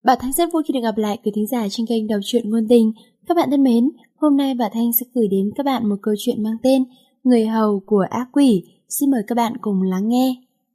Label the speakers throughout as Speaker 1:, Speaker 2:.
Speaker 1: Bảo Thanh rất vui khi được gặp lại quý thính giả trên kênh đọc truyện ngôn tình. Các bạn thân mến, hôm nay Bảo Thanh sẽ gửi đến các bạn một câu chuyện mang tên Người hầu của ác quỷ. Xin mời các bạn cùng lắng nghe.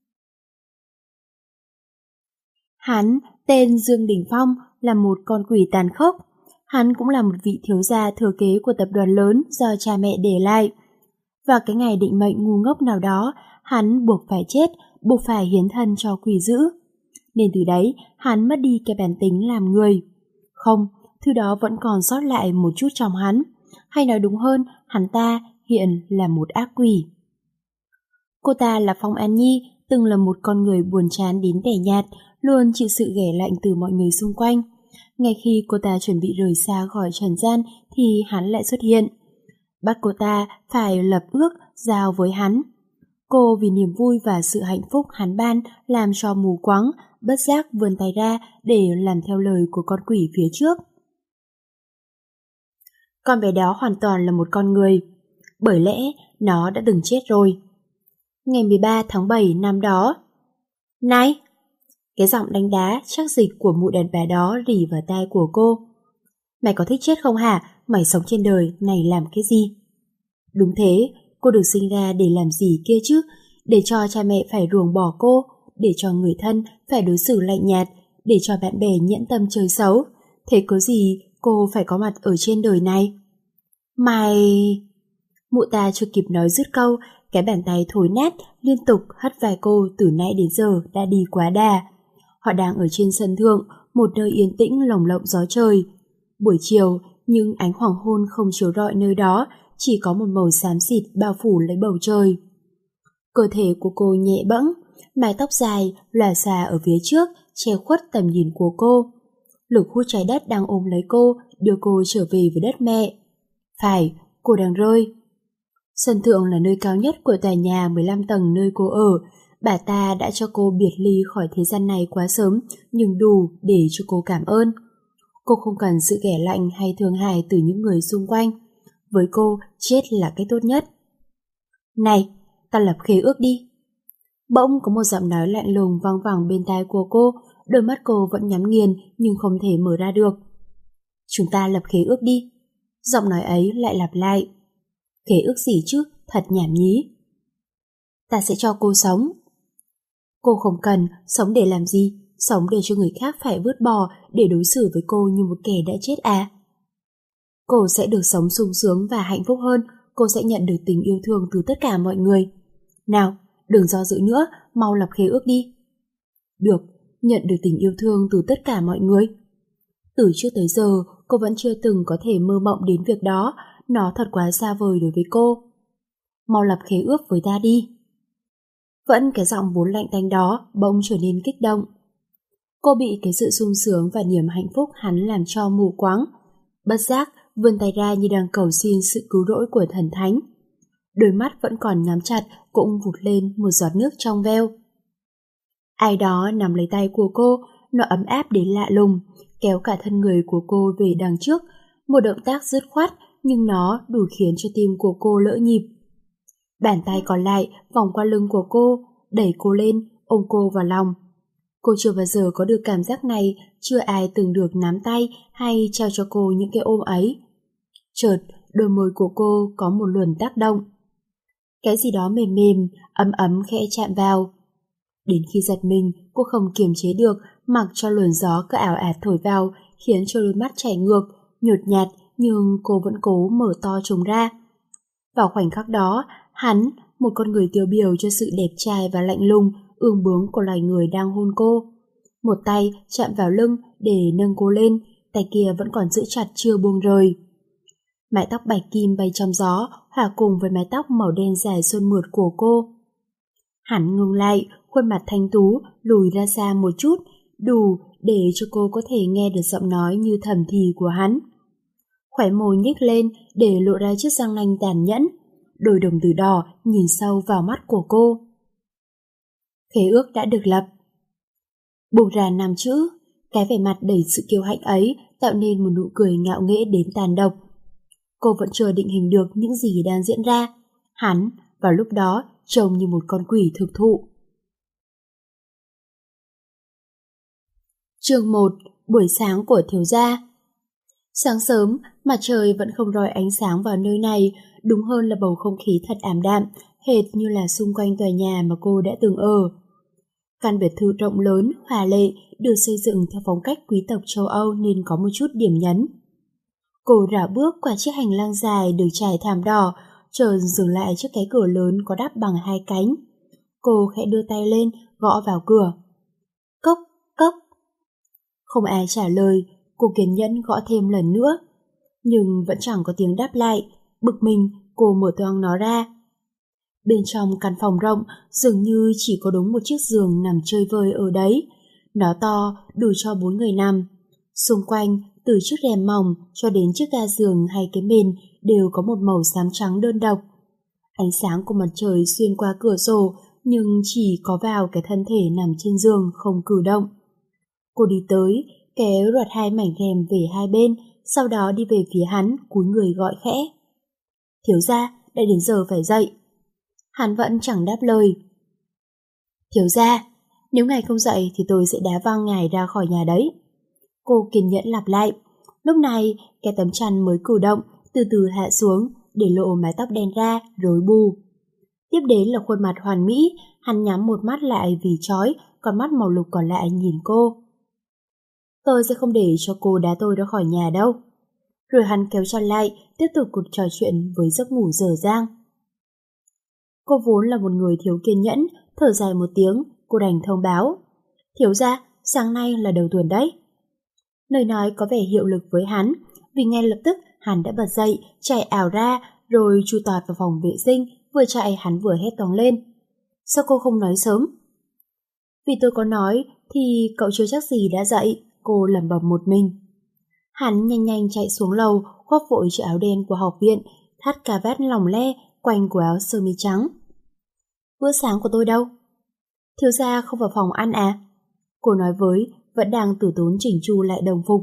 Speaker 1: Hắn, tên Dương Đình Phong, là một con quỷ tàn khốc. Hắn cũng là một vị thiếu gia thừa kế của tập đoàn lớn do cha mẹ để lại. Vào cái ngày định mệnh ngu ngốc nào đó, hắn buộc phải chết, buộc phải hiến thân cho quỷ dữ. Nên từ đấy, hắn mất đi cái bản tính làm người. Không, thứ đó vẫn còn sót lại một chút trong hắn. Hay nói đúng hơn, hắn ta hiện là một ác quỷ. Cô ta là Phong An Nhi, từng là một con người buồn chán đến tẻ nhạt, luôn chịu sự ghẻ lạnh từ mọi người xung quanh. Ngay khi cô ta chuẩn bị rời xa khỏi trần gian thì hắn lại xuất hiện. Bắt cô ta phải lập ước giao với hắn. Cô vì niềm vui và sự hạnh phúc hắn ban làm cho mù quáng, bất giác vươn tay ra để làm theo lời của con quỷ phía trước. Con bé đó hoàn toàn là một con người, bởi lẽ nó đã từng chết rồi. Ngày 13 tháng 7 năm đó. Này! Cái giọng đánh đá chắc dịch của mụ đàn bà đó rỉ vào tai của cô. Mày có thích chết không hả? Mày sống trên đời này làm cái gì? Đúng thế, cô được sinh ra để làm gì kia chứ? Để cho cha mẹ phải ruồng bỏ cô, để cho người thân phải đối xử lạnh nhạt, để cho bạn bè nhẫn tâm chơi xấu. Thế có gì cô phải có mặt ở trên đời này? Mày... Mụ ta chưa kịp nói dứt câu, cái bàn tay thối nát liên tục hất vai cô từ nãy đến giờ đã đi quá đà. Họ đang ở trên sân thượng, một nơi yên tĩnh lồng lộng gió trời. Buổi chiều, nhưng ánh hoàng hôn không chiếu rọi nơi đó, chỉ có một màu xám xịt bao phủ lấy bầu trời. Cơ thể của cô nhẹ bẫng, mái tóc dài lòa xòa ở phía trước, che khuất tầm nhìn của cô. Lực hút trái đất đang ôm lấy cô, đưa cô trở về với đất mẹ. Phải, cô đang rơi. Sân thượng là nơi cao nhất của tòa nhà 15 tầng nơi cô ở. Bà ta đã cho cô biệt ly khỏi thế gian này quá sớm, nhưng đủ để cho cô cảm ơn. Cô không cần sự ghẻ lạnh hay thương hại từ những người xung quanh. Với cô, chết là cái tốt nhất. Này, ta lập khế ước đi. Bỗng có một giọng nói lạnh lùng vang vẳng bên tai của cô, đôi mắt cô vẫn nhắm nghiền nhưng không thể mở ra được. Chúng ta lập khế ước đi. Giọng nói ấy lại lặp lại. Khế ước gì chứ, thật nhảm nhí. Ta sẽ cho cô sống. Cô không cần, sống để làm gì? Sống để cho người khác phải vứt bỏ để đối xử với cô như một kẻ đã chết à? Cô sẽ được sống sung sướng và hạnh phúc hơn, cô sẽ nhận được tình yêu thương từ tất cả mọi người. Nào, đừng do dự nữa, mau lập khế ước đi. Được, nhận được tình yêu thương từ tất cả mọi người. Từ trước tới giờ, cô vẫn chưa từng có thể mơ mộng đến việc đó, nó thật quá xa vời đối với cô. Mau lập khế ước với ta đi. Vẫn cái giọng vốn lạnh tanh đó bỗng trở nên kích động. Cô bị cái sự sung sướng và niềm hạnh phúc hắn làm cho mù quáng. Bất giác vươn tay ra như đang cầu xin sự cứu rỗi của thần thánh. Đôi mắt vẫn còn nhắm chặt cũng vụt lên một giọt nước trong veo. Ai đó nắm lấy tay của cô, nó ấm áp đến lạ lùng, kéo cả thân người của cô về đằng trước, một động tác dứt khoát nhưng nó đủ khiến cho tim của cô lỡ nhịp. Bàn tay còn lại vòng qua lưng của cô, đẩy cô lên, ôm cô vào lòng. Cô chưa bao giờ có được cảm giác này, chưa ai từng được nắm tay hay trao cho cô những cái ôm ấy. Chợt, đôi môi của cô có một luồng tác động. Cái gì đó mềm mềm, ấm ấm khẽ chạm vào. Đến khi giật mình, cô không kiềm chế được, mặc cho luồng gió cứ ảo ạt thổi vào, khiến cho đôi mắt chảy ngược, nhột nhạt, nhưng cô vẫn cố mở to trông ra. Vào khoảnh khắc đó, hắn, một con người tiêu biểu cho sự đẹp trai và lạnh lùng, ương bướng của loài người đang hôn cô. Một tay chạm vào lưng để nâng cô lên, tay kia vẫn còn giữ chặt chưa buông rời. Mái tóc bạch kim bay trong gió, hòa cùng với mái tóc màu đen dài suôn mượt của cô. Hắn ngừng lại, khuôn mặt thanh tú lùi ra xa một chút, đủ để cho cô có thể nghe được giọng nói như thầm thì của hắn. Khóe môi nhếch lên để lộ ra chiếc răng nanh tàn nhẫn, đôi đồng tử đỏ nhìn sâu vào mắt của cô. Khế ước đã được lập. Buông ra 5 chữ, cái vẻ mặt đầy sự kiêu hãnh ấy tạo nên một nụ cười ngạo nghễ đến tàn độc. Cô vẫn chưa định hình được những gì đang diễn ra. Hắn, vào lúc đó, trông như một con quỷ thực thụ. Chương 1. Buổi sáng của thiếu gia. Sáng sớm, mặt trời vẫn không rọi ánh sáng vào nơi này, đúng hơn là bầu không khí thật ảm đạm, hệt như là xung quanh tòa nhà mà cô đã từng ở. Căn biệt thự rộng lớn, hòa lệ, được xây dựng theo phong cách quý tộc châu Âu nên có một chút điểm nhấn. Cô rảo bước qua chiếc hành lang dài được trải thảm đỏ, chợt dừng lại trước cái cửa lớn có đắp bằng hai cánh. Cô khẽ đưa tay lên, gõ vào cửa. Cốc, cốc. Không ai trả lời, cô kiên nhẫn gõ thêm lần nữa. Nhưng vẫn chẳng có tiếng đáp lại, bực mình, cô mở toang nó ra. Bên trong căn phòng rộng, dường như chỉ có đúng một chiếc giường nằm chơi vơi ở đấy. Nó to, đủ cho 4 người nằm. Xung quanh, từ chiếc rèm mỏng cho đến chiếc ga giường hay cái mền đều có một màu xám trắng đơn độc. Ánh sáng của mặt trời xuyên qua cửa sổ, nhưng chỉ có vào cái thân thể nằm trên giường không cử động. Cô đi tới, kéo loạt hai mảnh rèm về hai bên, sau đó đi về phía hắn, cúi người gọi khẽ. Thiếu gia, đã đến giờ phải dậy. Hắn vẫn chẳng đáp lời. Thiếu gia, nếu ngài không dậy thì tôi sẽ đá văng ngài ra khỏi nhà đấy. Cô kiên nhẫn lặp lại. Lúc này, cái tấm chăn mới cử động, từ từ hạ xuống, để lộ mái tóc đen ra, rối bù. Tiếp đến là khuôn mặt hoàn mỹ, hắn nhắm một mắt lại vì chói, còn mắt màu lục còn lại nhìn cô. Tôi sẽ không để cho cô đá tôi ra khỏi nhà đâu. Rồi hắn kéo chăn lại, tiếp tục cuộc trò chuyện với giấc ngủ dở dang. Cô vốn là một người thiếu kiên nhẫn, thở dài một tiếng, cô đành thông báo. Thiếu gia, sáng nay là đầu tuần đấy. Lời nói có vẻ hiệu lực với hắn, vì ngay lập tức hắn đã bật dậy, chạy ảo ra, rồi chui tọt vào phòng vệ sinh, vừa chạy hắn vừa hét toáng lên. Sao cô không nói sớm? Vì tôi có nói thì cậu chưa chắc gì đã dậy, cô lẩm bẩm một mình. Hắn nhanh nhanh chạy xuống lầu, khoác vội chiếc áo đen của học viện, thắt cà vạt lỏng le quanh của áo sơ mi trắng. Bữa sáng của tôi đâu? Thiếu gia không vào phòng ăn à? Cô nói với, vẫn đang tử tốn chỉnh chu lại đồng phục.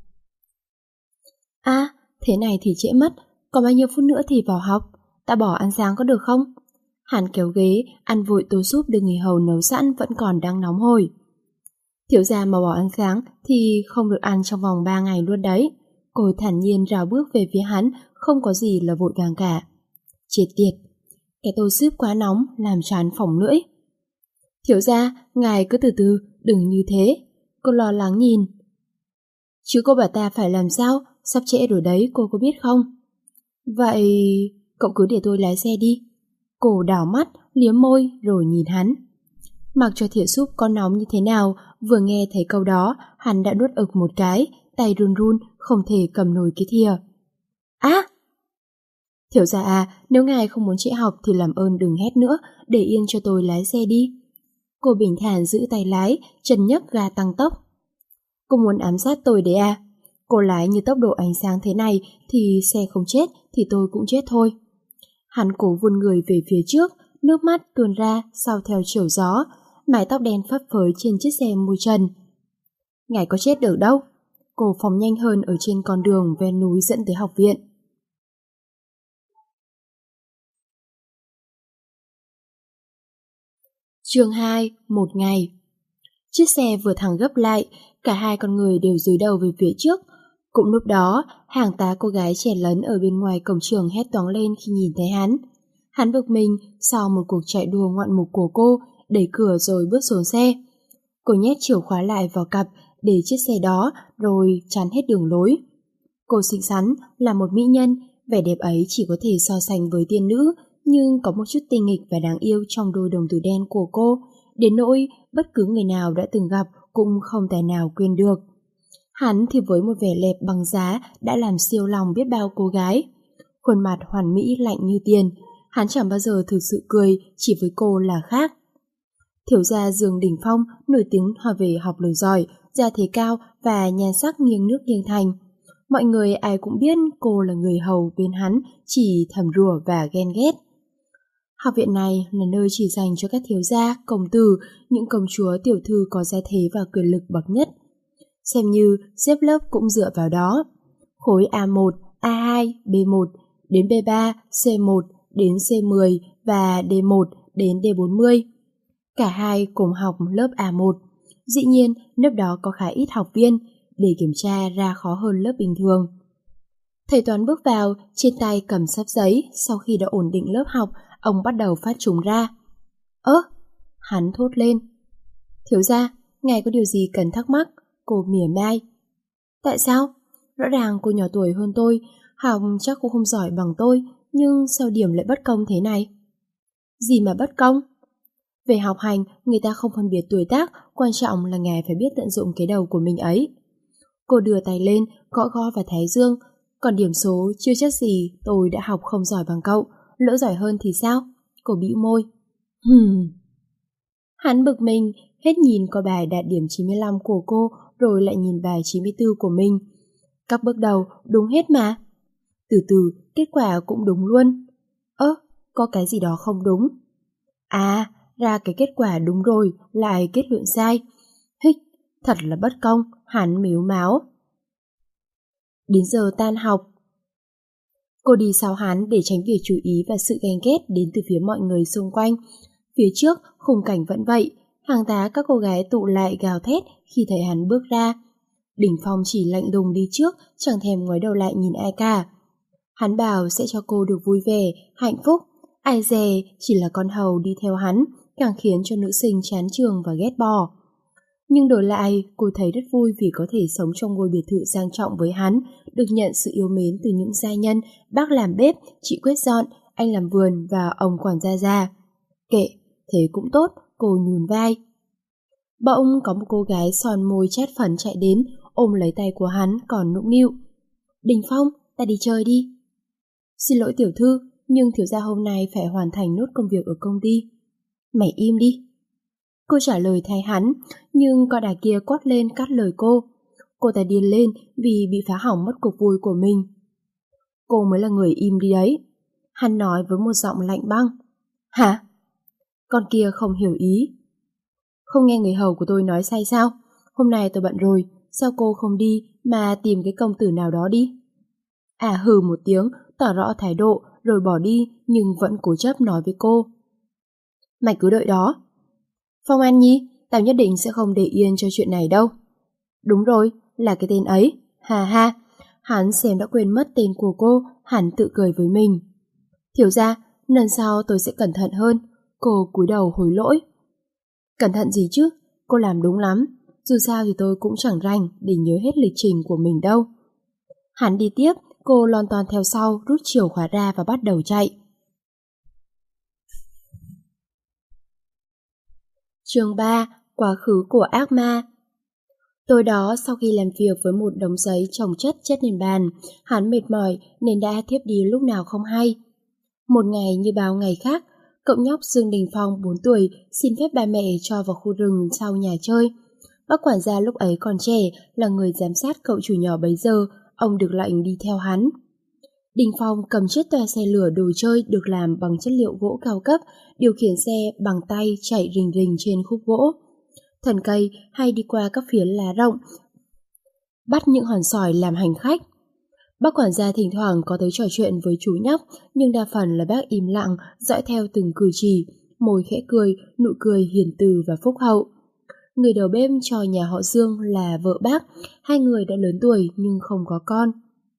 Speaker 1: À, thế này thì trễ mất, còn bao nhiêu phút nữa thì vào học, ta bỏ ăn sáng có được không? Hắn kéo ghế, ăn vội tô súp được người hầu nấu sẵn vẫn còn đang nóng hổi. Thiếu gia mà bỏ ăn sáng thì không được ăn trong vòng 3 ngày luôn đấy. Cô thản nhiên rào bước về phía hắn, không có gì là vội vàng cả. Chết tiệt, cái tô súp quá nóng làm chán phỏng lưỡi. Thiếu gia, ngài cứ từ từ, đừng như thế. Cô lo lắng nhìn. Chứ cô bảo ta phải làm sao, sắp trễ rồi đấy, cô có biết không? Vậy, cậu cứ để tôi lái xe đi. Cô đảo mắt, liếm môi rồi nhìn hắn. Mặc cho thìa súp có nóng như thế nào, vừa nghe thấy câu đó, hắn đã nuốt ực một cái, tay run run, không thể cầm nổi cái thìa. Á! Thiếu gia à, nếu ngài không muốn trễ học thì làm ơn đừng hét nữa, để yên cho tôi lái xe đi. Cô bình thản giữ tay lái, chân nhấc ga tăng tốc. Cô muốn ám sát tôi đấy à? Cô lái như tốc độ ánh sáng thế này thì xe không chết thì tôi cũng chết thôi. Hắn cố vươn người về phía trước, nước mắt tuôn ra sau theo chiều gió, mái tóc đen phấp phới trên chiếc xe mui trần. Ngài có chết được đâu. Cô phóng nhanh hơn ở trên con đường ven núi dẫn tới học viện. Chương 2, một ngày. Chiếc xe vừa thẳng gấp lại, cả hai con người đều dúi đầu về phía trước. Cũng lúc đó, hàng tá cô gái trẻ lấn ở bên ngoài cổng trường hét toáng lên khi nhìn thấy hắn. Hắn bực mình sau một cuộc chạy đua ngoạn mục của cô, đẩy cửa rồi bước xuống xe. Cô nhét chìa khóa lại vào cặp để chiếc xe đó rồi chắn hết đường lối. Cô xinh xắn là một mỹ nhân, vẻ đẹp ấy chỉ có thể so sánh với tiên nữ, nhưng có một chút tinh nghịch và đáng yêu trong đôi đồng tử đen của cô, đến nỗi bất cứ người nào đã từng gặp cũng không tài nào quên được. Hắn thì với một vẻ đẹp bằng giá đã làm siêu lòng biết bao cô gái. Khuôn mặt hoàn mỹ lạnh như tiền, hắn chẳng bao giờ thực sự cười, chỉ với cô là khác. Thiếu gia Dương Đình Phong nổi tiếng hỏi về học lời giỏi, gia thế cao và nhan sắc nghiêng nước nghiêng thành. Mọi người ai cũng biết cô là người hầu bên hắn, chỉ thầm rủa và ghen ghét. Học viện này là nơi chỉ dành cho các thiếu gia, công tử, những công chúa tiểu thư có gia thế và quyền lực bậc nhất. Xem như xếp lớp cũng dựa vào đó. Khối A1, A2, B1, đến B3, C1, đến C10 và D1 đến D40. Cả hai cùng học lớp A1. Dĩ nhiên, lớp đó có khá ít học viên, để kiểm tra ra khó hơn lớp bình thường. Thầy toán bước vào, trên tay cầm xấp giấy, sau khi đã ổn định lớp học, ông bắt đầu phát chúng ra. Ơ, hắn thốt lên. Thiếu gia, ngài có điều gì cần thắc mắc? Cô mỉa mai. Tại sao? Rõ ràng cô nhỏ tuổi hơn tôi, học chắc cũng không giỏi bằng tôi, nhưng sao điểm lại bất công thế này? Gì mà bất công? Về học hành, người ta không phân biệt tuổi tác, quan trọng là ngài phải biết tận dụng cái đầu của mình ấy. Cô đưa tay lên, gõ gõ vào thái dương, còn điểm số chưa chắc gì tôi đã học không giỏi bằng cậu, lỡ giỏi hơn thì sao? Cô bĩu môi. Hắn bực mình, hết nhìn coi bài đạt điểm 95 của cô, rồi lại nhìn bài 94 của mình. Các bước đầu đúng hết mà. Từ từ, kết quả cũng đúng luôn. Có cái gì đó không đúng. À, ra cái kết quả đúng rồi, lại kết luận sai. Hích, thật là bất công, hắn mếu máo. Đến giờ tan học. Cô đi sau hắn để tránh việc chú ý và sự ghen ghét đến từ phía mọi người xung quanh. Phía trước, khung cảnh vẫn vậy, hàng tá các cô gái tụ lại gào thét khi thấy hắn bước ra. Đỉnh Phong chỉ lạnh lùng đi trước, chẳng thèm ngoái đầu lại nhìn ai cả. Hắn bảo sẽ cho cô được vui vẻ, hạnh phúc. Ai dè chỉ là con hầu đi theo hắn, càng khiến cho nữ sinh chán trường và ghét bỏ. Nhưng đổi lại, cô thấy rất vui vì có thể sống trong ngôi biệt thự sang trọng với hắn, được nhận sự yêu mến từ những gia nhân, bác làm bếp, chị quét dọn, anh làm vườn và ông quản gia già. Kệ, thế cũng tốt, cô nhún vai. Bỗng có một cô gái son môi chát phấn chạy đến, ôm lấy tay của hắn còn nũng nịu. Đình Phong, ta đi chơi đi. Xin lỗi tiểu thư, nhưng thiếu gia hôm nay phải hoàn thành nốt công việc ở công ty. Mày im đi. Cô trả lời thay hắn, nhưng con đà kia quát lên cắt lời cô. Cô ta điên lên vì bị phá hỏng mất cuộc vui của mình. Cô mới là người im đi đấy. Hắn nói với một giọng lạnh băng. Hả? Con kia không hiểu ý. Không nghe người hầu của tôi nói sai sao? Hôm nay tôi bận rồi, sao cô không đi mà tìm cái công tử nào đó đi? À hừ một tiếng, tỏ rõ thái độ rồi bỏ đi nhưng vẫn cố chấp nói với cô. Mày cứ đợi đó. Phong An Nhi, tao nhất định sẽ không để yên cho chuyện này đâu. Đúng rồi, là cái tên ấy. Ha ha, hắn xem đã quên mất tên của cô, hắn tự cười với mình. Thiếu gia, lần sau tôi sẽ cẩn thận hơn. Cô cúi đầu hối lỗi. Cẩn thận gì chứ, cô làm đúng lắm. Dù sao thì tôi cũng chẳng rảnh để nhớ hết lịch trình của mình đâu. Hắn đi tiếp, cô lon ton theo sau, rút chìa khóa ra và bắt đầu chạy. Chương 3. Quá khứ của ác ma. Tối đó, sau khi làm việc với một đống giấy chồng chất lên bàn, hắn mệt mỏi nên đã thiếp đi lúc nào không hay. Một ngày như bao ngày khác, cậu nhóc Dương Đình Phong 4 tuổi xin phép ba mẹ cho vào khu rừng sau nhà chơi. Bác quản gia lúc ấy còn trẻ, là người giám sát cậu chủ nhỏ bấy giờ, ông được lệnh đi theo hắn. Đình Phong cầm chiếc toa xe lửa đồ chơi được làm bằng chất liệu gỗ cao cấp, điều khiển xe bằng tay chạy rình rình trên khúc gỗ. Thần cây hay đi qua các phiến lá rộng, bắt những hòn sỏi làm hành khách. Bác quản gia thỉnh thoảng có tới trò chuyện với chú nhóc, nhưng đa phần là bác im lặng, dõi theo từng cử chỉ, môi khẽ cười, nụ cười hiền từ và phúc hậu. Người đầu bếp cho nhà họ Dương là vợ bác, hai người đã lớn tuổi nhưng không có con.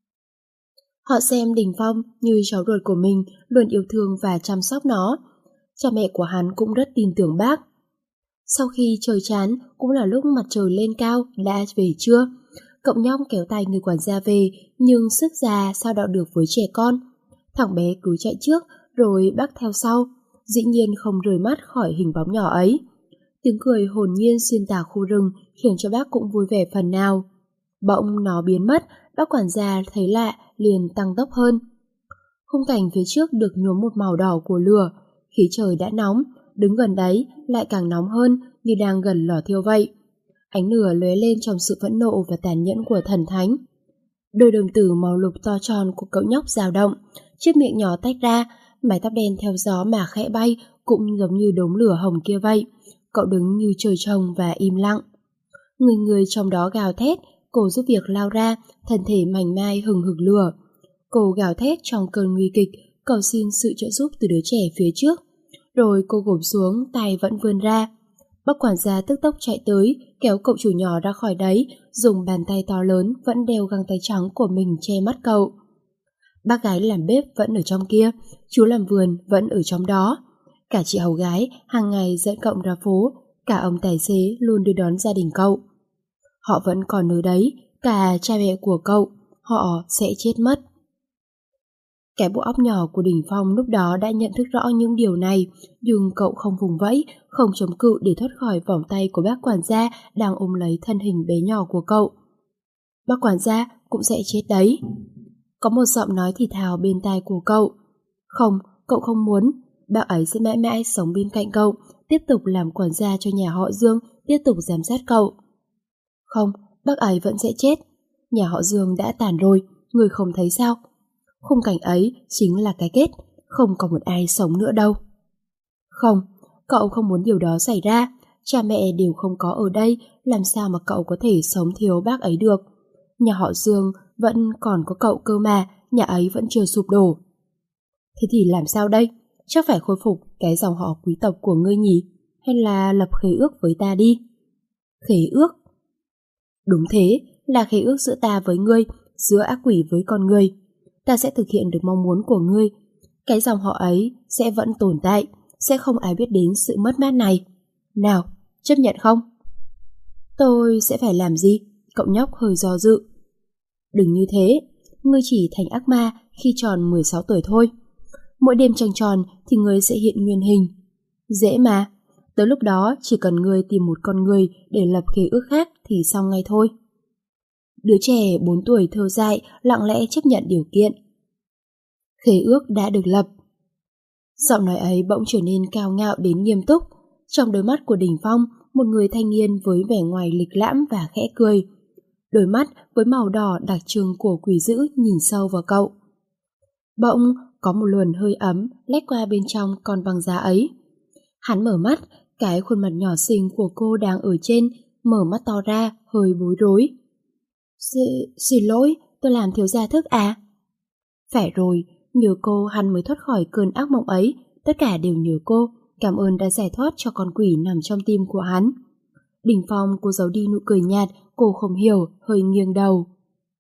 Speaker 1: Họ xem Đình Phong như cháu ruột của mình, luôn yêu thương và chăm sóc nó. Cha mẹ của hắn cũng rất tin tưởng bác. Sau khi trời chán, cũng là lúc mặt trời lên cao, đã về trưa. Cậu nhóc kéo tay người quản gia về, nhưng sức già sao đọ được với trẻ con. Thằng bé cứ chạy trước, rồi bác theo sau, dĩ nhiên không rời mắt khỏi hình bóng nhỏ ấy. Tiếng cười hồn nhiên xuyên tạc khu rừng khiến cho bác cũng vui vẻ phần nào. Bỗng nó biến mất, bác quản gia thấy lạ liền tăng tốc hơn. Khung cảnh phía trước được nhuốm một màu đỏ của lửa, khí trời đã nóng, đứng gần đấy lại càng nóng hơn như đang gần lò thiêu vậy. Ánh lửa lóe lên trong sự phẫn nộ và tàn nhẫn của thần thánh. Đôi đồng tử màu lục to tròn của cậu nhóc dao động, chiếc miệng nhỏ tách ra, mái tóc đen theo gió mà khẽ bay cũng giống như đống lửa hồng kia vậy. Cậu đứng như trời trồng và im lặng. Người trong đó gào thét, cô giúp việc lao ra, thân thể mảnh mai hừng hực lửa. Cô gào thét trong cơn nguy kịch, cầu xin sự trợ giúp từ đứa trẻ phía trước. Rồi cô gục xuống, tay vẫn vươn ra. Bác quản gia tức tốc chạy tới, kéo cậu chủ nhỏ ra khỏi đấy, dùng bàn tay to lớn vẫn đeo găng tay trắng của mình che mắt cậu. Bác gái làm bếp vẫn ở trong kia, chú làm vườn vẫn ở trong đó. Cả chị hầu gái hàng ngày dẫn cậu ra phố, cả ông tài xế luôn đưa đón gia đình cậu. Họ vẫn còn ở đấy, cả cha mẹ của cậu, họ sẽ chết mất. Cái bộ óc nhỏ của Đình Phong lúc đó đã nhận thức rõ những điều này, nhưng cậu không vùng vẫy, không chống cự để thoát khỏi vòng tay của bác quản gia đang ôm lấy thân hình bé nhỏ của cậu. Bác quản gia cũng sẽ chết đấy. Có một giọng nói thì thào bên tai của cậu. Không, cậu không muốn. Bác ấy sẽ mãi mãi sống bên cạnh cậu, tiếp tục làm quản gia cho nhà họ Dương, tiếp tục giám sát cậu. Không, bác ấy vẫn sẽ chết. Nhà họ Dương đã tàn rồi, người không thấy sao? Khung cảnh ấy chính là cái kết, không còn một ai sống nữa đâu. Không, cậu không muốn điều đó xảy ra. Cha mẹ đều không có ở đây, làm sao mà cậu có thể sống thiếu bác ấy được? Nhà họ Dương vẫn còn có cậu cơ mà, nhà ấy vẫn chưa sụp đổ. Thế thì làm sao đây? Chắc phải khôi phục cái dòng họ quý tộc của ngươi nhỉ? Hay là lập khế ước với ta đi? Khế ước? Đúng thế, là khế ước giữa ta với ngươi, giữa ác quỷ với con người. Ta sẽ thực hiện được mong muốn của ngươi. Cái dòng họ ấy sẽ vẫn tồn tại, sẽ không ai biết đến sự mất mát này. Nào, chấp nhận không? Tôi sẽ phải làm gì? Cậu nhóc hơi do dự. Đừng như thế, ngươi chỉ thành ác ma khi tròn 16 tuổi thôi. Mỗi đêm trăng tròn thì ngươi sẽ hiện nguyên hình. Dễ mà, tới lúc đó chỉ cần ngươi tìm một con người để lập khế ước khác thì xong ngay thôi. Đứa trẻ 4 tuổi thơ dại lặng lẽ chấp nhận điều kiện. Khế ước đã được lập. Giọng nói ấy bỗng trở nên cao ngạo đến nghiêm túc. Trong đôi mắt của Đình Phong, một người thanh niên với vẻ ngoài lịch lãm và khẽ cười. Đôi mắt với màu đỏ đặc trưng của quỷ dữ nhìn sâu vào cậu. Bỗng có một luồng hơi ấm lách qua bên trong con băng giá ấy. Hắn mở mắt, cái khuôn mặt nhỏ xinh của cô đang ở trên, mở mắt to ra, hơi bối rối. Xin lỗi, tôi làm thiếu gia thức à? Phải rồi, nhờ cô hắn mới thoát khỏi cơn ác mộng ấy, tất cả đều nhờ cô, cảm ơn đã giải thoát cho con quỷ nằm trong tim của hắn. Đình Phong cô giấu đi nụ cười nhạt, cô không hiểu, hơi nghiêng đầu.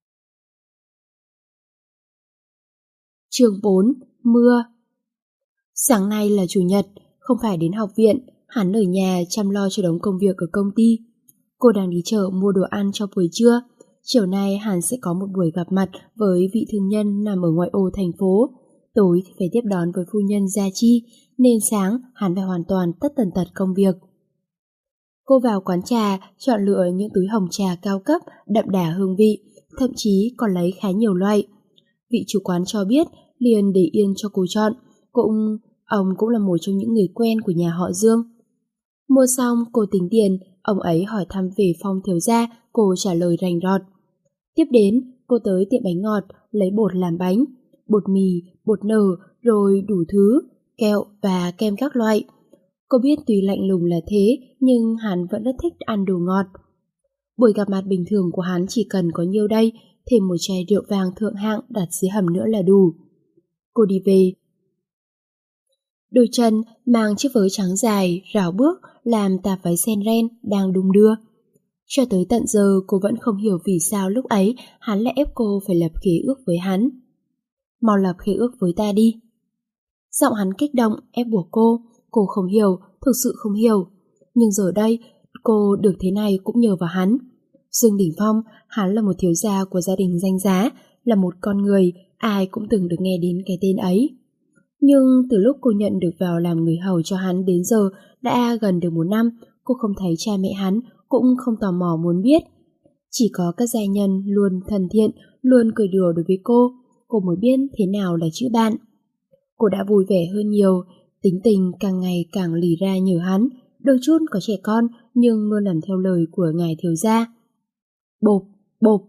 Speaker 1: Chương 4. Mưa. Sáng nay là chủ nhật, không phải đến học viện, hắn ở nhà chăm lo cho đống công việc ở công ty. Cô đang đi chợ mua đồ ăn cho buổi trưa. Chiều nay hắn sẽ có một buổi gặp mặt với vị thương nhân nằm ở ngoại ô thành phố. Tối thì phải tiếp đón với phu nhân Gia Chi, nên sáng hắn phải hoàn toàn tất tần tật công việc. Cô vào quán trà, chọn lựa những túi hồng trà cao cấp, đậm đà hương vị, thậm chí còn lấy khá nhiều loại. Vị chủ quán cho biết liền để yên cho cô chọn, ông cũng là một trong những người quen của nhà họ Dương. Mua xong cô tính tiền, ông ấy hỏi thăm về Phong thiếu gia, cô trả lời rành rọt. Tiếp đến cô tới tiệm bánh ngọt, lấy bột làm bánh, bột mì, bột nở, rồi đủ thứ, kẹo và kem các loại. Cô biết tuy lạnh lùng là thế, nhưng hắn vẫn rất thích ăn đồ ngọt. Buổi gặp mặt bình thường của hắn chỉ cần có nhiêu đây, thêm một chai rượu vàng thượng hạng đặt dưới hầm nữa là đủ. Cô đi về. Đôi chân mang chiếc vớ trắng dài, rảo bước, làm tà váy sen ren đang đung đưa. Cho tới tận giờ cô vẫn không hiểu vì sao lúc ấy hắn lại ép cô phải lập khế ước với hắn. Mau lập khế ước với ta đi. Giọng hắn kích động ép buộc cô không hiểu, thực sự không hiểu. Nhưng giờ đây cô được thế này cũng nhờ vào hắn. Dương Đình Phong, hắn là một thiếu gia của gia đình danh giá, là một con người, ai cũng từng được nghe đến cái tên ấy. Nhưng từ lúc cô nhận được vào làm người hầu cho hắn đến giờ đã gần được 1 năm, cô không thấy cha mẹ hắn, cũng không tò mò muốn biết. Chỉ có các gia nhân luôn thân thiện, luôn cười đùa đối với cô mới biết thế nào là chữ bạn. Cô đã vui vẻ hơn nhiều, tính tình càng ngày càng lì ra nhờ hắn, đôi chút có trẻ con nhưng luôn làm theo lời của ngài thiếu gia. Bộp, bộp.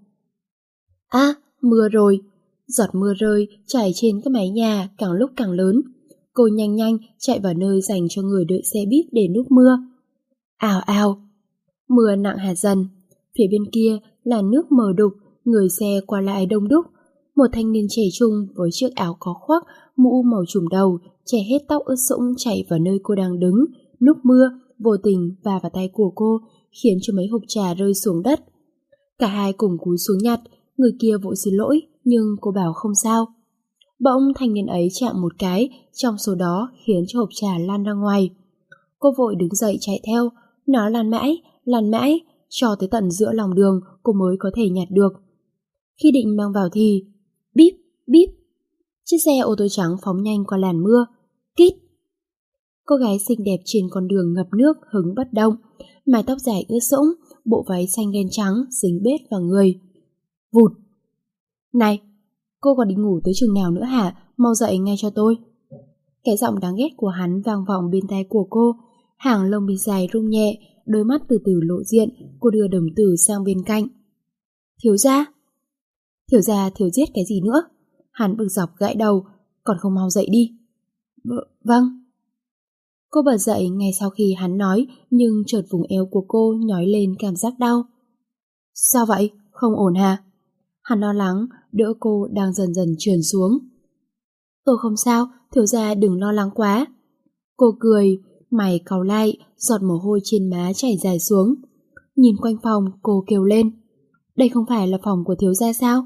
Speaker 1: Mưa rồi. Giọt mưa rơi chảy trên các mái nhà càng lúc càng lớn. Cô nhanh nhanh chạy vào nơi dành cho người đợi xe buýt để núp mưa. Ào ào. Mưa nặng hạt dần. Phía bên kia là nước mờ đục, người xe qua lại đông đúc. Một thanh niên trẻ trung với chiếc áo có khoác, mũ màu trùm đầu, che hết tóc ướt sũng chạy vào nơi cô đang đứng, núp mưa, vô tình va vào tay của cô, khiến cho mấy hộp trà rơi xuống đất. Cả hai cùng cúi xuống nhặt, người kia vội xin lỗi, nhưng cô bảo không sao. Bỗng thanh niên ấy chạm một cái, trong số đó khiến cho hộp trà lan ra ngoài. Cô vội đứng dậy chạy theo, nó lăn mãi, cho tới tận giữa lòng đường cô mới có thể nhặt được. Khi định mang vào thì bíp, bíp, chiếc xe ô tô trắng phóng nhanh qua làn mưa. Kít! Cô gái xinh đẹp trên con đường ngập nước hứng bất động, mái tóc dài ướt sũng, bộ váy xanh đen trắng dính bết vào người. Vụt! Này, cô còn đi ngủ tới chừng nào nữa hả? Mau dậy ngay cho tôi. Cái giọng đáng ghét của hắn vang vọng bên tai của cô, hàng lông mi dài rung nhẹ, đôi mắt từ từ lộ diện. Cô đưa đồng tử sang bên cạnh. Thiếu gia, thiếu giết cái gì nữa? Hắn bực dọc gãi đầu, còn không mau dậy đi. Vâng. Cô bật dậy ngay sau khi hắn nói, nhưng chợt vùng eo của cô nhói lên cảm giác đau. Sao vậy? Không ổn hả? Hắn lo lắng, đỡ cô đang dần dần trườn xuống. Tôi không sao, thiếu gia đừng lo lắng quá. Cô cười, mày cau lại, giọt mồ hôi trên má chảy dài xuống. Nhìn quanh phòng, cô kêu lên. Đây không phải là phòng của thiếu gia sao?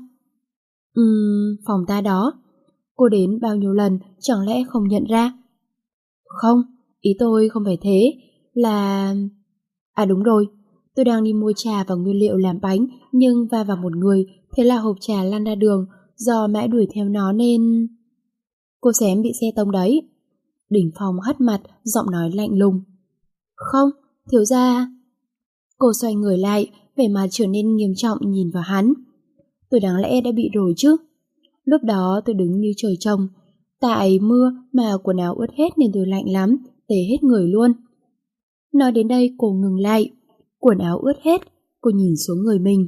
Speaker 1: Phòng ta đó. Cô đến bao nhiêu lần, chẳng lẽ không nhận ra? Không, ý tôi không phải thế, là... À đúng rồi, tôi đang đi mua trà và nguyên liệu làm bánh, nhưng va vào một người, thế là hộp trà lăn ra đường, do mãi đuổi theo nó nên... Cô xém bị xe tông đấy. Đỉnh Phong hất mặt, giọng nói lạnh lùng. Không, thiếu gia. Cô xoay người lại, vẻ mặt trở nên nghiêm trọng nhìn vào hắn. Tôi đáng lẽ đã bị rồi chứ. Lúc đó tôi đứng như trời trồng. Tại mưa mà quần áo ướt hết nên tôi lạnh lắm, tê hết người luôn. Nói đến đây cô ngừng lại. Quần áo ướt hết, cô nhìn xuống người mình.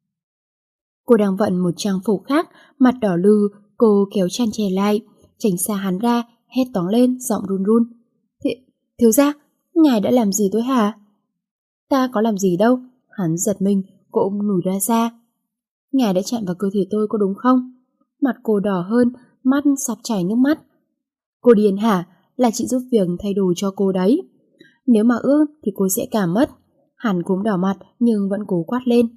Speaker 1: Cô đang vận một trang phục khác, mặt đỏ lừ, cô kéo chăn che lại, tránh xa hắn ra, hét toáng lên, giọng run run. Thiếu gia, ngài đã làm gì tôi hả? Ta có làm gì đâu. Hắn giật mình, cô ôm lùi ra xa. Ngài đã chạm vào cơ thể tôi có đúng không? Mặt cô đỏ hơn, mắt sắp chảy nước mắt. Cô điên hả? Là chị giúp việc thay đồ cho cô đấy. Nếu mà ước thì cô sẽ cảm mất. Hắn cũng đỏ mặt nhưng vẫn cố quát lên.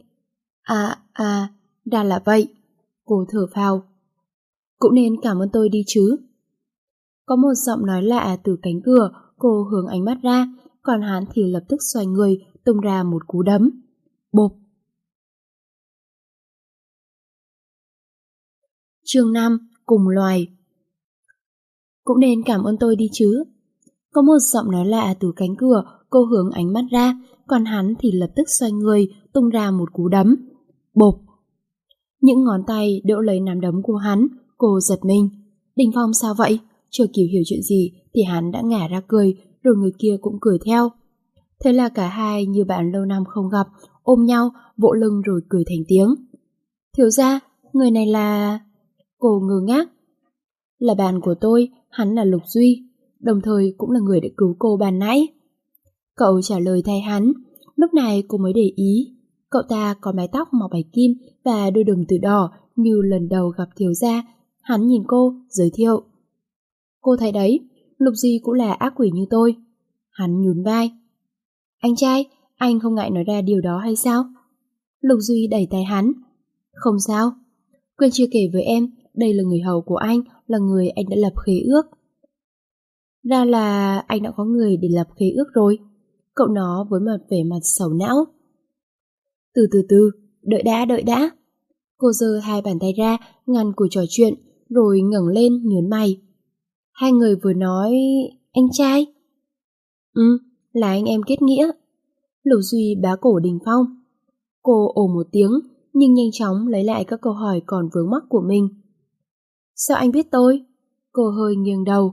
Speaker 1: Ra là vậy. Cô thở phào. Cũng nên cảm ơn tôi đi chứ. Có một giọng nói lạ từ cánh cửa, cô hướng ánh mắt ra, còn hắn thì lập tức xoay người, tung ra một cú đấm. Bộp. Chương 5. Cùng loài. Cũng nên cảm ơn tôi đi chứ. Có một giọng nói lạ từ cánh cửa, cô hướng ánh mắt ra, còn hắn thì lập tức xoay người, tung ra một cú đấm. Bộp. Những ngón tay đỡ lấy nắm đấm của hắn, cô giật mình. Đình Phong sao vậy? Chưa kịp hiểu chuyện gì thì hắn đã ngả ra cười, rồi người kia cũng cười theo. Thế là cả hai như bạn lâu năm không gặp, ôm nhau, vỗ lưng rồi cười thành tiếng. Thiếu gia, người này là... Cô ngơ ngác. Là bạn của tôi, hắn là Lục Duy, đồng thời cũng là người đã cứu cô ban nãy. Cậu trả lời thay hắn, lúc này cô mới để ý. Cậu ta có mái tóc màu bạch kim và đôi đồng tử đỏ như lần đầu gặp thiếu gia. Hắn nhìn cô, giới thiệu. Cô thấy đấy, Lục Duy cũng là ác quỷ như tôi. Hắn nhún vai. Anh trai, anh không ngại nói ra điều đó hay sao? Lục Duy đẩy tay hắn. Không sao. Quên chưa kể với em, đây là người hầu của anh, là người anh đã lập khế ước. Ra là anh đã có người để lập khế ước rồi. Cậu nó với mặt vẻ mặt sầu não. Từ, đợi đã. Cô giơ hai bàn tay ra, ngăn cuộc trò chuyện, rồi ngẩng lên nhớn mày. Hai người vừa nói... Anh trai? Là anh em kết nghĩa. Lục Duy bá cổ Đình Phong. Cô ồ một tiếng, nhưng nhanh chóng lấy lại các câu hỏi còn vướng mắc của mình. Sao anh biết tôi? Cô hơi nghiêng đầu.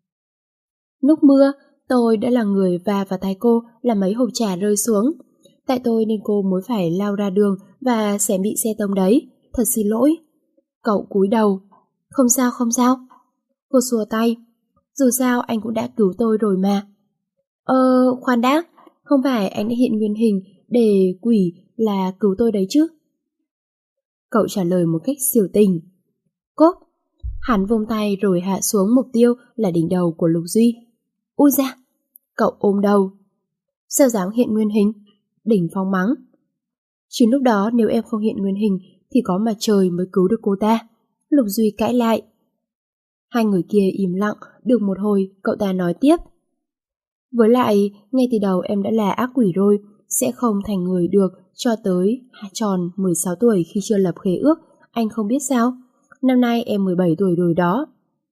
Speaker 1: Lúc mưa, tôi đã là người va vào tay cô làm mấy hộp trà rơi xuống. Tại tôi nên cô mới phải lao ra đường và sẽ bị xe tông đấy. Thật xin lỗi. Cậu cúi đầu. Không sao. Cô xua tay. Dù sao anh cũng đã cứu tôi rồi mà. Khoan đã. Không phải anh đã hiện nguyên hình để quỷ là cứu tôi đấy chứ? Cậu trả lời một cách xỉu tình. Cốp. Hắn vung tay rồi hạ xuống mục tiêu là đỉnh đầu của Lục Duy. Ui da. Cậu ôm đầu. Sao dám hiện nguyên hình? Đỉnh Phong mắng. Chứ lúc đó nếu em không hiện nguyên hình thì có mà trời mới cứu được cô ta. Lục Duy cãi lại. Hai người kia im lặng, được một hồi cậu ta nói tiếp. Với lại, ngay từ đầu em đã là ác quỷ rồi, sẽ không thành người được cho tới tròn 16 tuổi khi chưa lập khế ước, anh không biết sao? Năm nay em 17 tuổi rồi đó.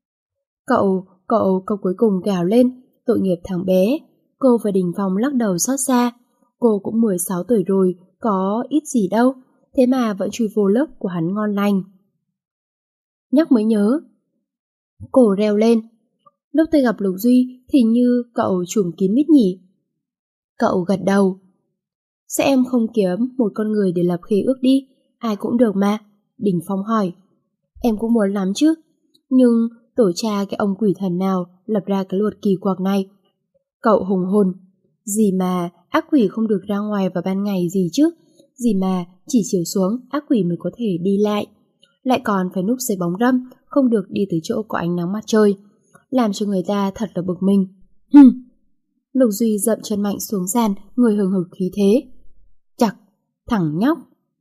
Speaker 1: Cậu cuối cùng gào lên, tội nghiệp thằng bé. Cô và Đình Phong lắc đầu xót xa. Cô cũng 16 tuổi rồi, có ít gì đâu, thế mà vẫn chui vô lớp của hắn ngon lành. Nhắc mới nhớ. Cô reo lên. Lúc tôi gặp Lục Duy thì như cậu trùm kín mít nhỉ? Cậu gật đầu. Sao em không kiếm một con người để lập khế ước đi? Ai cũng được mà. Đình Phong hỏi. Em cũng muốn lắm chứ. Nhưng tổ cha cái ông quỷ thần nào lập ra cái luật kỳ quặc này? Cậu hùng hồn. Gì mà ác quỷ không được ra ngoài vào ban ngày gì chứ? Gì mà chỉ chiều xuống ác quỷ mới có thể đi lại? Lại còn phải núp dưới bóng râm, không được đi tới chỗ có ánh nắng mặt trời. Làm cho người ta thật là bực mình. Lục Duy dậm chân mạnh xuống sàn, người hừng hực khí thế. Chặt, thằng nhóc.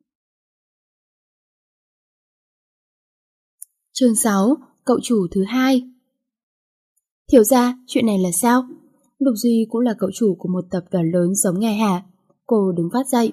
Speaker 1: Chương 6, cậu chủ thứ hai. Thiếu gia, chuyện này là sao? Lục Duy cũng là cậu chủ của một tập đoàn lớn giống ngài hả? Cô đứng phát dậy.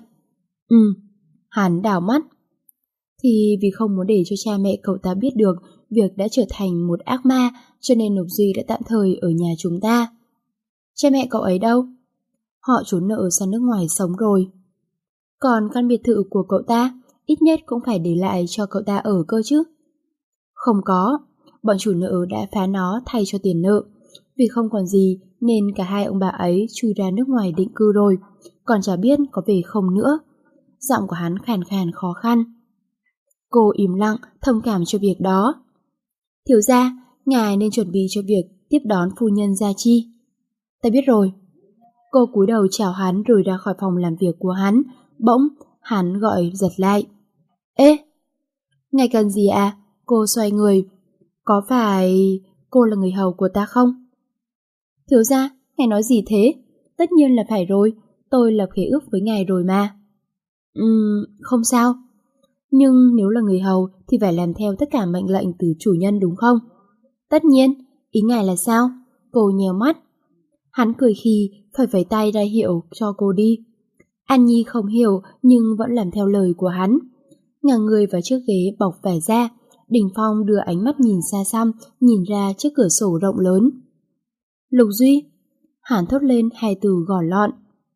Speaker 1: Hắn đảo mắt. Thì vì không muốn để cho cha mẹ cậu ta biết được việc đã trở thành một ác ma, cho nên Lục Duy đã tạm thời ở nhà chúng ta. Cha mẹ cậu ấy đâu? Họ trốn nợ sang nước ngoài sống rồi. Còn căn biệt thự của cậu ta, ít nhất cũng phải để lại cho cậu ta ở cơ chứ. Không có, bọn chủ nợ đã phá nó thay cho tiền nợ. Vì không còn gì nên cả hai ông bà ấy chui ra nước ngoài định cư rồi, còn chả biết có về không nữa. Giọng của hắn khàn khàn khó khăn. Cô im lặng, thông cảm cho việc đó. Thiếu gia, ngài nên chuẩn bị cho việc tiếp đón phu nhân Gia Chi. Ta biết rồi. Cô cúi đầu chào hắn rồi ra khỏi phòng làm việc của hắn. Bỗng, hắn gọi giật lại. Ê, ngài cần gì à? Cô xoay người. Có phải cô là người hầu của ta không? Thiếu gia, ngài nói gì thế? Tất nhiên là phải rồi, tôi lập khế ước với ngài rồi mà. Không sao. Nhưng nếu là người hầu thì phải làm theo tất cả mệnh lệnh từ chủ nhân đúng không? Tất nhiên, ý ngài là sao? Cô nhèo mắt. Hắn cười khi phải vẫy tay ra hiệu cho cô đi. An Nhi không hiểu nhưng vẫn làm theo lời của hắn. Ngả người vào chiếc ghế bọc vải da, Đình Phong đưa ánh mắt nhìn xa xăm, nhìn ra chiếc cửa sổ rộng lớn. Lục Duy, hắn thốt lên hai từ gỏ lọn.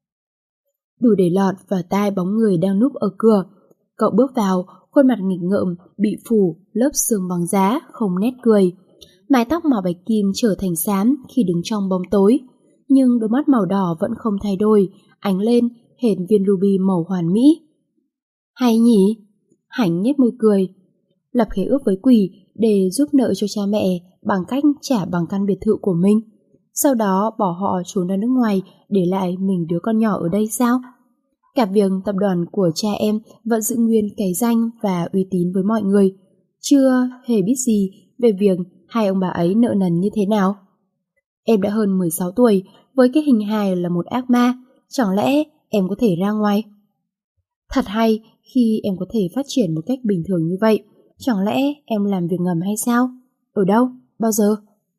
Speaker 1: Đủ để lọt vào tai bóng người đang núp ở cửa. Cậu bước vào, khuôn mặt nghịch ngợm, bị phủ lớp sương bằng giá, không nét cười. Mái tóc màu bạch kim trở thành xám khi đứng trong bóng tối, nhưng đôi mắt màu đỏ vẫn không thay đổi, ánh lên hệt viên ruby màu hoàn mỹ. Hay nhỉ? Hạnh nhếch môi cười. Lập khế ước với quỷ để giúp nợ cho cha mẹ bằng cách trả bằng căn biệt thự của mình. Sau đó bỏ họ trốn ra nước ngoài, để lại mình đứa con nhỏ ở đây sao? Cả việc tập đoàn của cha em vẫn giữ nguyên cái danh và uy tín với mọi người, chưa hề biết gì về việc hai ông bà ấy nợ nần như thế nào. Em đã hơn 16 tuổi, với cái hình hài là một ác ma, chẳng lẽ em có thể ra ngoài? Thật hay khi em có thể phát triển một cách bình thường như vậy, chẳng lẽ em làm việc ngầm hay sao? Ở đâu? Bao giờ?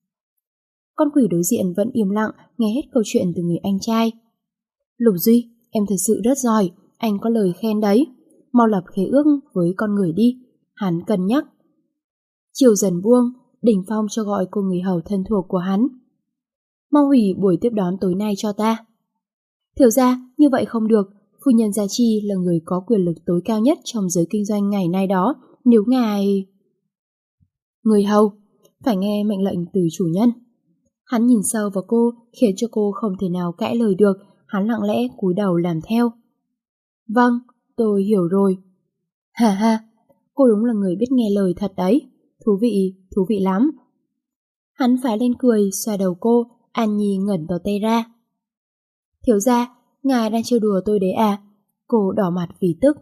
Speaker 1: Con quỷ đối diện vẫn im lặng nghe hết câu chuyện từ người anh trai. Lục Duy, em thật sự rất giỏi, anh có lời khen đấy. Mau lập khế ước với con người đi, hắn cân nhắc. Chiều dần buông, Đình Phong cho gọi cô người hầu thân thuộc của hắn. Mau hủy buổi tiếp đón tối nay cho ta. Thiếu gia, như vậy không được, phu nhân Gia Chi là người có quyền lực tối cao nhất trong giới kinh doanh ngày nay đó, nếu ngài... Người hầu, phải nghe mệnh lệnh từ chủ nhân. Hắn nhìn sâu vào cô, khiến cho cô không thể nào cãi lời được, hắn lặng lẽ cúi đầu làm theo. Vâng, tôi hiểu rồi. Ha ha, cô đúng là người biết nghe lời thật đấy, thú vị lắm. Hắn phá lên cười, xoa đầu cô, An Nhi ngẩn tỏ tay ra. Thiếu gia, ngài đang trêu đùa tôi đấy à? Cô đỏ mặt vì tức.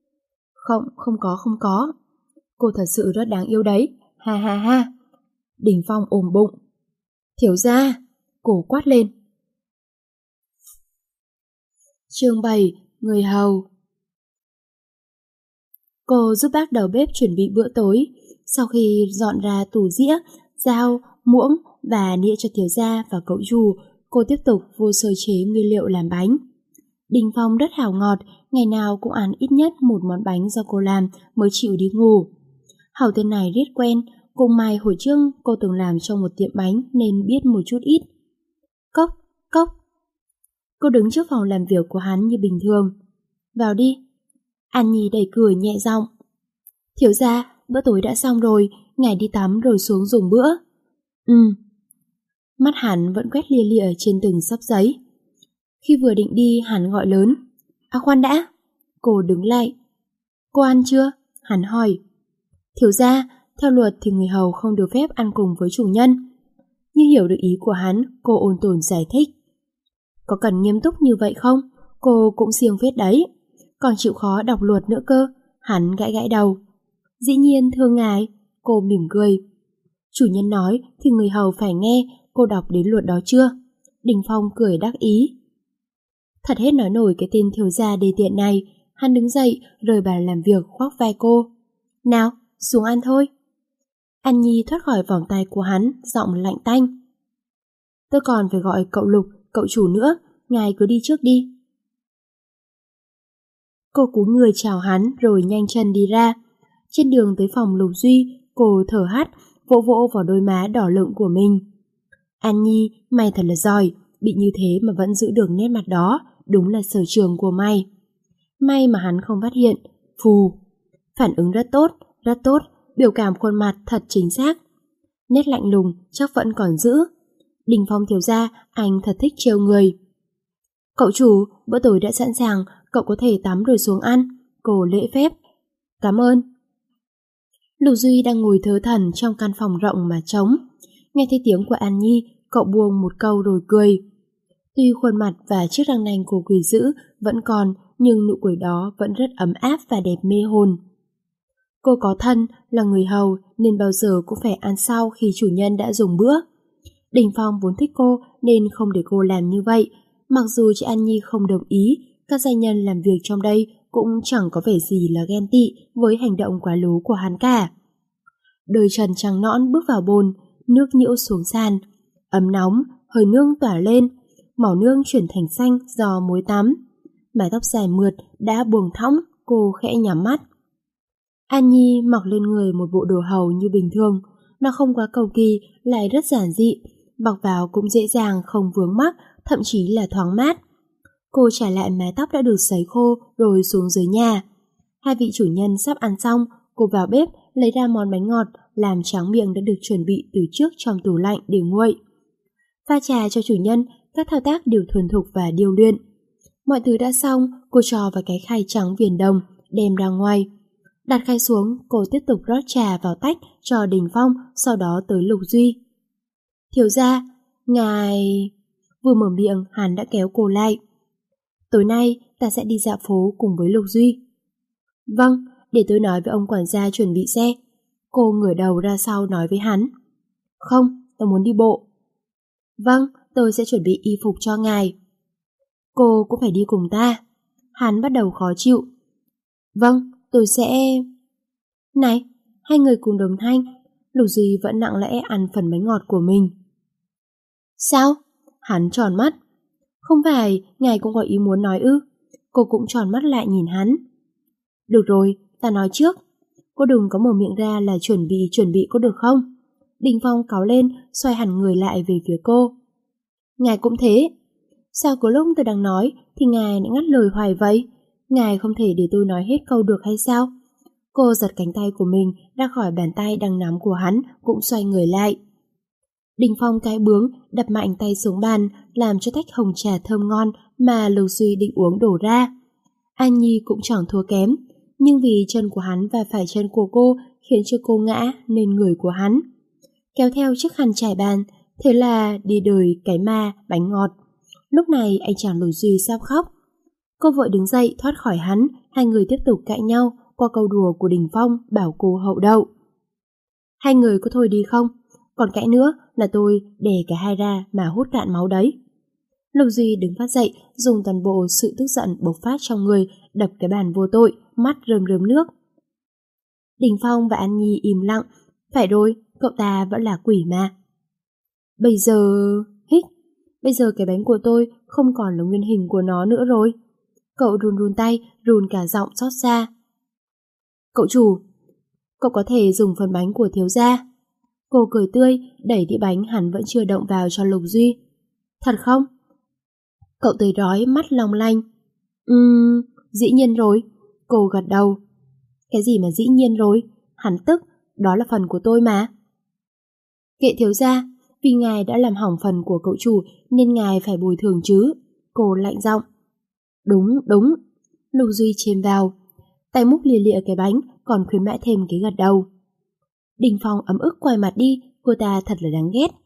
Speaker 1: Không có. Cô thật sự rất đáng yêu đấy, ha ha ha. Đình Phong ôm bụng. Thiếu gia, cô quát lên. Chương 7. Người hầu. Cô giúp bác đầu bếp chuẩn bị bữa tối. Sau khi dọn ra tủ dĩa, dao, muỗng và nĩa cho thiếu gia và cậu chủ, cô tiếp tục vô sơ chế nguyên liệu làm bánh. Đình Phong rất hào ngọt, ngày nào cũng ăn ít nhất một món bánh do cô làm mới chịu đi ngủ. Hầu tên này riết quen, cùng Mai hồi trước cô từng làm trong một tiệm bánh nên biết một chút ít. Cốc, cốc. Cô đứng trước phòng làm việc của hắn như bình thường. Vào đi. An Nhi đẩy cửa nhẹ giọng. Thiếu gia, bữa tối đã xong rồi, ngài đi tắm rồi xuống dùng bữa. Mắt hắn vẫn quét lia lịa trên từng xấp giấy. Khi vừa định đi, hắn gọi lớn. Khoan đã. Cô đứng lại. Cô ăn chưa? Hắn hỏi. Thiếu gia, theo luật thì người hầu không được phép ăn cùng với chủ nhân. Như hiểu được ý của hắn, cô ôn tồn giải thích. Có cần nghiêm túc như vậy không? Cô cũng siêng phết đấy. Còn chịu khó đọc luật nữa cơ. Hắn gãi gãi đầu. Dĩ nhiên thưa ngài. Cô mỉm cười. Chủ nhân nói thì người hầu phải nghe. Cô đọc đến luật đó chưa? Đình Phong cười đắc ý. Thật hết nói nổi cái tên thiếu gia đề tiện này. Hắn đứng dậy rời bàn làm việc khoác vai cô. Nào, xuống ăn thôi. An Nhi thoát khỏi vòng tay của hắn, giọng lạnh tanh. Tôi còn phải gọi cậu Lục, cậu chủ nữa, ngài cứ đi trước đi. Cô cúi người chào hắn rồi nhanh chân đi ra. Trên đường tới phòng Lục Duy, cô thở hắt, vỗ vỗ vào đôi má đỏ lựng của mình. An Nhi, mày thật là giỏi, bị như thế mà vẫn giữ được nét mặt đó, đúng là sở trường của mày. May mà hắn không phát hiện. Phù. Phản ứng rất tốt, biểu cảm khuôn mặt thật chính xác. Nét lạnh lùng chắc vẫn còn giữ. Đình Phong thiếu gia, anh thật thích trêu người. Cậu chủ, bữa tối đã sẵn sàng, cậu có thể tắm rồi xuống ăn. Cô lễ phép. Cảm ơn. Lục Duy đang ngồi thớ thẩn trong căn phòng rộng mà trống. Nghe thấy tiếng của An Nhi, cậu buông một câu rồi cười. Tuy khuôn mặt và chiếc răng nanh của quỷ dữ vẫn còn, nhưng nụ cười đó vẫn rất ấm áp và đẹp mê hồn. Cô có thân, là người hầu nên bao giờ cũng phải ăn sau khi chủ nhân đã dùng bữa. Đình Phong vốn thích cô nên không để cô làm như vậy. Mặc dù chị An Nhi không đồng ý, các gia nhân làm việc trong đây cũng chẳng có vẻ gì là ghen tị với hành động quá lố của hắn cả. Đôi chân trắng nõn bước vào bồn, nước nhiễu xuống sàn. Ấm nóng, hơi nương tỏa lên, màu nương chuyển thành xanh do muối tắm. Mái tóc dài mượt đã buông thõng, cô khẽ nhắm mắt. An Nhi mặc lên người một bộ đồ hầu như bình thường, nó không quá cầu kỳ, lại rất giản dị, mặc vào cũng dễ dàng không vướng mắc, thậm chí là thoáng mát. Cô trả lại mái tóc đã được sấy khô rồi xuống dưới nhà. Hai vị chủ nhân sắp ăn xong, cô vào bếp lấy ra món bánh ngọt làm tráng miệng đã được chuẩn bị từ trước trong tủ lạnh để nguội. Pha trà cho chủ nhân, các thao tác đều thuần thục và điêu luyện. Mọi thứ đã xong, cô cho vào cái khay trắng viền đồng, đem ra ngoài. Đặt khay xuống, cô tiếp tục rót trà vào tách cho Đình Phong, sau đó tới Lục Duy. Thiếu gia, ngài... Vừa mở miệng, hắn đã kéo cô lại. Tối nay, ta sẽ đi dạo phố cùng với Lục Duy. Vâng, để tôi nói với ông quản gia chuẩn bị xe. Cô ngửa đầu ra sau nói với hắn. Không, tôi muốn đi bộ. Vâng, tôi sẽ chuẩn bị y phục cho ngài. Cô cũng phải đi cùng ta. Hắn bắt đầu khó chịu. Vâng, tôi sẽ... Này, hai người cùng đồng thanh. Lục Duy vẫn lặng lẽ ăn phần bánh ngọt của mình. Sao? Hắn tròn mắt. Không phải, ngài cũng có ý muốn nói ư? Cô cũng tròn mắt lại nhìn hắn. Được rồi, ta nói trước. Cô đừng có mở miệng ra là chuẩn bị có được không? Đình Phong cáu lên, xoay hẳn người lại về phía cô. Ngài cũng thế. Sao có lúc tôi đang nói thì ngài lại ngắt lời hoài vậy? Ngài không thể để tôi nói hết câu được hay sao? Cô giật cánh tay của mình ra khỏi bàn tay đang nắm của hắn, cũng xoay người lại. Đình Phong cái bướng đập mạnh tay xuống bàn, làm cho tách hồng trà thơm ngon mà Lục Duy định uống đổ ra. An Nhi cũng chẳng thua kém, nhưng vì chân của hắn và phải chân của cô khiến cho cô ngã nên người của hắn kéo theo chiếc khăn trải bàn, thế là đi đời cái ma bánh ngọt. Lúc này anh chàng Lục Duy sắp khóc. Cô vội đứng dậy thoát khỏi hắn, hai người tiếp tục cãi nhau qua câu đùa của Đình Phong bảo cô hậu đậu. Hai người có thôi đi không? Còn cãi nữa là tôi đè cả hai ra mà hút cạn máu đấy. Lục Duy đứng phát dậy, dùng toàn bộ sự tức giận bộc phát trong người, đập cái bàn vô tội, mắt rơm rớm nước. Đình Phong và An Nhi im lặng. Phải rồi, cậu ta vẫn là quỷ mà. Bây giờ cái bánh của tôi không còn là nguyên hình của nó nữa rồi. Cậu run run tay, run cả giọng xót xa. Cậu chủ, cậu có thể dùng phần bánh của thiếu gia. Cô cười tươi, đẩy đĩa bánh hắn vẫn chưa động vào cho Lục Duy. Thật không? Cậu tươi rói, mắt long lanh. Dĩ nhiên rồi. Cô gật đầu. Cái gì mà dĩ nhiên rồi? Hắn tức, đó là phần của tôi mà. Kệ thiếu gia, vì ngài đã làm hỏng phần của cậu chủ nên ngài phải bồi thường chứ. Cô lạnh giọng. Đúng. Lục Duy chêm vào. Tay múc lìa lịa cái bánh, còn khuyến mãi thêm cái gật đầu. Đình Phong ấm ức quay mặt đi, cô ta thật là đáng ghét.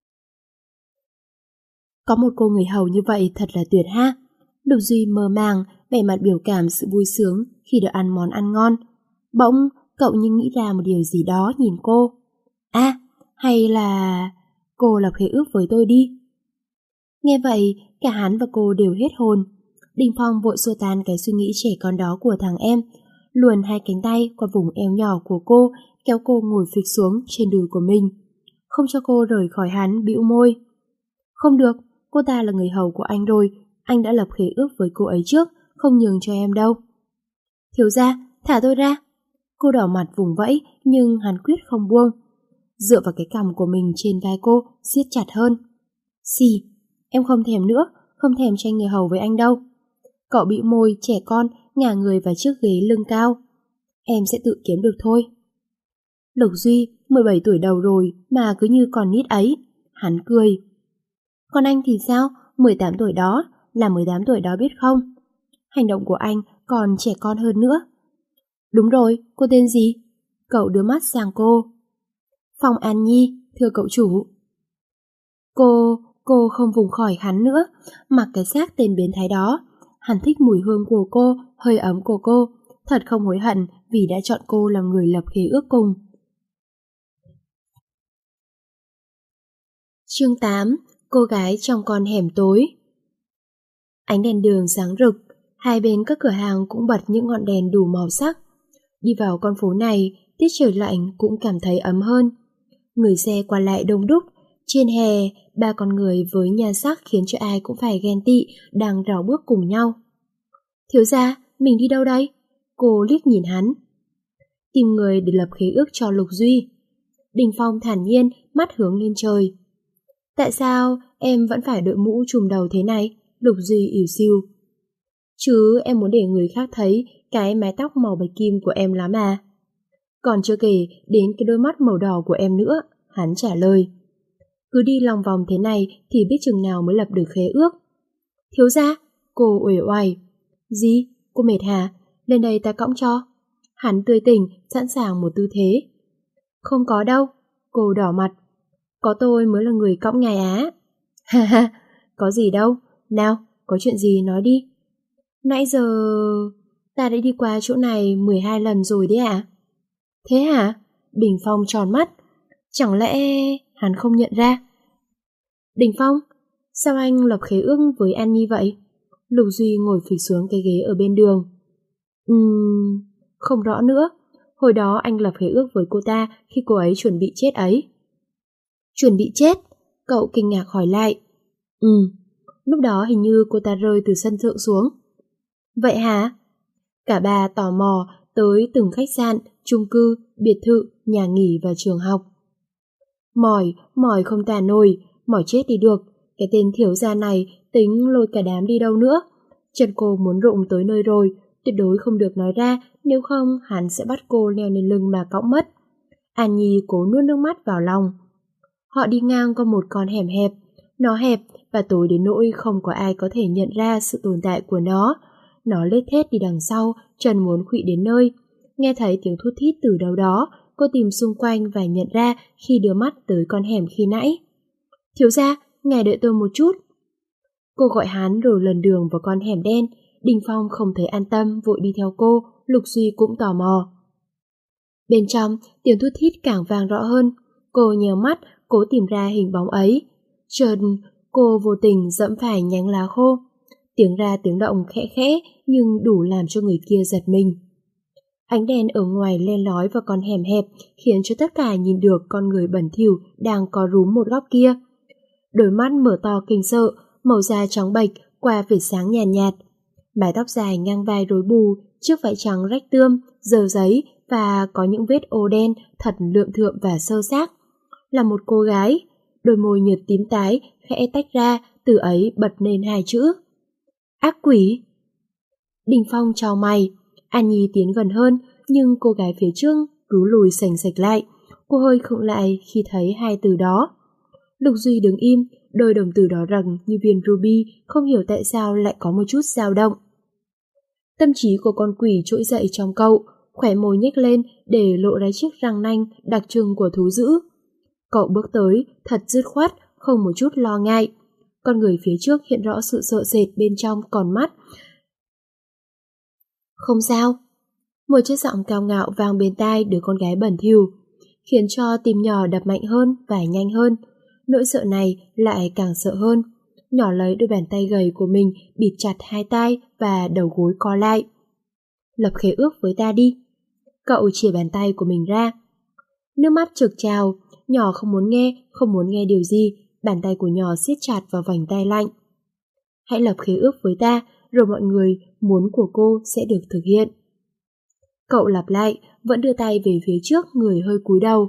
Speaker 1: Có một cô người hầu như vậy thật là tuyệt ha. Lục Duy mơ màng, vẻ mặt biểu cảm sự vui sướng khi được ăn món ăn ngon. Bỗng, cậu như nghĩ ra một điều gì đó nhìn cô. Hay là cô lập khế ước với tôi đi. Nghe vậy, cả hắn và cô đều hết hồn. Đình Phong vội xua tan cái suy nghĩ trẻ con đó của thằng em, luồn hai cánh tay qua vùng eo nhỏ của cô, kéo cô ngồi phịch xuống trên đùi của mình. Không cho cô rời khỏi hắn, bĩu môi. Không được, cô ta là người hầu của anh rồi, anh đã lập khế ước với cô ấy trước, không nhường cho em đâu. Thiếu gia, thả tôi ra. Cô đỏ mặt vùng vẫy, nhưng hắn quyết không buông. Dựa vào cái cằm của mình trên vai cô, siết chặt hơn. Xì, em không thèm nữa, không thèm tranh người hầu với anh đâu. Cậu bĩu môi, trẻ con, ngả người vào chiếc ghế lưng cao. Em sẽ tự kiếm được thôi. Lục Duy, 17 tuổi đầu rồi mà cứ như còn nít ấy. Hắn cười. Còn anh thì sao? 18 tuổi đó, là 18 tuổi đó biết không? Hành động của anh còn trẻ con hơn nữa. Đúng rồi, cô tên gì? Cậu đưa mắt sang cô. Phong An Nhi, thưa cậu chủ. Cô không vùng khỏi hắn nữa, mặc cái xác tên biến thái đó. Hắn thích mùi hương của cô, hơi ấm của cô, thật không hối hận vì đã chọn cô làm người lập khế ước cùng. Chương 8. Cô gái trong con hẻm tối. Ánh đèn đường sáng rực, hai bên các cửa hàng cũng bật những ngọn đèn đủ màu sắc. Đi vào con phố này, tiết trời lạnh cũng cảm thấy ấm hơn. Người xe qua lại đông đúc, trên hè, ba con người với nhan sắc khiến cho ai cũng phải ghen tị đang rảo bước cùng nhau. Thiếu gia, mình đi đâu đây? Cô liếc nhìn hắn. Tìm người để lập khế ước cho Lục Duy. Đình Phong thản nhiên, mắt hướng lên trời. Tại sao em vẫn phải đội mũ trùm đầu thế này? Lục Duy ỉu xìu. Chứ em muốn để người khác thấy cái mái tóc màu bạch kim của em lắm à? Còn chưa kể đến cái đôi mắt màu đỏ của em nữa, hắn trả lời. Cứ đi lòng vòng thế này thì biết chừng nào mới lập được khế ước. Thiếu gia, cô uể oải. Gì? Cô mệt hả? Lên đây ta cõng cho. Hắn tươi tỉnh, sẵn sàng một tư thế. Không có đâu. Cô đỏ mặt. Có tôi mới là người cõng ngài á. Ha ha, có gì đâu. Nào, có chuyện gì nói đi. Nãy giờ ta đã đi qua chỗ này 12 lần rồi đấy ạ. Thế hả? Đình Phong tròn mắt. Chẳng lẽ hắn không nhận ra? Đình Phong, sao anh lập khế ước với An Nhi vậy? Lục Duy ngồi phịch xuống cái ghế ở bên đường. Không rõ nữa. Hồi đó anh lập khế ước với cô ta khi cô ấy chuẩn bị chết ấy. Chuẩn bị chết? Cậu kinh ngạc hỏi lại. Lúc đó hình như cô ta rơi từ sân thượng xuống. Vậy hả? Cả ba tò mò tới từng khách sạn, chung cư, biệt thự, nhà nghỉ và trường học. Mỏi không tả nổi, mỏi chết đi được. Cái tên thiếu gia này tính lôi cả đám đi đâu nữa. Chân cô muốn rụng tới nơi rồi, tuyệt đối không được nói ra, nếu không hắn sẽ bắt cô leo lên lưng mà cõng mất. An Nhi cố nuốt nước mắt vào lòng. Họ đi ngang qua một con hẻm hẹp. Nó hẹp và tối đến nỗi không có ai có thể nhận ra sự tồn tại của nó. Nó lết thết đi đằng sau, chân muốn khuỵu đến nơi. Nghe thấy tiếng thút thít từ đâu đó, cô tìm xung quanh và nhận ra khi đưa mắt tới con hẻm khi nãy. Thiếu gia, ngài đợi tôi một chút. Cô gọi hắn rồi lần đường vào con hẻm đen. Đình Phong không thấy an tâm, vội đi theo cô. Lục Duy cũng tò mò. Bên trong, tiếng thút thít càng vang rõ hơn. Cô nhèo mắt, cố tìm ra hình bóng ấy. Chợt, Cô vô tình dẫm phải nhánh lá khô. Tiếng ra tiếng động khẽ khẽ nhưng đủ làm cho người kia giật mình. Ánh đèn ở ngoài len lói vào con hẻm hẹp khiến cho tất cả nhìn được con người bẩn thỉu đang có rúm một góc kia. Đôi mắt mở to kinh sợ, màu da trắng bệch qua vệt sáng nhàn nhạt. Mái tóc dài ngang vai rối bù, chiếc váy trắng rách tươm, dờ giấy và có những vết ô đen thật lượm thượm và sơ xác. Là một cô gái, đôi môi nhợt tím tái khẽ tách ra, từ ấy bật lên hai chữ: ác quỷ. Đình Phong chau mày. An Nhi tiến gần hơn, nhưng cô gái phía trước cứ lùi sành sạch lại. Cô hơi khựng lại khi thấy hai từ đó. Lục Duy đứng im, đôi đồng tử đỏ rực như viên ruby, không hiểu tại sao lại có một chút dao động. Tâm trí của con quỷ trỗi dậy trong cậu, khóe môi nhếch lên để lộ ra chiếc răng nanh đặc trưng của thú dữ. Cậu bước tới, thật dứt khoát, không một chút lo ngại. Con người phía trước hiện rõ sự sợ sệt bên trong con mắt. Không sao. Một chiếc giọng cao ngạo vang bên tai đứa con gái bẩn thỉu, khiến cho tim nhỏ đập mạnh hơn và nhanh hơn. Nỗi sợ này lại càng sợ hơn. Nhỏ lấy đôi bàn tay gầy của mình bịt chặt hai tai và đầu gối co lại. Lập khế ước với ta đi. Cậu chìa bàn tay của mình ra. Nước mắt trực trào. Nhỏ không muốn nghe điều gì. Bàn tay của nhỏ siết chặt vào vành tay lạnh. Hãy lập khế ước với ta, rồi mọi người muốn của cô sẽ được thực hiện. Cậu lặp lại, vẫn đưa tay về phía trước, người hơi cúi đầu.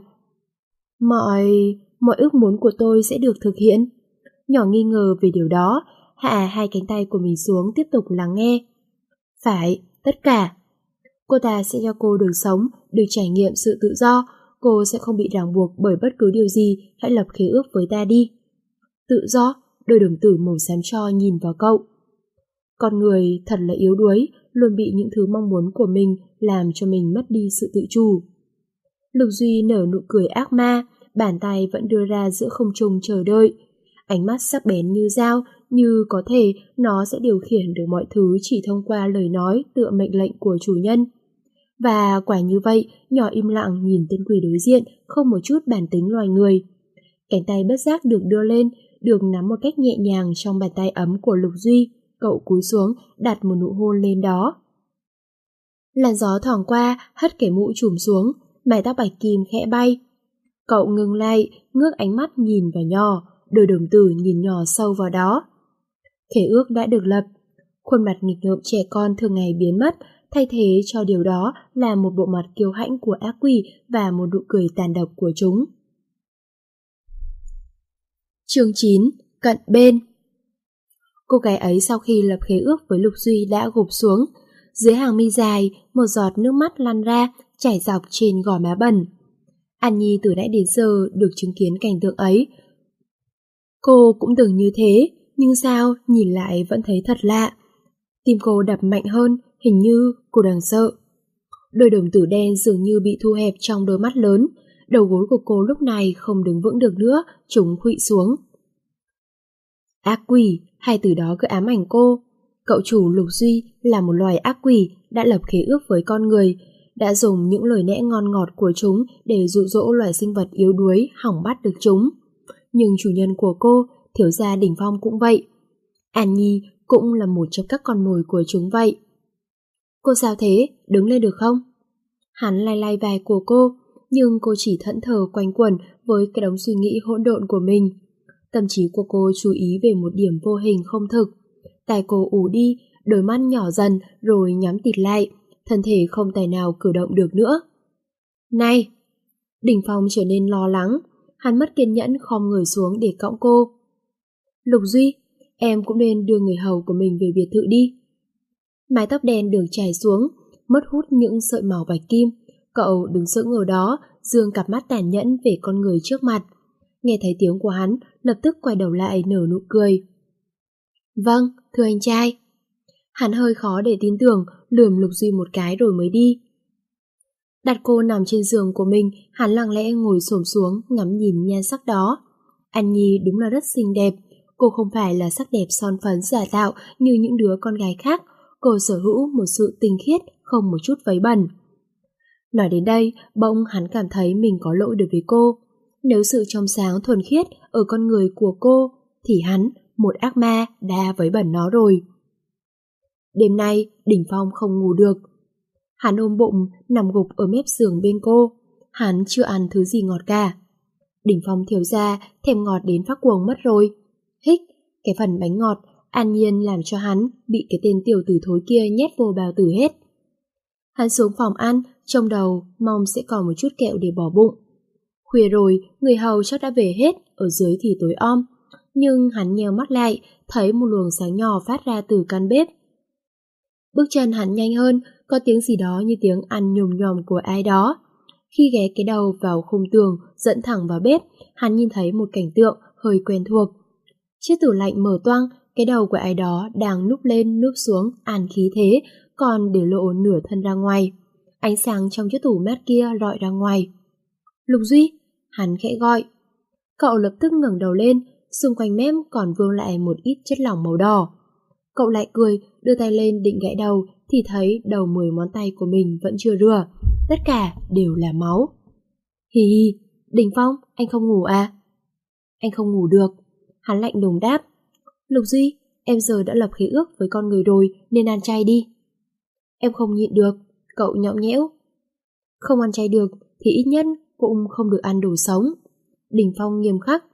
Speaker 1: Mọi ước muốn của tôi sẽ được thực hiện. Nhỏ nghi ngờ về điều đó, hạ hai cánh tay của mình xuống tiếp tục lắng nghe. Phải, tất cả. Cô ta sẽ cho cô được sống, được trải nghiệm sự tự do. Cô sẽ không bị ràng buộc bởi bất cứ điều gì. Hãy lập khế ước với ta đi. Tự do? Đôi đồng tử màu xám tro nhìn vào cậu. Con người thật là yếu đuối, luôn bị những thứ mong muốn của mình làm cho mình mất đi sự tự chủ. Lục Duy nở nụ cười ác ma, bàn tay vẫn đưa ra giữa không trung chờ đợi. Ánh mắt sắc bén như dao, như có thể nó sẽ điều khiển được mọi thứ chỉ thông qua lời nói tựa mệnh lệnh của chủ nhân. Và quả như vậy, nhỏ im lặng nhìn tên quỷ đối diện, không một chút bản tính loài người. Cánh tay bất giác được đưa lên, được nắm một cách nhẹ nhàng trong bàn tay ấm của Lục Duy. Cậu cúi xuống, đặt một nụ hôn lên đó. Làn gió thoảng qua, hất cái mũ trùm xuống, mái tóc bạch kim khẽ bay. Cậu ngừng lại, ngước ánh mắt nhìn vào nhỏ, đôi đồng tử nhìn nhỏ sâu vào đó. Khế ước đã được lập. Khuôn mặt nghịch ngợm trẻ con thường ngày biến mất, thay thế cho điều đó là một bộ mặt kiêu hãnh của ác quỷ và một nụ cười tàn độc của chúng. Chương 9. Cận bên. Cô gái ấy sau khi lập khế ước với Lục Duy đã gục xuống. Dưới hàng mi dài, một giọt nước mắt lăn ra, chảy dọc trên gò má bẩn. An Nhi từ nãy đến giờ được chứng kiến cảnh tượng ấy. Cô cũng từng như thế, nhưng sao nhìn lại vẫn thấy thật lạ. Tim cô đập mạnh hơn, hình như cô đang sợ. Đôi đồng tử đen dường như bị thu hẹp trong đôi mắt lớn. Đầu gối của cô lúc này không đứng vững được nữa, chúng khuỵu xuống. Ác quỷ, hai từ đó cứ ám ảnh cô. Cậu chủ Lục Duy là một loài ác quỷ, đã lập khế ước với con người, đã dùng những lời lẽ ngon ngọt của chúng để dụ dỗ loài sinh vật yếu đuối hỏng bắt được chúng. Nhưng chủ nhân của cô, thiếu gia Đình Phong cũng vậy. An Nhi cũng là một trong các con mồi của chúng vậy. Cô sao thế? Đứng lên được không? Hắn lay lay vai của cô, nhưng cô chỉ thẫn thờ quanh quẩn với cái đống suy nghĩ hỗn độn của mình. Tâm trí của cô chú ý về một điểm vô hình không thực. Tai cô ù đi, đôi mắt nhỏ dần rồi nhắm tịt lại, thân thể không tài nào cử động được nữa. Này! Đình Phong trở nên lo lắng, hắn mất kiên nhẫn khom người xuống để cõng cô. Lục Duy, em cũng nên đưa người hầu của mình về biệt thự đi. Mái tóc đen được chải xuống, mất hút những sợi màu bạch kim. Cậu đứng sững ở đó, dương cặp mắt tàn nhẫn về con người trước mặt. Nghe thấy tiếng của hắn, lập tức quay đầu lại nở nụ cười. Vâng, thưa anh trai. Hắn hơi khó để tin tưởng, lườm Lục Duy một cái rồi mới đi. Đặt cô nằm trên giường của mình, hắn lặng lẽ ngồi xổm xuống ngắm nhìn nhan sắc đó. An Nhi đúng là rất xinh đẹp. Cô không phải là sắc đẹp son phấn giả tạo như những đứa con gái khác. Cô sở hữu một sự tinh khiết, không một chút vấy bẩn. Nói đến đây, bỗng hắn cảm thấy mình có lỗi đối với cô. Nếu sự trong sáng thuần khiết ở con người của cô thì hắn, một ác ma, đã vấy bẩn nó rồi. Đêm nay, Đình Phong không ngủ được. Hắn ôm bụng, nằm gục ở mép giường bên cô. Hắn chưa ăn thứ gì ngọt cả. Đình Phong thiểu ra, thèm ngọt đến phát cuồng mất rồi. Hích, cái phần bánh ngọt, an nhiên làm cho hắn bị cái tên tiểu tử thối kia nhét vô bao tử hết. Hắn xuống phòng ăn, trong đầu mong sẽ còn một chút kẹo để bỏ bụng. Khuya rồi, người hầu chắc đã về hết, ở dưới thì tối om. Nhưng hắn nheo mắt lại, thấy một luồng sáng nhỏ phát ra từ căn bếp. Bước chân hắn nhanh hơn, có tiếng gì đó như tiếng ăn nhồm nhòm của ai đó. Khi ghé cái đầu vào khung tường, dẫn thẳng vào bếp, hắn nhìn thấy một cảnh tượng hơi quen thuộc. Chiếc tủ lạnh mở toang, cái đầu của ai đó đang núp lên núp xuống, ăn khí thế, còn để lộ nửa thân ra ngoài. Ánh sáng trong chiếc tủ mát kia rọi ra ngoài. Lục Duy, hắn khẽ gọi. Cậu lập tức ngẩng đầu lên, xung quanh mép còn vương lại một ít chất lỏng màu đỏ. Cậu lại cười, đưa tay lên định gãi đầu thì thấy đầu 10 ngón tay của mình vẫn chưa rửa. Tất cả đều là máu. Hì hì, Đình Phong, anh không ngủ à? Anh không ngủ được. Hắn lạnh lùng đáp. Lục Duy, em giờ đã lập khế ước với con người rồi nên ăn chay đi. Em không nhịn được, cậu nhõng nhẽo. Không ăn chay được thì ít nhất cũng không được ăn đồ sống. Đình Phong nghiêm khắc.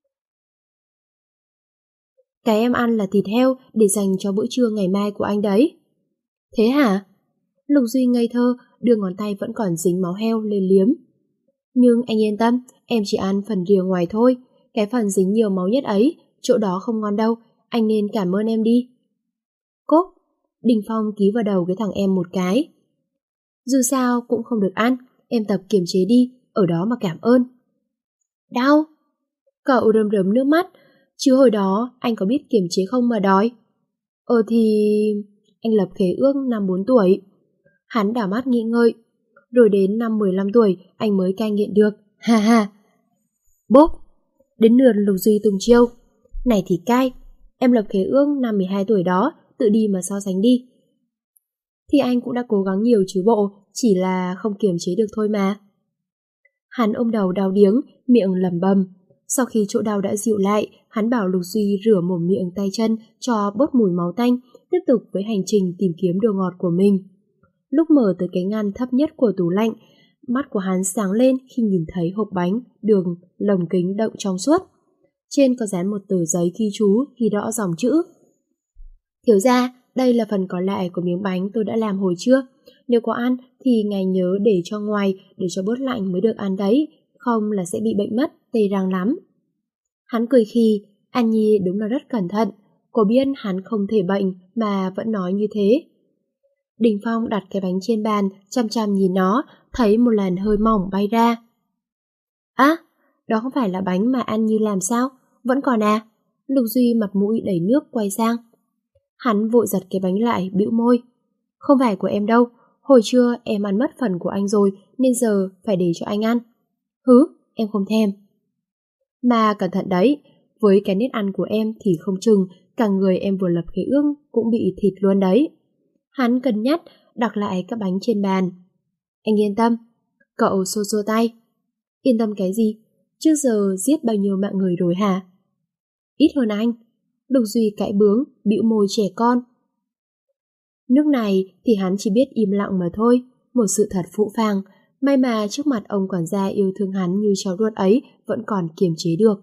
Speaker 1: Cái em ăn là thịt heo để dành cho bữa trưa ngày mai của anh đấy. Thế hả? Lục Duy ngây thơ, đưa ngón tay vẫn còn dính máu heo lên liếm. Nhưng anh yên tâm, em chỉ ăn phần rìa ngoài thôi. Cái phần dính nhiều máu nhất ấy, chỗ đó không ngon đâu, anh nên cảm ơn em đi. Cốp, Đình Phong ký vào đầu cái thằng em một cái. Dù sao cũng không được ăn, em tập kiềm chế đi, ở đó mà cảm ơn. Đau! Cậu rơm rớm nước mắt, chứ hồi đó anh có biết kiềm chế không mà đói. Thì... Anh lập khế ước năm 4 tuổi. Hắn đảo mắt nghĩ ngợi. Rồi đến năm 15 tuổi anh mới cai nghiện được. Ha ha. Bốp. Đến lượt Lục Duy tung chiêu. Này thì cai. Em lập khế ước năm 12 tuổi đó, tự đi mà so sánh đi. Thì anh cũng đã cố gắng nhiều chứ bộ, chỉ là không kiềm chế được thôi mà. Hắn ôm đầu đau điếng, miệng lẩm bẩm. Sau khi chỗ đau đã dịu lại, hắn bảo Lục Duy rửa mồm miệng tay chân cho bớt mùi máu tanh, tiếp tục với hành trình tìm kiếm đồ ngọt của mình. Lúc mở tới cái ngăn thấp nhất của tủ lạnh, mắt của hắn sáng lên khi nhìn thấy hộp bánh, đường, lồng kính đậm trong suốt. Trên có dán một tờ giấy ghi chú, ghi rõ dòng chữ. Thiếu gia, đây là phần còn lại của miếng bánh tôi đã làm hồi trưa. Nếu có ăn thì ngài nhớ để cho ngoài, để cho bớt lạnh mới được ăn đấy, không là sẽ bị bệnh mất, tê răng lắm. Hắn cười khi, An Nhi đúng là rất cẩn thận, cô biết hắn không thể bệnh mà vẫn nói như thế. Đình Phong đặt cái bánh trên bàn, chăm chăm nhìn nó, thấy một làn hơi mỏng bay ra. Á, đó không phải là bánh mà An Nhi làm sao? Vẫn còn à? Lục Duy mặt mũi đầy nước quay sang. Hắn vội giật cái bánh lại, bĩu môi. Không phải của em đâu, hồi trưa em ăn mất phần của anh rồi nên giờ phải để cho anh ăn. Hứ, em không thèm. Mà cẩn thận đấy, với cái nết ăn của em thì không chừng cả người em vừa lập khế ước cũng bị thịt luôn đấy. Hắn cân nhắc đặt lại các bánh trên bàn. Anh yên tâm. Cậu xua xua tay. Yên tâm cái gì? Trước giờ giết bao nhiêu mạng người rồi hả? Ít hơn anh. Lục Duy cãi bướng, bĩu môi trẻ con. Nước này thì hắn chỉ biết im lặng mà thôi, một sự thật phũ phàng. May mà trước mặt ông quản gia yêu thương hắn như cháu ruột ấy vẫn còn kiềm chế được.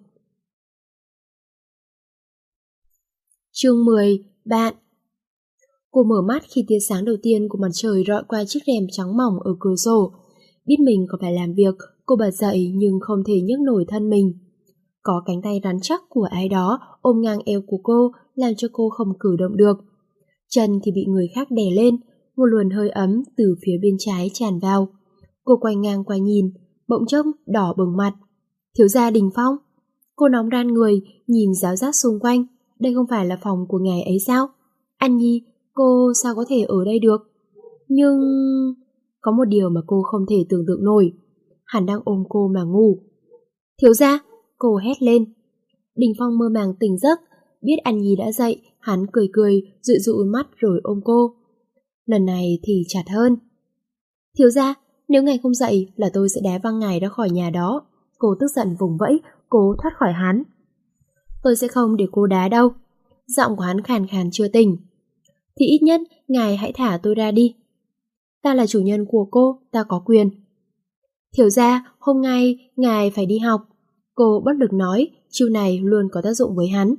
Speaker 1: Chương 10. Bạn. Cô mở mắt khi tia sáng đầu tiên của mặt trời rọi qua chiếc rèm trắng mỏng ở cửa sổ. Biết mình còn phải làm việc, cô bật dậy nhưng không thể nhấc nổi thân mình. Có cánh tay rắn chắc của ai đó ôm ngang eo của cô làm cho cô không cử động được. Chân thì bị người khác đè lên, một luồng hơi ấm từ phía bên trái tràn vào. Cô quay ngang qua nhìn, bỗng chốc đỏ bừng mặt. Thiếu gia Đình Phong. Cô nóng ran người, nhìn ráo rác xung quanh. Đây không phải là phòng của ngài ấy sao? An Nhi, cô sao có thể ở đây được? Nhưng... có một điều mà cô không thể tưởng tượng nổi. Hắn đang ôm cô mà ngủ. Thiếu gia, cô hét lên. Đình Phong mơ màng tỉnh giấc, biết An Nhi đã dậy, hắn cười cười, dụi dụi mắt rồi ôm cô. Lần này thì chặt hơn. Thiếu gia, nếu ngài không dậy là tôi sẽ đá văng ngài ra khỏi nhà đó. Cô tức giận vùng vẫy, cố thoát khỏi hắn. tôi sẽ không để cô đá đâu. Giọng của hắn khàn khàn chưa tỉnh. Thì ít nhất ngài hãy thả tôi ra đi. Ta là chủ nhân của cô, ta có quyền. Thiếu gia, hôm nay ngài phải đi học. Cô bất lực nói, chiêu này luôn có tác dụng với hắn.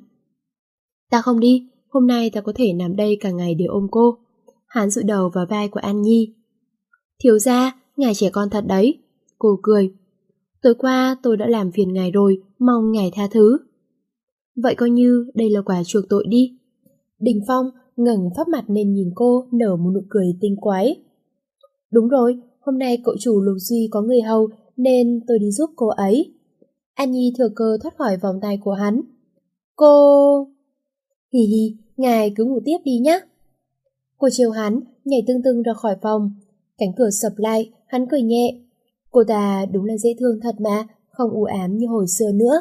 Speaker 1: Ta không đi, hôm nay ta có thể nằm đây cả ngày để ôm cô. Hắn dụi đầu vào vai của An Nhi. Thiếu gia, ngài trẻ con thật đấy. Cô cười. Tối qua tôi đã làm phiền ngài rồi, mong ngài tha thứ. Vậy coi như đây là quả chuộc tội đi. Đình Phong ngẩng phát mặt lên nhìn cô, nở một nụ cười tinh quái. Đúng rồi, hôm nay cậu chủ Lục Duy có người hầu nên tôi đi giúp cô ấy. An Nhi thừa cơ thoát khỏi vòng tay của hắn. Cô... Hì hì, ngài cứ ngủ tiếp đi nhé. Cô trêu hắn, nhảy tưng tưng ra khỏi phòng. Cánh cửa sập lại, hắn cười nhẹ. Cô ta đúng là dễ thương thật mà, không u ám như hồi xưa nữa.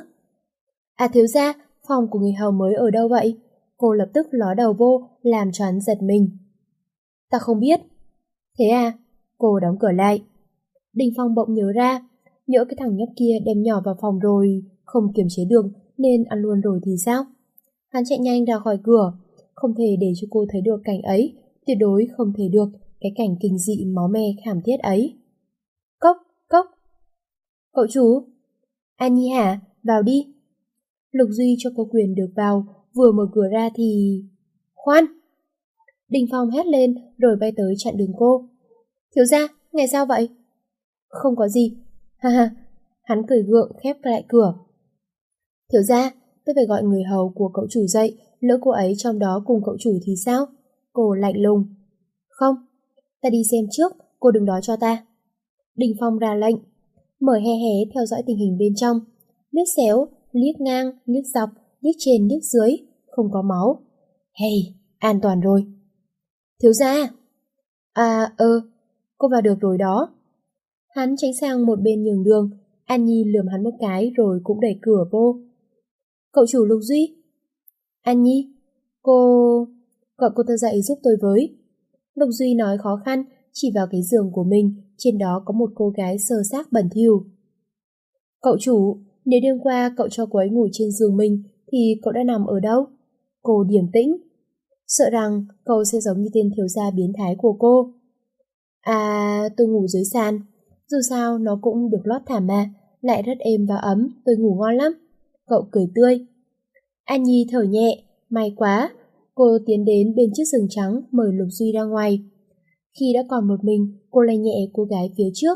Speaker 1: À thiếu gia, phòng của người hầu mới ở đâu vậy? Cô lập tức ló đầu vô, làm cho hắn giật mình. Ta không biết. Thế à? Cô đóng cửa lại. Đình Phong bỗng nhớ ra, nhỡ cái thằng nhóc kia đem nhỏ vào phòng rồi, không kiềm chế được nên ăn luôn rồi thì sao? Hắn chạy nhanh ra khỏi cửa, không thể để cho cô thấy được cảnh ấy, tuyệt đối không thể được cái cảnh kinh dị máu me khảm thiết ấy. Cốc, cốc. Cậu chủ. An Nhi hả? Vào đi. Lục Duy cho cô quyền được vào, vừa mở cửa ra thì... Khoan! Đình Phong hét lên rồi bay tới chặn đường cô. Thiếu gia, ngày sao vậy? Không có gì. Ha ha, hắn cười gượng khép lại cửa. Thiếu gia, tôi phải gọi người hầu của cậu chủ dậy, lỡ cô ấy trong đó cùng cậu chủ thì sao? Cô lạnh lùng. Không, ta đi xem trước, cô đừng đó cho ta. Đình Phong ra lệnh. Mở hé hé theo dõi tình hình bên trong. Liếc xéo, liếc ngang, liếc dọc, liếc trên, liếc dưới, không có máu. Hey, an toàn rồi. Thiếu gia. À, cô vào được rồi đó. Hắn tránh sang một bên nhường đường, An Nhi lườm hắn một cái rồi cũng đẩy cửa vô. Cậu chủ Lục Duy. An Nhi, gọi cô ta dậy giúp tôi với. Lục Duy nói khó khăn, chỉ vào cái giường của mình, trên đó có một cô gái sơ xác bẩn thỉu. Cậu chủ, nếu đêm qua cậu cho cô ấy ngủ trên giường mình, thì cậu đã nằm ở đâu? Cô điềm tĩnh, sợ rằng cậu sẽ giống như tên thiếu gia biến thái của cô. À, tôi ngủ dưới sàn. Dù sao nó cũng được lót thảm mà, lại rất êm và ấm, tôi ngủ ngon lắm. Cậu cười tươi. An Nhi thở nhẹ, may quá. Cô tiến đến bên chiếc giường trắng mời Lục Duy ra ngoài. Khi đã còn một mình, cô lay nhẹ cô gái phía trước.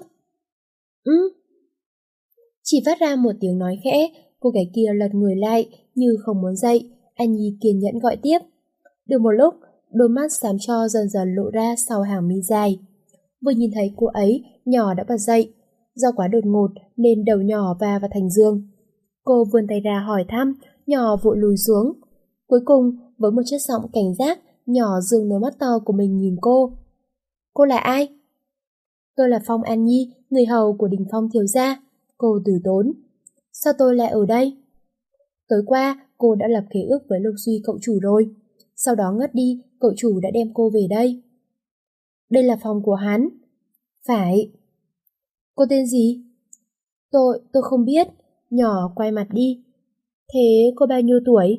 Speaker 1: Chỉ phát ra một tiếng nói khẽ, cô gái kia lật người lại như không muốn dậy. An Nhi kiên nhẫn gọi tiếp. Được một lúc, đôi mắt xám cho dần dần lộ ra sau hàng mi dài. Vừa nhìn thấy cô ấy, nhỏ đã bật dậy. Do quá đột ngột nên đầu nhỏ va vào thành giường. Cô vươn tay ra hỏi thăm, nhỏ vội lùi xuống. Cuối cùng, với một chất giọng cảnh giác, nhỏ dương đôi mắt to của mình nhìn cô. Cô là ai? Tôi là Phong An Nhi, người hầu của Đình Phong thiếu gia. Cô từ tốn. Sao tôi lại ở đây? Tối qua, cô đã lập khế ước với Lục Duy cậu chủ rồi. Sau đó ngất đi, cậu chủ đã đem cô về đây. Đây là phòng của hắn. Phải. Cô tên gì? Tôi không biết. Nhỏ quay mặt đi. Thế cô bao nhiêu tuổi?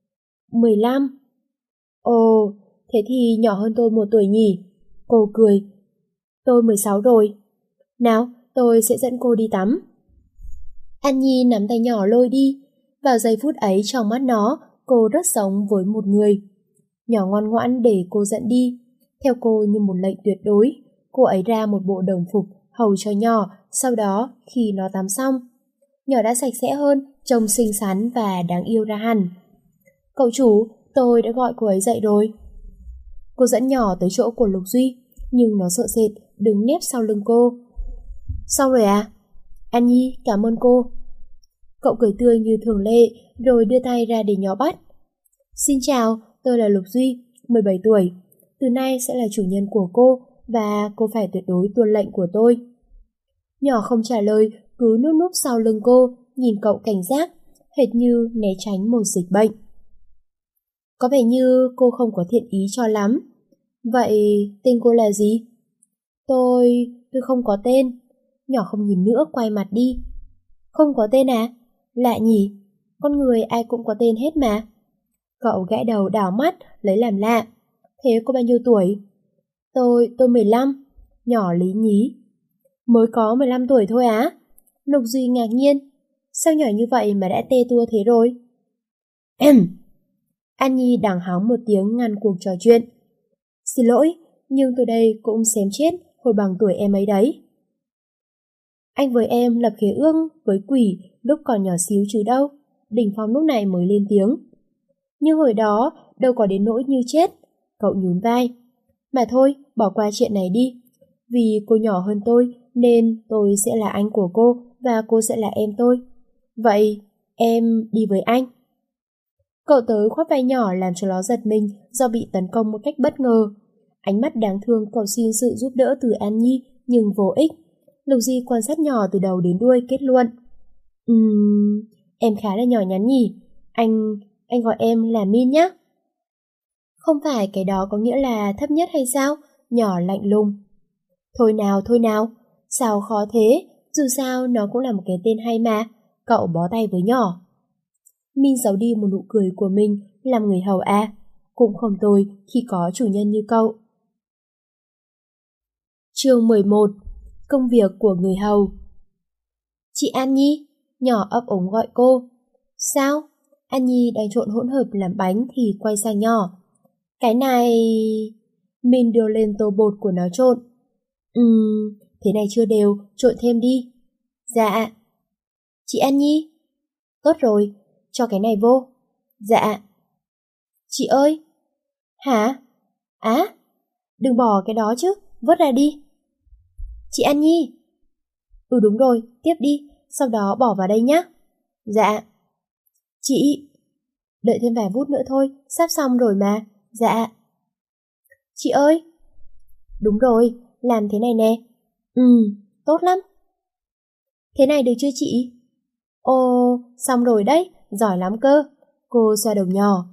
Speaker 1: 15. Ồ, thế thì nhỏ hơn tôi 1 tuổi nhỉ? Cô cười. Tôi 16 rồi. Nào, tôi sẽ dẫn cô đi tắm. An Nhi nắm tay nhỏ lôi đi. Vào giây phút ấy trong mắt nó, cô rất giống với một người. Nhỏ ngoan ngoãn để cô dẫn đi. Theo cô như một lệnh tuyệt đối, cô ấy ra một bộ đồng phục hầu cho nhỏ, sau đó khi nó tắm xong, nhỏ đã sạch sẽ hơn, trông xinh xắn và đáng yêu ra hẳn. Cậu chủ, tôi đã gọi cô ấy dậy rồi. Cô dẫn nhỏ tới chỗ của Lục Duy, nhưng nó sợ sệt, đứng nép sau lưng cô. Xong rồi à? An Nhi, cảm ơn cô. Cậu cười tươi như thường lệ, rồi đưa tay ra để nhỏ bắt. Xin chào, tôi là Lục Duy, 17 tuổi. Từ nay sẽ là chủ nhân của cô, và cô phải tuyệt đối tuân lệnh của tôi. Nhỏ không trả lời, cứ núp núp sau lưng cô, nhìn cậu cảnh giác, hệt như né tránh một dịch bệnh. Có vẻ như cô không có thiện ý cho lắm. Vậy tên cô là gì? Tôi không có tên. Nhỏ không nhìn nữa, quay mặt đi. Không có tên à? Lạ nhỉ? Con người ai cũng có tên hết mà. Cậu gãi đầu đảo mắt, lấy làm lạ. Thế cô bao nhiêu tuổi? Tôi 15. Nhỏ lý nhí. Mới có 15 tuổi thôi á? Lục Duy ngạc nhiên. Sao nhỏ như vậy mà đã tê tua thế rồi? An Nhi đằng hóng một tiếng ngăn cuộc trò chuyện. Xin lỗi, nhưng tôi đây cũng xém chết hồi bằng tuổi em ấy đấy. Anh với em lập khế ước với quỷ lúc còn nhỏ xíu chứ đâu. Đình Phong lúc này mới lên tiếng. Nhưng hồi đó đâu có đến nỗi như chết. Cậu nhún vai. Mà thôi, bỏ qua chuyện này đi. Vì cô nhỏ hơn tôi nên tôi sẽ là anh của cô và cô sẽ là em tôi. Vậy em đi với anh. Cậu tới khoác vai nhỏ làm cho nó giật mình do bị tấn công một cách bất ngờ. Ánh mắt đáng thương cầu xin sự giúp đỡ từ An Nhi nhưng vô ích. Lục Di quan sát nhỏ từ đầu đến đuôi kết luận. Em khá là nhỏ nhắn nhỉ. Anh gọi em là Min nhé. Không phải cái đó có nghĩa là thấp nhất hay sao? Nhỏ lạnh lùng. Thôi nào, sao khó thế? Dù sao nó cũng là một cái tên hay mà. Cậu bó tay với nhỏ. Min giấu đi một nụ cười của mình, làm người hầu à. Cũng không tồi khi có chủ nhân như cậu. Chương 11. Công việc của người hầu. Chị An Nhi, nhỏ ấp úng gọi cô. Sao? An Nhi đang trộn hỗn hợp làm bánh thì quay sang nhỏ. Cái này... Min đưa lên tô bột của nó trộn. Thế này chưa đều, trộn thêm đi. Dạ. Chị An Nhi. Tốt rồi, cho cái này vô. Dạ. Chị ơi. Hả? Á, đừng bỏ cái đó chứ, vớt ra đi. Chị An Nhi. Đúng rồi, tiếp đi, sau đó bỏ vào đây nhé. Dạ. Chị. Đợi thêm vài phút nữa thôi, sắp xong rồi mà. Dạ. Chị ơi. Đúng rồi, làm thế này nè. Tốt lắm. Thế này được chưa chị? Ồ, xong rồi đấy, giỏi lắm cơ. Cô xoa đầu nhỏ.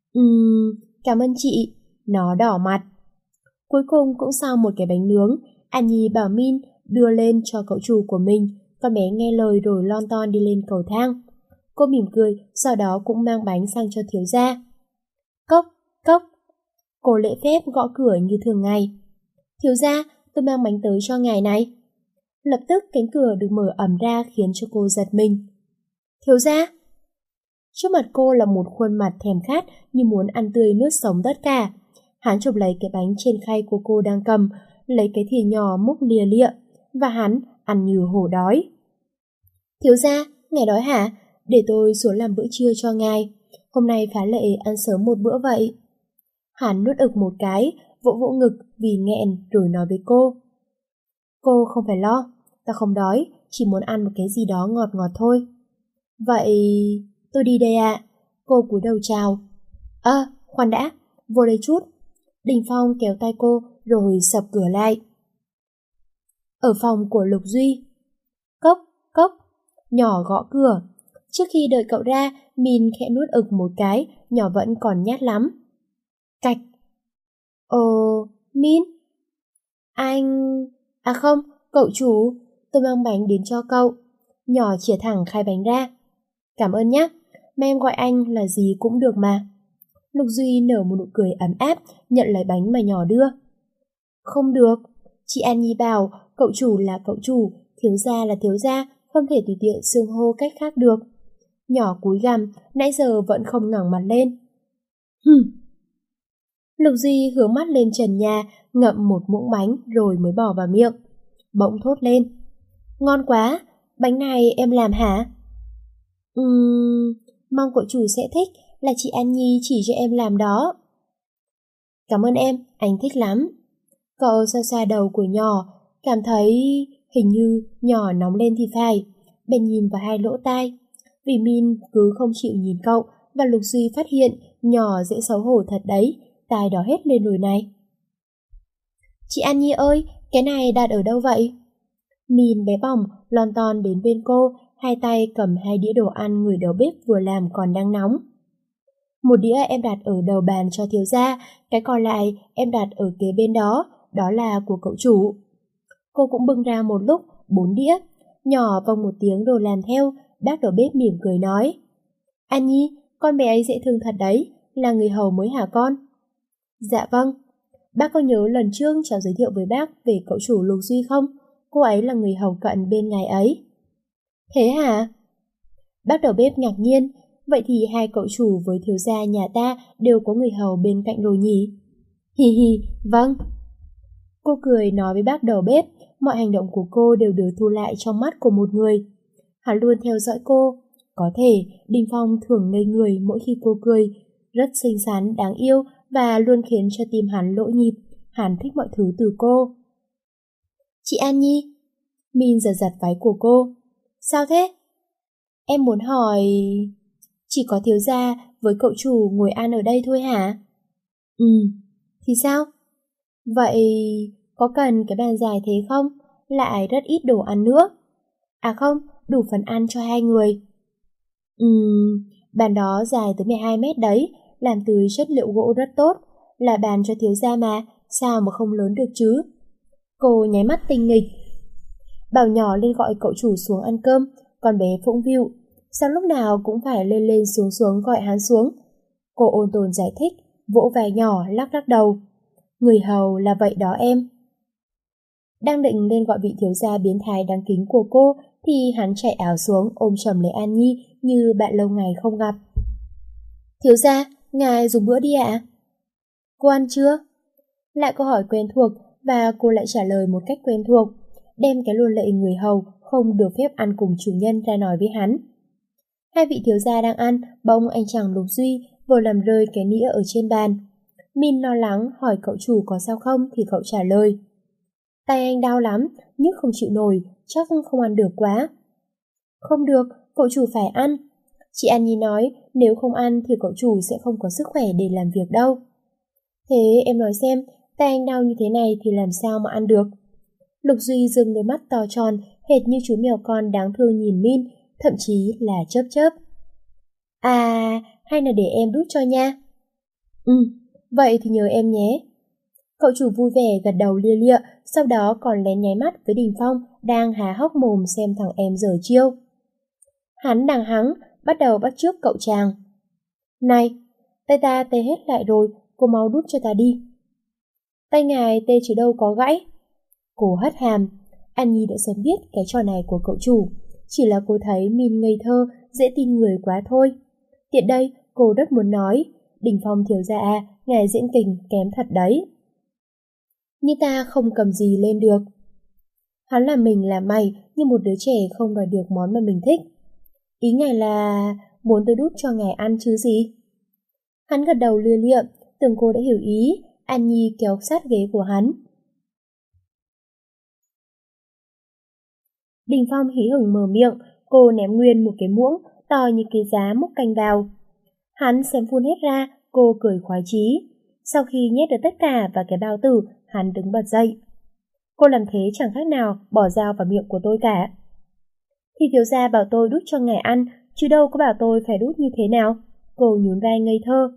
Speaker 1: Cảm ơn chị. Nó đỏ mặt. Cuối cùng cũng xong một cái bánh nướng. An Nhi bảo Min đưa lên cho cậu chủ của mình. Con bé nghe lời rồi lon ton đi lên cầu thang. Cô mỉm cười, sau đó cũng mang bánh sang cho thiếu gia. Cốc, cốc. Cô lễ phép gõ cửa như thường ngày. Thiếu gia, tôi mang bánh tới cho ngài này. Lập tức cánh cửa được mở ầm ra khiến cho cô giật mình. Thiếu gia. Trước mặt cô là một khuôn mặt thèm khát như muốn ăn tươi nuốt sống tất cả. Hắn chụp lấy cái bánh trên khay của cô đang cầm, lấy cái thìa nhỏ múc lìa lịa, và hắn ăn như hổ đói. Thiếu gia, ngài đói hả? Để tôi xuống làm bữa trưa cho ngài. Hôm nay phá lệ ăn sớm một bữa vậy. Hắn nuốt ực một cái, vỗ vỗ ngực vì nghẹn rồi nói với cô. Cô không phải lo, ta không đói, chỉ muốn ăn một cái gì đó ngọt ngọt thôi. Vậy tôi đi đây ạ. Cô cúi đầu chào. Khoan đã, vô đây chút. Đình Phong kéo tay cô rồi sập cửa lại. Ở phòng của Lục Duy. Cốc, cốc. Nhỏ gõ cửa. Trước khi đợi cậu ra, Min khẽ nuốt ực một cái, nhỏ vẫn còn nhát lắm. Cạch. Min? Anh... À không, cậu chủ, tôi mang bánh đến cho cậu. Nhỏ chìa thẳng khay bánh ra. Cảm ơn nhé, mà em gọi anh là gì cũng được mà. Lục Duy nở một nụ cười ấm áp, nhận lấy bánh mà nhỏ đưa. Không được, chị An Nhi bảo cậu chủ là cậu chủ, thiếu gia là thiếu gia, không thể tùy tiện xưng hô cách khác được. Nhỏ cúi gằm, nãy giờ vẫn không ngẩng mặt lên. Lục Duy hướng mắt lên trần nhà, ngậm một muỗng bánh rồi mới bỏ vào miệng. Bỗng thốt lên. Ngon quá, bánh này em làm hả? Mong cậu chủ sẽ thích, là chị An Nhi chỉ cho em làm đó. Cảm ơn em, anh thích lắm. Cậu xoa xoa đầu của nhỏ, cảm thấy hình như nhỏ nóng lên thì phải. Bèn nhìn vào hai lỗ tai. Vì Min cứ không chịu nhìn cậu, và Lục Duy phát hiện nhỏ dễ xấu hổ thật đấy, tai đỏ hết lên rồi này. Chị An Nhi ơi, cái này đặt ở đâu vậy? Min bé bỏng lon ton đến bên cô, hai tay cầm hai đĩa đồ ăn người đầu bếp vừa làm còn đang nóng. Một đĩa em đặt ở đầu bàn cho thiếu gia, cái còn lại em đặt ở kế bên đó, đó là của cậu chủ. Cô cũng bưng ra một lúc 4 đĩa, nhỏ vòng một tiếng rồi làm theo, bác đầu bếp mỉm cười nói. An Nhi, con bé ấy dễ thương thật đấy, là người hầu mới hả con? Dạ vâng. Bác có nhớ lần trước cháu giới thiệu với bác về cậu chủ Lục Duy không? Cô ấy là người hầu cận bên ngài ấy. Thế hả? Bác đầu bếp ngạc nhiên, vậy thì hai cậu chủ với thiếu gia nhà ta đều có người hầu bên cạnh rồi nhỉ? Hi hi, vâng. Cô cười nói với bác đầu bếp, mọi hành động của cô đều được thu lại trong mắt của một người. Hắn luôn theo dõi cô. Có thể, Đinh Phong thường ngây người mỗi khi cô cười, rất xinh xắn, đáng yêu và luôn khiến cho tim hắn lỗ nhịp. Hắn thích mọi thứ từ cô. Chị An Nhi. Min giật giật váy của cô. Sao thế? Em muốn hỏi... Chỉ có thiếu gia với cậu chủ ngồi ăn ở đây thôi hả? Ừ, thì sao? Vậy có cần cái bàn dài thế không? Lại rất ít đồ ăn nữa. À không, đủ phần ăn cho hai người. Bàn đó dài tới 12 mét đấy, làm từ chất liệu gỗ rất tốt, là bàn cho thiếu gia mà, sao mà không lớn được chứ? Cô nháy mắt tinh nghịch. Bảo nhỏ lên gọi cậu chủ xuống ăn cơm, con bé phũng phịu, sao lúc nào cũng phải lên lên xuống xuống gọi hắn xuống. Cô ôn tồn giải thích, vỗ vai nhỏ lắc lắc đầu. Người hầu là vậy đó em. Đang định lên gọi vị thiếu gia biến thái đáng kính của cô thì hắn chạy ảo xuống ôm chầm lấy An Nhi như bạn lâu ngày không gặp. Thiếu gia, ngài dùng bữa đi ạ. Cô ăn chưa? Lại câu hỏi quen thuộc và cô lại trả lời một cách quen thuộc, đem cái luật lệ người hầu không được phép ăn cùng chủ nhân ra nói với hắn. Hai vị thiếu gia đang ăn, bỗng anh chàng Lục Duy vừa làm rơi cái nĩa ở trên bàn. Min lo lắng hỏi cậu chủ có sao không thì cậu trả lời. Tay anh đau lắm, nhức không chịu nổi, chắc không ăn được quá. Không được, cậu chủ phải ăn. Chị An Nhi nói nếu không ăn thì cậu chủ sẽ không có sức khỏe để làm việc đâu. Thế em nói xem, tay anh đau như thế này thì làm sao mà ăn được? Lục Duy dừng đôi mắt to tròn, hệt như chú mèo con đáng thương nhìn Min, thậm chí là chớp chớp. À, hay là để em đút cho nha. Vậy thì nhờ em nhé. Cậu chủ vui vẻ gật đầu lia lịa, sau đó còn lén nháy mắt với Đình Phong đang há hốc mồm xem thằng em giở chiêu. Hắn đằng hắng, bắt đầu bắt chước cậu chàng. Này, tay ta tê hết lại rồi, cô mau đút cho ta đi. Tay ngài tê chứ đâu có gãy. Cô hất hàm, An Nhi đã sớm biết cái trò này của cậu chủ, chỉ là cô thấy Min ngây thơ, dễ tin người quá thôi. Tiện đây, cô rất muốn nói, Đình Phong thiếu gia à, ngài diễn kình kém thật đấy. Nhưng ta không cầm gì lên được. Hắn làm mình làm mày như một đứa trẻ không đòi được món mà mình thích. Ý ngài là muốn tôi đút cho ngài ăn chứ gì? Hắn gật đầu lia lịa, tưởng cô đã hiểu ý. An Nhi kéo sát ghế của hắn. Đình Phong hí hửng mở miệng, cô ném nguyên một cái muỗng to như cái giá múc canh vào. Hắn xem phun hết ra, cô cười khoái chí. Sau khi nhét được tất cả vào cái bao tử, hắn đứng bật dậy. Cô làm thế chẳng khác nào bỏ dao vào miệng của tôi cả. Thì thiếu gia bảo tôi đút cho ngài ăn, chứ đâu có bảo tôi phải đút như thế nào. Cô nhún vai ngây thơ.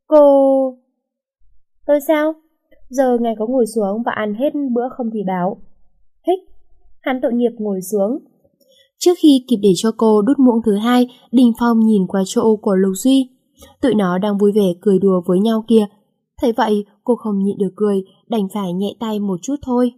Speaker 1: Tôi sao? Giờ ngài có ngồi xuống và ăn hết bữa không thì báo. Hích. Hắn tội nghiệp ngồi xuống. Trước khi kịp để cho cô đút muỗng thứ hai, Đình Phong nhìn qua chỗ của Lục Duy. Tụi nó đang vui vẻ cười đùa với nhau kìa. Thấy vậy, cô không nhịn được cười, đành phải nhẹ tay một chút thôi.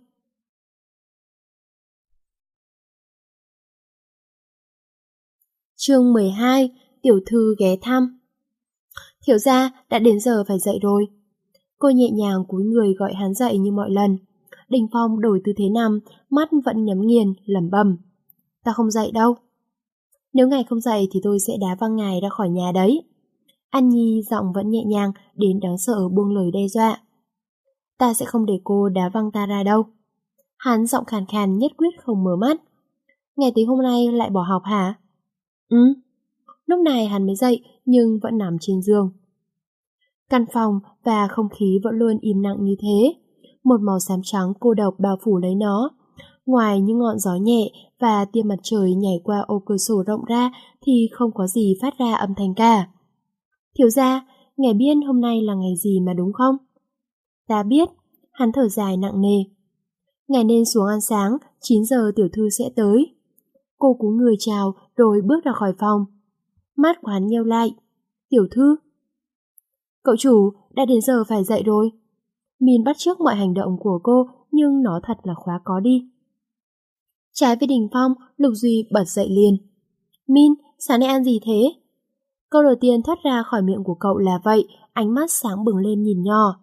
Speaker 1: Chương 12, tiểu thư ghé thăm. Thiếu gia, đã đến giờ phải dậy rồi. Cô nhẹ nhàng cúi người gọi hắn dậy như mọi lần. Đình Phong đổi tư thế nằm, mắt vẫn nhắm nghiền, lẩm bẩm. Ta không dậy đâu. Nếu ngài không dậy thì tôi sẽ đá văng ngài ra khỏi nhà đấy. An Nhi giọng vẫn nhẹ nhàng đến đáng sợ buông lời đe dọa. Ta sẽ không để cô đá văng ta ra đâu. Hắn giọng khàn khàn nhất quyết không mở mắt. Ngày tí hôm nay lại bỏ học hả? Lúc này hắn mới dậy nhưng vẫn nằm trên giường. Căn phòng và không khí vẫn luôn im lặng như thế. Một màu xám trắng cô độc bao phủ lấy nó. Ngoài những ngọn gió nhẹ và tia mặt trời nhảy qua ô cửa sổ rộng ra thì không có gì phát ra âm thanh cả. Thiếu gia, ngài biết hôm nay là ngày gì mà đúng không? Ta biết, hắn thở dài nặng nề. Ngài nên xuống ăn sáng, 9 giờ tiểu thư sẽ tới. Cô cúi người chào rồi bước ra khỏi phòng. Mắt của hắn nheo lại. Tiểu thư. Cậu chủ, đã đến giờ phải dậy rồi. Min bắt chước mọi hành động của cô, nhưng nó thật là khóa có đi. Trái với Đình Phong, Lục Duy bật dậy liền. Min, sáng nay ăn gì thế? Câu đầu tiên thoát ra khỏi miệng của cậu là vậy, ánh mắt sáng bừng lên nhìn nhỏ.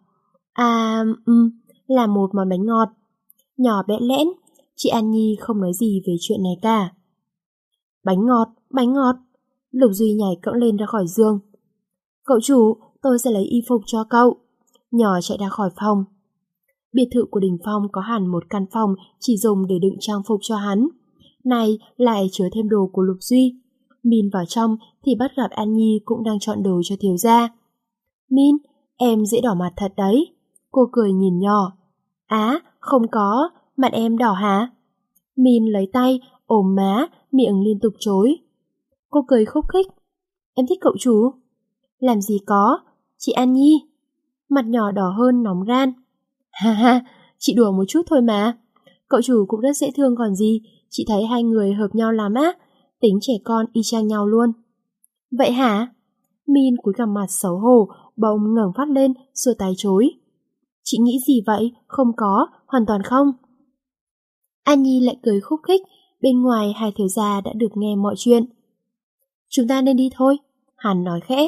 Speaker 1: Là một món bánh ngọt. Nhỏ bẽn lẽn, chị An Nhi không nói gì về chuyện này cả. Bánh ngọt, bánh ngọt. Lục Duy nhảy cẫng lên ra khỏi giường. Cậu chủ, tôi sẽ lấy y phục cho cậu. Nhỏ chạy ra khỏi phòng. Biệt thự của Đình Phong có hẳn một căn phòng chỉ dùng để đựng trang phục cho hắn. Này lại chứa thêm đồ của Lục Duy. Min vào trong thì bắt gặp An Nhi cũng đang chọn đồ cho thiếu gia. Min, em dễ đỏ mặt thật đấy. Cô cười nhìn nhỏ. Á, không có, mặt em đỏ hả? Min lấy tay, ôm má, miệng liên tục chối. Cô cười khúc khích. Em thích cậu chủ. Làm gì có, chị An Nhi. Mặt nhỏ đỏ hơn nóng ran. Ha ha, chị đùa một chút thôi mà. Cậu chủ cũng rất dễ thương còn gì. Chị thấy hai người hợp nhau lắm á. Tính trẻ con y chang nhau luôn. Vậy hả? Min cúi gằm mặt xấu hổ, bỗng ngẩng phát lên, xua tay chối. Chị nghĩ gì vậy? Không có, hoàn toàn không. An Nhi lại cười khúc khích. Bên ngoài hai thiếu gia đã được nghe mọi chuyện. Chúng ta nên đi thôi, hắn nói khẽ.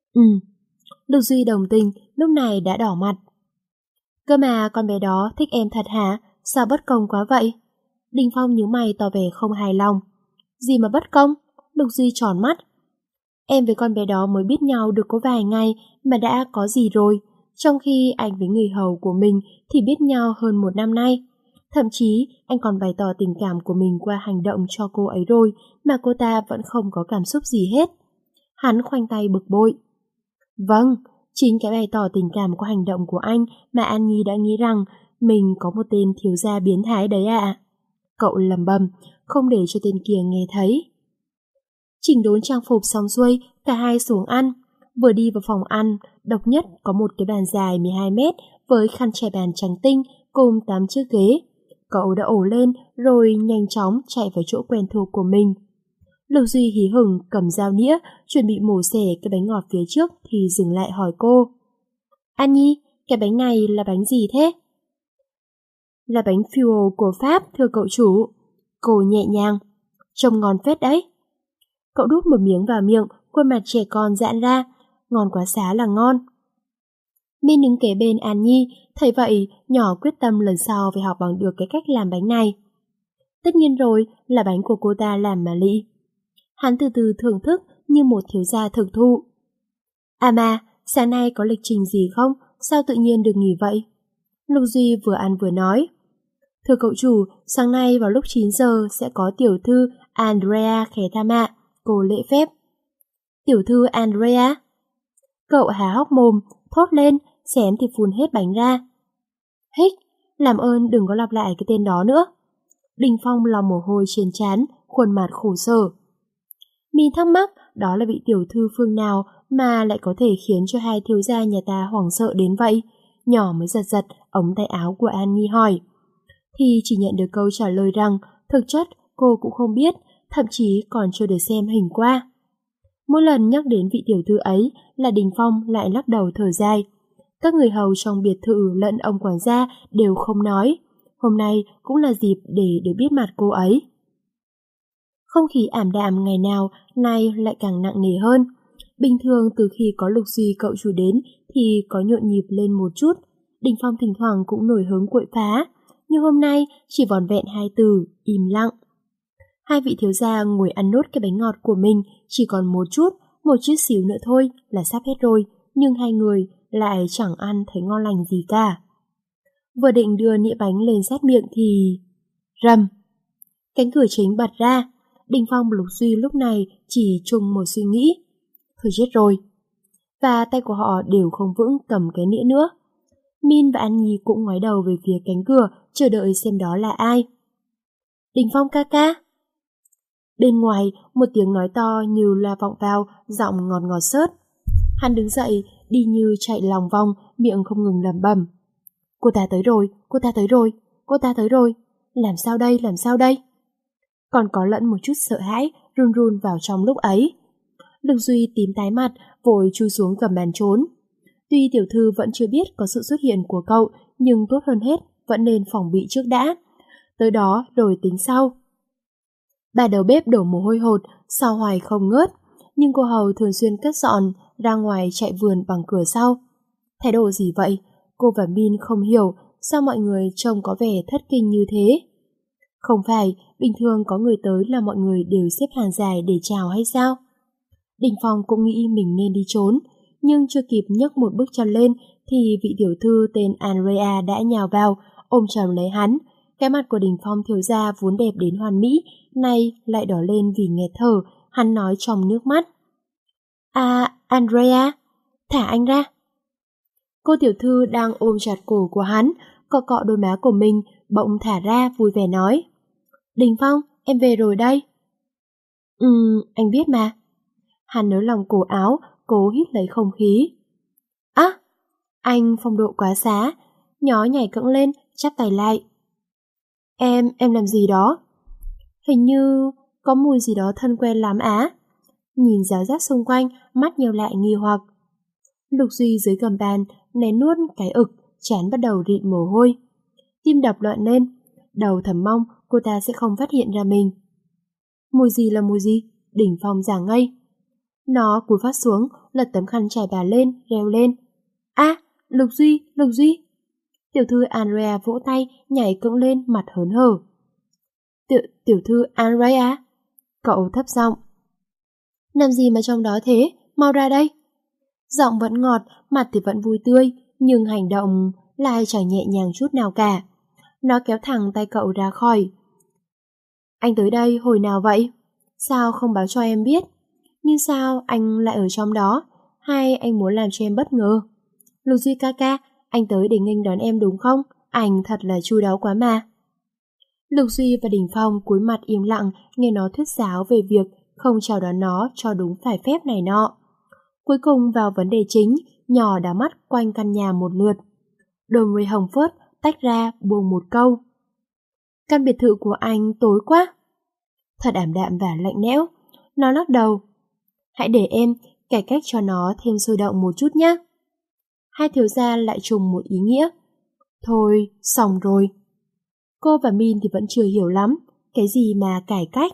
Speaker 1: Lục Duy đồng tình, lúc này đã đỏ mặt. Cơ mà con bé đó thích em thật hả? Sao bất công quá vậy? Đình Phong nhíu mày tỏ vẻ không hài lòng. Gì mà bất công? Lục Duy tròn mắt. Em với con bé đó mới biết nhau được có vài ngày mà đã có gì rồi, trong khi anh với người hầu của mình thì biết nhau hơn 1 năm nay. Thậm chí anh còn bày tỏ tình cảm của mình qua hành động cho cô ấy rồi mà cô ta vẫn không có cảm xúc gì hết. Hắn khoanh tay bực bội. Vâng, chính cái bày tỏ tình cảm qua hành động của anh mà An Nhi đã nghĩ rằng mình có một tên thiếu gia biến thái đấy ạ. Cậu lầm bầm, không để cho tên kia nghe thấy. Chỉnh đốn trang phục xong xuôi, cả hai xuống ăn. Vừa đi vào phòng ăn, độc nhất có một cái bàn dài 12 mét với khăn trải bàn trắng tinh cùng 8 chiếc ghế. Cậu đã ổ lên rồi nhanh chóng chạy vào chỗ quen thuộc của mình. Lục Duy hí hửng cầm dao nĩa, chuẩn bị mổ xẻ cái bánh ngọt phía trước thì dừng lại hỏi cô. An Nhi, cái bánh này là bánh gì thế? Là bánh Fuel của Pháp, thưa cậu chủ. Cô nhẹ nhàng. Trông ngon phết đấy. Cậu đút một miếng vào miệng, khuôn mặt trẻ con giãn ra. Ngon quá xá là ngon. Min đứng kế bên An Nhi, thấy vậy nhỏ quyết tâm lần sau phải học bằng được cái cách làm bánh này. Tất nhiên rồi, là bánh của cô ta làm mà lị. Hắn từ từ thưởng thức như một thiếu gia thực thụ. À mà, sáng nay có lịch trình gì không? Sao tự nhiên được nghỉ vậy? Lục Duy vừa ăn vừa nói. Thưa cậu chủ, sáng nay vào lúc 9 giờ sẽ có tiểu thư Andrea khé thăm ạ. Cô lễ phép. Tiểu thư Andrea? Cậu há hốc mồm, thốt lên, xém thì phun hết bánh ra. Hích, làm ơn đừng có lặp lại cái tên đó nữa. Đình Phong lau mồ hôi trên trán, khuôn mặt khổ sở. Min thắc mắc đó là vị tiểu thư phương nào mà lại có thể khiến cho hai thiếu gia nhà ta hoảng sợ đến vậy. Nhỏ mới giật giật ống tay áo của An Nhi hỏi. Thì chỉ nhận được câu trả lời rằng thực chất cô cũng không biết, thậm chí còn chưa được xem hình qua. Mỗi lần nhắc đến vị tiểu thư ấy là Đình Phong lại lắc đầu thở dài. Các người hầu trong biệt thự lẫn ông quản gia đều không nói. Hôm nay cũng là dịp để được biết mặt cô ấy. Không khí ảm đạm ngày nào nay lại càng nặng nề hơn. Bình thường từ khi có Lục Duy cậu chủ đến thì có nhộn nhịp lên một chút. Đình Phong thỉnh thoảng cũng nổi hứng quậy phá, nhưng hôm nay chỉ vỏn vẹn 2 từ, im lặng. Hai vị thiếu gia ngồi ăn nốt cái bánh ngọt của mình, chỉ còn một chút xíu nữa thôi là sắp hết rồi, nhưng hai người lại chẳng ăn thấy ngon lành gì cả. Vừa định đưa nĩa bánh lên sát miệng thì... Rầm! Cánh cửa chính bật ra. Đình Phong và Lục Duy lúc này chỉ chung một suy nghĩ. Thôi chết rồi. Và tay của họ đều không vững cầm cái nĩa nữa. Min và An Nhi cũng ngoái đầu về phía cánh cửa, chờ đợi xem đó là ai. Đình Phong ca ca. Bên ngoài, một tiếng nói to như loa vọng vào, giọng ngọt ngọt xớt. Hắn đứng dậy, đi như chạy lòng vòng, miệng không ngừng lẩm bẩm. Cô ta tới rồi, cô ta tới rồi, cô ta tới rồi. Làm sao đây, làm sao đây? Còn có lẫn một chút sợ hãi, run run vào trong lúc ấy. Lực Duy tím tái mặt, vội chui xuống gầm bàn trốn. Tuy tiểu thư vẫn chưa biết có sự xuất hiện của cậu, nhưng tốt hơn hết vẫn nên phòng bị trước đã. Tới đó rồi tính sau. Bà đầu bếp đổ mồ hôi hột, sao hoài không ngớt, nhưng cô hầu thường xuyên cất dọn, ra ngoài chạy vườn bằng cửa sau. Thái độ gì vậy? Cô và Min không hiểu sao mọi người trông có vẻ thất kinh như thế. Không phải, bình thường có người tới là mọi người đều xếp hàng dài để chào hay sao? Đình Phong cũng nghĩ mình nên đi trốn, nhưng chưa kịp nhấc một bước chân lên thì vị tiểu thư tên Andrea đã nhào vào, ôm chầm lấy hắn. Cái mặt của Đình Phong thiếu gia vốn đẹp đến hoàn mỹ, nay lại đỏ lên vì nghẹt thở, hắn nói trong nước mắt. À, Andrea, thả anh ra. Cô tiểu thư đang ôm chặt cổ của hắn, cọ cọ đôi má của mình, bỗng thả ra vui vẻ nói. Đình Phong, em về rồi đây. Anh biết mà. Hắn nới lòng cổ áo, cố hít lấy không khí. Á, anh phong độ quá xá, nhó nhảy cẫng lên, chắp tay lại. Em làm gì đó? Hình như có mùi gì đó thân quen lắm á. Nhìn giáo giác xung quanh, mắt nhiều lại nghi hoặc. Lục Duy dưới gầm bàn, nén nuốt cái ực, trán bắt đầu rịn mồ hôi. Tim đập loạn lên, đầu thầm mong cô ta sẽ không phát hiện ra mình. Mùi gì là mùi gì? Đỉnh Phong giả ngây. Nó cúi phát xuống, lật tấm khăn trải bà lên, reo lên. À, Lục Duy, Lục Duy. Tiểu thư Andrea vỗ tay, nhảy cẫng lên, mặt hớn hở. Tiểu thư Andrea? Cậu thấp giọng. Làm gì mà trong đó thế? Mau ra đây. Giọng vẫn ngọt, mặt thì vẫn vui tươi, nhưng hành động lại chẳng nhẹ nhàng chút nào cả. Nó kéo thẳng tay cậu ra khỏi. Anh tới đây hồi nào vậy? Sao không báo cho em biết? Nhưng sao anh lại ở trong đó? Hay anh muốn làm cho em bất ngờ? Lục Duy ca ca, anh tới để nghênh đón em đúng không? Anh thật là chu đáo quá mà. Lục Duy và Đình Phong cúi mặt im lặng nghe nó thuyết giáo về việc không chào đón nó cho đúng phải phép này nọ. Cuối cùng vào vấn đề chính, nhỏ đảo mắt quanh căn nhà một lượt. Đôi môi hồng phớt tách ra buông một câu. Căn biệt thự của anh tối quá. Thật ảm đạm và lạnh lẽo. Nó lắc đầu. Hãy để em cải cách cho nó thêm sôi động một chút nhé. Hai thiếu gia lại trùng một ý nghĩa. Thôi, xong rồi. Cô và Min thì vẫn chưa hiểu lắm. Cái gì mà cải cách?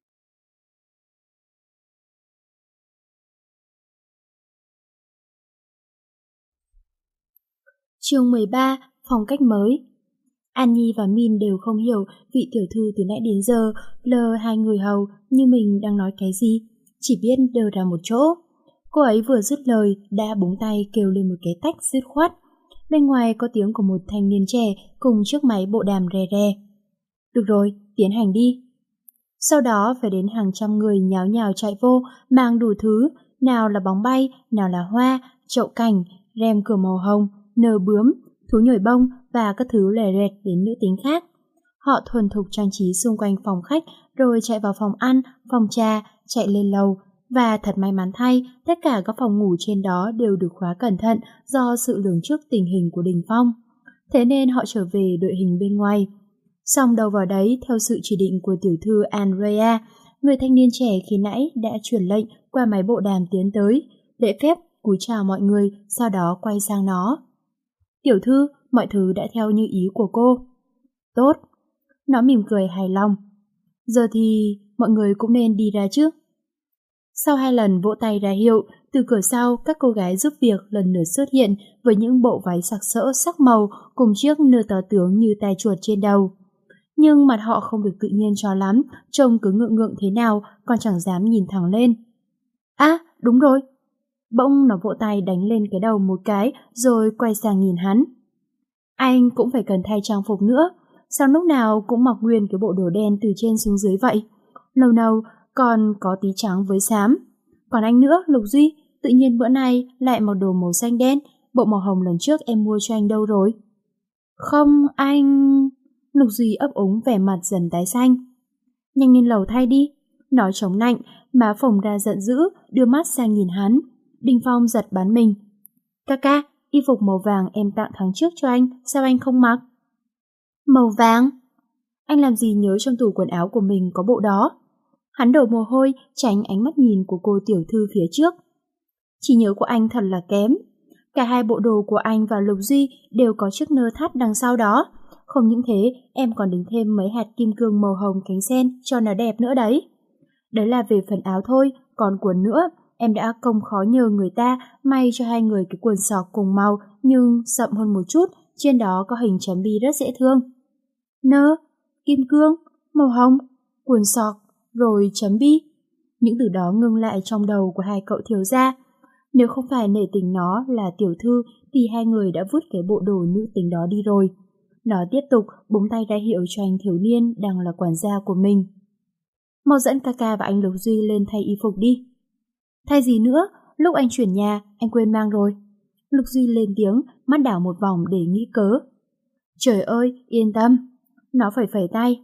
Speaker 1: Chương 13, phong cách mới. An Nhi và Min đều không hiểu vị tiểu thư từ nãy đến giờ lờ hai người hầu như mình đang nói cái gì, chỉ biết đơ ra một chỗ. Cô ấy vừa dứt lời đã búng tay kêu lên một cái tách dứt khoát. Bên ngoài có tiếng của một thanh niên trẻ cùng chiếc máy bộ đàm rè rè. Được rồi, tiến hành đi. Sau đó phải đến hàng trăm người nháo nhào chạy vô, mang đủ thứ, nào là bóng bay, nào là hoa, chậu cảnh, rèm cửa màu hồng, nơ bướm, thú nhồi bông và các thứ lẻ rẹt đến nữ tính khác. Họ thuần thục trang trí xung quanh phòng khách, rồi chạy vào phòng ăn, phòng trà, chạy lên lầu. Và thật may mắn thay, tất cả các phòng ngủ trên đó đều được khóa cẩn thận do sự lường trước tình hình của Đình Phong. Thế nên họ trở về đội hình bên ngoài. Xong đầu vào đấy, theo sự chỉ định của tiểu thư Andrea, người thanh niên trẻ khi nãy đã truyền lệnh qua máy bộ đàm tiến tới, lễ phép cúi chào mọi người, sau đó quay sang nó. Tiểu thư, mọi thứ đã theo như ý của cô. Tốt. Nó mỉm cười hài lòng. Giờ thì mọi người cũng nên đi ra trước. Sau 2 lần vỗ tay ra hiệu, từ cửa sau các cô gái giúp việc lần lượt xuất hiện với những bộ váy sặc sỡ sắc màu cùng chiếc nơ tờ tướng như tai chuột trên đầu. Nhưng mặt họ không được tự nhiên cho lắm, trông cứ ngượng ngượng thế nào còn chẳng dám nhìn thẳng lên. À, đúng rồi. Bỗng nó vỗ tay đánh lên cái đầu một cái rồi quay sang nhìn hắn. Anh cũng phải cần thay trang phục nữa. Sao lúc nào cũng mặc nguyên cái bộ đồ đen từ trên xuống dưới vậy? Lâu nào còn có tí trắng với xám. Còn anh nữa, Lục Duy, tự nhiên bữa nay lại mặc đồ màu xanh đen. Bộ màu hồng lần trước em mua cho anh đâu rồi? Không, anh... Lục Duy ấp úng vẻ mặt dần tái xanh. Nhanh lên lầu thay đi. Nói chống nạnh, má phồng ra giận dữ, đưa mắt sang nhìn hắn. Đình Phong giật bắn mình. Ca, y phục màu vàng em tặng tháng trước cho anh, sao anh không mặc? Màu vàng? Anh làm gì nhớ trong tủ quần áo của mình có bộ đó? Hắn đổ mồ hôi, tránh ánh mắt nhìn của cô tiểu thư phía trước. Trí nhớ của anh thật là kém. Cả hai bộ đồ của anh và Lục Duy đều có chiếc nơ thắt đằng sau đó. Không những thế, em còn đính thêm mấy hạt kim cương màu hồng cánh sen cho nó đẹp nữa đấy. Đấy là về phần áo thôi, còn quần nữa, em đã công khó nhờ người ta may cho hai người cái quần sọc cùng màu nhưng sậm hơn một chút, trên đó có hình chấm bi rất dễ thương. Nơ, kim cương, màu hồng, quần sọc, rồi chấm bi. Những từ đó ngưng lại trong đầu của hai cậu thiếu gia. Nếu không phải nể tình nó là tiểu thư thì hai người đã vứt cái bộ đồ nữ tính đó đi rồi. Nó tiếp tục búng tay ra hiệu cho anh thiếu niên đang là quản gia của mình. Mau dẫn Kaka và anh Lục Duy lên thay y phục đi. Thay gì nữa, lúc anh chuyển nhà, anh quên mang rồi. Lục Duy lên tiếng, mắt đảo một vòng để nghĩ cớ. Trời ơi, yên tâm. Nó phẩy tay.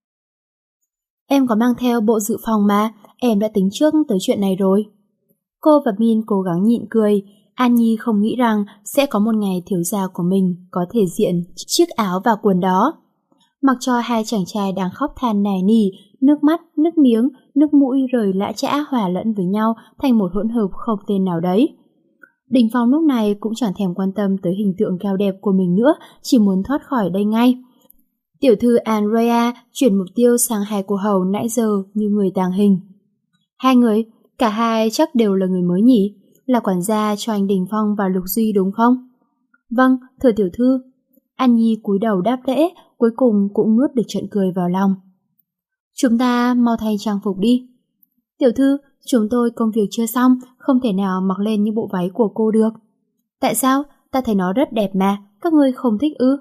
Speaker 1: Em có mang theo bộ dự phòng mà, em đã tính trước tới chuyện này rồi. Cô và Min cố gắng nhịn cười. An Nhi không nghĩ rằng sẽ có một ngày thiếu gia của mình có thể diện chiếc áo và quần đó. Mặc cho hai chàng trai đang khóc than nài nỉ, nước mắt, nước miếng, nước mũi rời lã chã hòa lẫn với nhau thành một hỗn hợp không tên nào đấy. Đình Phong lúc này cũng chẳng thèm quan tâm tới hình tượng cao đẹp của mình nữa, chỉ muốn thoát khỏi đây ngay. Tiểu thư Andrea chuyển mục tiêu sang hai cô hầu nãy giờ như người tàng hình. Hai người, cả hai chắc đều là người mới nhỉ, là quản gia cho anh Đình Phong và Lục Duy đúng không? Vâng, thưa tiểu thư. An Nhi cúi đầu đáp lễ, cuối cùng cũng nuốt được trận cười vào lòng. Chúng ta mau thay trang phục đi. Tiểu thư, chúng tôi công việc chưa xong, không thể nào mặc lên những bộ váy của cô được. Tại sao? Ta thấy nó rất đẹp mà, các ngươi không thích ư?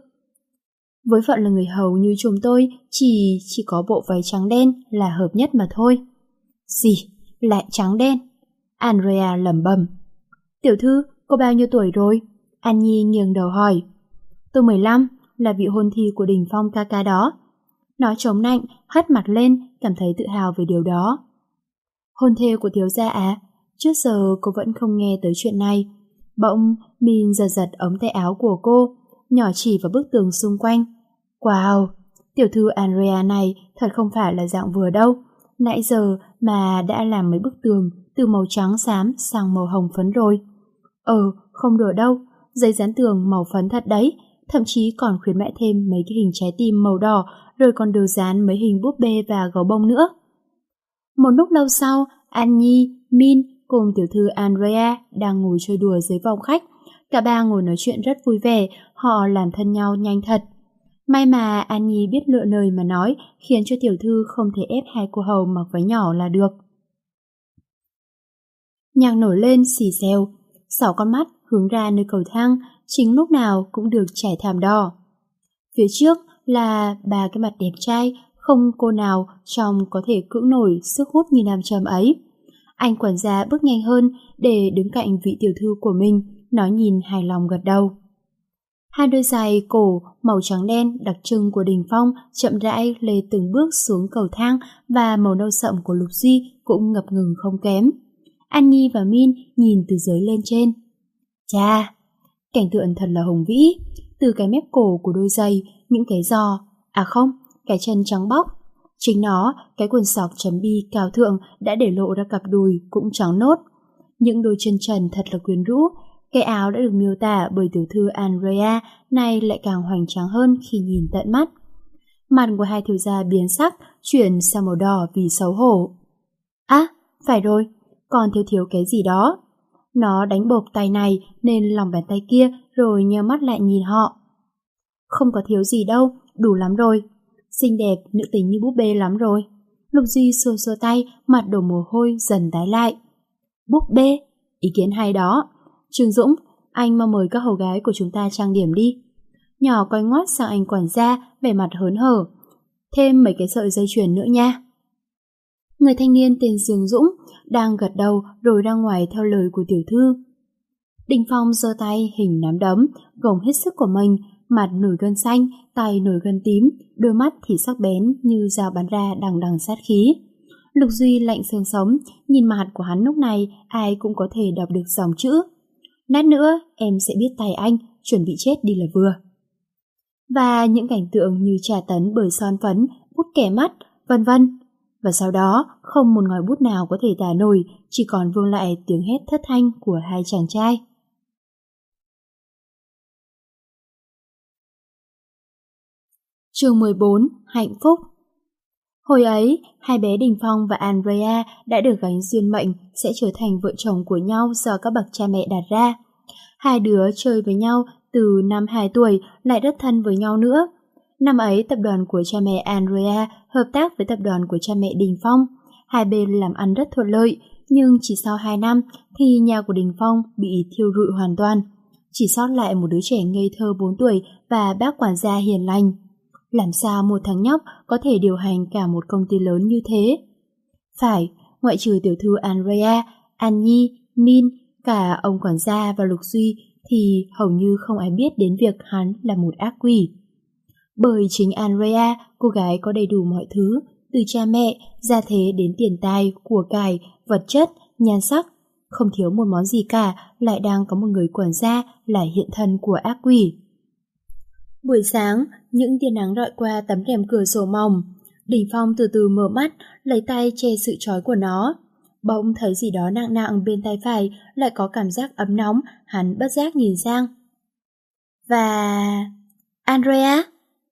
Speaker 1: Với phận là người hầu như chúng tôi, chỉ có bộ váy trắng đen là hợp nhất mà thôi. Gì? Lại trắng đen? Andrea lẩm bẩm. Tiểu thư, cô bao nhiêu tuổi rồi? An Nhi nghiêng đầu hỏi. Tôi 15, là vị hôn thê của Đình Phong Kaka đó. Nó chống nạnh, hất mặt lên, cảm thấy tự hào về điều đó. Hôn thê của thiếu gia à? Trước giờ cô vẫn không nghe tới chuyện này. Bỗng, Min giật ống tay áo của cô, nhỏ chỉ vào bức tường xung quanh. Wow, tiểu thư Andrea này thật không phải là dạng vừa đâu. Nãy giờ mà đã làm mấy bức tường từ màu trắng xám sang màu hồng phấn rồi. Không đùa đâu, giấy dán tường màu phấn thật đấy, thậm chí còn khuyến mãi thêm mấy cái hình trái tim màu đỏ, rồi còn được dán mấy hình búp bê và gấu bông nữa. Một lúc lâu sau, An Nhi, Min cùng tiểu thư Andrea đang ngồi chơi đùa dưới phòng khách. Cả ba ngồi nói chuyện rất vui vẻ, họ làm thân nhau nhanh thật. May mà An Nhi biết lựa lời mà nói, khiến cho tiểu thư không thể ép hai cô hầu mặc váy nhỏ là được. Nhạc nổi lên xì xèo, 6 con mắt hướng ra nơi cầu thang, chính lúc nào cũng được trải thảm đỏ. Phía trước là ba cái mặt đẹp trai, không cô nào trong có thể cưỡng nổi sức hút như nam châm ấy. Anh quản gia bước nhanh hơn để đứng cạnh vị tiểu thư của mình, nó nhìn hài lòng gật đầu. Hai đôi giày cổ màu trắng đen đặc trưng của Đình Phong chậm rãi lê từng bước xuống cầu thang và màu nâu sậm của Lục Duy cũng ngập ngừng không kém. An Nhi và Min nhìn từ dưới lên trên. Chà, cảnh tượng thật là hùng vĩ, từ cái mép cổ của đôi giày, những cái giò, cái chân trắng bóc. Chính nó, cái quần sọc chấm bi cao thượng đã để lộ ra cặp đùi cũng trắng nốt. Những đôi chân trần thật là quyến rũ, cái áo đã được miêu tả bởi tiểu thư Andrea này lại càng hoành tráng hơn khi nhìn tận mắt. Mặt của hai thiếu gia biến sắc, chuyển sang màu đỏ vì xấu hổ. Phải rồi, còn thiếu cái gì đó. Nó đánh bộp tay này nên lòng bàn tay kia rồi nheo mắt lại nhìn họ. Không có thiếu gì đâu, đủ lắm rồi. Xinh đẹp, nữ tính như búp bê lắm rồi. Lục Duy xua tay, mặt đổ mồ hôi dần tái lại. Búp bê, ý kiến hay đó. Trương Dũng, anh mau mời các hầu gái của chúng ta trang điểm đi. Nhỏ quay ngoắt sang anh quản gia, vẻ mặt hớn hở. Thêm mấy cái sợi dây chuyền nữa nha. Người thanh niên tên Dương Dũng đang gật đầu rồi ra ngoài theo lời của tiểu thư. Đình Phong giơ tay hình nắm đấm, gồng hết sức của mình, mặt nổi gân xanh, tay nổi gân tím, đôi mắt thì sắc bén như dao bắn ra đằng đằng sát khí. Lục Duy lạnh xương sống, nhìn mặt của hắn lúc này ai cũng có thể đọc được dòng chữ. Lát nữa em sẽ biết tay anh, chuẩn bị chết đi là vừa. Và những cảnh tượng như trà tấn bởi son phấn, hút kẻ mắt, vân vân. và sau đó không một ngòi bút nào có thể tả nổi, chỉ còn vương lại tiếng hét thất thanh của hai chàng trai. Chương 14. Hạnh phúc. Hồi ấy, hai bé Đình Phong và Andrea đã được gánh duyên mệnh sẽ trở thành vợ chồng của nhau do các bậc cha mẹ đặt ra. Hai đứa chơi với nhau từ năm 2 tuổi lại rất thân với nhau nữa. Năm ấy, tập đoàn của cha mẹ Andrea hợp tác với tập đoàn của cha mẹ Đình Phong. Hai bên làm ăn rất thuận lợi, nhưng chỉ sau 2 năm thì nhà của Đình Phong bị thiêu rụi hoàn toàn. Chỉ sót lại một đứa trẻ ngây thơ 4 tuổi và bác quản gia hiền lành. Làm sao một thằng nhóc có thể điều hành cả một công ty lớn như thế? Phải, ngoại trừ tiểu thư Andrea, An Nhi, Min, cả ông quản gia và Lục Duy thì hầu như không ai biết đến việc hắn là một ác quỷ. Bởi chính Andrea, cô gái có đầy đủ mọi thứ, từ cha mẹ, gia thế đến tiền tài, của cải, vật chất, nhan sắc, không thiếu một món gì cả, lại đang có một người quản gia là hiện thân của ác quỷ. Buổi sáng, những tia nắng rọi qua tấm rèm cửa sổ mỏng. Đình Phong từ từ mở mắt, lấy tay che sự chói của nó. Bỗng thấy gì đó nặng nặng bên tay phải, lại có cảm giác ấm nóng, hắn bất giác nhìn sang. Và... Andrea?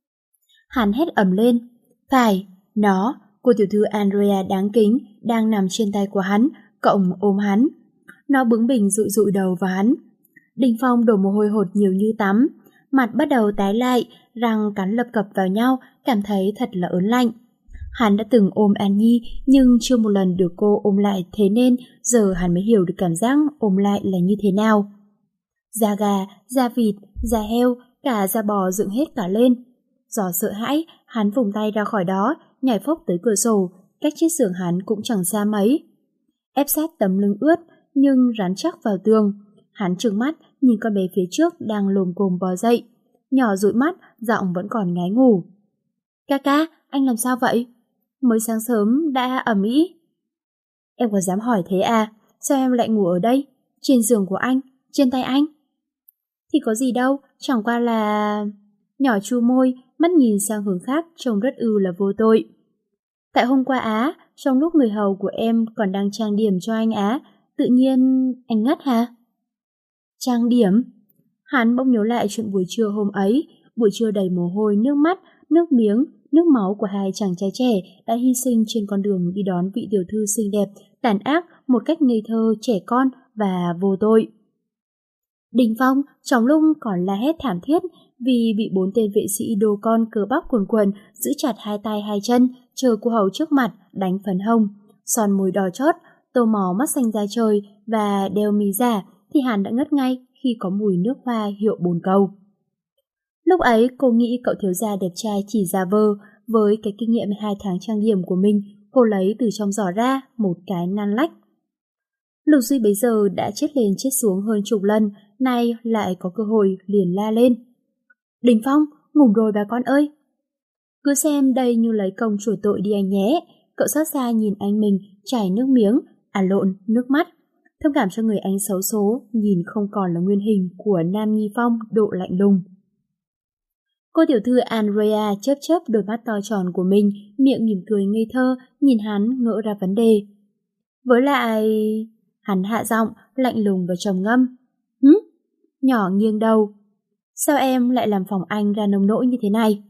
Speaker 1: Hắn hét ầm lên. Phải, nó, cô tiểu thư Andrea đáng kính, đang nằm trên tay của hắn, cộng ôm hắn. Nó bướng bỉnh dụi dụi đầu vào hắn. Đình Phong đổ mồ hôi hột nhiều như tắm. Mặt bắt đầu tái lại, răng cắn lập cập vào nhau, cảm thấy thật là ớn lạnh. Hắn đã từng ôm An Nhi, nhưng chưa một lần được cô ôm lại, thế nên giờ hắn mới hiểu được cảm giác ôm lại là như thế nào. Da gà, da vịt, da heo, cả da bò dựng hết cả lên. Do sợ hãi, hắn vùng tay ra khỏi đó, nhảy phốc tới cửa sổ, cách chiếc giường hắn cũng chẳng xa mấy. Ép sát tấm lưng ướt, nhưng rắn chắc vào tường. Hắn trừng mắt, nhìn con bé phía trước đang lồm cồm bò dậy. Nhỏ dụi mắt, giọng vẫn còn ngái ngủ. Ca, anh làm sao vậy? Mới sáng sớm đã ầm ĩ. Em có dám hỏi thế à? Sao em lại ngủ ở đây? Trên giường của anh? Trên tay anh? Thì có gì đâu, chẳng qua là... Nhỏ chu môi, mắt nhìn sang hướng khác, trông rất là vô tội. Tại hôm qua Á, trong lúc người hầu của em còn đang trang điểm cho anh Á, tự nhiên anh ngất hả? Trang điểm? Hắn bỗng nhớ lại chuyện buổi trưa hôm ấy, buổi trưa đầy mồ hôi, nước mắt, nước miếng, nước máu của hai chàng trai trẻ đã hy sinh trên con đường đi đón vị tiểu thư xinh đẹp, tàn ác một cách ngây thơ, trẻ con và vô tội. Đình Phong trong lúc còn la hét thảm thiết vì bị 4 tên vệ sĩ đồ con cờ bắp quần quần giữ chặt hai tay hai chân, chờ cô hầu trước mặt đánh phấn hồng, son môi đỏ chót, tô màu mắt xanh da trời và đeo mì giả, thì hắn đã ngất ngay khi có mùi nước hoa hiệu bồn cầu. Lúc ấy cô nghĩ cậu thiếu gia đẹp trai chỉ giả vờ, với cái kinh nghiệm 2 tháng trang điểm của mình, cô lấy từ trong giỏ ra một cái nan lách. Lục Duy bấy giờ đã chết lên chết xuống hơn chục lần, nay lại có cơ hội liền la lên. Đình Phong, ngủ rồi bà con ơi! Cứ xem đây như lấy công chuộc tội đi anh nhé. Cậu xót xa nhìn anh mình chảy nước miếng, nước mắt. Thông cảm cho người anh xấu số, nhìn không còn là nguyên hình của Nam Nhi Phong độ lạnh lùng. Cô tiểu thư Andrea chớp chớp đôi mắt to tròn của mình, miệng mỉm cười ngây thơ, nhìn hắn ngỡ ra vấn đề. Với lại... Hắn hạ giọng, lạnh lùng và trầm ngâm. Nhỏ nghiêng đầu. Sao em lại làm phòng anh ra nông nỗi như thế này?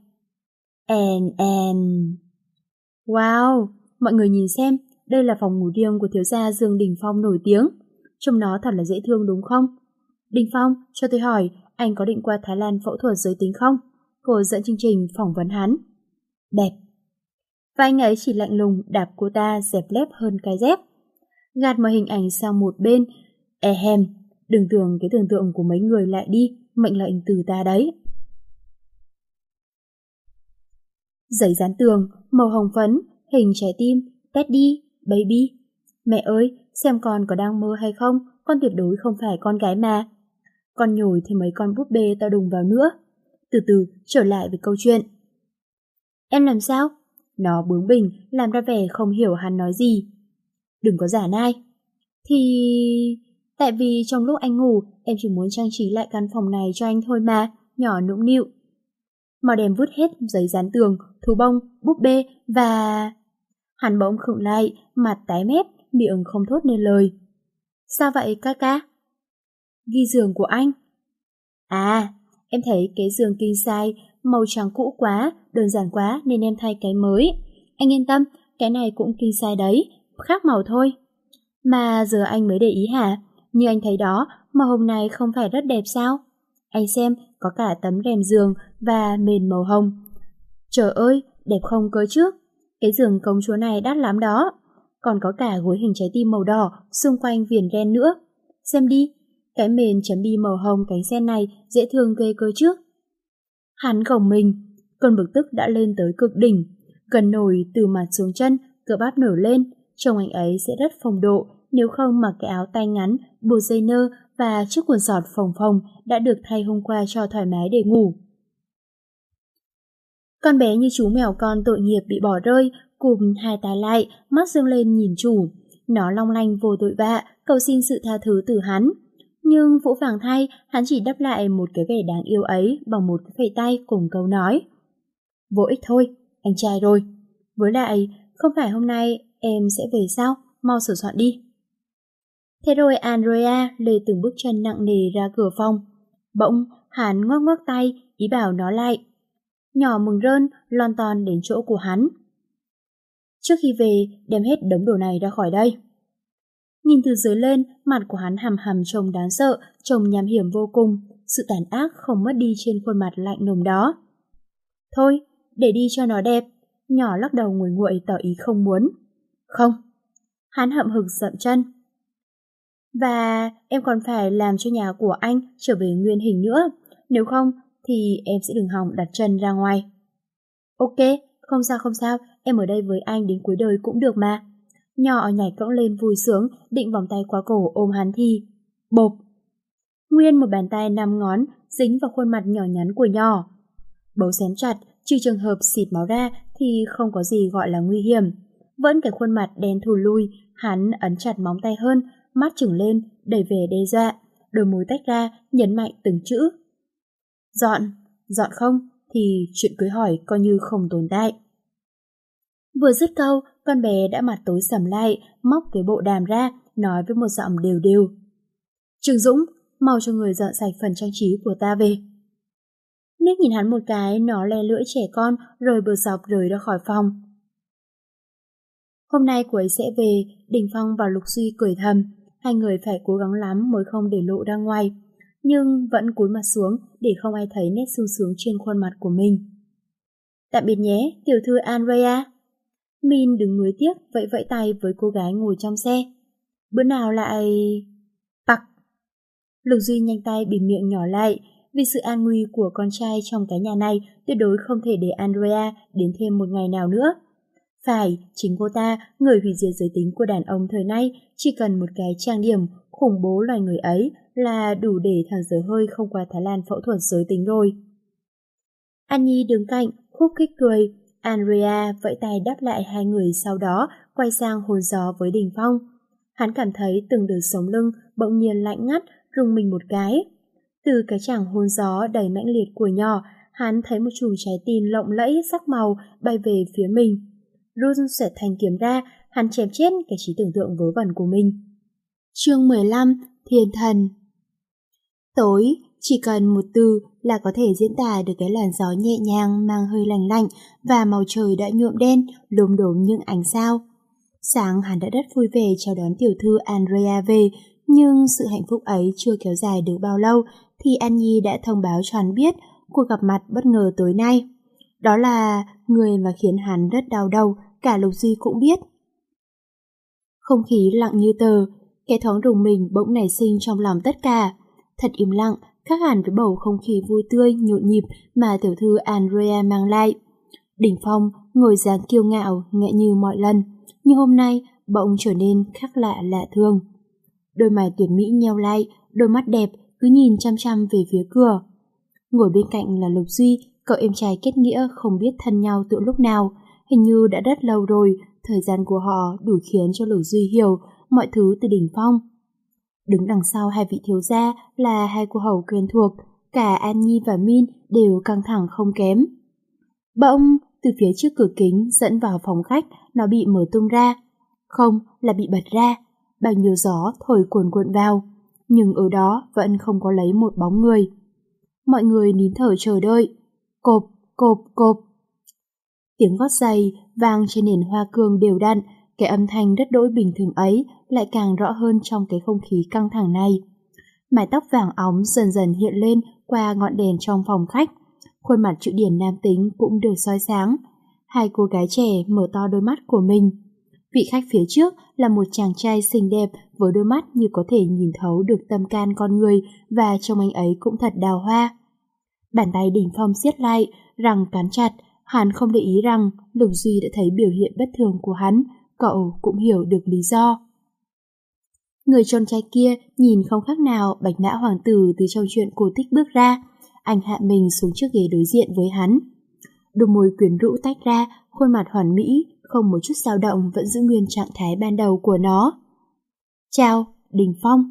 Speaker 1: Wow, mọi người nhìn xem, đây là phòng ngủ riêng của thiếu gia Dương Đình Phong nổi tiếng. Trông nó thật là dễ thương đúng không? Đình Phong, cho tôi hỏi, anh có định qua Thái Lan phẫu thuật giới tính không? Cô dẫn chương trình phỏng vấn hắn. Đẹp. Và anh ấy chỉ lạnh lùng đạp cô ta dẹp lép hơn cái dép. Gạt mọi hình ảnh sang một bên. Đừng tưởng cái tưởng tượng của mấy người lại đi, mệnh lệnh từ ta đấy. Giấy dán tường, màu hồng phấn, hình trái tim, Teddy, baby. Mẹ ơi, xem con có đang mơ hay không, con tuyệt đối không phải con gái mà. Con nhồi thêm mấy con búp bê to đùng vào nữa. Từ từ, trở lại với câu chuyện. Em làm sao? Nó bướng bỉnh, làm ra vẻ không hiểu hắn nói gì. Đừng có giả nai. Thì... Tại vì trong lúc anh ngủ, em chỉ muốn trang trí lại căn phòng này cho anh thôi mà, nhỏ nũng nịu. Mau đem vứt hết giấy dán tường, thú bông, búp bê và... Hắn bỗng khựng lại, mặt tái mét, miệng không thốt nên lời. Sao vậy ca ca? Ghi giường của anh. À, em thấy cái giường king size màu trắng cũ quá, đơn giản quá nên em thay cái mới. Anh yên tâm, cái này cũng king size đấy, khác màu thôi. Mà giờ anh mới để ý hả? Như anh thấy đó, màu hồng này không phải rất đẹp sao? Anh xem, có cả tấm rèm giường và mền màu hồng. Trời ơi, đẹp không cơ chứ? Cái giường công chúa này đắt lắm đó. Còn có cả gối hình trái tim màu đỏ xung quanh viền ren nữa. Xem đi, cái mền chấm bi màu hồng cánh sen này dễ thương ghê cơ chứ. Hắn gồng mình, cơn bực tức đã lên tới cực đỉnh, gần nổi từ mặt xuống chân, cơ bắp nở lên. Trông anh ấy sẽ rất phong độ nếu không mặc cái áo tay ngắn, buộc dây nơ và chiếc quần sọt phồng phồng đã được thay hôm qua cho thoải mái để ngủ. Con bé như chú mèo con tội nghiệp bị bỏ rơi, cụp hai tay lại, mắt dương lên nhìn chủ. Nó long lanh vô tội vạ, cầu xin sự tha thứ từ hắn. Nhưng Vũ Phàng thay, hắn chỉ đáp lại một cái vẻ đáng yêu ấy bằng một cái phẩy tay cùng câu nói. Vô ích thôi, anh trai rồi. Với lại, không phải hôm nay em sẽ về sao? Mau sửa soạn đi. Thế rồi Andrea lê từng bước chân nặng nề ra cửa phòng. Bỗng, hắn ngoắc ngoắc tay, ý bảo nó lại. Nhỏ mừng rơn, lon ton đến chỗ của hắn. Trước khi về, đem hết đống đồ này ra khỏi đây. Nhìn từ dưới lên, mặt của hắn hằm hằm trông đáng sợ, trông nham hiểm vô cùng, sự tàn ác không mất đi trên khuôn mặt lạnh lùng đó. Thôi, để đi cho nó đẹp. Nhỏ lắc đầu nguội nguội tỏ ý không muốn. Không. Hắn hậm hực dậm chân. Và em còn phải làm cho nhà của anh trở về nguyên hình nữa. Nếu không thì em sẽ đừng hòng đặt chân ra ngoài. Ok, không sao, em ở đây với anh đến cuối đời cũng được mà. Nhỏ nhảy cẫng lên vui sướng, định vòng tay qua cổ ôm hắn thì bộp. Nguyên một bàn tay 5 ngón dính vào khuôn mặt nhỏ nhắn của nhỏ. Bấu xém chặt, trừ trường hợp xịt máu ra thì không có gì gọi là nguy hiểm. Vẫn cái khuôn mặt đen thùi lùi, hắn ấn chặt móng tay hơn, mắt trừng lên, đẩy về đe dọa, đôi môi tách ra, nhấn mạnh từng chữ. Dọn không thì chuyện cưới hỏi coi như không tồn tại. Vừa dứt câu, con bé đã mặt tối sầm lại, móc cái bộ đàm ra, nói với một giọng đều đều. Trương Dũng, mau cho người dọn sạch phần trang trí của ta về. Nick nhìn hắn một cái, nó le lưỡi trẻ con rồi bừa dọc rời ra khỏi phòng. Hôm nay cô ấy sẽ về, Đình Phong và Lục Duy cười thầm, hai người phải cố gắng lắm mới không để lộ ra ngoài, nhưng vẫn cúi mặt xuống để không ai thấy nét sung sướng trên khuôn mặt của mình. Tạm biệt nhé, tiểu thư Andrea. Min đứng nuối tiếc vẫy vẫy tay với cô gái ngồi trong xe. Bữa nào lại... Tặc! Lục Duy nhanh tay bịt miệng nhỏ lại, vì sự an nguy của con trai trong cái nhà này tuyệt đối không thể để Andrea đến thêm một ngày nào nữa. Phải, chính cô ta, người hủy diệt giới tính của đàn ông thời nay, chỉ cần một cái trang điểm khủng bố loài người ấy là đủ để thằng dở hơi không qua Thái Lan phẫu thuật giới tính rồi. An Nhi đứng cạnh, khúc khích cười. Andrea vẫy tay đáp lại hai người, sau đó quay sang hôn gió với Đình Phong. Hắn cảm thấy từng đợt sống lưng bỗng nhiên lạnh ngắt, rùng mình một cái. Từ cái chàng hôn gió đầy mãnh liệt của nhỏ, hắn thấy một chùm trái tim lộng lẫy sắc màu bay về phía mình. Run xoẹt thanh kiếm ra, hắn chém chết cái trí tưởng tượng vớ vẩn của mình. Chương 15: Thiên thần. Tối, chỉ cần một từ là có thể diễn tả được cái làn gió nhẹ nhàng mang hơi lành lạnh và màu trời đã nhuộm đen, lốm đốm những ánh sao. Sáng hắn đã rất vui vẻ chào đón tiểu thư Andrea về, nhưng sự hạnh phúc ấy chưa kéo dài được bao lâu thì An Nhi đã thông báo cho hắn biết cuộc gặp mặt bất ngờ tối nay. Đó là người mà khiến hắn rất đau đầu, cả Lục Duy cũng biết. Không khí lặng như tờ, cái thoáng rùng mình bỗng nảy sinh trong lòng tất cả. Thật im lặng, khác hẳn với bầu không khí vui tươi, nhộn nhịp mà tiểu thư Andrea mang lại. Đình Phong ngồi dáng kiêu ngạo, nhẹ như mọi lần, nhưng hôm nay bỗng trở nên khác lạ lạ thường. Đôi mày tuyệt mỹ nheo lại, đôi mắt đẹp cứ nhìn chăm chăm về phía cửa. Ngồi bên cạnh là Lục Duy, cậu em trai kết nghĩa không biết thân nhau từ lúc nào, hình như đã rất lâu rồi. Thời gian của họ đủ khiến cho Lục Duy hiểu mọi thứ từ Đình Phong. Đứng đằng sau hai vị thiếu gia là hai cô hầu quen thuộc, cả An Nhi và Min đều căng thẳng không kém. Bỗng, từ phía trước cửa kính dẫn vào phòng khách nó bị mở tung ra. Không, là bị bật ra. Bao nhiêu gió thổi cuồn cuộn vào, nhưng ở đó vẫn không có lấy một bóng người. Mọi người nín thở chờ đợi. Cộp, cộp, cộp. Tiếng gót giày vang trên nền hoa cương đều đặn, cái âm thanh rất đỗi bình thường ấy lại càng rõ hơn trong cái không khí căng thẳng này. Mái tóc vàng óng dần dần hiện lên qua ngọn đèn trong phòng khách. Khuôn mặt chữ điển nam tính cũng được soi sáng. Hai cô gái trẻ mở to đôi mắt của mình. Vị khách phía trước là một chàng trai xinh đẹp với đôi mắt như có thể nhìn thấu được tâm can con người, và trông anh ấy cũng thật đào hoa. Bàn tay Đình Phong siết lại, răng cắn chặt. Hắn không để ý rằng Lục Duy đã thấy biểu hiện bất thường của hắn, cậu cũng hiểu được lý do. Người con trai kia nhìn không khác nào Bạch Mã Hoàng tử từ trong chuyện cổ tích bước ra. Anh hạ mình xuống chiếc ghế đối diện với hắn. Đôi môi quyến rũ tách ra, khuôn mặt hoàn mỹ, không một chút dao động, vẫn giữ nguyên trạng thái ban đầu của nó. Chào, Đình Phong.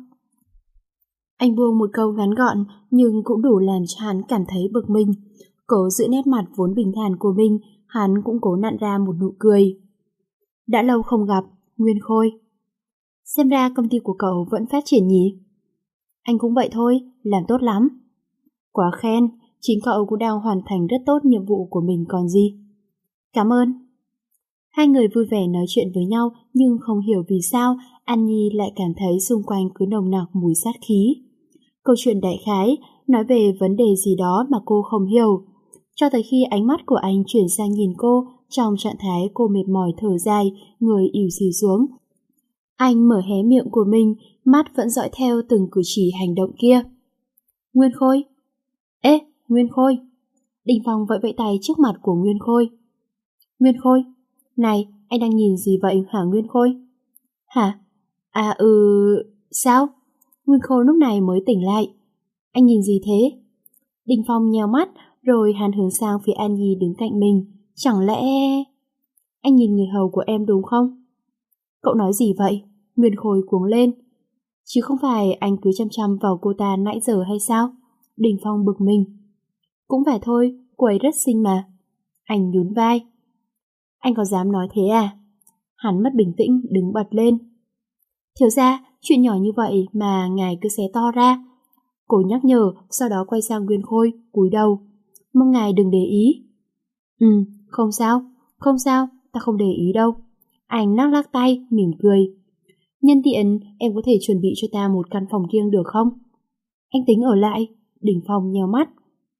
Speaker 1: Anh buông một câu ngắn gọn nhưng cũng đủ làm cho hắn cảm thấy bực mình. Cố giữ nét mặt vốn bình thản của mình, hắn cũng cố nặn ra một nụ cười. Đã lâu không gặp, Nguyên Khôi. Xem ra công ty của cậu vẫn phát triển nhỉ? Anh cũng vậy thôi, làm tốt lắm. Quá khen, chính cậu cũng đang hoàn thành rất tốt nhiệm vụ của mình còn gì. Cảm ơn. Hai người vui vẻ nói chuyện với nhau, nhưng không hiểu vì sao An Nhi lại cảm thấy xung quanh cứ nồng nặc mùi sát khí. Câu chuyện đại khái nói về vấn đề gì đó mà cô không hiểu, cho tới khi ánh mắt của anh chuyển sang nhìn cô trong trạng thái cô mệt mỏi thở dài, người ỉu xìu xuống. Anh mở hé miệng của mình, mắt vẫn dõi theo từng cử chỉ hành động kia. Nguyên Khôi. Ê, Nguyên Khôi. Đình Phong vẫy vẫy tay trước mặt của Nguyên Khôi. Nguyên Khôi. Này, anh đang nhìn gì vậy hả Nguyên Khôi? Hả? À sao? Nguyên Khôi lúc này mới tỉnh lại. Anh nhìn gì thế? Đình Phong nheo mắt, rồi hắn hướng sang phía An Nhi đứng cạnh mình. Chẳng lẽ... Anh nhìn người hầu của em đúng không? Cậu nói gì vậy? Nguyên Khôi cuống lên. Chứ không phải anh cứ chăm chăm vào cô ta nãy giờ hay sao? Đình Phong bực mình. Cũng phải thôi, cô ấy rất xinh mà. Anh nhún vai. Anh có dám nói thế à? Hắn mất bình tĩnh đứng bật lên. Thiếu gia, chuyện nhỏ như vậy mà ngài cứ xé to ra. Cô nhắc nhở, sau đó quay sang Nguyên Khôi, cúi đầu. Mong ngài đừng để ý. Không sao, ta không để ý đâu. Anh lắc lắc tay, mỉm cười. Nhân tiện, em có thể chuẩn bị cho ta một căn phòng riêng được không? Anh tính ở lại. Đình Phong nheo mắt.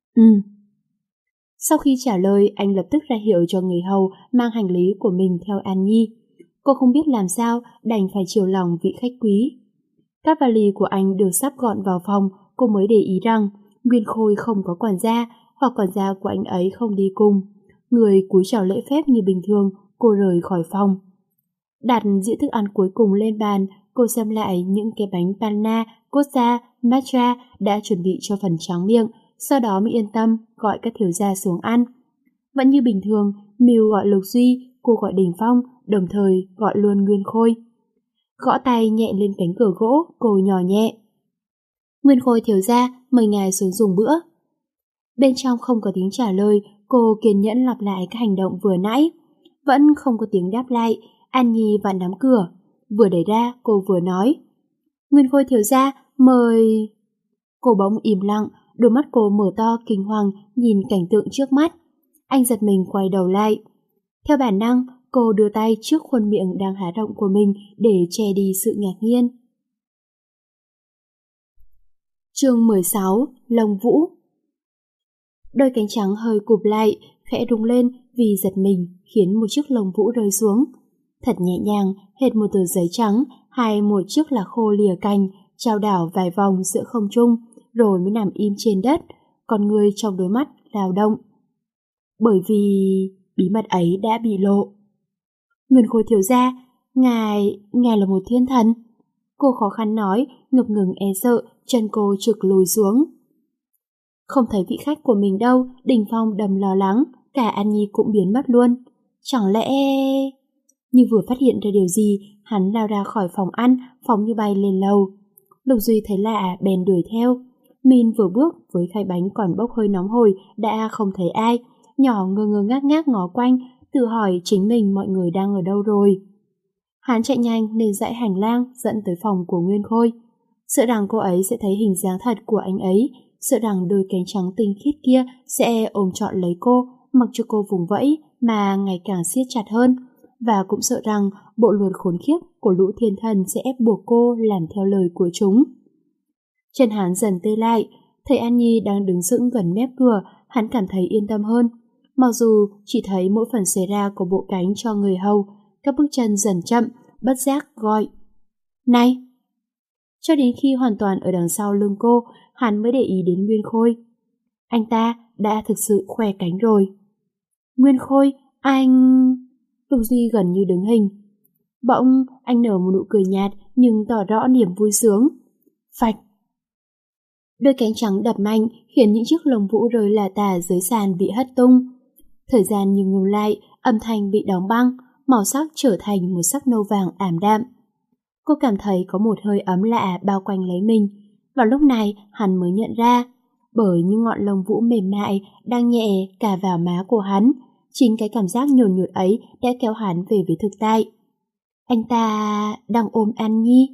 Speaker 1: Sau khi trả lời, anh lập tức ra hiệu cho người hầu mang hành lý của mình theo An Nhi. Cô không biết làm sao, đành phải chiều lòng vị khách quý. Các vali của anh được sắp gọn vào phòng, cô mới để ý rằng Nguyên Khôi không có quản gia, hoặc quản gia của anh ấy không đi cùng. Người cúi chào lễ phép như bình thường, cô rời khỏi phòng. Đặt dĩa thức ăn cuối cùng lên bàn, cô xem lại những cái bánh panna, costa, matcha đã chuẩn bị cho phần tráng miệng, sau đó mới yên tâm gọi các thiếu gia xuống ăn. Vẫn như bình thường, Mưu gọi Lục Duy, cô gọi Đình Phong, đồng thời gọi luôn Nguyên Khôi. Gõ tay nhẹ lên cánh cửa gỗ, cô nhỏ nhẹ. Nguyên Khôi thiếu gia, mời ngài xuống dùng bữa. Bên trong không có tiếng trả lời, cô kiên nhẫn lặp lại các hành động vừa nãy. Vẫn không có tiếng đáp lại. An Nhi vặn nắm cửa. Vừa đẩy ra, cô vừa nói. Nguyên Khôi thiếu gia, mời... Cô bỗng im lặng, đôi mắt cô mở to kinh hoàng nhìn cảnh tượng trước mắt. Anh giật mình quay đầu lại. Theo bản năng, cô đưa tay trước khuôn miệng đang há rộng của mình để che đi sự ngạc nhiên. Chương 16. Lông Vũ. Đôi cánh trắng hơi cụp lại, khẽ rung lên vì giật mình, khiến một chiếc lông vũ rơi xuống. Thật nhẹ nhàng, hệt một tờ giấy trắng, hay một chiếc lá khô lìa cành, trao đảo vài vòng giữa không trung, rồi mới nằm im trên đất, con người trong đôi mắt lao động. Bởi vì bí mật ấy đã bị lộ. Nguyên Khôi thiếu gia, ngài là một thiên thần. Cô khó khăn nói, ngập ngừng e sợ, chân cô trực lùi xuống. Không thấy vị khách của mình đâu, Đình Phong đầm lo lắng, cả An Nhi cũng biến mất luôn. Chẳng lẽ... Như vừa phát hiện ra điều gì, hắn lao ra khỏi phòng ăn, phóng như bay lên lầu. Lục Duy thấy lạ, bèn đuổi theo. Min vừa bước với khay bánh còn bốc hơi nóng hổi, đã không thấy ai, nhỏ ngơ ngơ ngác ngác ngó quanh, tự hỏi chính mình mọi người đang ở đâu rồi. Hắn chạy nhanh lên dãy hành lang dẫn tới phòng của Nguyên Khôi. Sợ rằng cô ấy sẽ thấy hình dáng thật của anh ấy, sợ rằng đôi cánh trắng tinh khiết kia sẽ ôm trọn lấy cô, mặc cho cô vùng vẫy mà ngày càng siết chặt hơn, và cũng sợ rằng bộ luật khốn khiếp của lũ thiên thần sẽ ép buộc cô làm theo lời của chúng. Chân hắn dần tê lại, thấy An Nhi đang đứng sững gần mép cửa, hắn cảm thấy yên tâm hơn. Mặc dù chỉ thấy mỗi phần xé ra của bộ cánh cho người hầu, các bước chân dần chậm, bất giác gọi này. Cho đến khi hoàn toàn ở đằng sau lưng cô, hắn mới để ý đến Nguyên Khôi. Anh ta đã thực sự khoe cánh rồi. Nguyên Khôi, anh... Lục Duy gần như đứng hình. Bỗng, anh nở một nụ cười nhạt nhưng tỏ rõ niềm vui sướng. Phạch! Đôi cánh trắng đập mạnh khiến những chiếc lông vũ rơi lả tả dưới sàn bị hất tung. Thời gian như ngừng lại, âm thanh bị đóng băng, màu sắc trở thành một sắc nâu vàng ảm đạm. Cô cảm thấy có một hơi ấm lạ bao quanh lấy mình. Vào lúc này hắn mới nhận ra, bởi những ngọn lông vũ mềm mại đang nhẹ cả vào má của hắn, chính cái cảm giác nhồn nhột ấy đã kéo hắn về với thực tại. Anh ta đang ôm An Nhi.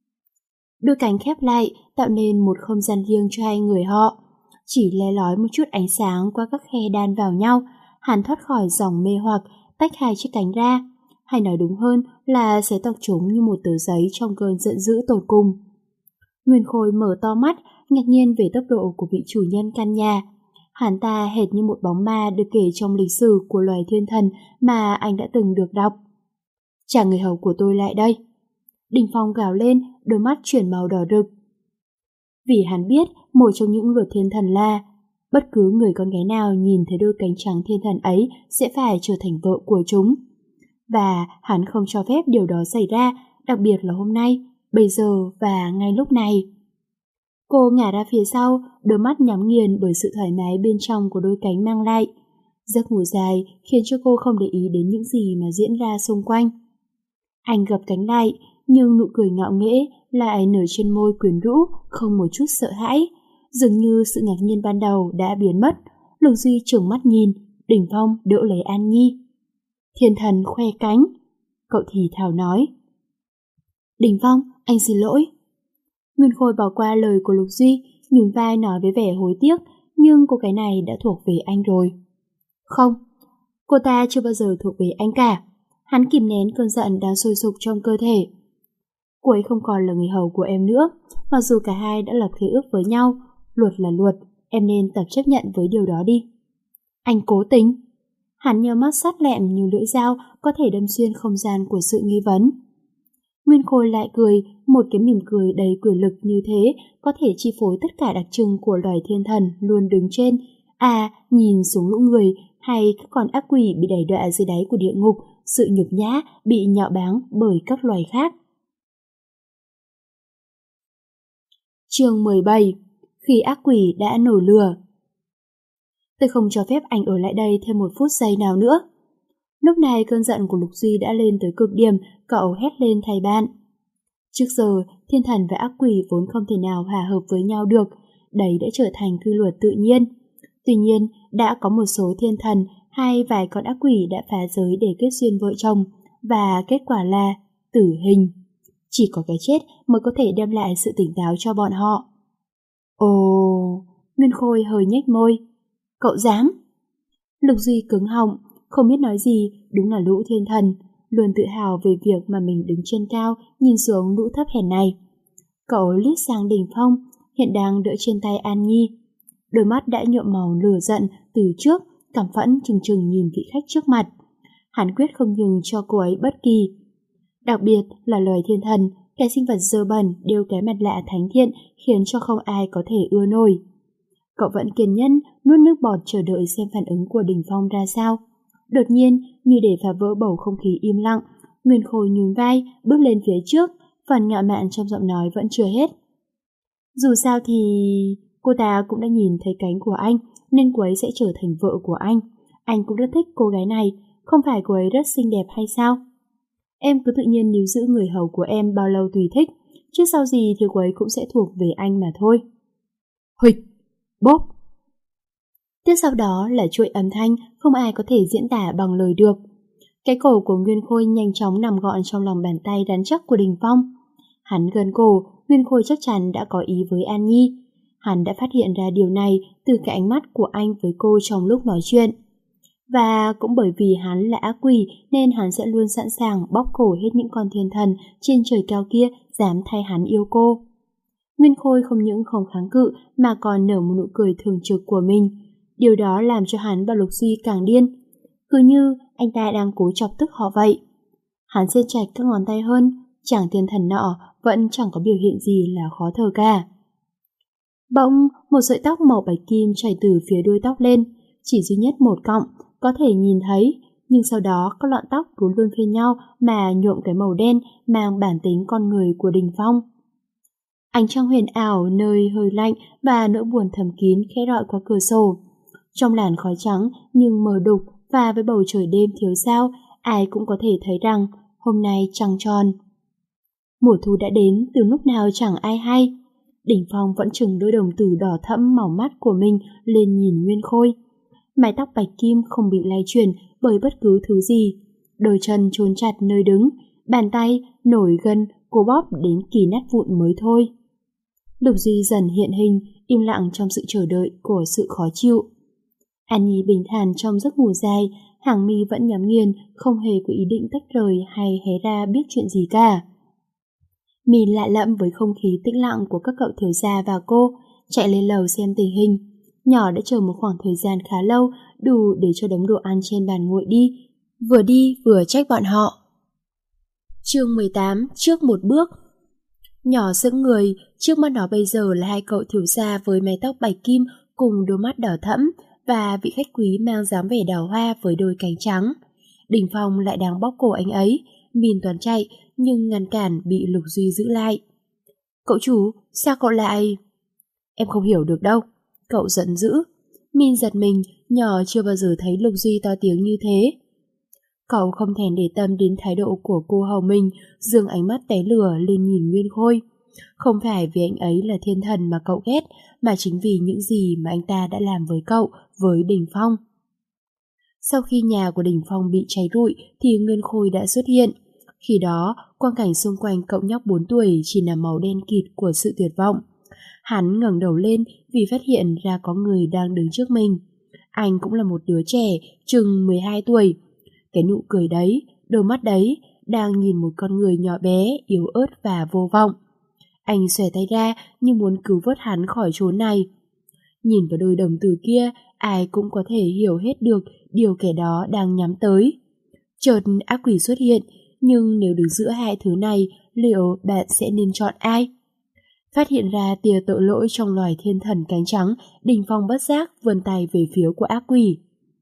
Speaker 1: Đôi cánh khép lại tạo nên một không gian riêng cho hai người họ. Chỉ le lói một chút ánh sáng qua các khe đan vào nhau, hắn thoát khỏi dòng mê hoặc, tách hai chiếc cánh ra. Hay nói đúng hơn là xé toạc chúng như một tờ giấy trong cơn giận dữ tột cùng. Nguyên Khôi mở to mắt, ngạc nhiên về tốc độ của vị chủ nhân căn nhà. Hắn ta hệt như một bóng ma được kể trong lịch sử của loài thiên thần mà anh đã từng được đọc. Trả người hầu của tôi lại đây. Đình Phong gào lên, đôi mắt chuyển màu đỏ rực. Vì hắn biết một trong những luật thiên thần là bất cứ người con gái nào nhìn thấy đôi cánh trắng thiên thần ấy sẽ phải trở thành vợ của chúng. Và hắn không cho phép điều đó xảy ra, đặc biệt là hôm nay, bây giờ và ngay lúc này. Cô ngả ra phía sau, đôi mắt nhắm nghiền bởi sự thoải mái bên trong của đôi cánh mang lại. Giấc ngủ dài khiến cho cô không để ý đến những gì mà diễn ra xung quanh. Anh gập cánh lại, nhưng nụ cười ngạo nghễ lại nở trên môi quyến rũ, không một chút sợ hãi. Dường như sự ngạc nhiên ban đầu đã biến mất. Lục Duy trừng mắt nhìn, Đình Phong đỡ lấy An Nhi. Thiên thần khoe cánh. Cậu thì thào nói. Đình Phong, anh xin lỗi. Nguyên Khôi bỏ qua lời của Lục Duy, nhún vai nói với vẻ hối tiếc, nhưng cô gái này đã thuộc về anh rồi. Không, cô ta chưa bao giờ thuộc về anh cả. Hắn kìm nén cơn giận đang sôi sục trong cơ thể. Cô ấy không còn là người hầu của em nữa, mặc dù cả hai đã lập khế ước với nhau. Luật là luật, em nên tập chấp nhận với điều đó đi. Anh cố tình. Hắn nheo mắt sắc lẹm như lưỡi dao có thể đâm xuyên không gian của sự nghi vấn. Nguyên Khôi lại cười, một cái mỉm cười đầy quyền lực như thế có thể chi phối tất cả đặc trưng của loài thiên thần luôn đứng trên, nhìn xuống lũ người hay các con ác quỷ bị đày đọa dưới đáy của địa ngục, sự nhục nhã bị nhạo báng bởi các loài khác. Chương 17. Khi ác quỷ đã nổi lửa. Tôi không cho phép anh ở lại đây thêm một phút giây nào nữa. Lúc này cơn giận của Lục Duy đã lên tới cực điểm, cậu hét lên thay bạn. Trước giờ, thiên thần và ác quỷ vốn không thể nào hòa hợp với nhau được, đấy đã trở thành quy luật tự nhiên. Tuy nhiên, đã có một số thiên thần hay vài con ác quỷ đã phá giới để kết duyên vợ chồng, và kết quả là tử hình. Chỉ có cái chết mới có thể đem lại sự tỉnh táo cho bọn họ. Ồ, Nguyên Khôi hơi nhếch môi. Cậu dám? Lục Duy cứng họng, không biết nói gì, đúng là lũ thiên thần, luôn tự hào về việc mà mình đứng trên cao nhìn xuống lũ thấp hèn này. Cậu liếc sang Đình Phong, hiện đang đỡ trên tay An Nhi. Đôi mắt đã nhuộm màu lửa giận từ trước, cảm phẫn chừng chừng nhìn vị khách trước mặt. Hắn quyết không nhường cho cô ấy bất kỳ. Đặc biệt là loài thiên thần, cái sinh vật dơ bẩn đều cái mặt lạ thánh thiện khiến cho không ai có thể ưa nổi. Cậu vẫn kiên nhẫn nuốt nước bọt chờ đợi xem phản ứng của Đình Phong ra sao. Đột nhiên, như để phá vỡ bầu không khí im lặng, Nguyên Khôi nhún vai, bước lên phía trước, phần ngạo mạn trong giọng nói vẫn chưa hết. Dù sao thì cô ta cũng đã nhìn thấy cánh của anh, nên cô ấy sẽ trở thành vợ của anh. Anh cũng rất thích cô gái này, không phải cô ấy rất xinh đẹp hay sao? Em cứ tự nhiên níu giữ người hầu của em bao lâu tùy thích, chứ sau gì thì cô ấy cũng sẽ thuộc về anh mà thôi. Huỵch! Bốp! Tiếp sau đó là chuỗi âm thanh không ai có thể diễn tả bằng lời được. Cái cổ của Nguyên Khôi nhanh chóng nằm gọn trong lòng bàn tay rắn chắc của Đình Phong. Hắn gần cổ, Nguyên Khôi chắc chắn đã có ý với An Nhi. Hắn đã phát hiện ra điều này từ cái ánh mắt của anh với cô trong lúc nói chuyện. Và cũng bởi vì hắn là ác quỷ nên hắn sẽ luôn sẵn sàng bóp cổ hết những con thiên thần trên trời cao kia dám thay hắn yêu cô. Nguyên Khôi không những không kháng cự mà còn nở một nụ cười thường trực của mình. Điều đó làm cho hắn và Lục Duy càng điên. Cứ như anh ta đang cố chọc tức họ vậy. Hắn siết chặt các ngón tay hơn, chàng thiên thần nọ vẫn chẳng có biểu hiện gì là khó thở cả. Bỗng, một sợi tóc màu bạch kim chảy từ phía đuôi tóc lên, chỉ duy nhất một cọng, có thể nhìn thấy, nhưng sau đó các lọn tóc cứ luôn phiên nhau mà nhuộm cái màu đen mang bản tính con người của Đình Phong. Ánh trăng huyền ảo nơi hơi lạnh và nỗi buồn thầm kín khẽ rọi qua cửa sổ. Trong làn khói trắng nhưng mờ đục và với bầu trời đêm thiếu sao, ai cũng có thể thấy rằng hôm nay trăng tròn. Mùa thu đã đến từ lúc nào chẳng ai hay. Đình Phong vẫn trừng đôi đồng tử đỏ thẫm màu mắt của mình lên nhìn Nguyên Khôi. Mái tóc bạch kim không bị lay chuyển bởi bất cứ thứ gì. Đôi chân chôn chặt nơi đứng, bàn tay nổi gân cô bóp đến kỳ nát vụn mới thôi. Lục Duy dần hiện hình, im lặng trong sự chờ đợi của sự khó chịu. An Nhi bình thản trong giấc ngủ dài, hàng mi vẫn nhắm nghiền, không hề có ý định tách rời hay hé ra biết chuyện gì cả. Mìn lạ lẫm với không khí tĩnh lặng của các cậu thiếu gia và cô, chạy lên lầu xem tình hình. Nhỏ đã chờ một khoảng thời gian khá lâu, đủ để cho đống đồ ăn trên bàn nguội đi vừa trách bọn họ. Chương 18, trước một bước. Nhỏ sững người, trước mắt nó bây giờ là hai cậu thiếu gia với mái tóc bạch kim cùng đôi mắt đỏ thẫm và vị khách quý mang dáng vẻ đào hoa với đôi cánh trắng. Đình Phong lại đang bóp cổ anh ấy, Mìn toán chạy nhưng ngăn cản bị Lục Duy giữ lại. Cậu chủ, sao cậu lại... Em không hiểu được đâu. Cậu giận dữ. Min giật mình, nhỏ chưa bao giờ thấy Lục Duy to tiếng như thế. Cậu không thèm để tâm đến thái độ của cô hầu mình, dương ánh mắt té lửa lên nhìn Nguyên Khôi. Không phải vì anh ấy là thiên thần mà cậu ghét, mà chính vì những gì mà anh ta đã làm với cậu, với Đình Phong. Sau khi nhà của Đình Phong bị cháy rụi thì Nguyên Khôi đã xuất hiện. Khi đó, quang cảnh xung quanh cậu nhóc 4 tuổi chỉ là màu đen kịt của sự tuyệt vọng. Hắn ngẩng đầu lên vì phát hiện ra có người đang đứng trước mình. Anh cũng là một đứa trẻ, chừng 12 tuổi. Cái nụ cười đấy, đôi mắt đấy, đang nhìn một con người nhỏ bé, yếu ớt và vô vọng. Anh xòe tay ra như muốn cứu vớt hắn khỏi chốn này. Nhìn vào đôi đồng tử kia, ai cũng có thể hiểu hết được điều kẻ đó đang nhắm tới. Chợt ác quỷ xuất hiện, nhưng nếu đứng giữa hai thứ này, liệu bạn sẽ nên chọn ai? Phát hiện ra tia tội lỗi trong loài thiên thần cánh trắng, Đình Phong bất giác vươn tay về phía của ác quỷ.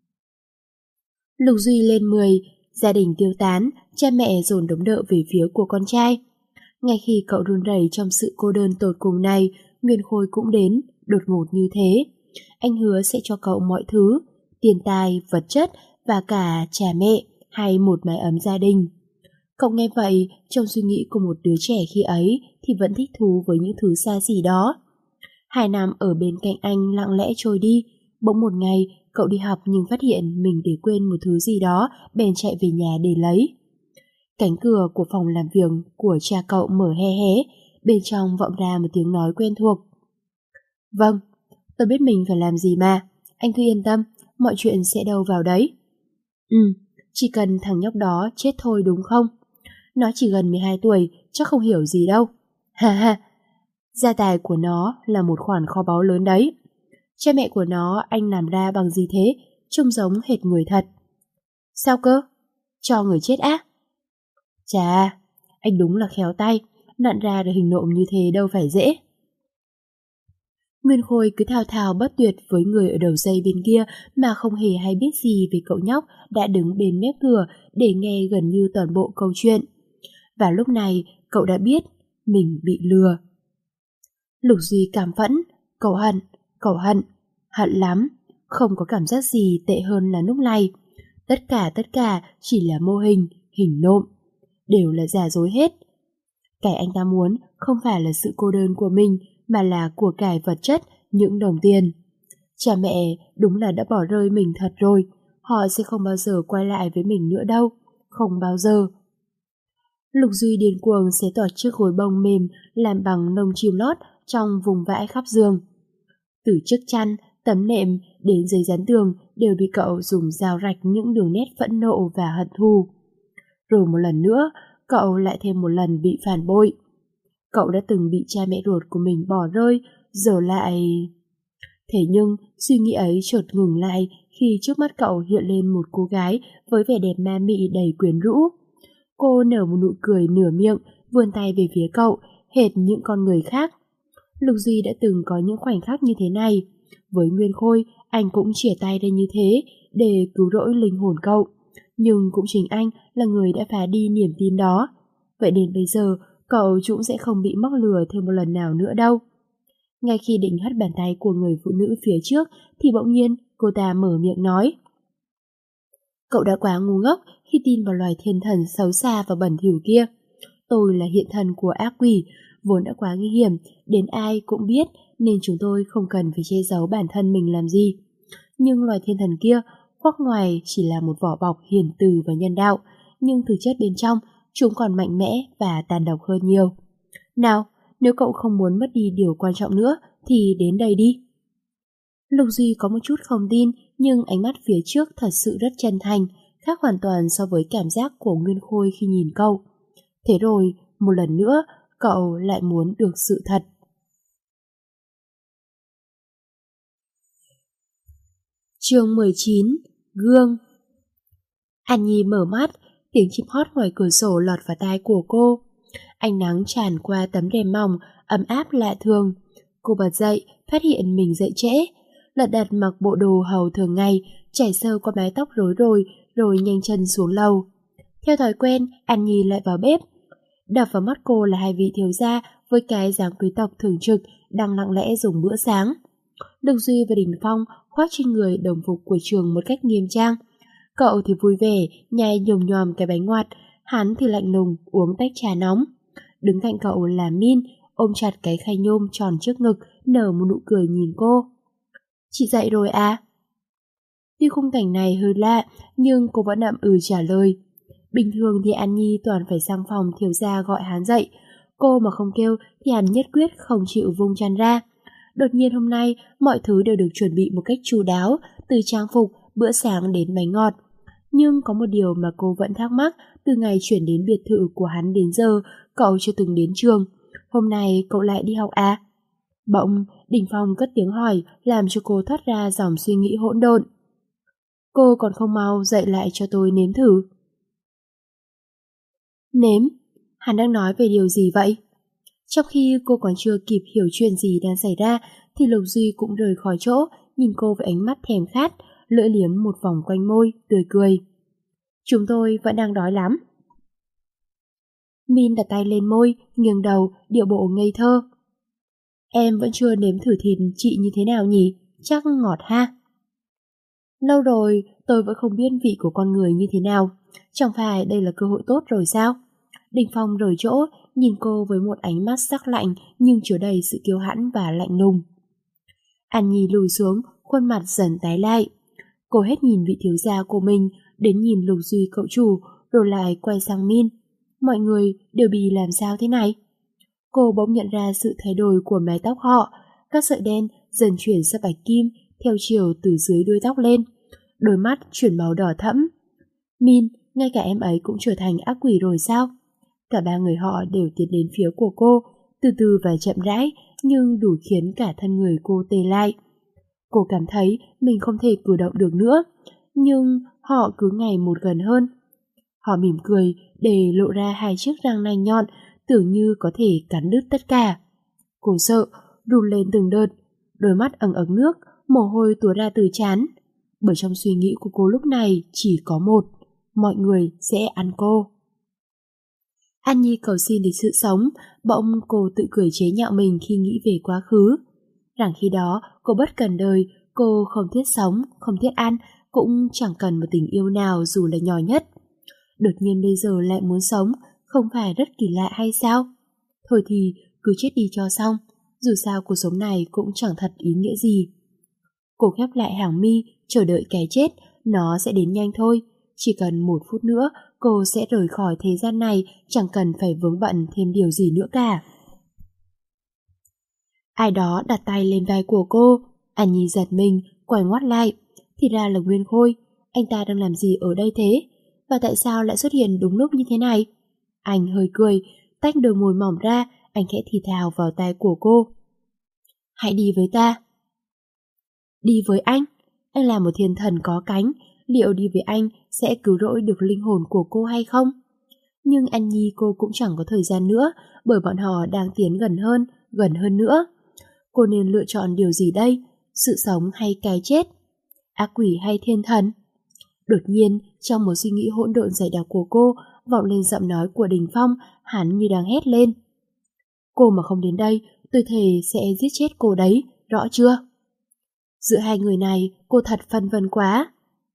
Speaker 1: Lục Duy lên 10, gia đình tiêu tán, cha mẹ dồn đống nợ về phía của con trai. Ngay khi cậu run rẩy trong sự cô đơn tột cùng này, Nguyên Khôi cũng đến, đột ngột như thế. Anh hứa sẽ cho cậu mọi thứ, tiền tài, vật chất và cả cha mẹ hay một mái ấm gia đình. Cậu nghe vậy, trong suy nghĩ của một đứa trẻ khi ấy thì vẫn thích thú với những thứ xa xỉ đó. 2 năm ở bên cạnh anh lặng lẽ trôi đi, bỗng một ngày cậu đi học nhưng phát hiện mình để quên một thứ gì đó, bèn chạy về nhà để lấy. Cánh cửa của phòng làm việc của cha cậu mở hé hé, bên trong vọng ra một tiếng nói quen thuộc. Vâng, tôi biết mình phải làm gì mà, anh cứ yên tâm, mọi chuyện sẽ đâu vào đấy. Chỉ cần thằng nhóc đó chết thôi đúng không? Nó chỉ gần 12 tuổi, chắc không hiểu gì đâu. Ha ha, gia tài của nó là một khoản kho báu lớn đấy. Cha mẹ của nó anh làm ra bằng gì thế, trông giống hệt người thật. Sao cơ? Cho người chết á? Chà, anh đúng là khéo tay, nặn ra được hình nộm như thế đâu phải dễ. Nguyên Khôi cứ thao thao bất tuyệt với người ở đầu dây bên kia mà không hề hay biết gì về cậu nhóc đã đứng bên mép cửa để nghe gần như toàn bộ câu chuyện. Và lúc này cậu đã biết mình bị lừa. Lục Duy cảm phẫn, cậu hận lắm, không có cảm giác gì tệ hơn là lúc này. Tất cả chỉ là mô hình, hình nộm, đều là giả dối hết. Cái anh ta muốn không phải là sự cô đơn của mình, mà là của cải vật chất, những đồng tiền. Cha mẹ đúng là đã bỏ rơi mình thật rồi, họ sẽ không bao giờ quay lại với mình nữa đâu, không bao giờ. Lục Duy điên cuồng xé toạc chiếc gối bông mềm làm bằng lông chim lót trong vùng vãi khắp giường. Từ chiếc chăn, tấm nệm đến giấy dán tường đều bị cậu dùng dao rạch những đường nét phẫn nộ và hận thù. Rồi một lần nữa, cậu lại thêm một lần bị phản bội. Cậu đã từng bị cha mẹ ruột của mình bỏ rơi, giờ lại... Thế nhưng, suy nghĩ ấy chợt ngừng lại khi trước mắt cậu hiện lên một cô gái với vẻ đẹp ma mị đầy quyến rũ. Cô nở một nụ cười nửa miệng, vươn tay về phía cậu, hệt những con người khác. Lục Duy đã từng có những khoảnh khắc như thế này. Với Nguyên Khôi, anh cũng chìa tay ra như thế để cứu rỗi linh hồn cậu. Nhưng cũng chính anh là người đã phá đi niềm tin đó. Vậy đến bây giờ, cậu cũng sẽ không bị mắc lừa thêm một lần nào nữa đâu. Ngay khi định hất bàn tay của người phụ nữ phía trước thì bỗng nhiên cô ta mở miệng nói: Cậu đã quá ngu ngốc khi tin vào loài thiên thần xấu xa và bẩn thỉu kia. Tôi là hiện thân của ác quỷ, vốn đã quá nguy hiểm, đến ai cũng biết nên chúng tôi không cần phải che giấu bản thân mình làm gì. Nhưng loài thiên thần kia khoác ngoài chỉ là một vỏ bọc hiền từ và nhân đạo, nhưng thực chất bên trong chúng còn mạnh mẽ và tàn độc hơn nhiều. Nào, nếu cậu không muốn mất đi điều quan trọng nữa thì đến đây đi. Lục Duy có một chút không tin, nhưng ánh mắt phía trước thật sự rất chân thành, khác hoàn toàn so với cảm giác của Nguyên Khôi khi nhìn cậu. Thế rồi, một lần nữa, cậu lại muốn được sự thật. Chương 19: Gương. An Nhi mở mắt, tiếng chim hót ngoài cửa sổ lọt vào tai của cô. Ánh nắng tràn qua tấm rèm mỏng, ấm áp lạ thường. Cô bật dậy, phát hiện mình dậy trễ. Lật đật mặc bộ đồ hầu thường ngày, chải sơ qua mái tóc rối rồi nhanh chân xuống lầu. Theo thói quen, An Nhi lại vào bếp. Đập vào mắt cô là hai vị thiếu gia với cái dáng quý tộc thường trực đang lặng lẽ dùng bữa sáng. Lục Duy và Đình Phong khoác trên người đồng phục của trường một cách nghiêm trang. Cậu thì vui vẻ, nhai nhồm nhòm cái bánh ngoặt, hắn thì lạnh lùng uống tách trà nóng. Đứng cạnh cậu là Min, ôm chặt cái khay nhôm tròn trước ngực, nở một nụ cười nhìn cô. Chị dậy rồi à? Tuy khung cảnh này hơi lạ, nhưng cô vẫn ậm ừ trả lời. Bình thường thì An Nhi toàn phải sang phòng thiếu gia gọi hắn dậy. Cô mà không kêu thì hắn nhất quyết không chịu vung chăn ra. Đột nhiên hôm nay, mọi thứ đều được chuẩn bị một cách chu đáo, từ trang phục, bữa sáng đến bánh ngọt. Nhưng có một điều mà cô vẫn thắc mắc, từ ngày chuyển đến biệt thự của hắn đến giờ, cậu chưa từng đến trường. Hôm nay cậu lại đi học à? Bỗng, Đình Phong cất tiếng hỏi, làm cho cô thoát ra dòng suy nghĩ hỗn độn. Cô còn không mau dậy lại cho tôi nếm thử. Nếm? Hắn đang nói về điều gì vậy? Trong khi cô còn chưa kịp hiểu chuyện gì đang xảy ra, thì Lục Duy cũng rời khỏi chỗ, nhìn cô với ánh mắt thèm khát, lưỡi liếm một vòng quanh môi, tươi cười. Chúng tôi vẫn đang đói lắm. Min đặt tay lên môi, nghiêng đầu, điệu bộ ngây thơ. Em vẫn chưa nếm thử thịt chị như thế nào nhỉ? Chắc ngọt ha. Lâu rồi, tôi vẫn không biết vị của con người như thế nào. Chẳng phải đây là cơ hội tốt rồi sao? Đình Phong rời chỗ, nhìn cô với một ánh mắt sắc lạnh nhưng chứa đầy sự kiêu hãnh và lạnh lùng. An Nhi lùi xuống, khuôn mặt dần tái lại. Cô hết nhìn vị thiếu gia của mình, đến nhìn Lục Duy cậu chủ, rồi lại quay sang Min. Mọi người đều bị làm sao thế này? Cô bỗng nhận ra sự thay đổi của mái tóc họ, các sợi đen dần chuyển sang bạch kim theo chiều từ dưới đuôi tóc lên, đôi mắt chuyển màu đỏ thẫm. Min, ngay cả em ấy cũng trở thành ác quỷ rồi sao? Cả ba người họ đều tiến đến phía của cô, từ từ và chậm rãi, nhưng đủ khiến cả thân người cô tê lại. Cô cảm thấy mình không thể cử động được nữa, nhưng họ cứ ngày một gần hơn. Họ mỉm cười để lộ ra hai chiếc răng nanh nhọn, tưởng như có thể cắn đứt tất cả. Cô sợ, run lên từng đợt, đôi mắt ẩn ẩn nước, mồ hôi túa ra từ trán. Bởi trong suy nghĩ của cô lúc này chỉ có một, mọi người sẽ ăn cô. An Nhi cầu xin để sự sống, bỗng cô tự cười chế nhạo mình khi nghĩ về quá khứ. Rằng khi đó cô bất cần đời, cô không thiết sống, không thiết ăn, cũng chẳng cần một tình yêu nào dù là nhỏ nhất. Đột nhiên bây giờ lại muốn sống, không phải rất kỳ lạ hay sao? Thôi thì cứ chết đi cho xong, dù sao cuộc sống này cũng chẳng thật ý nghĩa gì. Cô khép lại hàng mi, chờ đợi cái chết, nó sẽ đến nhanh thôi. Chỉ cần 1 phút nữa, cô sẽ rời khỏi thế gian này, chẳng cần phải vướng bận thêm điều gì nữa cả. Ai đó đặt tay lên vai của cô. An Nhi giật mình, quay ngoắt lại. Thì ra là Nguyên Khôi. Anh ta đang làm gì ở đây thế? Và tại sao lại xuất hiện đúng lúc như thế này? Anh hơi cười, tách đôi môi mỏng ra, anh khẽ thì thào vào tai của cô. Hãy đi với ta. Đi với anh? Anh là một thiên thần có cánh, liệu đi với anh sẽ cứu rỗi được linh hồn của cô hay không? Nhưng An Nhi cô cũng chẳng có thời gian nữa, bởi bọn họ đang tiến gần hơn nữa. Cô nên lựa chọn điều gì đây? Sự sống hay cái chết? Ác quỷ hay thiên thần? Đột nhiên, trong một suy nghĩ hỗn độn dày đặc của cô, vọng lên giọng nói của Đình Phong, hắn như đang hét lên. Cô mà không đến đây, tôi thề sẽ giết chết cô đấy, rõ chưa? Giữa hai người này, cô thật phân vân quá.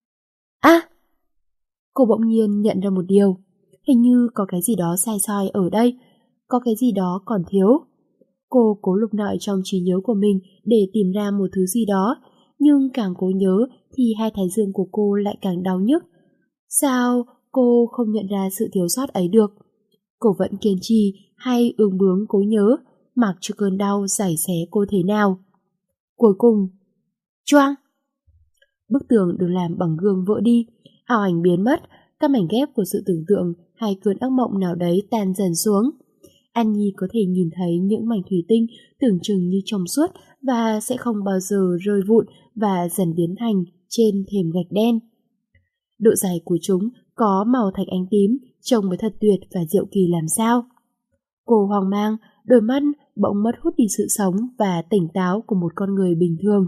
Speaker 1: Cô bỗng nhiên nhận ra một điều. Hình như có cái gì đó sai sói ở đây, có cái gì đó còn thiếu. Cô cố lục lọi trong trí nhớ của mình để tìm ra một thứ gì đó, nhưng càng cố nhớ thì hai thái dương của cô lại càng đau nhức. Sao cô không nhận ra sự thiếu sót ấy được? Cô vẫn kiên trì hay ương bướng cố nhớ, mặc cho cơn đau giày xé cô thế nào. Cuối cùng, choang! Bức tường được làm bằng gương vỡ đi, ảo ảnh biến mất, các mảnh ghép của sự tưởng tượng hay cơn ác mộng nào đấy tan dần xuống. An Nhi có thể nhìn thấy những mảnh thủy tinh tưởng chừng như trong suốt và sẽ không bao giờ rơi vụn và dần biến thành trên thềm gạch đen. Độ dày của chúng có màu thạch ánh tím, trông mới thật tuyệt và diệu kỳ làm sao. Cô hoang mang, đôi mắt bỗng mất hút đi sự sống và tỉnh táo của một con người bình thường.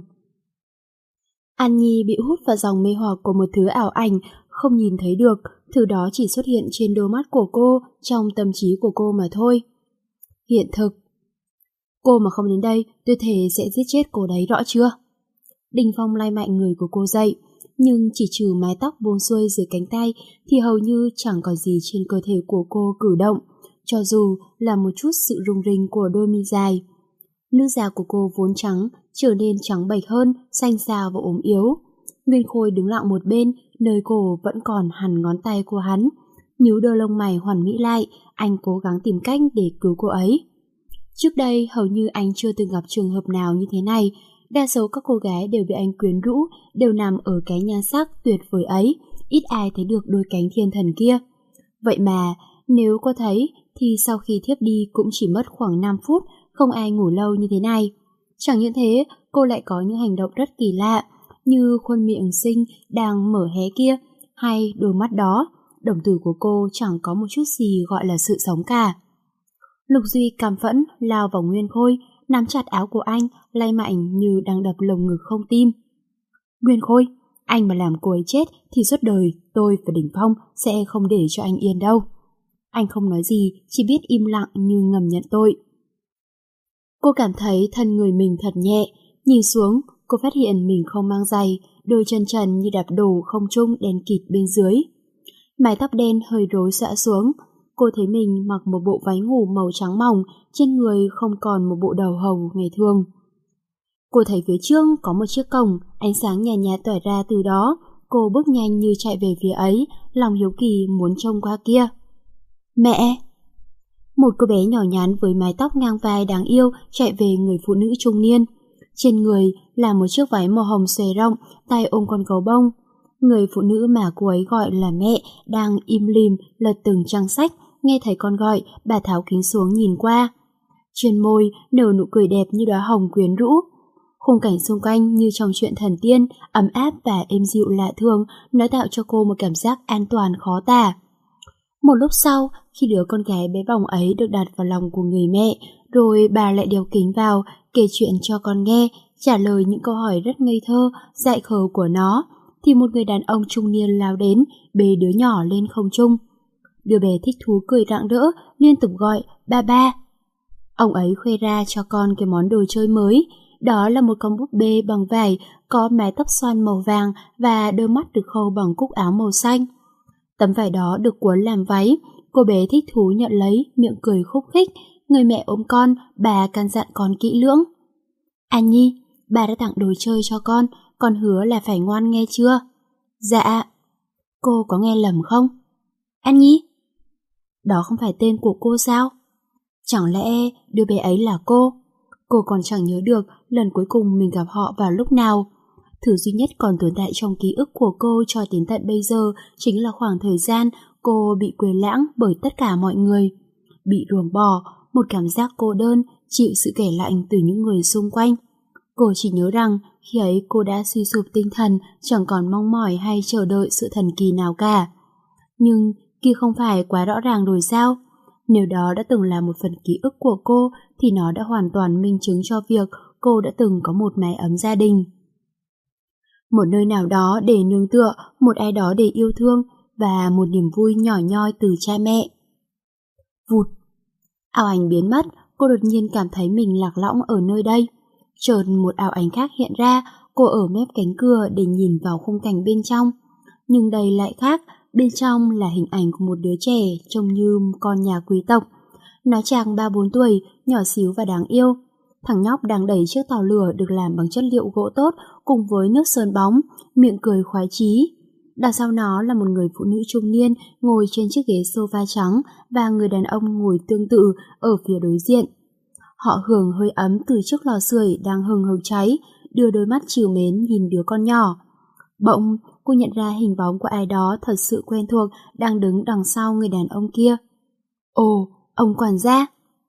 Speaker 1: An Nhi bị hút vào dòng mê hoặc của một thứ ảo ảnh không nhìn thấy được, thứ đó chỉ xuất hiện trên đôi mắt của cô, trong tâm trí của cô mà thôi. Hiện thực. Cô mà không đến đây, tôi thề sẽ giết chết cô đấy, rõ chưa? Đình Phong lay mạnh người của cô dậy, nhưng chỉ trừ mái tóc buông xuôi dưới cánh tay thì hầu như chẳng có gì trên cơ thể của cô cử động, cho dù là một chút sự rung rinh của đôi mi dài. Nước da của cô vốn trắng, trở nên trắng bệch hơn, xanh xao và ốm yếu. Nguyên Khôi đứng lặng một bên, nơi cổ vẫn còn hằn ngón tay của hắn. Nhíu đôi lông mày hoàn mỹ lại, anh cố gắng tìm cách để cứu cô ấy. Trước đây, hầu như anh chưa từng gặp trường hợp nào như thế này. Đa số các cô gái đều bị anh quyến rũ, đều nằm ở cái nhan sắc tuyệt vời ấy, ít ai thấy được đôi cánh thiên thần kia. Vậy mà, nếu cô thấy, thì sau khi thiếp đi cũng chỉ mất khoảng 5 phút, không ai ngủ lâu như thế này. Chẳng những thế, cô lại có những hành động rất kỳ lạ, như khuôn miệng xinh đang mở hé kia, hay đôi mắt đó. Đồng tử của cô chẳng có một chút gì gọi là sự sống cả. Lục Duy căm phẫn lao vào Nguyên Khôi, nắm chặt áo của anh, lay mạnh như đang đập lồng ngực không tim. Nguyên Khôi, anh mà làm cô ấy chết thì suốt đời tôi và Đình Phong sẽ không để cho anh yên đâu. Anh không nói gì, chỉ biết im lặng như ngầm nhận tội. Cô cảm thấy thân người mình thật nhẹ, nhìn xuống, cô phát hiện mình không mang giày, đôi chân trần như đạp đổ không trung đen kịt bên dưới. Mái tóc đen hơi rối xõa xuống, cô thấy mình mặc một bộ váy ngủ màu trắng mỏng, trên người không còn một bộ đầu hầu ngày thường. Cô thấy phía trước có một chiếc cổng, ánh sáng nhạt nhạt tỏa ra từ đó, cô bước nhanh như chạy về phía ấy, lòng hiếu kỳ muốn trông qua kia. Mẹ! Một cô bé nhỏ nhắn với mái tóc ngang vai đáng yêu chạy về người phụ nữ trung niên. Trên người là một chiếc váy màu hồng xòe rộng, tay ôm con gấu bông. Người phụ nữ mà cô ấy gọi là mẹ đang im lìm lật từng trang sách, nghe thấy con gọi, bà tháo kính xuống nhìn qua. Trên môi nở nụ cười đẹp như đóa hồng quyến rũ. Khung cảnh xung quanh như trong truyện thần tiên, ấm áp và êm dịu lạ thường, nó tạo cho cô một cảm giác an toàn khó tả. Một lúc sau, khi đứa con gái bé bỏng ấy được đặt vào lòng của người mẹ, rồi bà lại đeo kính vào, kể chuyện cho con nghe, trả lời những câu hỏi rất ngây thơ, dại khờ của nó, thì một người đàn ông trung niên lao đến, bế đứa nhỏ lên không trung. Đứa bé thích thú cười rạng rỡ, liên tục gọi ba ba. Ông ấy khoe ra cho con cái món đồ chơi mới, đó là một con búp bê bằng vải, có mái tóc xoăn màu vàng và đôi mắt được khâu bằng cúc áo màu xanh. Tấm vải đó được cuốn làm váy, cô bé thích thú nhận lấy, miệng cười khúc khích. Người mẹ ôm con, bà căn dặn con kỹ lưỡng. An Nhi, bà đã tặng đồ chơi cho con con hứa là phải ngoan nghe chưa? Dạ. Cô có nghe lầm không? An Nhi? Đó không phải tên của cô sao? Chẳng lẽ đứa bé ấy là cô? Cô còn chẳng nhớ được lần cuối cùng mình gặp họ vào lúc nào. Thứ duy nhất còn tồn tại trong ký ức của cô cho đến tận bây giờ chính là khoảng thời gian cô bị quên lãng bởi tất cả mọi người. Bị ruồng bỏ, một cảm giác cô đơn, chịu sự ghẻ lạnh từ những người xung quanh. Cô chỉ nhớ rằng khi ấy cô đã suy sụp tinh thần, chẳng còn mong mỏi hay chờ đợi sự thần kỳ nào cả. Nhưng kia không phải quá rõ ràng rồi sao? Nếu đó đã từng là một phần ký ức của cô thì nó đã hoàn toàn minh chứng cho việc cô đã từng có một mái ấm gia đình. Một nơi nào đó để nương tựa, một ai đó để yêu thương và một niềm vui nhỏ nhoi từ cha mẹ. Vụt! Ảo ảnh biến mất, cô đột nhiên cảm thấy mình lạc lõng ở nơi đây. Chợt một ảo ảnh khác hiện ra, cô ở mép cánh cửa để nhìn vào khung cảnh bên trong. Nhưng đây lại khác, bên trong là hình ảnh của một đứa trẻ trông như con nhà quý tộc. Nó chàng 3-4 tuổi, nhỏ xíu và đáng yêu. Thằng nhóc đang đẩy chiếc tàu lửa được làm bằng chất liệu gỗ tốt cùng với nước sơn bóng, miệng cười khoái chí. Đằng sau nó là một người phụ nữ trung niên ngồi trên chiếc ghế sofa trắng và người đàn ông ngồi tương tự ở phía đối diện. Họ hưởng hơi ấm từ chiếc lò sưởi đang hừng hực cháy, đưa đôi mắt trìu mến nhìn đứa con nhỏ. Bỗng, cô nhận ra hình bóng của ai đó thật sự quen thuộc đang đứng đằng sau người đàn ông kia. Ồ, ông quản gia.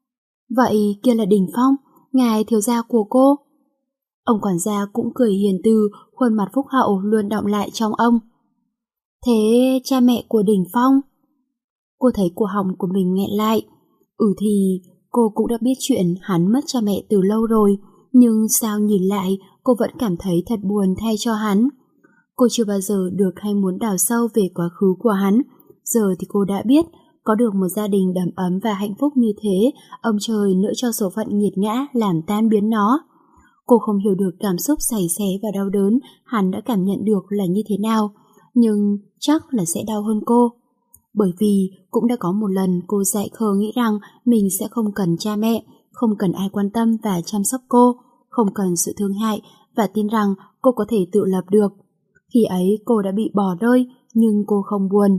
Speaker 1: Vậy kia là Đình Phong, ngài thiếu gia của cô. Ông quản gia cũng cười hiền từ, khuôn mặt phúc hậu luôn đọng lại trong ông. Thế cha mẹ của Đình Phong? Cô thấy cổ họng của mình nghẹn lại. Thì cô cũng đã biết chuyện hắn mất cha mẹ từ lâu rồi, nhưng sao nhìn lại cô vẫn cảm thấy thật buồn thay cho hắn. Cô chưa bao giờ được hay muốn đào sâu về quá khứ của hắn. Giờ thì cô đã biết, có được một gia đình đầm ấm và hạnh phúc như thế, ông trời nỡ cho số phận nghiệt ngã làm tan biến nó. Cô không hiểu được cảm xúc sảy xé và đau đớn hắn đã cảm nhận được là như thế nào, nhưng chắc là sẽ đau hơn cô. Bởi vì cũng đã có một lần cô dại khờ nghĩ rằng mình sẽ không cần cha mẹ, không cần ai quan tâm và chăm sóc cô, không cần sự thương hại và tin rằng cô có thể tự lập được. Khi ấy cô đã bị bỏ rơi, nhưng cô không buồn.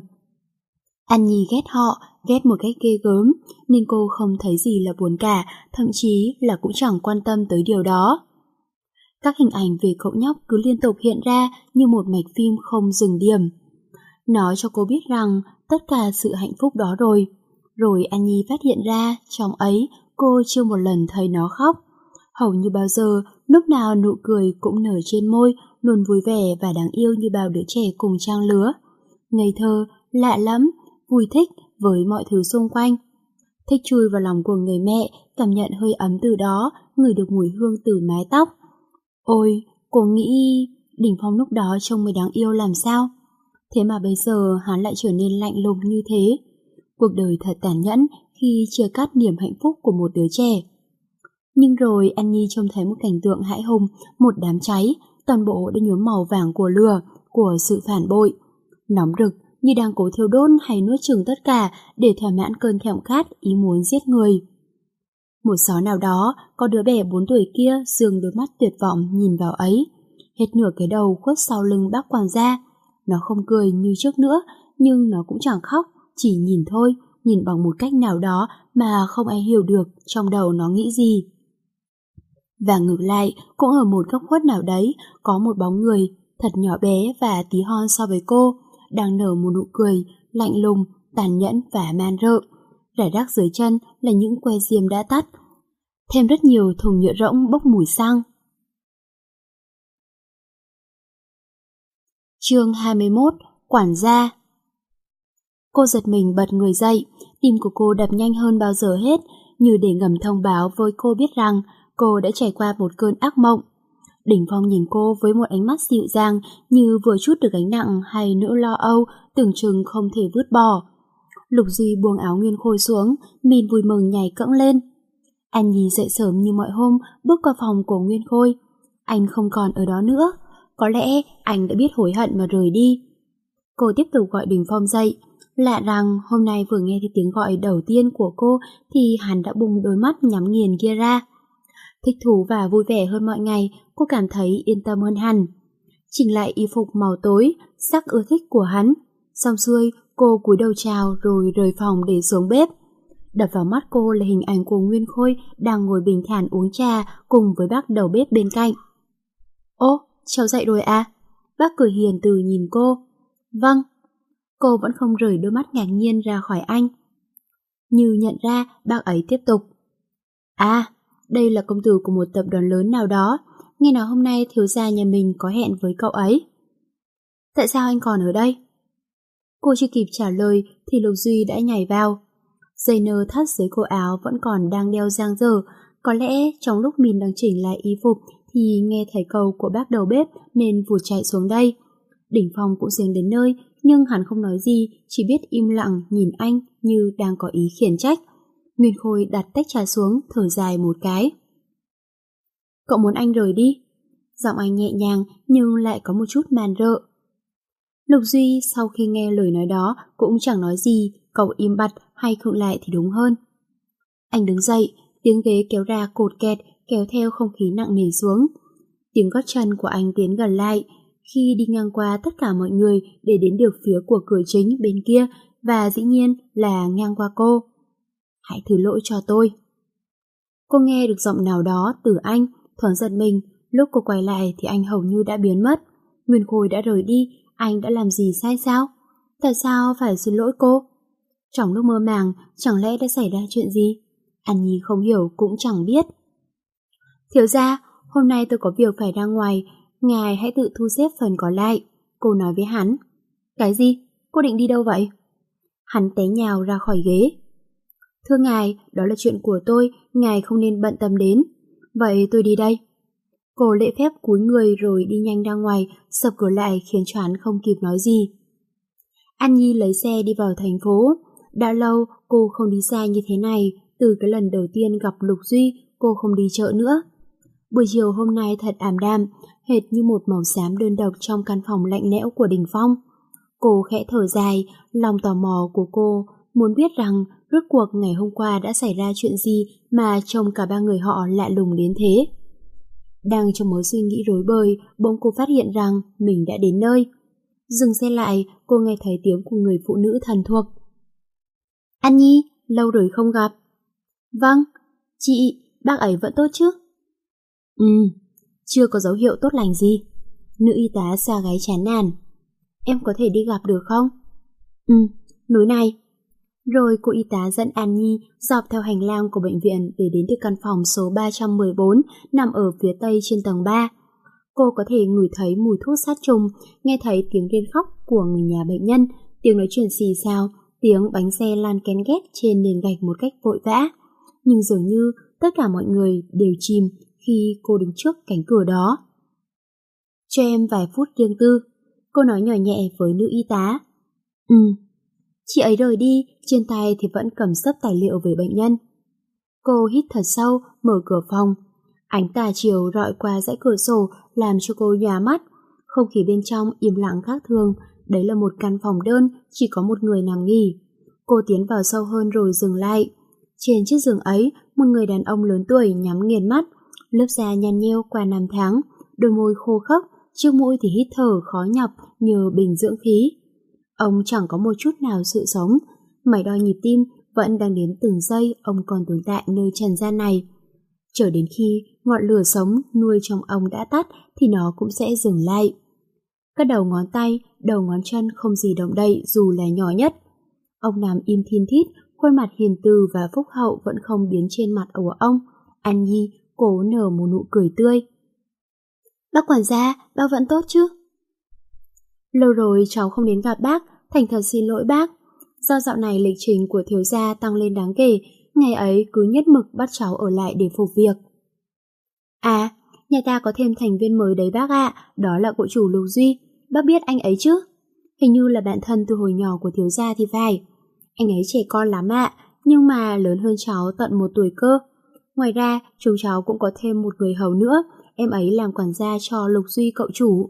Speaker 1: An Nhi ghét họ, ghét một cách ghê gớm, nhưng cô không thấy gì là buồn cả, thậm chí là cũng chẳng quan tâm tới điều đó. Các hình ảnh về cậu nhóc cứ liên tục hiện ra như một mạch phim không dừng điểm. Nói cho cô biết rằng tất cả sự hạnh phúc đó rồi. Rồi An Nhi phát hiện ra trong ấy cô chưa một lần thấy nó khóc. Hầu như bao giờ, lúc nào nụ cười cũng nở trên môi, luôn vui vẻ và đáng yêu như bao đứa trẻ cùng trang lứa. Ngây thơ, lạ lẫm, vui thích với mọi thứ xung quanh. Thích chui vào lòng của người mẹ, cảm nhận hơi ấm từ đó, ngửi được mùi hương từ mái tóc. Ôi, cô nghĩ Đình Phong lúc đó trông mới đáng yêu làm sao? Thế mà bây giờ hắn lại trở nên lạnh lùng như thế. Cuộc đời thật tàn nhẫn khi chia cắt niềm hạnh phúc của một đứa trẻ. Nhưng rồi An Nhi trông thấy một cảnh tượng hãi hùng, một đám cháy, toàn bộ đã nhuốm màu vàng của lửa, của sự phản bội. Nóng rực như đang cố thiêu đốt hay nuốt chửng tất cả để thỏa mãn cơn thèm khát, ý muốn giết người. Một xó nào đó, có đứa bé 4 tuổi kia dương đôi mắt tuyệt vọng nhìn vào ấy. Hết nửa cái đầu khuất sau lưng bác quản gia. Nó không cười như trước nữa, nhưng nó cũng chẳng khóc, chỉ nhìn thôi, nhìn bằng một cách nào đó mà không ai hiểu được trong đầu nó nghĩ gì. Và ngược lại, cũng ở một góc khuất nào đấy, có một bóng người, thật nhỏ bé và tí hon so với cô, đang nở một nụ cười, lạnh lùng, tàn nhẫn và man rợ. Rải rác dưới chân là những que diêm đã tắt, thêm rất nhiều thùng nhựa rỗng bốc mùi xăng. Chương 21. Quản gia. Cô giật mình bật người dậy, tim của cô đập nhanh hơn bao giờ hết, như để ngầm thông báo với cô biết rằng cô đã trải qua một cơn ác mộng. Đình Phong nhìn cô với một ánh mắt dịu dàng như vừa trút được gánh nặng hay nỗi lo âu tưởng chừng không thể vứt bỏ. Lục Duy buông áo Nguyên Khôi xuống, mỉm vui mừng nhảy cẫng lên. An Nhi dậy sớm như mọi hôm, bước qua phòng của Nguyên Khôi. Anh không còn ở đó nữa, có lẽ anh đã biết hối hận mà rời đi. Cô tiếp tục gọi Đình Phong dậy. Lạ rằng hôm nay vừa nghe thấy tiếng gọi đầu tiên của cô thì hắn đã bung đôi mắt nhắm nghiền kia ra. Thích thú và vui vẻ hơn mọi ngày, cô cảm thấy yên tâm hơn hẳn. chỉnh lại y phục màu tối, sắc ưa thích của hắn. Xong xuôi, cô cúi đầu chào rồi rời phòng để xuống bếp. Đập vào mắt cô là hình ảnh của Nguyên Khôi đang ngồi bình thản uống trà cùng với bác đầu bếp bên cạnh. Ô, cháu dậy rồi à? Bác cười hiền từ nhìn cô. Vâng. Cô vẫn không rời đôi mắt ngạc nhiên ra khỏi anh. Như nhận ra, bác ấy tiếp tục. À, đây là công tử của một tập đoàn lớn nào đó. Nghe nói hôm nay thiếu gia nhà mình có hẹn với cậu ấy. Tại sao anh còn ở đây? Cô chưa kịp trả lời thì Lục Duy đã nhảy vào. Dây nơ thắt dưới cổ áo vẫn còn đang đeo dang dở. Có lẽ trong lúc mình đang chỉnh lại y phục thì nghe thấy câu của bác đầu bếp nên vụt chạy xuống đây. Đỉnh Phong cũng dừng đến nơi, nhưng hắn không nói gì, chỉ biết im lặng nhìn anh như đang có ý khiển trách. Nguyên Khôi đặt tách trà xuống, thở dài một cái. Cậu muốn anh rời đi? Giọng anh nhẹ nhàng nhưng lại có một chút man rợ. Lục Duy sau khi nghe lời nói đó cũng chẳng nói gì, cậu im bặt hay khựng lại thì đúng hơn. Anh đứng dậy, tiếng ghế kéo ra cột kẹt kéo theo không khí nặng nề xuống. Tiếng gót chân của anh tiến gần lại khi đi ngang qua tất cả mọi người để đến được phía của cửa chính bên kia và dĩ nhiên là ngang qua cô. Hãy thứ lỗi cho tôi. Cô nghe được giọng nào đó từ anh, thoáng giật mình, lúc cô quay lại thì anh hầu như đã biến mất. Nguyên Khôi đã rời đi, anh đã làm gì sai sao? Tại sao phải xin lỗi cô? Trong lúc mơ màng, chẳng lẽ đã xảy ra chuyện gì? An Nhi không hiểu cũng chẳng biết. Thiếu gia, hôm nay tôi có việc phải ra ngoài, ngài hãy tự thu xếp phần còn lại. Cô nói với hắn. Cái gì? Cô định đi đâu vậy? Hắn té nhào ra khỏi ghế. Thưa ngài, đó là chuyện của tôi, ngài không nên bận tâm đến. Vậy tôi đi đây. Cô lễ phép cúi người rồi đi nhanh ra ngoài, sập cửa lại khiến cho hắn không kịp nói gì. An Nhi lấy xe đi vào thành phố. Đã lâu cô không đi xa như thế này, từ cái lần đầu tiên gặp Lục Duy cô không đi chợ nữa. Buổi chiều hôm nay thật ảm đạm, hệt như một màu xám đơn độc trong căn phòng lạnh lẽo của Đình Phong. Cô khẽ thở dài, lòng tò mò của cô muốn biết rằng rốt cuộc ngày hôm qua đã xảy ra chuyện gì mà trông cả ba người họ lạ lùng đến thế. Đang trong mớ suy nghĩ rối bời, bỗng cô phát hiện rằng mình đã đến nơi. Dừng xe lại, cô nghe thấy tiếng của người phụ nữ thân thuộc. An Nhi, lâu rồi không gặp. Vâng, chị, bác ấy vẫn tốt chứ? Chưa có dấu hiệu tốt lành gì. Nữ y tá xoa gáy chán nản. Em có thể đi gặp được không? Núi này. Rồi cô y tá dẫn An Nhi dọc theo hành lang của bệnh viện để đến được căn phòng số 314 nằm ở phía tây trên tầng 3. Cô có thể ngửi thấy mùi thuốc sát trùng, nghe thấy tiếng rên khóc của người nhà bệnh nhân, tiếng nói chuyện xì xào, tiếng bánh xe lan ken két trên nền gạch một cách vội vã. Nhưng dường như tất cả mọi người đều chìm khi cô đứng trước cánh cửa đó. Cho em vài phút riêng tư, cô nói nhỏ nhẹ với nữ y tá. Chị ấy rời đi, trên tay thì vẫn cầm xấp tài liệu về bệnh nhân. Cô hít thật sâu, mở cửa phòng. Ánh tà chiều rọi qua dãy cửa sổ làm cho cô nhóa mắt. Không khí bên trong im lặng khác thường. Đấy là một căn phòng đơn, chỉ có một người nằm nghỉ. Cô tiến vào sâu hơn rồi dừng lại. Trên chiếc giường ấy, một người đàn ông lớn tuổi nhắm nghiền mắt, lớp da nhăn nheo qua năm tháng, đôi môi khô khốc, chiếc mũi thì hít thở khó nhọc nhờ bình dưỡng khí. Ông chẳng có một chút nào sự sống, máy đo nhịp tim vẫn đang đếm từng giây ông còn tồn tại nơi trần gian này. Chờ đến khi ngọn lửa sống nuôi trong ông đã tắt thì nó cũng sẽ dừng lại. Các đầu ngón tay, đầu ngón chân không gì động đậy dù là nhỏ nhất. Ông nằm im thin thít, khuôn mặt hiền từ và phúc hậu vẫn không biến trên mặt của ông. An Nhi cố nở một nụ cười tươi. Bác quản gia, bác vẫn tốt chứ? Lâu rồi cháu không đến gặp bác, thành thật xin lỗi bác. Do dạo này lịch trình của thiếu gia tăng lên đáng kể, ngày ấy cứ nhất mực bắt cháu ở lại để phục việc. À, nhà ta có thêm thành viên mới đấy bác ạ, đó là cậu chủ Lục Duy, bác biết anh ấy chứ? Hình như là bạn thân từ hồi nhỏ của thiếu gia thì phải. Anh ấy trẻ con lắm ạ, nhưng mà lớn hơn cháu tận 1 tuổi cơ. Ngoài ra, chúng cháu cũng có thêm một người hầu nữa, em ấy làm quản gia cho Lục Duy cậu chủ.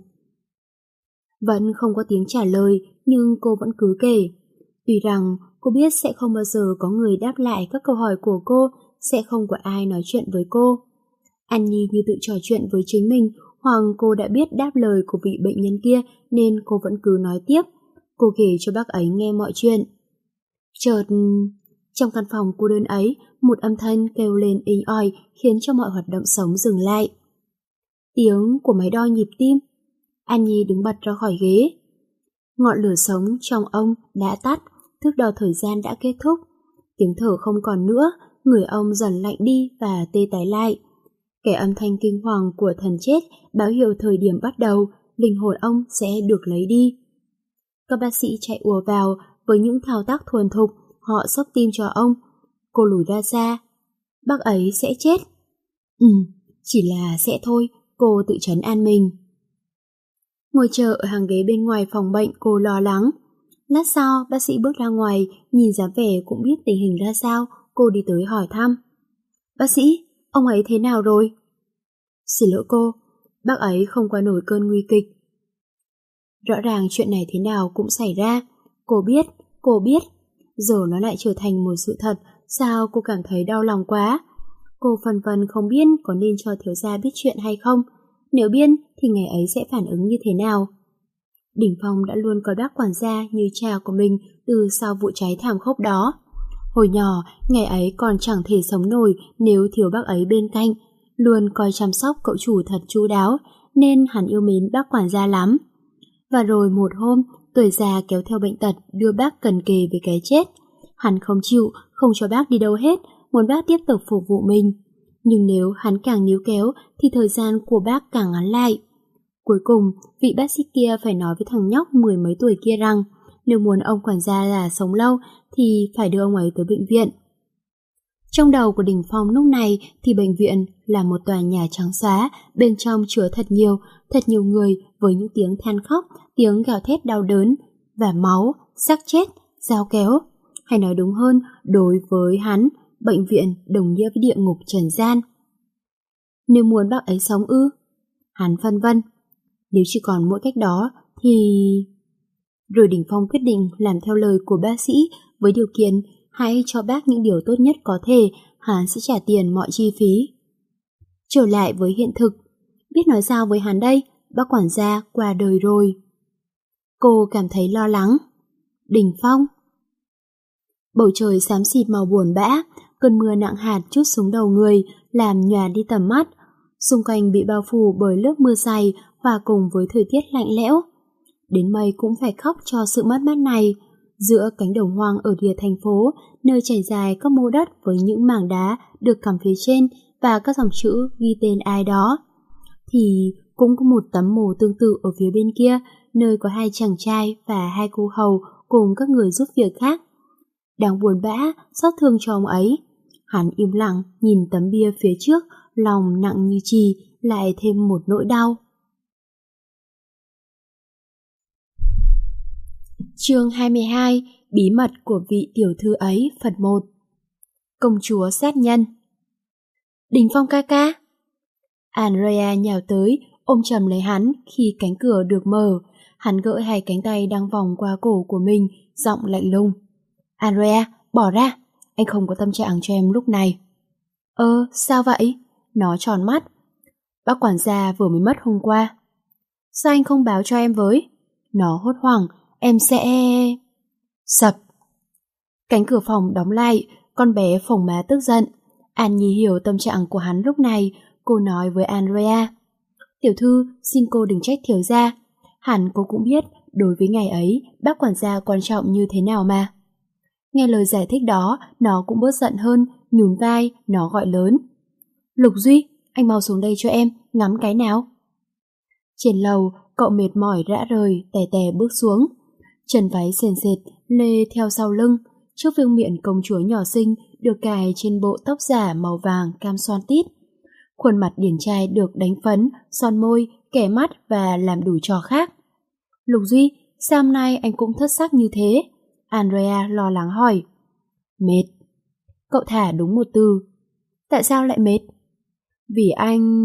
Speaker 1: Vẫn không có tiếng trả lời, nhưng cô vẫn cứ kể. Tuy rằng cô biết sẽ không bao giờ có người đáp lại các câu hỏi của cô, sẽ không có ai nói chuyện với cô. An Nhi như tự trò chuyện với chính mình, hoặc cô đã biết đáp lời của vị bệnh nhân kia nên cô vẫn cứ nói tiếp. Cô kể cho bác ấy nghe mọi chuyện. Chợt, trong căn phòng cô đơn ấy, một âm thanh kêu lên inh ỏi khiến cho mọi hoạt động sống dừng lại. Tiếng của máy đo nhịp tim. An Nhi đứng bật ra khỏi ghế. Ngọn lửa sống trong ông đã tắt, thước đo thời gian đã kết thúc. Tiếng thở không còn nữa, người ông dần lạnh đi và tê tái lại. Cái âm thanh kinh hoàng của thần chết báo hiệu thời điểm bắt đầu, linh hồn ông sẽ được lấy đi. Các bác sĩ chạy ùa vào với những thao tác thuần thục, họ xốc tim cho ông. Cô lùi ra xa. Bác ấy sẽ chết. Chỉ là sẽ thôi, cô tự trấn an mình. Ngồi chờ ở hàng ghế bên ngoài phòng bệnh, cô lo lắng. Lát sau, bác sĩ bước ra ngoài, nhìn dáng vẻ cũng biết tình hình ra sao, cô đi tới hỏi thăm. Bác sĩ, ông ấy thế nào rồi? Xin lỗi cô, bác ấy không qua nổi cơn nguy kịch. Rõ ràng chuyện này thế nào cũng xảy ra. Cô biết. Giờ nó lại trở thành một sự thật, sao cô cảm thấy đau lòng quá. Cô phần vân không biết có nên cho thiếu gia biết chuyện hay không. Nếu biết thì ngày ấy sẽ phản ứng như thế nào. Đình Phong đã luôn coi bác quản gia như cha của mình từ sau vụ cháy thảm khốc đó. Hồi nhỏ, ngày ấy còn chẳng thể sống nổi nếu thiếu bác ấy bên cạnh, luôn coi chăm sóc cậu chủ thật chu đáo, nên hắn yêu mến bác quản gia lắm. Và rồi một hôm, tuổi già kéo theo bệnh tật đưa bác cần kề với cái chết. Hắn không chịu, không cho bác đi đâu hết, muốn bác tiếp tục phục vụ mình. Nhưng nếu hắn càng níu kéo thì thời gian của bác càng ngắn lại. Cuối cùng, vị bác sĩ kia phải nói với thằng nhóc 10 mấy tuổi kia rằng nếu muốn ông quản gia là sống lâu thì phải đưa ông ấy tới bệnh viện. Trong đầu của Đình Phong lúc này thì bệnh viện là một tòa nhà trắng xóa, bên trong chứa thật nhiều người với những tiếng than khóc, tiếng gào thét đau đớn và máu, xác chết, dao kéo. Hay nói đúng hơn, đối với hắn, bệnh viện đồng nghĩa với địa ngục trần gian. Nếu muốn bác ấy sống ư? Hắn phân vân. Nếu chỉ còn mỗi cách đó thì... Rồi Đình Phong quyết định làm theo lời của bác sĩ với điều kiện hãy cho bác những điều tốt nhất có thể, hắn sẽ trả tiền mọi chi phí. Trở lại với hiện thực, biết nói sao với hắn đây, bác quản gia qua đời rồi. Cô cảm thấy lo lắng. Đình Phong. Bầu trời xám xịt màu buồn bã, cơn mưa nặng hạt trút xuống đầu người, làm nhòa đi tầm mắt. Xung quanh bị bao phủ bởi lớp mưa dày, hòa cùng với thời tiết lạnh lẽo. Đến mây cũng phải khóc cho sự mất mát này. Giữa cánh đồng hoang ở rìa thành phố, nơi trải dài các mô đất với những mảng đá được cắm phía trên và các dòng chữ ghi tên ai đó, thì cũng có một tấm mồ tương tự ở phía bên kia, nơi có 2 chàng trai và 2 cô hầu cùng các người giúp việc khác. Đáng buồn bã, xót thương cho ông ấy. Hắn im lặng nhìn tấm bia phía trước, lòng nặng như chì, lại thêm một nỗi đau. Chương 22. Bí mật của vị tiểu thư ấy, phần 1. Công chúa sát nhân. Đình Phong ca ca. Andrea nhào tới, ôm chầm lấy hắn khi cánh cửa được mở. Hắn gỡ 2 cánh tay đang vòng qua cổ của mình, giọng lạnh lùng. Andrea, bỏ ra, anh không có tâm trạng cho em lúc này. Sao vậy? Nó tròn mắt. Bác quản gia vừa mới mất hôm qua. Sao anh không báo cho em với? Nó hốt hoảng, em sẽ... Sập. Cánh cửa phòng đóng lại, con bé phồng má tức giận. An Nhi hiểu tâm trạng của hắn lúc này, cô nói với Andrea. Tiểu thư, xin cô đừng trách thiếu gia. Hẳn cô cũng biết, đối với ngày ấy, bác quản gia quan trọng như thế nào mà. Nghe lời giải thích đó, nó cũng bớt giận hơn, nhún vai, nó gọi lớn. Lục Duy, anh mau xuống đây cho em, ngắm cái nào. Trên lầu, cậu mệt mỏi rã rời, tè tè bước xuống. Chân váy sền sệt, lê theo sau lưng, trước vương miện công chúa nhỏ xinh được cài trên bộ tóc giả màu vàng cam son tít. Khuôn mặt điển trai được đánh phấn, son môi, kẻ mắt và làm đủ trò khác. Lục Duy, sao hôm nay anh cũng thất sắc như thế? Andrea lo lắng hỏi. Mệt. Cậu thả đúng một từ. Tại sao lại mệt? Vì anh...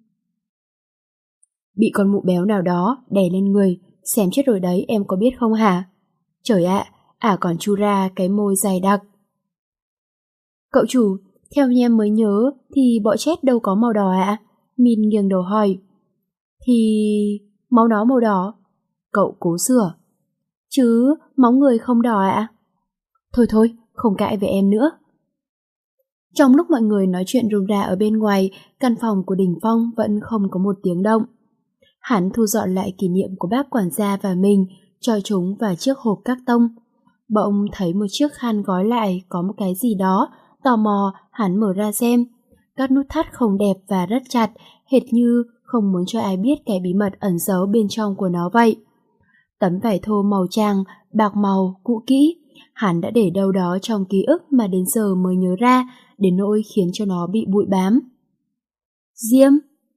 Speaker 1: bị con mụ béo nào đó đè lên người, xem chết rồi đấy, em có biết không hả? Trời ạ, còn chu ra cái môi dày đặc. Cậu chủ, theo như em mới nhớ thì bọ chét đâu có màu đỏ ạ? Min nghiêng đầu hỏi. Thì máu nó màu đỏ. Cậu cố sửa. Chứ máu người không đỏ ạ? Thôi thôi, không cãi với em nữa. Trong lúc mọi người nói chuyện rôm rả ở bên ngoài, căn phòng của Đình Phong vẫn không có một tiếng động. Hắn thu dọn lại kỷ niệm của bác quản gia và mình, cho chúng vào chiếc hộp các tông. Bỗng thấy một chiếc khăn gói lại có một cái gì đó, tò mò hắn mở ra xem. Các nút thắt không đẹp và rất chặt, hệt như không muốn cho ai biết cái bí mật ẩn giấu bên trong của nó vậy. Tấm vải thô màu tràng, bạc màu, cũ kỹ, hắn đã để đâu đó trong ký ức mà đến giờ mới nhớ ra, đến nỗi khiến cho nó bị bụi bám. Diêm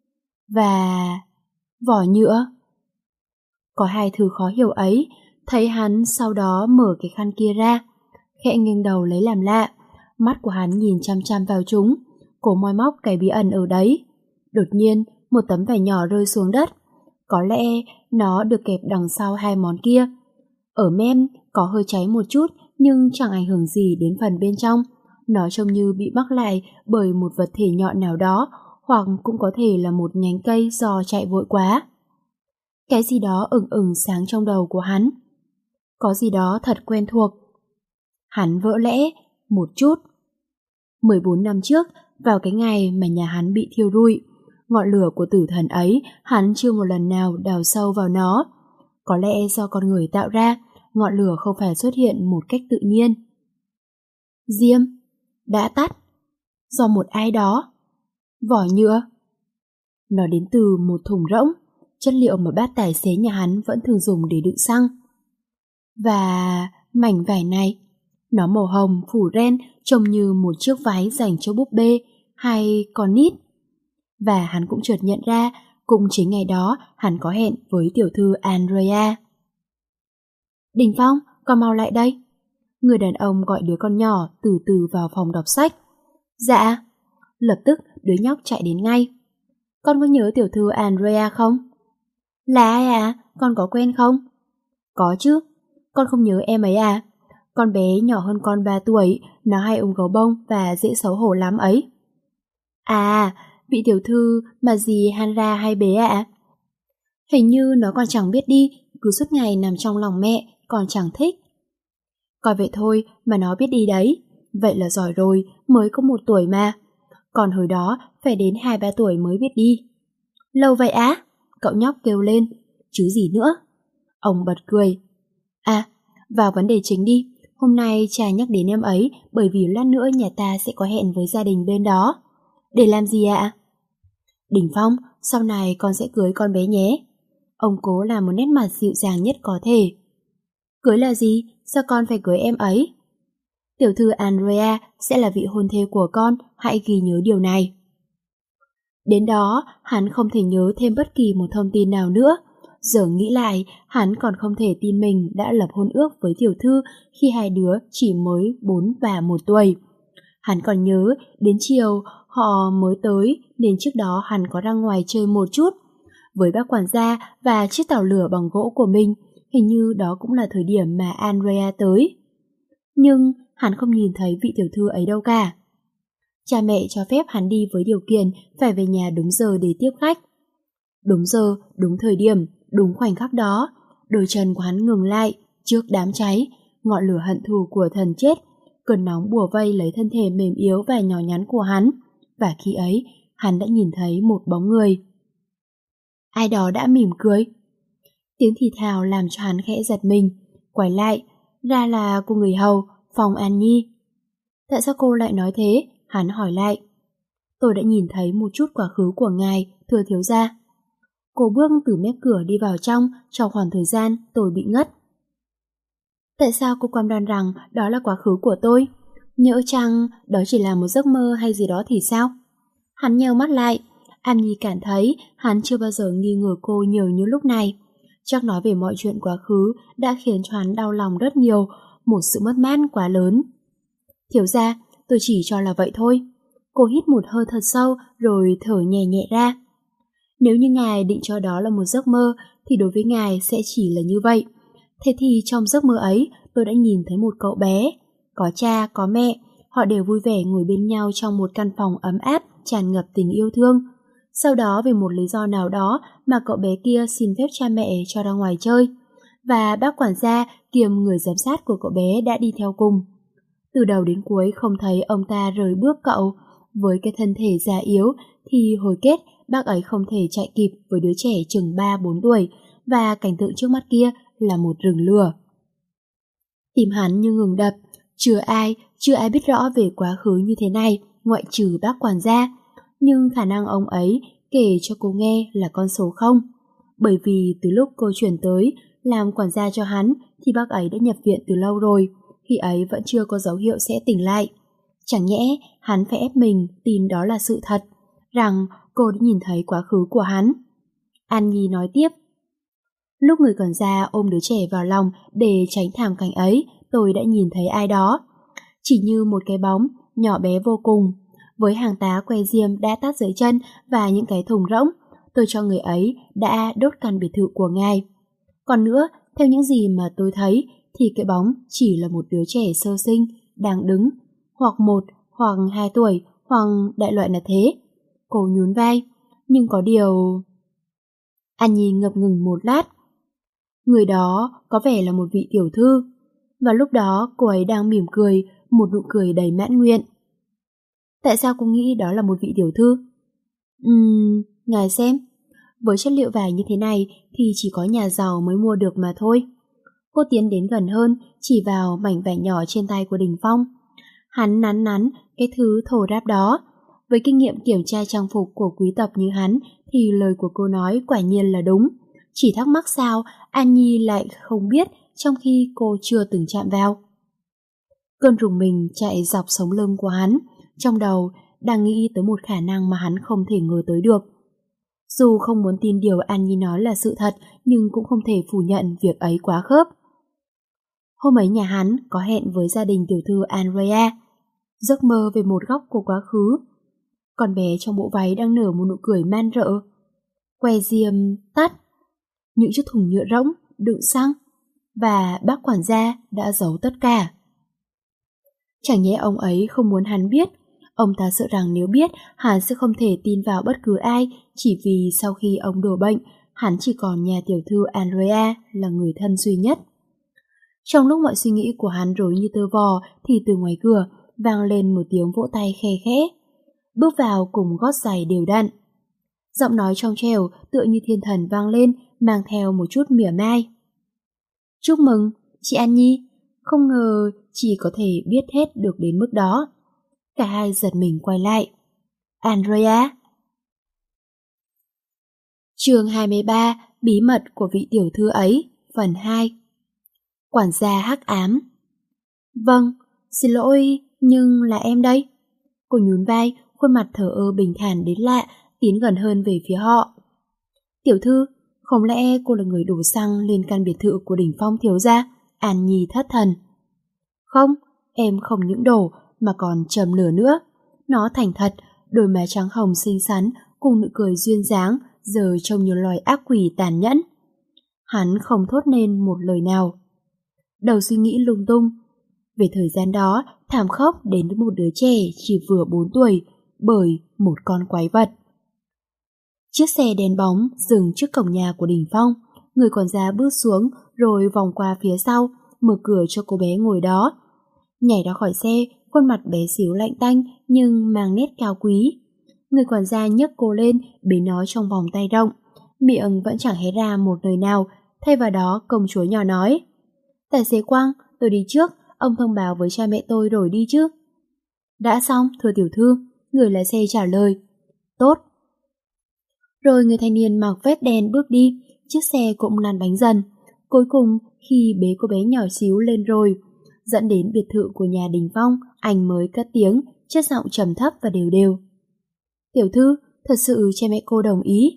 Speaker 1: và vỏ nhựa. Có hai thứ khó hiểu ấy, thấy hắn sau đó mở cái khăn kia ra, khẽ nghiêng đầu lấy làm lạ, mắt của hắn nhìn chăm chăm vào chúng, cố moi móc cái bí ẩn ở đấy. Đột nhiên, một tấm vải nhỏ rơi xuống đất, có lẽ nó được kẹp đằng sau hai món kia. Ở mem có hơi cháy một chút nhưng chẳng ảnh hưởng gì đến phần bên trong, nó trông như bị mắc lại bởi một vật thể nhọn nào đó, hoặc cũng có thể là một nhánh cây do chạy vội quá. Cái gì đó ửng ửng sáng trong đầu của hắn. Có gì đó thật quen thuộc. Hắn vỡ lẽ một chút. 14 năm trước, vào cái ngày mà nhà hắn bị thiêu rụi, ngọn lửa của tử thần ấy hắn chưa một lần nào đào sâu vào nó. Có lẽ do con người tạo ra, ngọn lửa không phải xuất hiện một cách tự nhiên. Diêm đã tắt do một ai đó. Vỏ nhựa. Nó đến từ một thùng rỗng, chất liệu mà bác tài xế nhà hắn vẫn thường dùng để đựng xăng. Và mảnh vải này, nó màu hồng phủ ren, trông như một chiếc váy dành cho búp bê hay con nít. Và hắn cũng chợt nhận ra, cũng chính ngày đó hắn có hẹn với tiểu thư Andrea. Đình Phong, con mau lại đây. Người đàn ông gọi đứa con nhỏ từ từ vào phòng đọc sách. Dạ. Lập tức đứa nhóc chạy đến ngay. Con có nhớ tiểu thư Andrea không? Là ai à? Con có quen không? Có chứ. Con không nhớ em ấy à? Con bé nhỏ hơn con 3 tuổi, nó hay ôm gấu bông và dễ xấu hổ lắm ấy. À, vị tiểu thư mà dì Hanra hay bé ạ? Hình như nó còn chẳng biết đi, cứ suốt ngày nằm trong lòng mẹ, còn chẳng thích. Coi vậy thôi mà nó biết đi đấy. Vậy là giỏi rồi, mới có 1 tuổi mà. Còn hồi đó phải đến 2-3 tuổi mới biết đi. Lâu vậy á? Cậu nhóc kêu lên. Chứ gì nữa? Ông bật cười. À, vào vấn đề chính đi. Hôm nay cha nhắc đến em ấy bởi vì lát nữa nhà ta sẽ có hẹn với gia đình bên đó. Để làm gì ạ? Đình Phong, sau này con sẽ cưới con bé nhé. Ông cố làm một nét mặt dịu dàng nhất có thể. Cưới là gì? Sao con phải cưới em ấy? Tiểu thư Andrea sẽ là vị hôn thê của con, hãy ghi nhớ điều này. Đến đó, hắn không thể nhớ thêm bất kỳ một thông tin nào nữa. Giờ nghĩ lại, hắn còn không thể tin mình đã lập hôn ước với tiểu thư khi hai đứa chỉ mới 4 và 1 tuổi. Hắn còn nhớ, đến chiều họ mới tới nên trước đó hắn có ra ngoài chơi một chút. Với bác quản gia và chiếc tàu lửa bằng gỗ của mình, hình như đó cũng là thời điểm mà Andrea tới. Nhưng hắn không nhìn thấy vị tiểu thư ấy đâu cả. Cha mẹ cho phép hắn đi với điều kiện phải về nhà đúng giờ để tiếp khách. Đúng giờ, đúng thời điểm, đúng khoảnh khắc đó, đôi chân của hắn ngừng lại trước đám cháy, ngọn lửa hận thù của thần chết, cơn nóng bùa vây lấy thân thể mềm yếu và nhỏ nhắn của hắn, và khi ấy, hắn đã nhìn thấy một bóng người. Ai đó đã mỉm cười. Tiếng thì thào làm cho hắn khẽ giật mình, quay lại, ra là cô người hầu, Phong An Nhi. Tại sao cô lại nói thế? Hắn hỏi lại. Tôi đã nhìn thấy một chút quá khứ của ngài, thưa thiếu gia. Cô bước từ mép cửa đi vào trong khoảng thời gian tôi bị ngất. Tại sao cô cam đoan rằng đó là quá khứ của tôi? Nhỡ chăng đó chỉ là một giấc mơ hay gì đó thì sao? Hắn nheo mắt lại. An Nhi cảm thấy hắn chưa bao giờ nghi ngờ cô nhiều như lúc này. Chắc nói về mọi chuyện quá khứ đã khiến cho hắn đau lòng rất nhiều, một sự mất mát quá lớn. Thiếu gia, tôi chỉ cho là vậy thôi. Cô hít một hơi thật sâu rồi thở nhẹ nhẹ ra. Nếu như ngài định cho đó là một giấc mơ thì đối với ngài sẽ chỉ là như vậy. Thế thì trong giấc mơ ấy tôi đã nhìn thấy một cậu bé. Có cha, có mẹ, họ đều vui vẻ ngồi bên nhau trong một căn phòng ấm áp, tràn ngập tình yêu thương. Sau đó vì một lý do nào đó mà cậu bé kia xin phép cha mẹ cho ra ngoài chơi, và bác quản gia kiêm người giám sát của cậu bé đã đi theo cùng. Từ đầu đến cuối không thấy ông ta rời bước cậu. Với cái thân thể già yếu thì hồi kết bác ấy không thể chạy kịp với đứa trẻ chừng 3-4 tuổi, và cảnh tượng trước mắt kia là một rừng lửa. Tim hắn như ngừng đập, chưa ai biết rõ về quá khứ như thế này ngoại trừ bác quản gia, nhưng khả năng ông ấy kể cho cô nghe là con số 0, bởi vì từ lúc cô chuyển tới làm quản gia cho hắn thì bác ấy đã nhập viện từ lâu rồi, khi ấy vẫn chưa có dấu hiệu sẽ tỉnh lại. Chẳng nhẽ hắn phải ép mình tin đó là sự thật, rằng cô đã nhìn thấy quá khứ của hắn. An Nhi nói tiếp: lúc người quản gia ôm đứa trẻ vào lòng để tránh thảm cảnh ấy, tôi đã nhìn thấy ai đó. Chỉ như một cái bóng, nhỏ bé vô cùng, với hàng tá que diêm đã tắt dưới chân và những cái thùng rỗng, tôi cho người ấy đã đốt căn biệt thự của ngài. Còn nữa, theo những gì mà tôi thấy, thì cái bóng chỉ là một đứa trẻ sơ sinh, đang đứng, hoặc 1 hoặc 2 tuổi, hoặc đại loại là thế. Cô nhún vai, nhưng có điều... An Nhi ngập ngừng một lát. Người đó có vẻ là một vị tiểu thư. Và lúc đó cô ấy đang mỉm cười, một nụ cười đầy mãn nguyện. Tại sao cô nghĩ đó là một vị tiểu thư? Ngài xem, với chất liệu vải như thế này thì chỉ có nhà giàu mới mua được mà thôi. Cô tiến đến gần hơn, chỉ vào mảnh vải nhỏ trên tay của Đình Phong. Hắn nắn cái thứ thô ráp đó. Với kinh nghiệm kiểm tra trang phục của quý tộc như hắn thì lời của cô nói quả nhiên là đúng. Chỉ thắc mắc sao An Nhi lại không biết trong khi cô chưa từng chạm vào. Cơn rùng mình chạy dọc sống lưng của hắn, trong đầu đang nghĩ tới một khả năng mà hắn không thể ngờ tới được. Dù không muốn tin điều An Nhi nói là sự thật, nhưng cũng không thể phủ nhận việc ấy quá khớp. Hôm ấy nhà hắn có hẹn với gia đình tiểu thư Andrea, giấc mơ về một góc của quá khứ. Con bé trong bộ váy đang nở một nụ cười man rợ. Que diêm tắt, những chiếc thùng nhựa rỗng đựng xăng, và bác quản gia đã giấu tất cả. Chẳng nhẽ ông ấy không muốn hắn biết. Ông ta sợ rằng nếu biết, hắn sẽ không thể tin vào bất cứ ai, chỉ vì sau khi ông đổ bệnh, hắn chỉ còn nhà tiểu thư Andrea là người thân duy nhất. Trong lúc mọi suy nghĩ của hắn rối như tơ vò, thì từ ngoài cửa vang lên một tiếng vỗ tay khe khẽ. Bước vào cùng gót giày đều đặn. Giọng nói trong trẻo tựa như thiên thần vang lên, mang theo một chút mỉa mai. Chúc mừng, chị An Nhi, không ngờ chị có thể biết hết được đến mức đó. Cả hai giật mình quay lại. Andrea. Chương 23, bí mật của vị tiểu thư ấy, phần 2. Quản gia hắc ám. Vâng, xin lỗi, nhưng là em đây. Cô nhún vai, khuôn mặt thờ ơ bình thản đến lạ, tiến gần hơn về phía họ. Tiểu thư, không lẽ cô là người đổ xăng lên căn biệt thự của Đình Phong thiếu gia? An Nhi thất thần. Không, em không những đổ mà còn châm lửa nữa. Nó thành thật, đôi má trắng hồng xinh xắn cùng nụ cười duyên dáng giờ trông như loài ác quỷ tàn nhẫn. Hắn không thốt nên một lời nào. Đầu suy nghĩ lung tung. Về thời gian đó, thảm khốc đến với một đứa trẻ chỉ vừa 4 tuổi bởi một con quái vật. Chiếc xe đèn bóng dừng trước cổng nhà của Đình Phong. Người quản gia bước xuống rồi vòng qua phía sau, mở cửa cho cô bé ngồi đó. Nhảy ra khỏi xe, khuôn mặt bé xíu lạnh tanh nhưng mang nét cao quý. Người quản gia nhấc cô lên, bế nó trong vòng tay rộng. Miệng vẫn chẳng hé ra một lời nào, thay vào đó công chúa nhỏ nói. Tài xế Quang, tôi đi trước, ông thông báo với cha mẹ tôi rồi đi chứ. Đã xong, thưa tiểu thư, người lái xe trả lời. Tốt. Rồi người thanh niên mặc vest đen bước đi, chiếc xe cũng lăn bánh dần. Cuối cùng, khi bế cô bé nhỏ xíu lên rồi, dẫn đến biệt thự của nhà Đình Phong, anh mới cất tiếng, chất giọng trầm thấp và đều đều. Tiểu thư, thật sự cha mẹ cô đồng ý.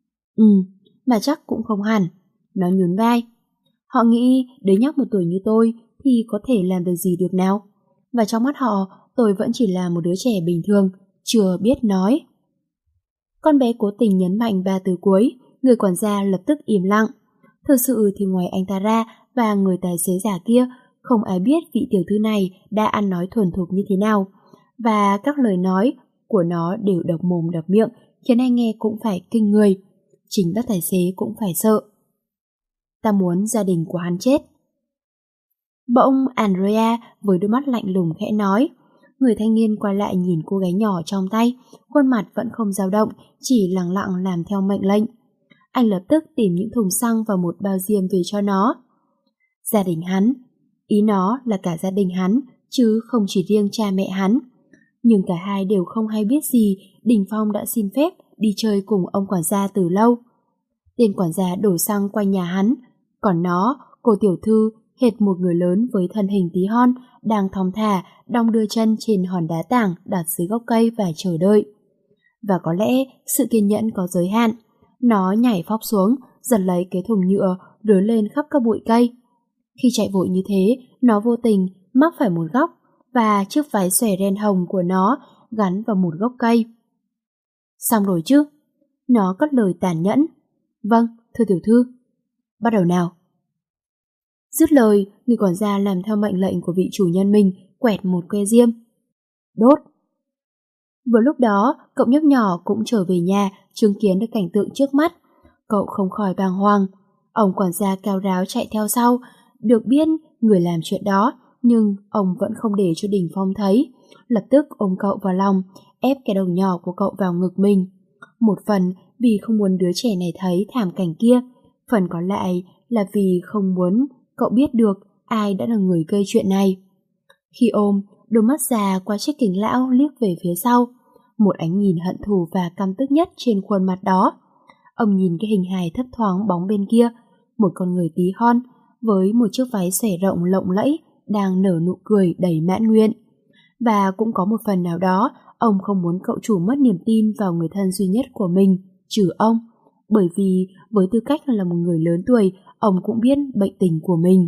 Speaker 1: Mà chắc cũng không hẳn. Nó nhún vai. Họ nghĩ đứa nhóc 1 tuổi như tôi thì có thể làm được gì được nào. Và trong mắt họ, tôi vẫn chỉ là một đứa trẻ bình thường, chưa biết nói. Con bé cố tình nhấn mạnh 3 từ cuối, người quản gia lập tức im lặng. Thực sự thì ngoài anh ta ra và người tài xế giả kia, không ai biết vị tiểu thư này đã ăn nói thuần thục như thế nào, và các lời nói của nó đều độc mồm độc miệng, khiến ai nghe cũng phải kinh người. Chính bác tài xế cũng phải sợ. Ta muốn gia đình của hắn chết. Bỗng Andrea với đôi mắt lạnh lùng khẽ nói. Người thanh niên quay lại nhìn cô gái nhỏ trong tay, khuôn mặt vẫn không dao động, chỉ lặng lặng làm theo mệnh lệnh. Anh lập tức tìm những thùng xăng và một bao diêm về cho nó. Gia đình hắn, ý nó là cả gia đình hắn, chứ không chỉ riêng cha mẹ hắn. Nhưng cả hai đều không hay biết gì Đình Phong đã xin phép đi chơi cùng ông quản gia từ lâu. Tên quản gia đổ xăng quanh nhà hắn, còn nó, cô tiểu thư, hệt một người lớn với thân hình tí hon, đang thong thả, đong đưa chân trên hòn đá tảng đặt dưới gốc cây và chờ đợi. Và có lẽ sự kiên nhẫn có giới hạn. Nó nhảy phóc xuống, giật lấy cái thùng nhựa, rớn lên khắp các bụi cây. Khi chạy vội như thế, nó vô tình mắc phải một góc và chiếc váy xòe ren hồng của nó gắn vào một gốc cây. Xong rồi chứ? Nó cất lời tàn nhẫn. Vâng, thưa tiểu thư. Bắt đầu nào. Dứt lời, người quản gia làm theo mệnh lệnh của vị chủ nhân mình, quẹt một que diêm. Đốt. Vừa lúc đó, cậu nhóc nhỏ cũng trở về nhà, chứng kiến được cảnh tượng trước mắt. Cậu không khỏi bàng hoàng. Ông quản gia cao ráo chạy theo sau, được biết người làm chuyện đó, nhưng ông vẫn không để cho Đình Phong thấy. Lập tức ôm cậu vào lòng, ép cái đầu nhỏ của cậu vào ngực mình. Một phần vì không muốn đứa trẻ này thấy thảm cảnh kia, phần còn lại là vì không muốn cậu biết được ai đã là người gây chuyện này. Khi ôm, đôi mắt già qua chiếc kính lão liếc về phía sau, một ánh nhìn hận thù và căm tức nhất trên khuôn mặt đó. Ông nhìn cái hình hài thấp thoáng bóng bên kia, một con người tí hon với một chiếc váy xòe rộng lộng lẫy đang nở nụ cười đầy mãn nguyện. Và cũng có một phần nào đó, ông không muốn cậu chủ mất niềm tin vào người thân duy nhất của mình, trừ ông, bởi vì với tư cách là một người lớn tuổi, ông cũng biết bệnh tình của mình.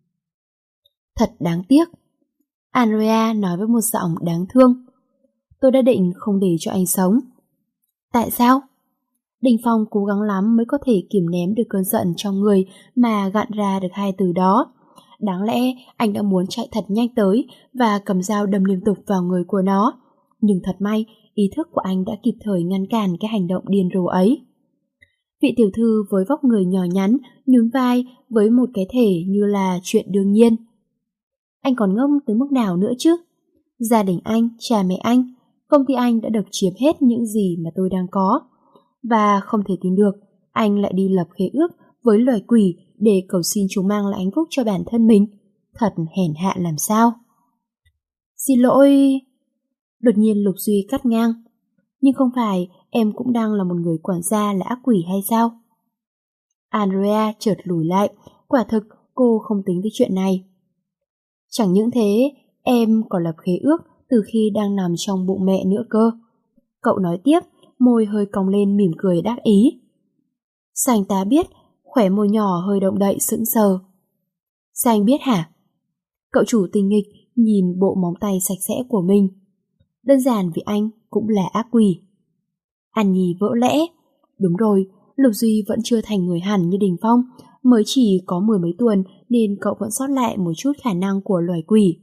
Speaker 1: Thật đáng tiếc. Andrea nói với một giọng đáng thương. Tôi đã định không để cho anh sống. Tại sao? Đình Phong cố gắng lắm mới có thể kìm nén được cơn giận trong người mà gạn ra được hai từ đó. Đáng lẽ anh đã muốn chạy thật nhanh tới và cầm dao đâm liên tục vào người của nó. Nhưng thật may, ý thức của anh đã kịp thời ngăn cản cái hành động điên rồ ấy. Vị tiểu thư với vóc người nhỏ nhắn, nhún vai với một cái thể như là chuyện đương nhiên. Anh còn ngông tới mức nào nữa chứ? Gia đình anh, cha mẹ anh, công ty anh đã được chiếm hết những gì mà tôi đang có. Và không thể tin được, anh lại đi lập khế ước với loài quỷ để cầu xin chúng mang lại hạnh phúc cho bản thân mình. Thật hèn hạ làm sao. Xin lỗi. Đột nhiên Lục Duy cắt ngang. Nhưng không phải em cũng đang là một người quản gia là ác quỷ hay sao? Andrea chợt lùi lại, quả thực cô không tính tới chuyện này. Chẳng những thế, em còn lập khế ước từ khi đang nằm trong bụng mẹ nữa cơ. Cậu nói tiếp, môi hơi cong lên mỉm cười đắc ý. Sao anh ta biết? Khóe môi nhỏ hơi động đậy sững sờ. Sao anh biết hả? Cậu chủ tinh nghịch nhìn bộ móng tay sạch sẽ của mình. Đơn giản vì anh cũng là ác quỷ. An Nhi vỡ lẽ. Đúng rồi, Lục Duy vẫn chưa thành người hẳn như Đình Phong, mới chỉ có 10 mấy tuần nên cậu vẫn sót lại một chút khả năng của loài quỷ.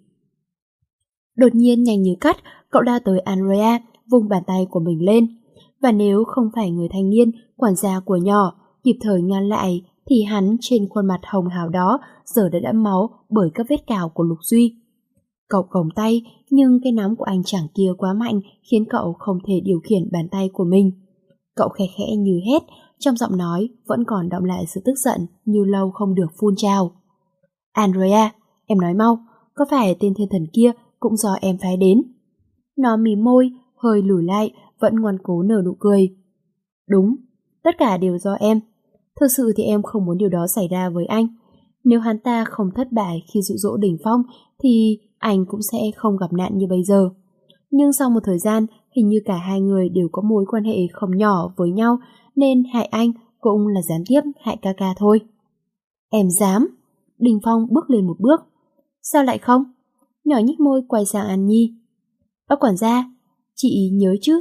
Speaker 1: Đột nhiên nhanh như cắt, cậu lao tới Andrea, vung bàn tay của mình lên. Và nếu không phải người thanh niên, quản gia của nhỏ, kịp thời ngăn lại, thì hắn trên khuôn mặt hồng hào đó giờ đã đẫm máu bởi các vết cào của Lục Duy. Cậu còng tay, nhưng cái nắm của anh chàng kia quá mạnh khiến cậu không thể điều khiển bàn tay của mình. Cậu khẽ khẽ như hét, trong giọng nói vẫn còn đọng lại sự tức giận như lâu không được phun trào. Andrea, em nói mau, có phải tên thiên thần kia cũng do em phái đến? Nó mím môi, hơi lùi lại, vẫn ngoan cố nở nụ cười. Đúng, tất cả đều do em. Thực sự thì em không muốn điều đó xảy ra với anh. Nếu hắn ta không thất bại khi dụ dỗ Đình Phong thì anh cũng sẽ không gặp nạn như bây giờ. Nhưng sau một thời gian, hình như cả hai người đều có mối quan hệ không nhỏ với nhau, nên hại anh cũng là gián tiếp hại ca ca thôi. Em dám? Đình Phong bước lên một bước. Sao lại không? Nhỏ nhích môi quay sang An Nhi. Bác quản gia, chị nhớ chứ?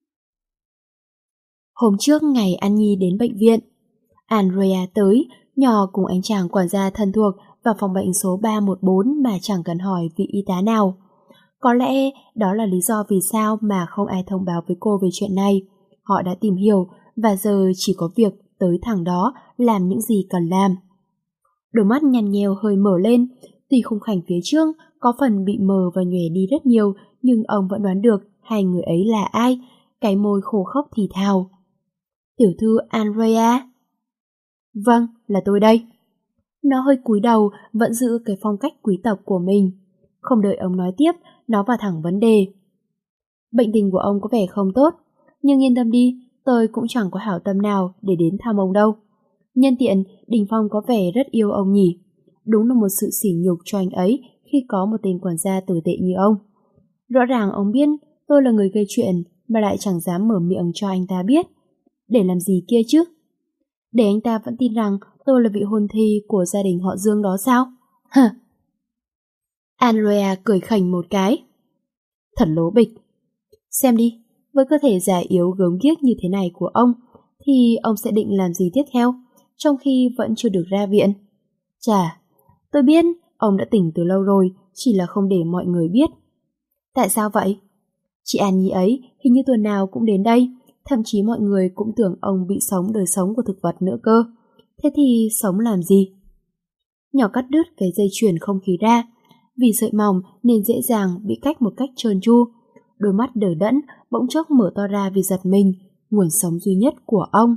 Speaker 1: Hôm trước ngày An Nhi đến bệnh viện, Andrea tới, nhỏ cùng anh chàng quản gia thân thuộc vào phòng bệnh số 314 mà chẳng cần hỏi vị y tá nào. Có lẽ đó là lý do vì sao mà không ai thông báo với cô về chuyện này. Họ đã tìm hiểu và giờ chỉ có việc tới thẳng đó làm những gì cần làm. Đôi mắt nhăn nheo hơi mở lên, tuy khung cảnh phía trước có phần bị mờ và nhòe đi rất nhiều, nhưng ông vẫn đoán được hai người ấy là ai, cái môi khô khốc thì thào. Tiểu thư Andrea. Vâng, là tôi đây. Nó hơi cúi đầu, vẫn giữ cái phong cách quý tộc của mình. Không đợi ông nói tiếp, nó vào thẳng vấn đề. Bệnh tình của ông có vẻ không tốt, nhưng yên tâm đi, tôi cũng chẳng có hảo tâm nào để đến thăm ông đâu. Nhân tiện, Đình Phong có vẻ rất yêu ông nhỉ. Đúng là một sự sỉ nhục cho anh ấy khi có một tên quản gia tồi tệ như ông. Rõ ràng ông biết tôi là người gây chuyện mà lại chẳng dám mở miệng cho anh ta biết. Để làm gì kia chứ? Để anh ta vẫn tin rằng tôi là vị hôn thê của gia đình họ Dương đó sao? Hả? Andrea cười khành một cái. Thật lố bịch. Xem đi, với cơ thể già yếu gớm ghiếc như thế này của ông, thì ông sẽ định làm gì tiếp theo, trong khi vẫn chưa được ra viện? Chà, tôi biết ông đã tỉnh từ lâu rồi, chỉ là không để mọi người biết. Tại sao vậy? Chị An Nhi ấy hình như tuần nào cũng đến đây, thậm chí mọi người cũng tưởng ông bị sống đời sống của thực vật nữa cơ. Thế thì sống làm gì? Nhỏ cắt đứt cái dây chuyền không khí ra, vì sợi mỏng nên dễ dàng bị cách một cách trơn tru. Đôi mắt đờ đẫn bỗng chốc mở to ra vì giật mình, nguồn sống duy nhất của ông.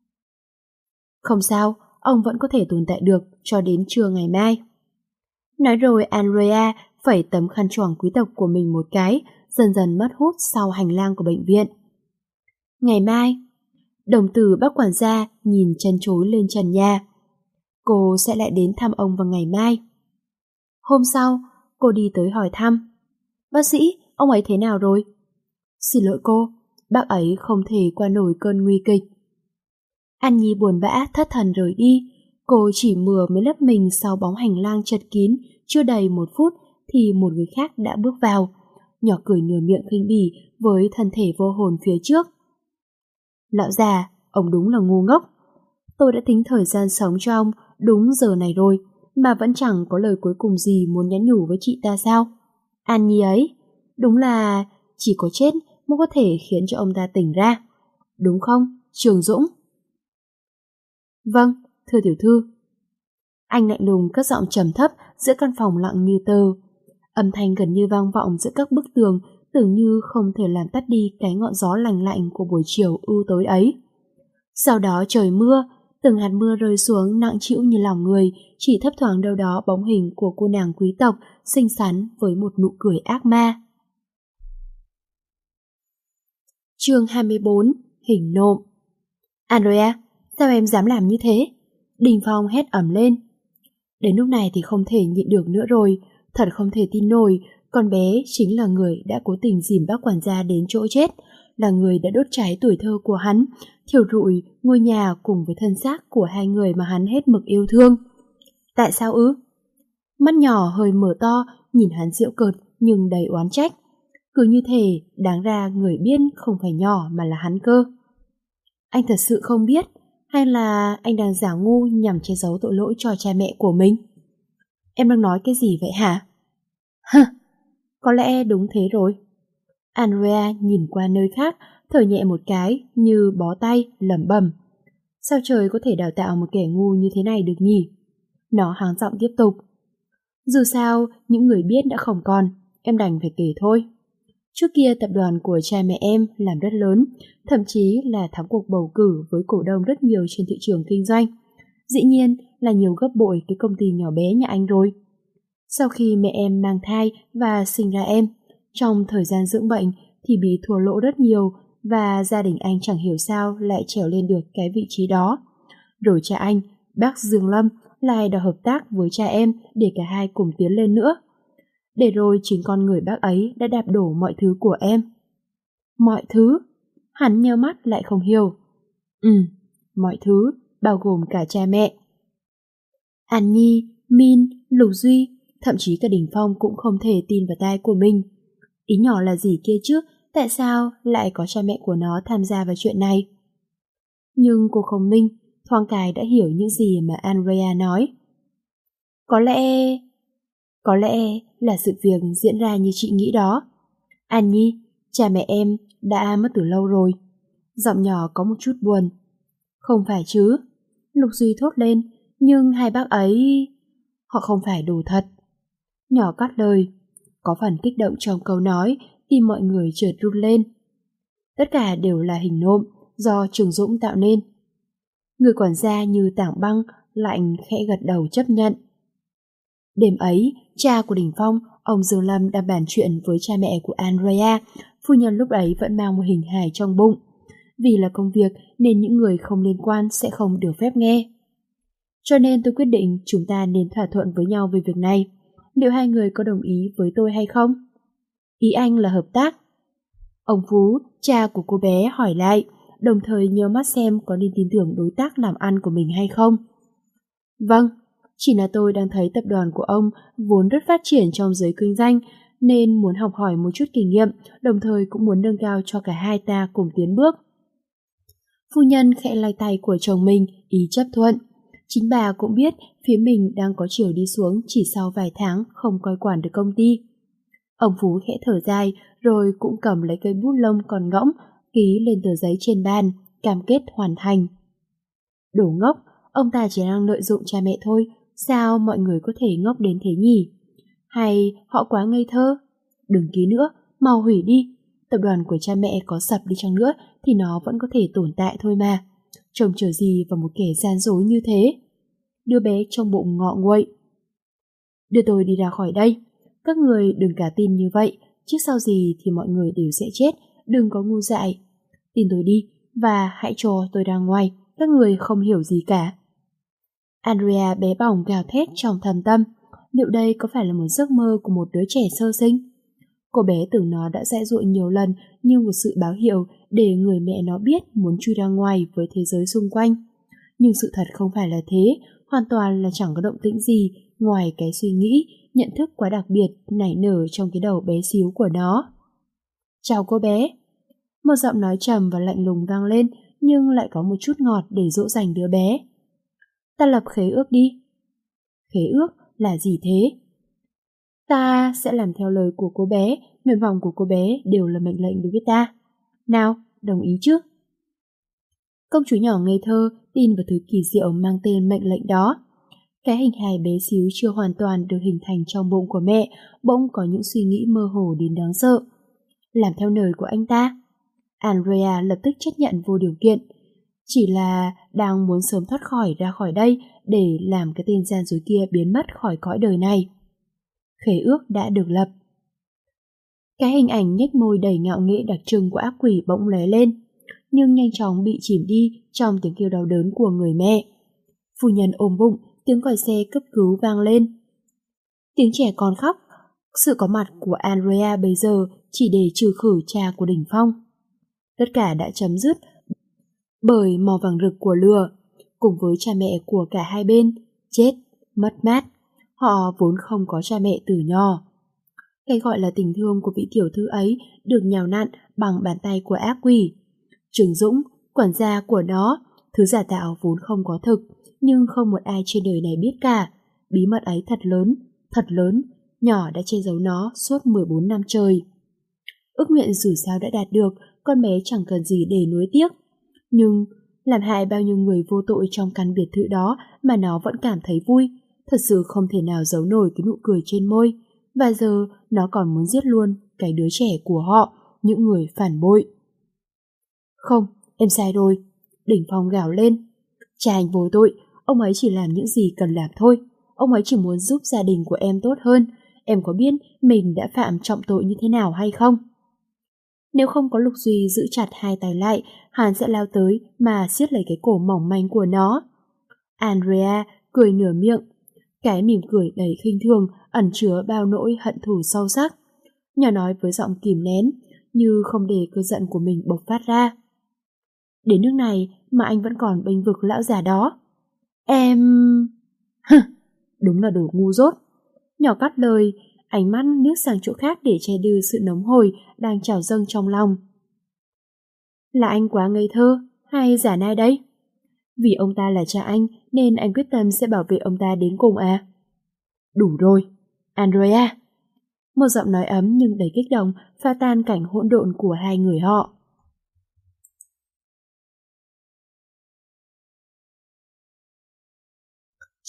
Speaker 1: Không sao, ông vẫn có thể tồn tại được cho đến trưa ngày mai. Nói rồi Andrea phẩy tấm khăn choàng quý tộc của mình một cái, dần dần mất hút sau hành lang của bệnh viện. Ngày mai, đồng tử bác quản gia nhìn chân chối lên trần nhà. Cô sẽ lại đến thăm ông vào ngày mai. Hôm sau, cô đi tới hỏi thăm. Bác sĩ, ông ấy thế nào rồi? Xin lỗi cô, bác ấy không thể qua nổi cơn nguy kịch. An Nhi buồn bã thất thần rời đi. Cô chỉ mừa mới lấp mình sau bóng hành lang chật kín. Chưa đầy 1 phút thì một người khác đã bước vào. Nhỏ cười nửa miệng khinh bỉ với thân thể vô hồn phía trước. Lão già, ông đúng là ngu ngốc. Tôi đã tính thời gian sống cho ông đúng giờ này rồi, mà vẫn chẳng có lời cuối cùng gì muốn nhắn nhủ với chị ta sao? An Nhi ấy, đúng là chỉ có chết mới có thể khiến cho ông ta tỉnh ra. Đúng không, Trường Dũng? Vâng, thưa tiểu thư. Anh lạnh lùng cất giọng trầm thấp giữa căn phòng lặng như tờ. Âm thanh gần như vang vọng giữa các bức tường, tưởng như không thể làm tắt đi cái ngọn gió lành lạnh của buổi chiều ưu tối ấy. Sau đó trời mưa, từng hạt mưa rơi xuống nặng trĩu như lòng người, chỉ thấp thoáng đâu đó bóng hình của cô nàng quý tộc xinh xắn với một nụ cười ác ma. Chương 24, hình nộm. Andrea, sao em dám làm như thế? Đình Phong hét ầm lên. Đến lúc này thì không thể nhịn được nữa rồi, thật không thể tin nổi, con bé chính là người đã cố tình dìm bác quản gia đến chỗ chết, là người đã đốt cháy tuổi thơ của hắn, thiêu rụi ngôi nhà cùng với thân xác của hai người mà hắn hết mực yêu thương. Tại sao ư? Mắt nhỏ hơi mở to, nhìn hắn giễu cợt nhưng đầy oán trách. Cứ như thể đáng ra người biết không phải nhỏ mà là hắn cơ. Anh thật sự không biết, hay là anh đang giả ngu nhằm che giấu tội lỗi cho cha mẹ của mình? Em đang nói cái gì vậy hả? Hừ, có lẽ đúng thế rồi. Andrea nhìn qua nơi khác, thở nhẹ một cái như bó tay, lẩm bẩm. Sao trời có thể đào tạo một kẻ ngu như thế này được nhỉ? Nó háng giọng tiếp tục. Dù sao, những người biết đã không còn, em đành phải kể thôi. Trước kia tập đoàn của cha mẹ em làm rất lớn, thậm chí là thắng cuộc bầu cử với cổ đông rất nhiều trên thị trường kinh doanh. Dĩ nhiên là nhiều gấp bội cái công ty nhỏ bé nhà anh rồi. Sau khi mẹ em mang thai và sinh ra em, trong thời gian dưỡng bệnh thì bị thua lỗ rất nhiều và gia đình anh chẳng hiểu sao lại trèo lên được cái vị trí đó. Rồi cha anh, bác Dương Lâm, lại đòi hợp tác với cha em để cả hai cùng tiến lên nữa. Để rồi chính con người bác ấy đã đạp đổ mọi thứ của em. Mọi thứ? Hắn nheo mắt lại không hiểu. Mọi thứ, bao gồm cả cha mẹ. An Nhi, Min, Lục Duy, thậm chí cả Đình Phong cũng không thể tin vào tai của mình. Ý nhỏ là gì kia chứ, tại sao lại có cha mẹ của nó tham gia vào chuyện này? Nhưng cô không minh, thoáng cài đã hiểu những gì mà Andrea nói. Có lẽ là sự việc diễn ra như chị nghĩ đó. An Nhi, cha mẹ em đã mất từ lâu rồi. giọng nhỏ có một chút buồn. Không phải chứ? Lục Duy thốt lên, nhưng hai bác ấy... Họ không phải đồ thật. Nhỏ cắt lời, có phần kích động trong câu nói, tim mọi người chợt run lên. Tất cả đều là hình nộm do Trường Dũng tạo nên. Người quản gia như tảng băng, lạnh khẽ gật đầu chấp nhận. Đêm ấy, cha của Đình Phong, ông Dương Lâm đang bàn chuyện với cha mẹ của Andrea. Phu nhân lúc ấy vẫn mang một hình hài trong bụng. Vì là công việc nên những người không liên quan sẽ không được phép nghe. Cho nên tôi quyết định chúng ta nên thỏa thuận với nhau về việc này. Liệu hai người có đồng ý với tôi hay không? Ý anh là hợp tác. Ông Phú, cha của cô bé hỏi lại, đồng thời nhớ mắt xem có nên tin tưởng đối tác làm ăn của mình hay không. Vâng, chỉ là tôi đang thấy tập đoàn của ông vốn rất phát triển trong giới kinh doanh, nên muốn học hỏi một chút kinh nghiệm, đồng thời cũng muốn nâng cao cho cả hai ta cùng tiến bước. Phu nhân khẽ lay tay của chồng mình, ý chấp thuận. Chính bà cũng biết phía mình đang có chiều đi xuống chỉ sau vài tháng không coi quản được công ty. Ông Phú khẽ thở dài rồi cũng cầm lấy cây bút lông còn ngỗng ký lên tờ giấy trên bàn, cam kết hoàn thành. Đồ ngốc, ông ta chỉ đang lợi dụng cha mẹ thôi, sao mọi người có thể ngốc đến thế nhỉ? Hay họ quá ngây thơ? Đừng ký nữa, mau hủy đi. Tập đoàn của cha mẹ có sập đi chăng nữa thì nó vẫn có thể tồn tại thôi mà. Trông chờ gì vào một kẻ gian dối như thế? Đứa bé trong bụng ngọ nguậy. Đưa tôi đi ra khỏi đây. Các người đừng cả tin như vậy, trước sau gì thì mọi người đều sẽ chết, đừng có ngu dại. Tin tôi đi, và hãy cho tôi ra ngoài, các người không hiểu gì cả. Andrea bé bỏng gào thét trong thầm tâm, liệu đây có phải là một giấc mơ của một đứa trẻ sơ sinh? Cô bé tưởng nó đã dạy dỗ nhiều lần như một sự báo hiệu để người mẹ nó biết muốn chui ra ngoài với thế giới xung quanh. Nhưng sự thật không phải là thế, hoàn toàn là chẳng có động tĩnh gì ngoài cái suy nghĩ, nhận thức quá đặc biệt nảy nở trong cái đầu bé xíu của nó. Chào cô bé. Một giọng nói trầm và lạnh lùng vang lên, nhưng lại có một chút ngọt để dỗ dành đứa bé. Ta lập khế ước đi. Khế ước là gì thế? Ta sẽ làm theo lời của cô bé, nguyện vọng của cô bé đều là mệnh lệnh đối với ta. Nào, đồng ý chứ? Công chúa nhỏ ngây thơ tin vào thứ kỳ diệu mang tên mệnh lệnh đó. Cái hình hài bé xíu chưa hoàn toàn được hình thành trong bụng của mẹ bỗng có những suy nghĩ mơ hồ đến đáng sợ. Làm theo lời của anh ta. Andrea lập tức chấp nhận vô điều kiện. Chỉ là đang muốn sớm thoát khỏi ra khỏi đây để làm cái tên gian dối kia biến mất khỏi cõi đời này. Khế ước đã được lập. Cái hình ảnh nhếch môi đầy ngạo nghễ đặc trưng của ác quỷ bỗng lóe lên, nhưng nhanh chóng bị chìm đi trong tiếng kêu đau đớn của người mẹ. Phu nhân ôm bụng, tiếng còi xe cấp cứu vang lên. Tiếng trẻ con khóc, sự có mặt của Andrea bây giờ chỉ để trừ khử cha của Đình Phong. Tất cả đã chấm dứt bởi màu vàng rực của lửa, cùng với cha mẹ của cả hai bên, chết, mất mát. Họ vốn không có cha mẹ từ nhỏ. Cái gọi là tình thương của vị tiểu thư ấy được nhào nặn bằng bàn tay của ác quỷ. Trường Dũng, quản gia của nó, thứ giả tạo vốn không có thực, nhưng không một ai trên đời này biết cả. Bí mật ấy thật lớn, nhỏ đã che giấu nó suốt 14 năm trời. Ước nguyện dù sao đã đạt được, con bé chẳng cần gì để nuối tiếc. Nhưng, làm hại bao nhiêu người vô tội trong căn biệt thự đó mà nó vẫn cảm thấy vui, thật sự không thể nào giấu nổi cái nụ cười trên môi. Và giờ, nó còn muốn giết luôn cái đứa trẻ của họ, những người phản bội. Không, em sai rồi. Đỉnh Phong gào lên. Cha anh vô tội, ông ấy chỉ làm những gì cần làm thôi. Ông ấy chỉ muốn giúp gia đình của em tốt hơn. Em có biết mình đã phạm trọng tội như thế nào hay không? Nếu không có Lục Duy giữ chặt hai tay lại, hắn sẽ lao tới mà siết lấy cái cổ mỏng manh của nó. Andrea cười nửa miệng. Cái mỉm cười đầy khinh thường ẩn chứa bao nỗi hận thù sâu sắc. Nhỏ nói với giọng kìm nén, như không để cơn giận của mình bộc phát ra. Đến nước này mà anh vẫn còn bênh vực lão già đó. Em... Đúng là đồ ngu dốt. Nhỏ cắt lời, ánh mắt liếc sang chỗ khác để che đi sự nóng hổi đang trào dâng trong lòng. Là anh quá ngây thơ hay giả nai đấy? Vì ông ta là cha anh nên anh quyết tâm sẽ bảo vệ ông ta đến cùng à? Đủ rồi, Andrea. Một giọng nói ấm nhưng đầy kích động phá tan cảnh hỗn độn của hai người họ.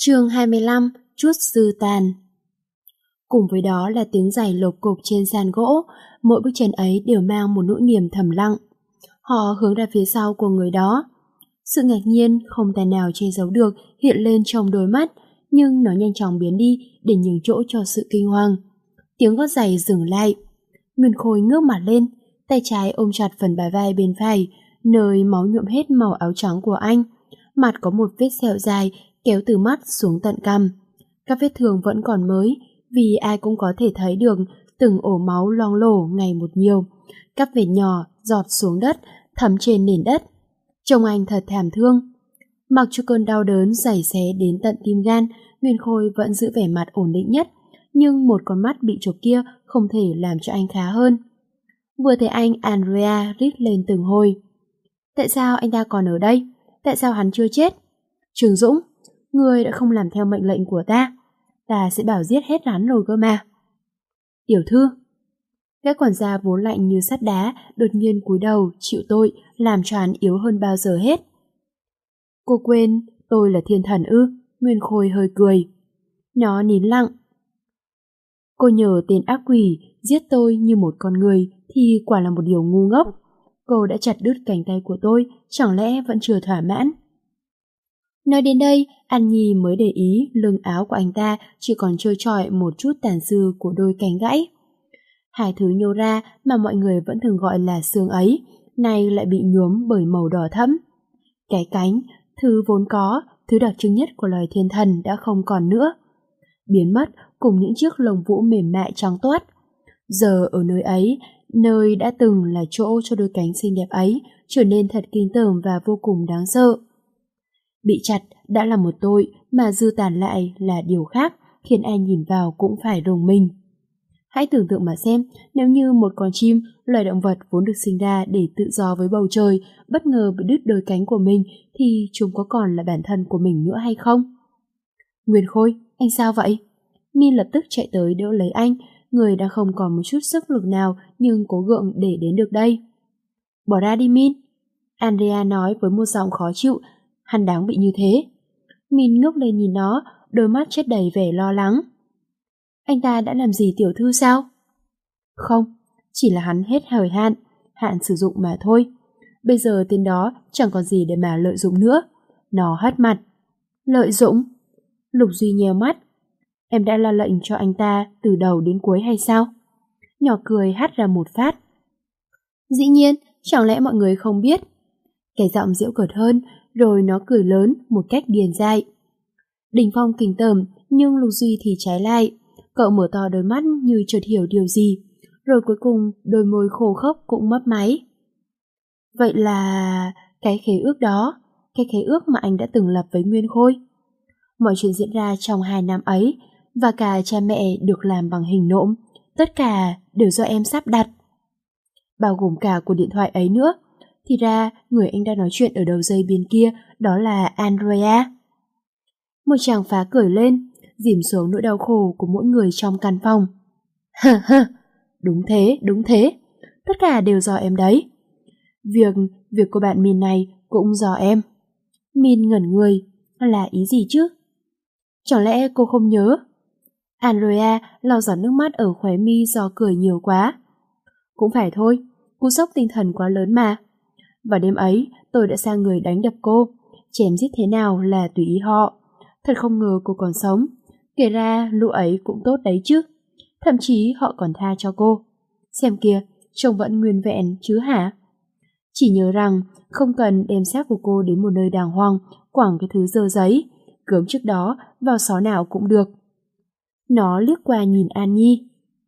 Speaker 1: Chương 25, chút dư tàn. Cùng với đó là tiếng giày lộp cộp trên sàn gỗ, mỗi bước chân ấy đều mang một nỗi niềm thầm lặng. Họ hướng ra phía sau của người đó. Sự ngạc nhiên không tài nào che giấu được hiện lên trong đôi mắt, nhưng nó nhanh chóng biến đi để nhường chỗ cho sự kinh hoàng. Tiếng gót giày dừng lại. Nguyên Khôi ngước mặt lên, tay trái ôm chặt phần bả vai bên phải, nơi máu nhuộm hết màu áo trắng của anh. Mặt có một vết sẹo dài kéo từ mắt xuống tận cằm. Các vết thương vẫn còn mới, vì ai cũng có thể thấy được từng ổ máu loang lổ ngày một nhiều. Các vệt nhỏ giọt xuống đất, thấm trên nền đất. Trông anh thật thảm thương. Mặc cho cơn đau đớn giày xé đến tận tim gan, Nguyên Khôi vẫn giữ vẻ mặt ổn định nhất, nhưng một con mắt bị chộp kia không thể làm cho anh khá hơn. Vừa thấy anh, Andrea rít lên từng hồi. Tại sao anh ta còn ở đây? Tại sao hắn chưa chết? Trường Dũng, ngươi đã không làm theo mệnh lệnh của ta. Ta sẽ bảo giết hết hắn rồi cơ mà. Tiểu thư. Cái quản gia vốn lạnh như sắt đá đột nhiên cúi đầu chịu tội, làm cho hắn yếu hơn bao giờ hết. Cô quên tôi là thiên thần ư? Nguyên Khôi hơi cười. Nó nín lặng. Cô nhờ tên ác quỷ giết tôi như một con người thì quả là một điều ngu ngốc. Cô đã chặt đứt cánh tay của tôi, chẳng lẽ vẫn chưa thỏa mãn? Nói đến đây, An Nhi mới để ý lưng áo của anh ta chỉ còn trơ trọi một chút tàn dư của đôi cánh gãy. Hai thứ nhô ra mà mọi người vẫn thường gọi là xương ấy, nay lại bị nhuốm bởi màu đỏ thẫm. Cái cánh, thứ vốn có, thứ đặc trưng nhất của loài thiên thần đã không còn nữa. Biến mất cùng những chiếc lông vũ mềm mại trắng toát. Giờ ở nơi ấy, nơi đã từng là chỗ cho đôi cánh xinh đẹp ấy trở nên thật kinh tởm và vô cùng đáng sợ. Bị chặt đã là một tội, mà dư tàn lại là điều khác, khiến ai nhìn vào cũng phải rùng mình. Hãy tưởng tượng mà xem, nếu như một con chim, loài động vật vốn được sinh ra để tự do với bầu trời, bất ngờ bị đứt đôi cánh của mình, thì chúng có còn là bản thân của mình nữa hay không? Nguyên Khôi, anh sao vậy? Min lập tức chạy tới đỡ lấy anh, người đang không còn một chút sức lực nào nhưng cố gượng để đến được đây. Bỏ ra đi Min, Andrea nói với một giọng khó chịu, hắn đáng bị như thế. Min ngước lên nhìn nó, đôi mắt chất đầy vẻ lo lắng. Anh ta đã làm gì tiểu thư sao? Không, chỉ là hắn hết thời hạn sử dụng mà thôi. Bây giờ tên đó chẳng còn gì để mà lợi dụng nữa. Nó hất mặt. Lợi dụng? Lục Duy nheo mắt. Em đã ra lệnh cho anh ta từ đầu đến cuối hay sao? Nhỏ cười hắt ra một phát. Dĩ nhiên, chẳng lẽ mọi người không biết? Cái giọng giễu cợt hơn, rồi nó cười lớn một cách điên dại. Đình Phong kinh tởm, nhưng Lục Duy thì trái lại. Cậu mở to đôi mắt như chợt hiểu điều gì, rồi cuối cùng đôi môi khô khốc cũng mấp máy. Vậy là cái khế ước đó, cái khế ước mà anh đã từng lập với Nguyên Khôi. Mọi chuyện diễn ra trong 2 năm ấy, và cả cha mẹ được làm bằng hình nộm, tất cả đều do em sắp đặt. Bao gồm cả cuộc điện thoại ấy nữa. Thì ra người anh đang nói chuyện ở đầu dây bên kia đó là Andrea. Một chàng phá cười lên, dìm xuống nỗi đau khổ của mỗi người trong căn phòng. Ha ha, đúng thế, tất cả đều do em đấy. Việc của bạn Min này cũng do em. Min ngẩn người, là ý gì chứ? Chẳng lẽ cô không nhớ? Andrea lau giọt nước mắt ở khóe mi do cười nhiều quá. Cũng phải thôi, cú sốc tinh thần quá lớn mà. Vào đêm ấy, tôi đã sang người đánh đập cô, chém giết thế nào là tùy ý họ. Thật không ngờ cô còn sống. Kể ra lũ ấy cũng tốt đấy chứ. Thậm chí họ còn tha cho cô. Xem kìa, trông vẫn nguyên vẹn chứ hả? Chỉ nhớ rằng không cần đem xác của cô đến một nơi đàng hoàng, quẳng cái thứ dơ giấy. Cớm trước đó, vào xó nào cũng được. Nó liếc qua nhìn An Nhi.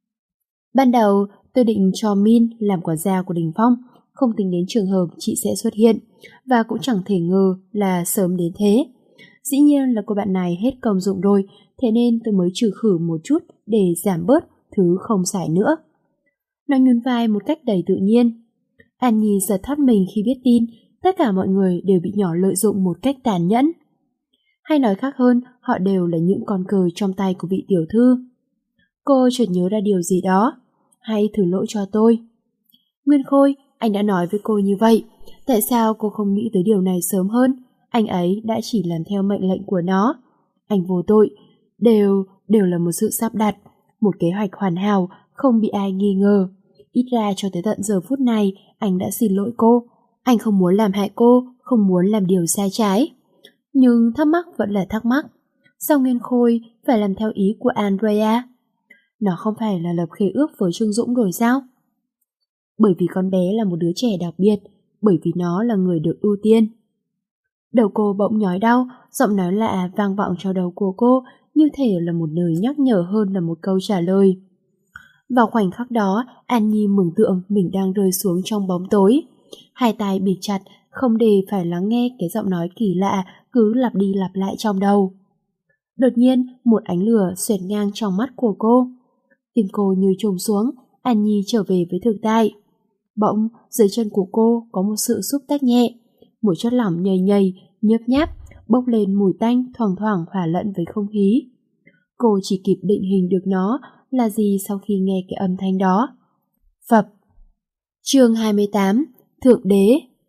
Speaker 1: Ban đầu, tôi định cho Min làm quản gia của Đình Phong, không tính đến trường hợp chị sẽ xuất hiện, và cũng chẳng thể ngờ là sớm đến thế. Dĩ nhiên là cô bạn này hết công dụng rồi, thế nên tôi mới trừ khử một chút để giảm bớt thứ không xài nữa. Nó nhún vai một cách đầy tự nhiên. An Nhi giật thót mình khi biết tin tất cả mọi người đều bị nhỏ lợi dụng một cách tàn nhẫn. Hay nói khác hơn, họ đều là những con cờ trong tay của vị tiểu thư. Cô chợt nhớ ra điều gì đó. Hãy thử lỗi cho tôi. Nguyên Khôi, anh đã nói với cô như vậy. Tại sao cô không nghĩ tới điều này sớm hơn? Anh ấy đã chỉ làm theo mệnh lệnh của nó. anh vô tội, đều là một sự sắp đặt, một kế hoạch hoàn hảo, không bị ai nghi ngờ. Ít ra cho tới tận giờ phút này, anh đã xin lỗi cô. Anh không muốn làm hại cô, không muốn làm điều sai trái. Nhưng thắc mắc vẫn là thắc mắc. Sao Nguyên Khôi phải làm theo ý của Andrea? Nó không phải là lập khế ước với Trương Dũng rồi sao? Bởi vì con bé là một đứa trẻ đặc biệt, bởi vì nó là người được ưu tiên. Đầu cô bỗng nhói đau, giọng nói lạ vang vọng trong đầu của cô, như thể là một lời nhắc nhở hơn là một câu trả lời. Vào khoảnh khắc đó, An Nhi mường tượng mình đang rơi xuống trong bóng tối. Hai tai bịt chặt, không để phải lắng nghe cái giọng nói kỳ lạ cứ lặp đi lặp lại trong đầu. Đột nhiên, một ánh lửa xoẹt ngang trong mắt của cô. Tim cô như trùng xuống, An Nhi trở về với thực tại. Bỗng, dưới chân của cô có một sự xúc tác nhẹ. Một chất lỏng nhầy nhầy, nhớp nháp, bốc lên mùi tanh thoang thoảng hòa lẫn với không khí. Cô chỉ kịp định hình được nó là gì sau khi nghe cái âm thanh đó. Phập. Chương 28. Thượng đế.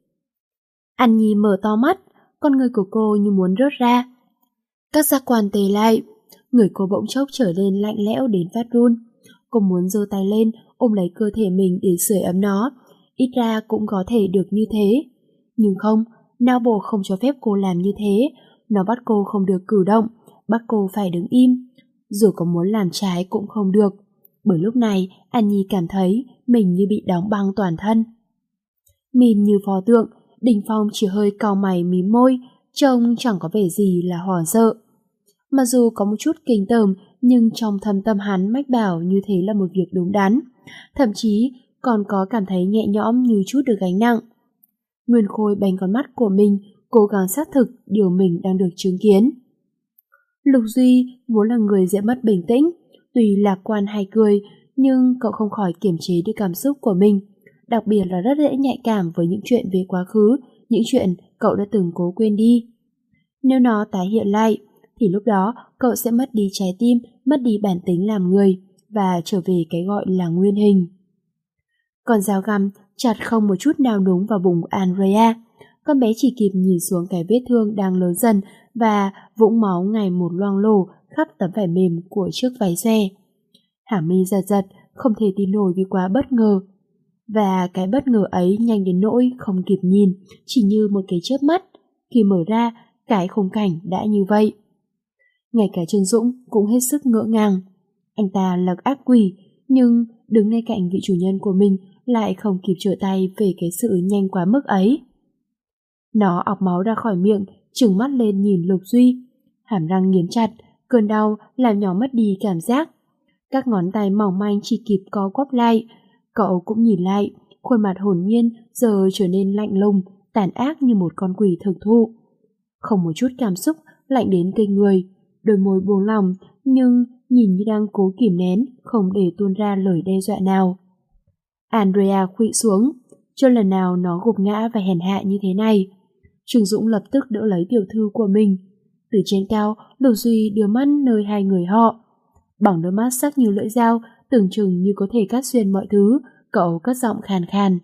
Speaker 1: An Nhi mở to mắt, con người của cô như muốn rớt ra. Các giác quan tê lại, người cô bỗng chốc trở nên lạnh lẽo đến phát run. Cô muốn giơ tay lên, ôm lấy cơ thể mình để sưởi ấm nó, ít ra cũng có thể được như thế. Nhưng không, não bộ không cho phép cô làm như thế, nó bắt cô không được cử động, bắt cô phải đứng im. Dù có muốn làm trái cũng không được, bởi lúc này An Nhi cảm thấy mình như bị đóng băng toàn thân. Mìn như pho tượng, Đình Phong chỉ hơi cau mày mím môi, trông chẳng có vẻ gì là hoảng sợ. Mặc dù có một chút kinh tởm, nhưng trong thâm tâm hắn mách bảo như thế là một việc đúng đắn, thậm chí còn có cảm thấy nhẹ nhõm như chút được gánh nặng. Nguyên Khôi bành con mắt của mình, cố gắng xác thực điều mình đang được chứng kiến. Lục Duy vốn là người dễ mất bình tĩnh, tuy lạc quan hay cười, nhưng cậu không khỏi kiềm chế được cảm xúc của mình, đặc biệt là rất dễ nhạy cảm với những chuyện về quá khứ, những chuyện cậu đã từng cố quên đi. Nếu nó tái hiện lại, thì lúc đó cậu sẽ mất đi trái tim, mất đi bản tính làm người, và trở về cái gọi là nguyên hình. Con dao găm chặt không một chút nào đúng vào vùng Andrea. Con bé chỉ kịp nhìn xuống cái vết thương đang lớn dần và vũng máu ngày một loang lổ khắp tấm vải mềm của chiếc váy xe. Hàm mi giật giật, không thể tin nổi vì quá bất ngờ. Và cái bất ngờ ấy nhanh đến nỗi không kịp nhìn, chỉ như một cái chớp mắt. Khi mở ra, cái khung cảnh đã như vậy. Ngay cả Trương Dũng cũng hết sức ngỡ ngàng. Anh ta là ác quỷ, nhưng đứng ngay cạnh vị chủ nhân của mình lại không kịp trở tay về cái sự nhanh quá mức ấy. Nó ọc máu ra khỏi miệng, trừng mắt lên nhìn Lục Duy. Hàm răng nghiến chặt, cơn đau làm nhỏ mất đi cảm giác. Các ngón tay mỏng manh chỉ kịp co quắp lại. Cậu cũng nhìn lại, khuôn mặt hồn nhiên giờ trở nên lạnh lùng, tàn ác như một con quỷ thực thụ. Không một chút cảm xúc, lạnh đến kinh người. Đôi môi buông lỏng, nhưng nhìn như đang cố kìm nén, không để tuôn ra lời đe dọa nào. Andrea khuỵu xuống, cho lần nào nó gục ngã và hèn hạ như thế này. Trương Dũng lập tức đỡ lấy tiểu thư của mình. Từ trên cao, Lục Duy đưa mắt nơi hai người họ. Bằng đôi mắt sắc như lưỡi dao, tưởng chừng như có thể cắt xuyên mọi thứ, cậu cất giọng khàn khàn.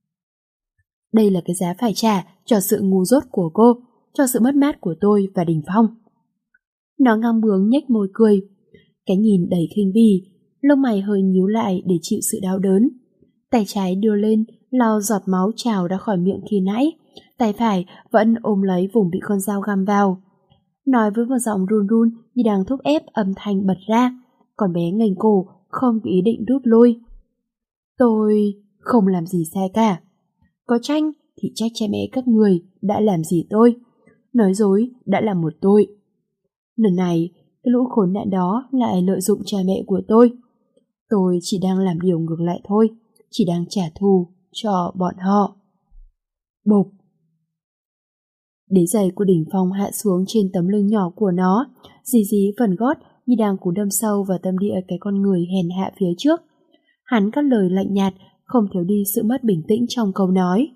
Speaker 1: Đây là cái giá phải trả cho sự ngu dốt của cô, cho sự mất mát của tôi và Đình Phong. Nó ngang bướng nhếch môi cười, cái nhìn đầy khinh bỉ, lông mày hơi nhíu lại để chịu sự đau đớn. Tay trái đưa lên, lau giọt máu trào ra khỏi miệng khi nãy, tay phải vẫn ôm lấy vùng bị con dao găm vào. Nói với một giọng run run như đang thúc ép âm thanh bật ra, còn bé ngẩng cổ, không có ý định rút lui. Tôi không làm gì sai cả. Có tranh thì trách cha mẹ các người đã làm gì tôi. Nói dối đã là một tội. Lần này, cái lũ khốn nạn đó lại lợi dụng cha mẹ của tôi. Tôi chỉ đang làm điều ngược lại thôi, chỉ đang trả thù cho bọn họ. Bộp. Đế giày của Đình Phong hạ xuống trên tấm lưng nhỏ của nó, dí dí phần gót như đang cú đâm sâu vào tâm địa cái con người hèn hạ phía trước. Hắn cắt lời lạnh nhạt, không thiếu đi sự mất bình tĩnh trong câu nói.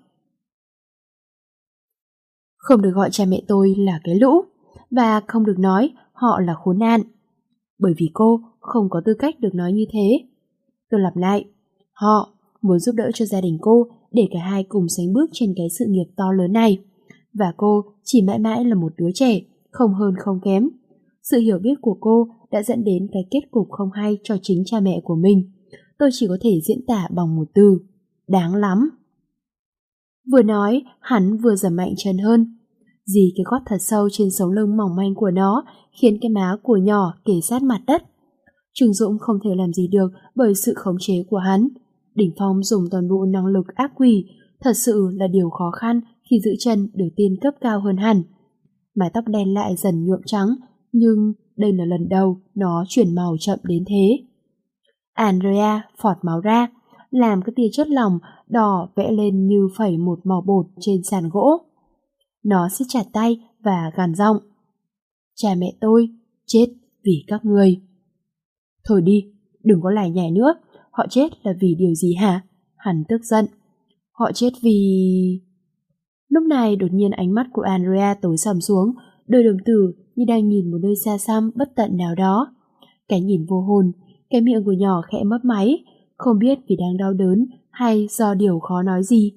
Speaker 1: Không được gọi cha mẹ tôi là cái lũ, và không được nói họ là khốn nạn. Bởi vì cô không có tư cách được nói như thế. Tôi lặp lại, họ muốn giúp đỡ cho gia đình cô để cả hai cùng sánh bước trên cái sự nghiệp to lớn này. Và cô chỉ mãi mãi là một đứa trẻ, không hơn không kém. Sự hiểu biết của cô đã dẫn đến cái kết cục không hay cho chính cha mẹ của mình. Tôi chỉ có thể diễn tả bằng một từ: đáng lắm. Vừa nói, hắn vừa giẫm mạnh chân hơn. Dì cái gót thật sâu trên sống lưng mỏng manh của nó khiến cái má của nhỏ kề sát mặt đất. Trương Dũng không thể làm gì được bởi sự khống chế của hắn. Đỉnh Phong dùng toàn bộ năng lực ác quỷ, thật sự là điều khó khăn khi giữ chân được tiên cấp cao hơn hẳn. Mái tóc đen lại dần nhuộm trắng, nhưng đây là lần đầu nó chuyển màu chậm đến thế. Andrea phọt máu ra, làm cái tia chất lỏng đỏ vẽ lên như phẩy một màu bột trên sàn gỗ. Nó siết chặt tay và gằn giọng: cha mẹ tôi chết vì các người. Thôi đi, đừng có lải nhải nữa. Họ chết là vì điều gì hả? Hắn tức giận. Họ chết vì... Lúc này đột nhiên ánh mắt của Andrea tối sầm xuống, đôi đồng tử như đang nhìn một nơi xa xăm bất tận nào đó. Cái nhìn vô hồn, cái miệng của nhỏ khẽ mấp máy, không biết vì đang đau đớn hay do điều khó nói gì.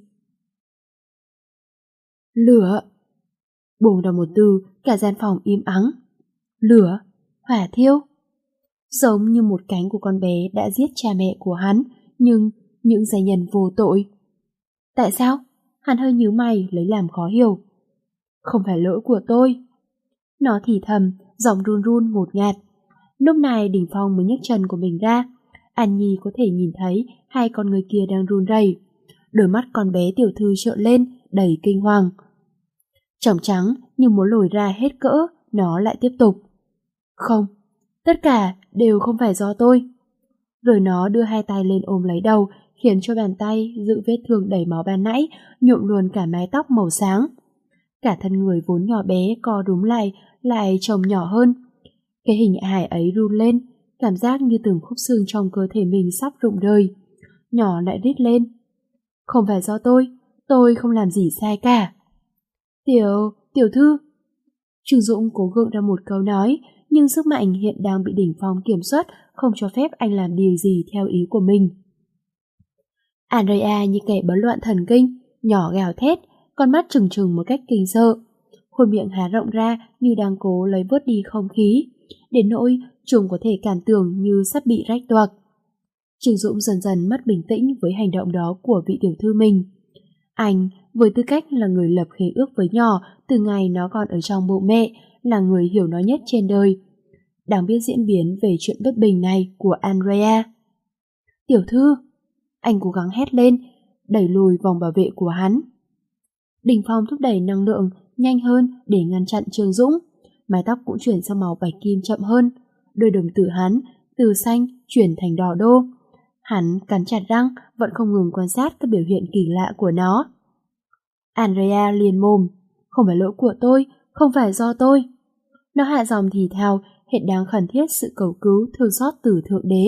Speaker 1: Lửa. Buông ra một từ, cả gian phòng im ắng. Lửa, hỏa thiêu. Giống như một cánh của con bé đã giết cha mẹ của hắn, nhưng những giai nhân vô tội. Tại sao? Hắn hơi nhíu mày lấy làm khó hiểu. Không phải lỗi của tôi. Nó thì thầm, giọng run run ngột ngạt. Lúc này Đỉnh Phong mới nhấc chân của mình ra. An Nhi có thể nhìn thấy hai con người kia đang run rẩy. Đôi mắt con bé tiểu thư trợn lên, đầy kinh hoàng. Tròng trắng như muốn lồi ra hết cỡ, nó lại tiếp tục. Không, tất cả đều không phải do tôi. Rồi nó đưa hai tay lên ôm lấy đầu, khiến cho bàn tay giữ vết thương đầy máu ban nãy nhuộm luôn cả mái tóc màu sáng. Cả thân người vốn nhỏ bé co rúm lại trông nhỏ hơn. Cái hình hài ấy run lên, cảm giác như từng khúc xương trong cơ thể mình sắp rụng rời. Nhỏ lại rít lên. Không phải do tôi không làm gì sai cả. Tiểu thư. Trương Dũng cố gượng ra một câu nói, nhưng sức mạnh hiện đang bị Đỉnh Phong kiểm soát, không cho phép anh làm điều gì theo ý của mình. Andrea như kẻ bấn loạn thần kinh, nhỏ gào thét, con mắt trừng trừng một cách kinh sợ. Khuôn miệng há rộng ra như đang cố lấy vớt đi không khí, đến nỗi chúng có thể cảm tưởng như sắp bị rách toạc. Trương Dũng dần dần mất bình tĩnh với hành động đó của vị tiểu thư mình. Anh, với tư cách là người lập khế ước với nhỏ từ ngày nó còn ở trong bụng mẹ, là người hiểu nó nhất trên đời, đang biết diễn biến về chuyện bất bình này của Andrea. Tiểu thư! Anh cố gắng hét lên, đẩy lùi vòng bảo vệ của hắn. Đỉnh Phong thúc đẩy năng lượng nhanh hơn để ngăn chặn Trương Dũng. Mái tóc cũng chuyển sang màu bạch kim chậm hơn. Đôi đồng tử hắn từ xanh chuyển thành đỏ đô. Hắn cắn chặt răng, vẫn không ngừng quan sát các biểu hiện kỳ lạ của nó. Andrea liền mồm. Không phải lỗi của tôi, không phải do tôi. Nó hạ giọng thì thào, hiện đang khẩn thiết sự cầu cứu thương xót từ Thượng Đế.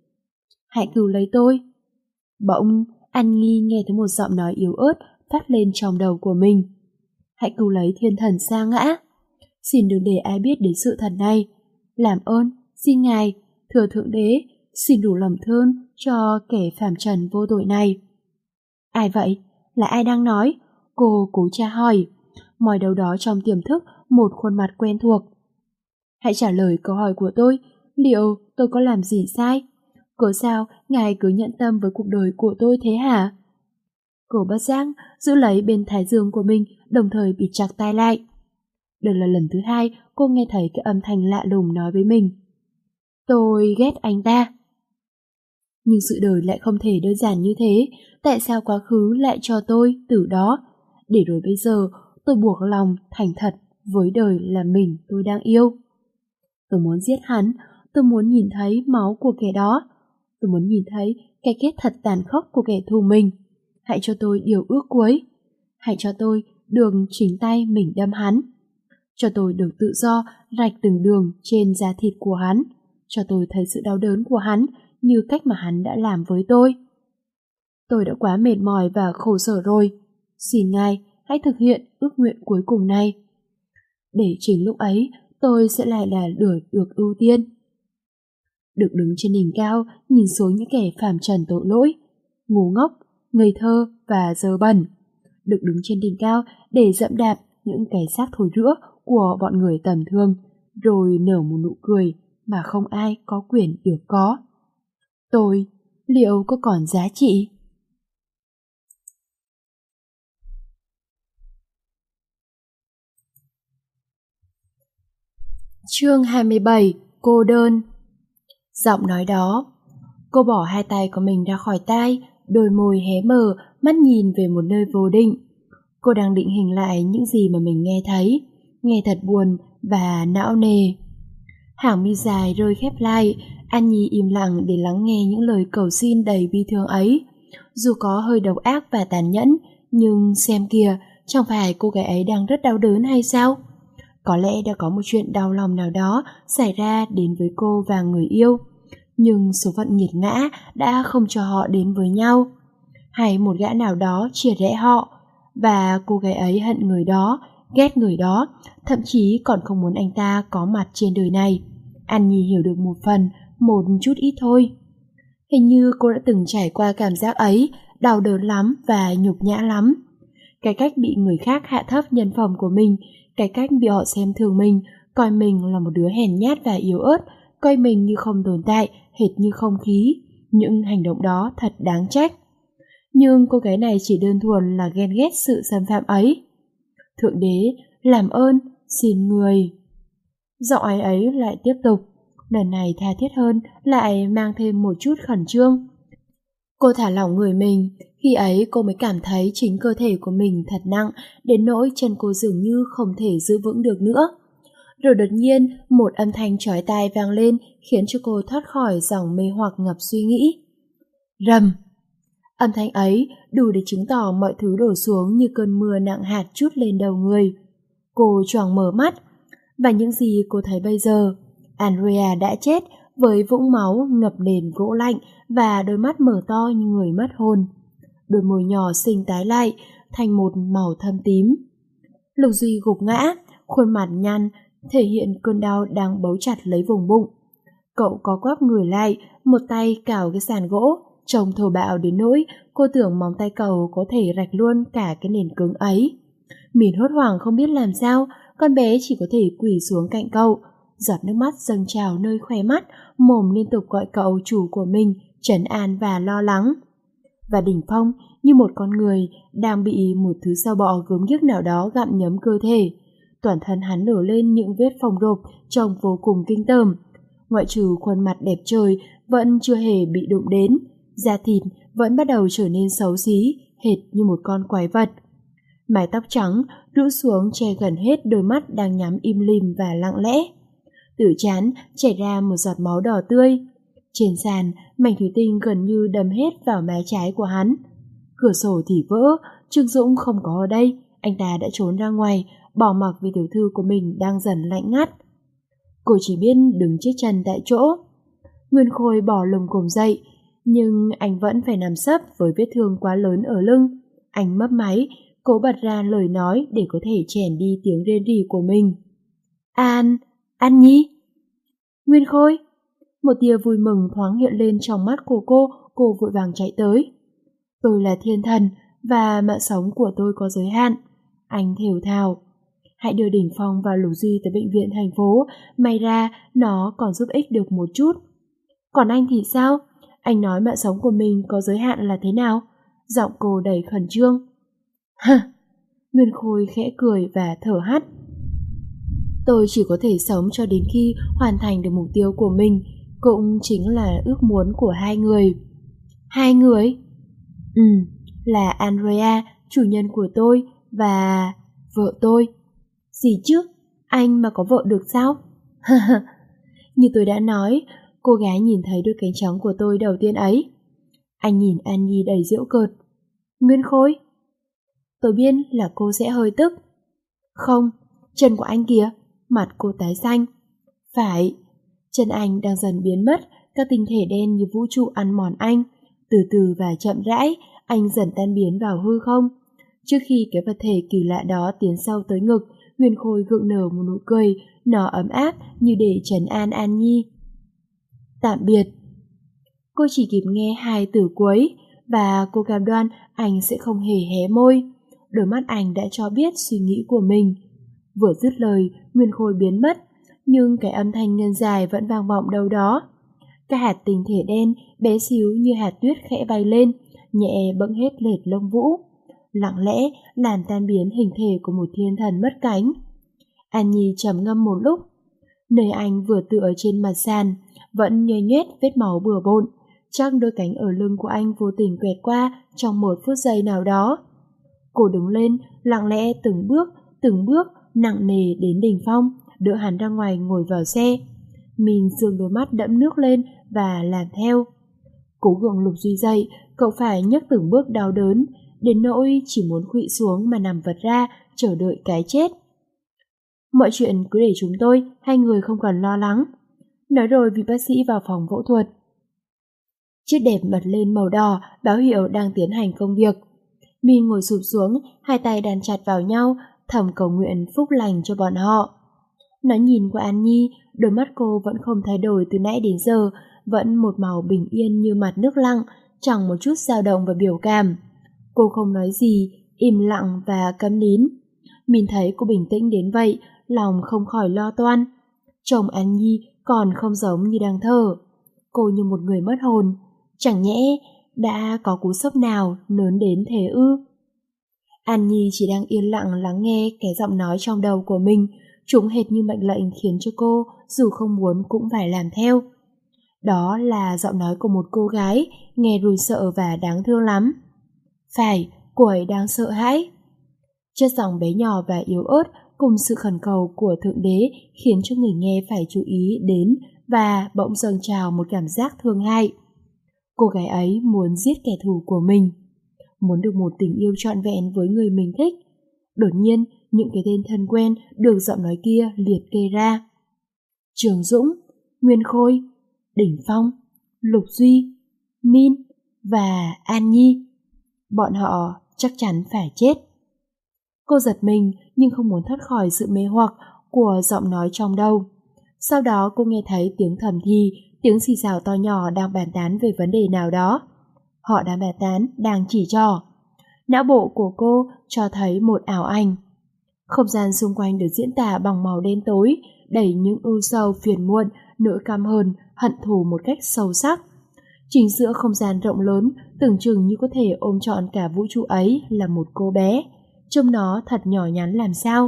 Speaker 1: Hãy cứu lấy tôi. Bỗng, An Nhi nghe thấy một giọng nói yếu ớt phát lên trong đầu của mình. Hãy cứu lấy thiên thần sa ngã. Xin đừng để ai biết đến sự thật này. Làm ơn, xin ngài, thưa Thượng Đế, xin đủ lòng thương cho kẻ phàm trần vô tội này. Ai vậy? Là ai đang nói? Cô cố tra hỏi. Mọi đâu đó trong tiềm thức một khuôn mặt quen thuộc. Hãy trả lời câu hỏi của tôi. Liệu tôi có làm gì sai? Cớ sao ngài cứ nhận tâm với cuộc đời của tôi thế hả? Cô bất giác giữ lấy bên thái dương của mình, đồng thời bịt chặt tai lại. Đây là lần thứ hai cô nghe thấy cái âm thanh lạ lùng nói với mình. Tôi ghét anh ta. Nhưng sự đời lại không thể đơn giản như thế. Tại sao quá khứ lại cho tôi từ đó, để rồi bây giờ tôi buộc lòng thành thật với đời là mình tôi đang yêu? Tôi muốn giết hắn. Tôi muốn nhìn thấy máu của kẻ đó. Tôi muốn nhìn thấy cái kết thật tàn khốc của kẻ thù mình. Hãy cho tôi điều ước cuối. Hãy cho tôi được chính tay mình đâm hắn. Cho tôi được tự do rạch từng đường trên da thịt của hắn. Cho tôi thấy sự đau đớn của hắn như cách mà hắn đã làm với tôi. Tôi đã quá mệt mỏi và khổ sở rồi. Xin ngài hãy thực hiện ước nguyện cuối cùng này. Để chính lúc ấy tôi sẽ lại là được ưu tiên. Được đứng trên đỉnh cao nhìn xuống những kẻ phàm trần tội lỗi, ngu ngốc, ngây thơ và dơ bẩn. Được đứng trên đỉnh cao để dẫm đạp những cái xác thối rữa của bọn người tầm thường, rồi nở một nụ cười mà không ai có quyền được có. Tôi, liệu có còn giá trị? Chương 27. Cô đơn. Giọng nói đó. Cô bỏ hai tay của mình ra khỏi tai, đôi môi hé mờ, mắt nhìn về một nơi vô định. Cô đang định hình lại những gì mà mình nghe thấy, nghe thật buồn và não nề. Hàng mi dài rơi khép lại, An Nhi im lặng để lắng nghe những lời cầu xin đầy bi thương ấy. Dù có hơi độc ác và tàn nhẫn, nhưng xem kìa, chẳng phải cô gái ấy đang rất đau đớn hay sao? Có lẽ đã có một chuyện đau lòng nào đó xảy ra đến với cô và người yêu, nhưng số phận nghiệt ngã đã không cho họ đến với nhau. Hay một gã nào đó chia rẽ họ, và cô gái ấy hận người đó, ghét người đó, thậm chí còn không muốn anh ta có mặt trên đời này. An Nhi hiểu được một phần, một chút ít thôi. Hình như cô đã từng trải qua cảm giác ấy, đau đớn lắm và nhục nhã lắm. Cái cách bị người khác hạ thấp nhân phẩm của mình, cái cách bị họ xem thường mình, coi mình là một đứa hèn nhát và yếu ớt, coi mình như không tồn tại, hệt như không khí. Những hành động đó thật đáng trách. Nhưng cô gái này chỉ đơn thuần là ghen ghét sự xâm phạm ấy. Thượng đế, làm ơn, xin người. Giọng ái ấy lại tiếp tục, lần này tha thiết hơn, lại mang thêm một chút khẩn trương. Cô thả lỏng người mình, khi ấy cô mới cảm thấy chính cơ thể của mình thật nặng, đến nỗi chân cô dường như không thể giữ vững được nữa. Rồi đột nhiên, một âm thanh chói tai vang lên, khiến cho cô thoát khỏi dòng mê hoặc ngập suy nghĩ. Rầm! Âm thanh ấy đủ để chứng tỏ mọi thứ đổ xuống như cơn mưa nặng hạt trút lên đầu người. Cô choàng mở mắt, và những gì cô thấy bây giờ, Andrea đã chết với vũng máu ngập nền gỗ lạnh và đôi mắt mở to như người mất hồn. Đôi môi nhỏ xinh tái lại thành một màu thâm tím. Lục Duy gục ngã, khuôn mặt nhăn, thể hiện cơn đau đang bấu chặt lấy vùng bụng. Cậu có quắp người lại, một tay cào cái sàn gỗ, trông thô bạo đến nỗi cô tưởng móng tay cậu có thể rạch luôn cả cái nền cứng ấy. Mỉn hốt hoảng không biết làm sao, con bé chỉ có thể quỳ xuống cạnh cậu. Giọt nước mắt dâng trào nơi khóe mắt, mồm liên tục gọi cậu chủ của mình, trấn an và lo lắng. Và đỉnh phong, như một con người đang bị một thứ sao bọ gớm ghiếc nào đó gặm nhấm cơ thể. Toàn thân hắn nở lên những vết phồng rộp trông vô cùng kinh tởm. Ngoại trừ khuôn mặt đẹp trời vẫn chưa hề bị đụng đến, da thịt vẫn bắt đầu trở nên xấu xí, hệt như một con quái vật. Mái tóc trắng rũ xuống che gần hết đôi mắt đang nhắm im lìm và lặng lẽ. Từ trán chảy ra một giọt máu đỏ tươi. Trên sàn, mảnh thủy tinh gần như đâm hết vào má trái của hắn. Cửa sổ thì vỡ, Trương Dũng không có ở đây, anh ta đã trốn ra ngoài, bỏ mặc vì tiểu thư của mình đang dần lạnh ngắt. Cô chỉ biết đứng chết chân tại chỗ. Nguyên Khôi bỏ lồng cồm dậy, nhưng anh vẫn phải nằm sấp với vết thương quá lớn ở lưng. Anh mấp máy, cố bật ra lời nói để có thể chèn đi tiếng rên rỉ của mình. An Nhi! Nguyên Khôi! Một tia vui mừng thoáng hiện lên trong mắt của cô vội vàng chạy tới. Tôi là thiên thần, và mạng sống của tôi có giới hạn. Anh thều thào. Hãy đưa Đỉnh Phong và Lục Duy tới bệnh viện thành phố, may ra nó còn giúp ích được một chút. Còn anh thì sao? Anh nói mạng sống của mình có giới hạn là thế nào? Giọng cô đầy khẩn trương. Hừ! Nguyên Khôi khẽ cười và thở hắt. Tôi chỉ có thể sống cho đến khi hoàn thành được mục tiêu của mình, cũng chính là ước muốn của hai người. Hai người? Là Andrea, chủ nhân của tôi, và vợ tôi. Gì chứ? Anh mà có vợ được sao? Như tôi đã nói, cô gái nhìn thấy đôi cánh trắng của tôi đầu tiên ấy. Anh nhìn An Nhi đầy giễu cợt. Nguyên Khôi? Tôi biết là cô sẽ hơi tức. Không, chân của anh kìa. Mặt cô tái xanh. Phải, chân anh đang dần biến mất, các tinh thể đen như vũ trụ ăn mòn anh. Từ từ và chậm rãi, anh dần tan biến vào hư không. Trước khi cái vật thể kỳ lạ đó tiến sâu tới ngực, Nguyên Khôi gượng nở một nụ cười, nó ấm áp như để trấn an An Nhi. Tạm biệt. Cô chỉ kịp nghe hai từ cuối, và cô cam đoan anh sẽ không hề hé môi. Đôi mắt anh đã cho biết suy nghĩ của mình. Vừa dứt lời, Nguyên Khôi biến mất. nhưng cái âm thanh ngân dài vẫn vang vọng đâu đó. Các hạt tinh thể đen bé xíu như hạt tuyết khẽ bay lên, nhẹ bẫng hết lệt lông vũ, lặng lẽ làm tan biến hình thể của một thiên thần mất cánh. An Nhi trầm ngâm một lúc. Nơi anh vừa tựa trên mặt sàn vẫn nhòe nhoét vết máu bừa bộn, chắc đôi cánh ở lưng của anh vô tình quẹt qua trong một phút giây nào đó. Cô đứng lên, lặng lẽ từng bước nặng nề đến đỉnh phong, đỡ hắn ra ngoài ngồi vào xe. Min dương đôi mắt đẫm nước lên và làm theo. Cố gượng Lục Duy dậy, cậu phải nhấc từng bước đau đớn, đến nỗi chỉ muốn khuỵu xuống mà nằm vật ra, chờ đợi cái chết. Mọi chuyện cứ để chúng tôi, hai người không cần lo lắng. Nói rồi vị bác sĩ vào phòng phẫu thuật. Chiếc đèn bật lên màu đỏ, báo hiệu đang tiến hành công việc. Min ngồi sụp xuống, hai tay đan chặt vào nhau, thầm cầu nguyện phúc lành cho bọn họ. Nó nhìn qua An Nhi, đôi mắt cô vẫn không thay đổi từ nãy đến giờ, vẫn một màu bình yên như mặt nước lặng, chẳng một chút dao động và biểu cảm. Cô không nói gì, im lặng và câm nín. Min thấy cô bình tĩnh đến vậy, lòng không khỏi lo toan. Chồng An Nhi còn không giống như đang thở. Cô như một người mất hồn. Chẳng nhẽ đã có cú sốc nào lớn đến thế ư? An Nhi chỉ đang yên lặng lắng nghe cái giọng nói trong đầu của mình, chúng hệt như mệnh lệnh khiến cho cô dù không muốn cũng phải làm theo. Đó là giọng nói của một cô gái, nghe run sợ và đáng thương lắm. Phải, cô ấy đang sợ hãi. Chất giọng bé nhỏ và yếu ớt cùng sự khẩn cầu của Thượng Đế khiến cho người nghe phải chú ý đến và bỗng dâng trào một cảm giác thương hại. Cô gái ấy muốn giết kẻ thù của mình, muốn được một tình yêu trọn vẹn với người mình thích. Đột nhiên, những cái tên thân quen được giọng nói kia liệt kê ra. Trường Dũng, Nguyên Khôi, Đỉnh Phong, Lục Duy, Min và An Nhi. Bọn họ chắc chắn phải chết. Cô giật mình nhưng không muốn thoát khỏi sự mê hoặc của giọng nói trong đầu. Sau đó cô nghe thấy tiếng thầm thì, tiếng xì xào to nhỏ đang bàn tán về vấn đề nào đó. Họ đang bàn tán, đang chỉ trỏ. Não bộ của cô cho thấy một ảo ảnh. Không gian xung quanh được diễn tả bằng màu đen tối, đầy những ưu sầu phiền muộn, nỗi căm hờn, hận thù một cách sâu sắc. Chính giữa không gian rộng lớn, tưởng chừng như có thể ôm trọn cả vũ trụ ấy là một cô bé, trông nó thật nhỏ nhắn làm sao.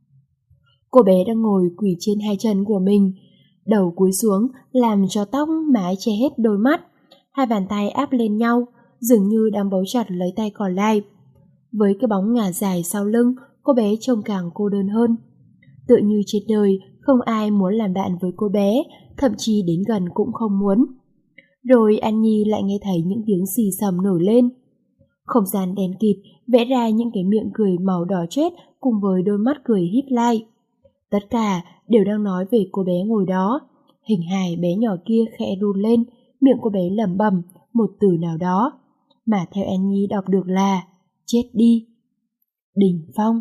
Speaker 1: Cô bé đang ngồi quỳ trên hai chân của mình, đầu cúi xuống làm cho tóc mái che hết đôi mắt, hai bàn tay áp lên nhau, dường như đang bấu chặt lấy tay còn lại. Với cái bóng ngả dài sau lưng, cô bé trông càng cô đơn hơn. Tựa như trên đời không ai muốn làm bạn với cô bé, thậm chí đến gần cũng không muốn. Rồi An Nhi lại nghe thấy những tiếng xì xầm nổi lên. Không gian đen kịt vẽ ra những cái miệng cười màu đỏ chét cùng với đôi mắt cười híp lại. Tất cả đều đang nói về cô bé ngồi đó. Hình hài bé nhỏ kia khẽ run lên, miệng cô bé lẩm bẩm một từ nào đó, mà theo An Nhi đọc được là chết đi. Đỉnh Phong.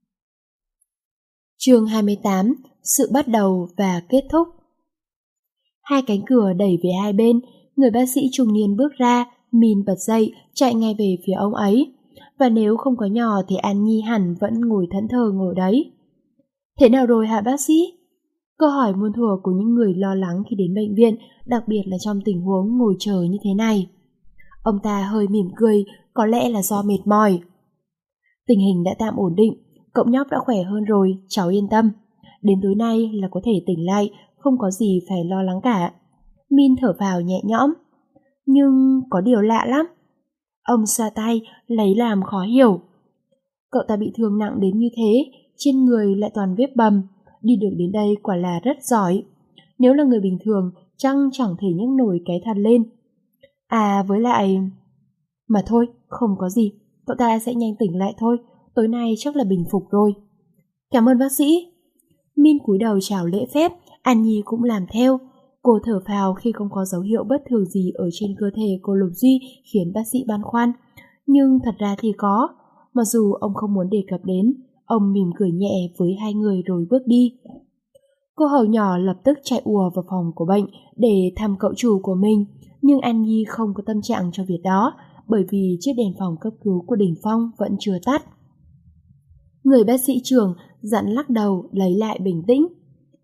Speaker 1: Chương 28. Sự bắt đầu và kết thúc. Hai cánh cửa đẩy về hai bên, người bác sĩ trung niên bước ra, Min bật dậy, chạy ngay về phía ông ấy. Và nếu không có nhỏ thì An Nhi hẳn vẫn ngồi thẫn thờ ngồi đấy. Thế nào rồi hả bác sĩ? Câu hỏi muôn thuở của những người lo lắng khi đến bệnh viện, đặc biệt là trong tình huống ngồi chờ như thế này. Ông ta hơi mỉm cười, có lẽ là do mệt mỏi. Tình hình đã tạm ổn định, cậu nhóc đã khỏe hơn rồi, cháu yên tâm. Đến tối nay là có thể tỉnh lại, không có gì phải lo lắng cả. Min thở vào nhẹ nhõm. Nhưng có điều lạ lắm. Ông xoa tay, lấy làm khó hiểu. Cậu ta bị thương nặng đến như thế, trên người lại toàn vết bầm, đi được đến đây quả là rất giỏi. Nếu là người bình thường, chắc chẳng thể nhấc nổi cái thật lên. À với lại... Mà thôi, không có gì, cậu ta sẽ nhanh tỉnh lại thôi, tối nay chắc là bình phục rồi. Cảm ơn bác sĩ. Min cúi đầu chào lễ phép, An Nhi cũng làm theo. Cô thở phào khi không có dấu hiệu bất thường gì ở trên cơ thể của Lục Duy khiến bác sĩ băn khoăn. Nhưng thật ra thì có, mặc dù ông không muốn đề cập đến, ông mỉm cười nhẹ với hai người rồi bước đi. Cô hầu nhỏ lập tức chạy ùa vào phòng của bệnh để thăm cậu chủ của mình, nhưng An Nhi không có tâm trạng cho việc đó, bởi vì chiếc đèn phòng cấp cứu của Đỉnh Phong vẫn chưa tắt. Người bác sĩ trưởng dặn lắc đầu lấy lại bình tĩnh.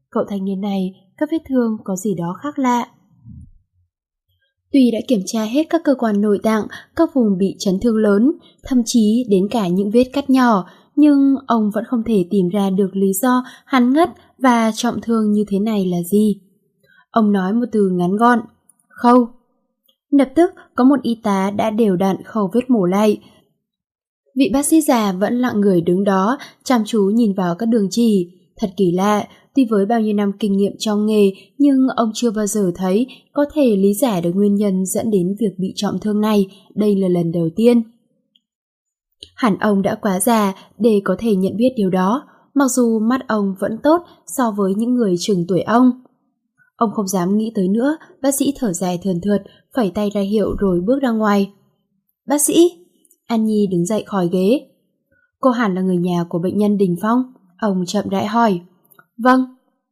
Speaker 1: cậu thanh niên này, các vết thương có gì đó khác lạ. Tuy đã kiểm tra hết các cơ quan nội tạng, các vùng bị chấn thương lớn, thậm chí đến cả những vết cắt nhỏ, nhưng ông vẫn không thể tìm ra được lý do hắn ngất và trọng thương như thế này là gì. Ông nói một từ ngắn gọn: khâu. Lập tức có một y tá đã đều đặn khâu vết mổ lại. Vị bác sĩ già vẫn lặng người đứng đó, chăm chú nhìn vào các đường chỉ. Thật kỳ lạ, tuy với bao nhiêu năm kinh nghiệm trong nghề, nhưng ông chưa bao giờ thấy có thể lý giải được nguyên nhân dẫn đến việc bị trọng thương này. Đây là lần đầu tiên. Hẳn ông đã quá già để có thể nhận biết điều đó, mặc dù mắt ông vẫn tốt so với những người chừng tuổi ông. Ông không dám nghĩ tới nữa, bác sĩ thở dài thườn thượt, phẩy tay ra hiệu rồi bước ra ngoài. Bác sĩ! An Nhi đứng dậy khỏi ghế. Cô hẳn là người nhà của bệnh nhân Đình Phong. Ông chậm rãi hỏi. Vâng.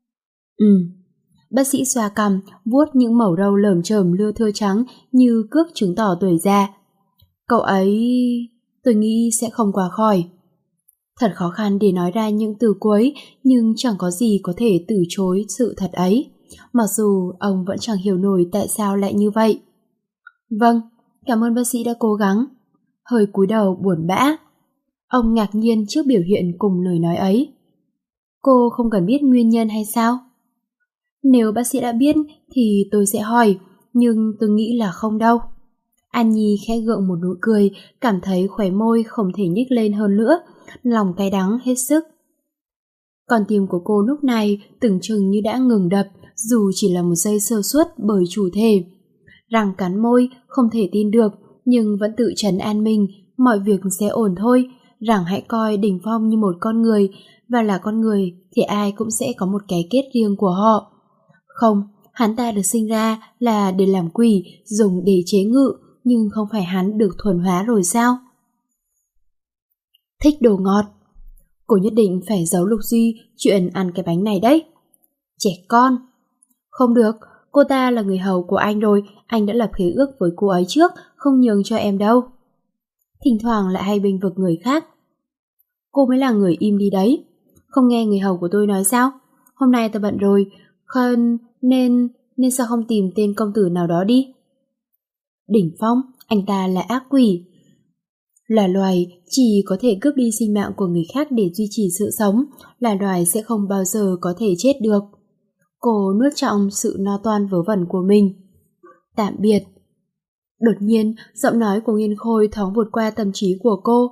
Speaker 1: Bác sĩ xoa cằm, vuốt những mẩu râu lởm chởm lưa thưa trắng như cước chứng tỏ tuổi già. Cậu ấy... tôi nghĩ sẽ không qua khỏi. Thật khó khăn để nói ra những từ cuối, nhưng chẳng có gì có thể từ chối sự thật ấy. Mặc dù ông vẫn chẳng hiểu nổi tại sao lại như vậy. Vâng, cảm ơn bác sĩ đã cố gắng. Hơi cúi đầu buồn bã. Ông ngạc nhiên trước biểu hiện cùng lời nói ấy. Cô không cần biết nguyên nhân hay sao? Nếu bác sĩ đã biết thì tôi sẽ hỏi, nhưng tôi nghĩ là không đâu. An Nhi khẽ gượng một nụ cười, cảm thấy khóe môi không thể nhếch lên hơn nữa, lòng cay đắng hết sức. Con tim của cô lúc này tưởng chừng như đã ngừng đập, dù chỉ là một giây sơ suất bởi chủ thể. Răng cắn môi, không thể tin được, nhưng vẫn tự trấn an mình, mọi việc sẽ ổn thôi, rằng hãy coi Đình Phong như một con người, và là con người thì ai cũng sẽ có một cái kết riêng của họ. Không, hắn ta được sinh ra là để làm quỷ, dùng để chế ngự, nhưng không phải hắn được thuần hóa rồi sao? Thích đồ ngọt. Cô nhất định phải giấu Lục Duy chuyện ăn cái bánh này đấy. Trẻ con. Không được, cô ta là người hầu của anh rồi, anh đã lập khế ước với cô ấy trước, không nhường cho em đâu. Thỉnh thoảng lại hay bênh vực người khác. Cô mới là người im đi đấy. Không nghe người hầu của tôi nói sao? Hôm nay tôi bận rồi, nên sao không tìm tên công tử nào đó đi? Đỉnh Phong, anh ta là ác quỷ. Là loài chỉ có thể cướp đi sinh mạng của người khác để duy trì sự sống, là loài sẽ không bao giờ có thể chết được. Cô nuốt trọn sự no toan vớ vẩn của mình. Tạm biệt. Đột nhiên, giọng nói của Nghiên Khôi thoáng vụt qua tâm trí của cô.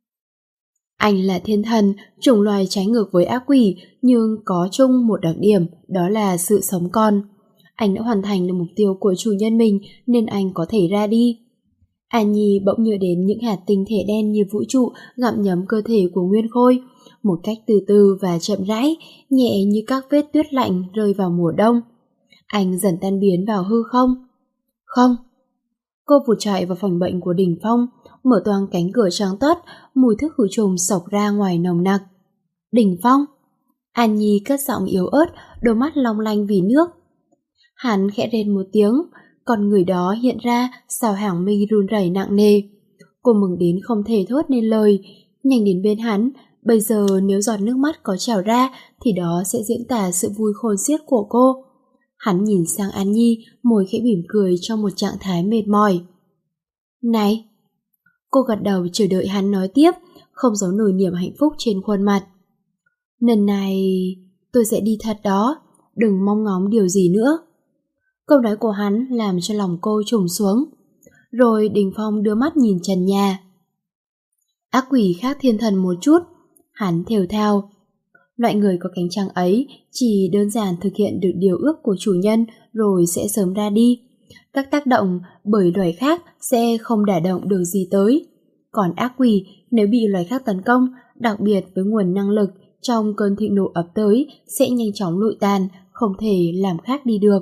Speaker 1: Anh là thiên thần, chủng loài trái ngược với ác quỷ, nhưng có chung một đặc điểm, đó là sự sống còn. Anh đã hoàn thành được mục tiêu của chủ nhân mình nên anh có thể ra đi. An Nhi bỗng nhớ đến những hạt tinh thể đen như vũ trụ gặm nhấm cơ thể của Nguyên Khôi, một cách từ từ và chậm rãi, nhẹ như các vết tuyết lạnh rơi vào mùa đông. Anh dần tan biến vào hư không. Không. Cô vụt chạy vào phòng bệnh của Đình Phong, mở toang cánh cửa trắng toát, mùi thức khử trùng xộc ra ngoài nồng nặc. Đình Phong. An Nhi cất giọng yếu ớt, đôi mắt long lanh vì nước. Hắn khẽ rên một tiếng, còn người đó hiện ra sau hàng mi run rẩy nặng nề. Cô mừng đến không thể thốt nên lời, nhanh đến bên hắn. Bây giờ nếu giọt nước mắt có trào ra thì đó sẽ diễn tả sự vui khôn xiết của cô. Hắn nhìn sang An Nhi, môi khẽ mỉm cười trong một trạng thái mệt mỏi. Này! Cô gật đầu chờ đợi hắn nói tiếp, không giấu nổi niềm hạnh phúc trên khuôn mặt. Lần này tôi sẽ đi thật đó, đừng mong ngóng điều gì nữa. Câu nói của hắn làm cho lòng cô trùng xuống. Rồi Đình Phong đưa mắt nhìn trần nhà. Ác quỷ khác thiên thần một chút, hắn thều thào. Loại người có cánh trăng ấy chỉ đơn giản thực hiện được điều ước của chủ nhân rồi sẽ sớm ra đi. Các tác động bởi loài khác sẽ không đả động được gì tới. Còn ác quỷ nếu bị loài khác tấn công, đặc biệt với nguồn năng lực trong cơn thịnh nộ ập tới sẽ nhanh chóng lụi tàn, không thể làm khác đi được.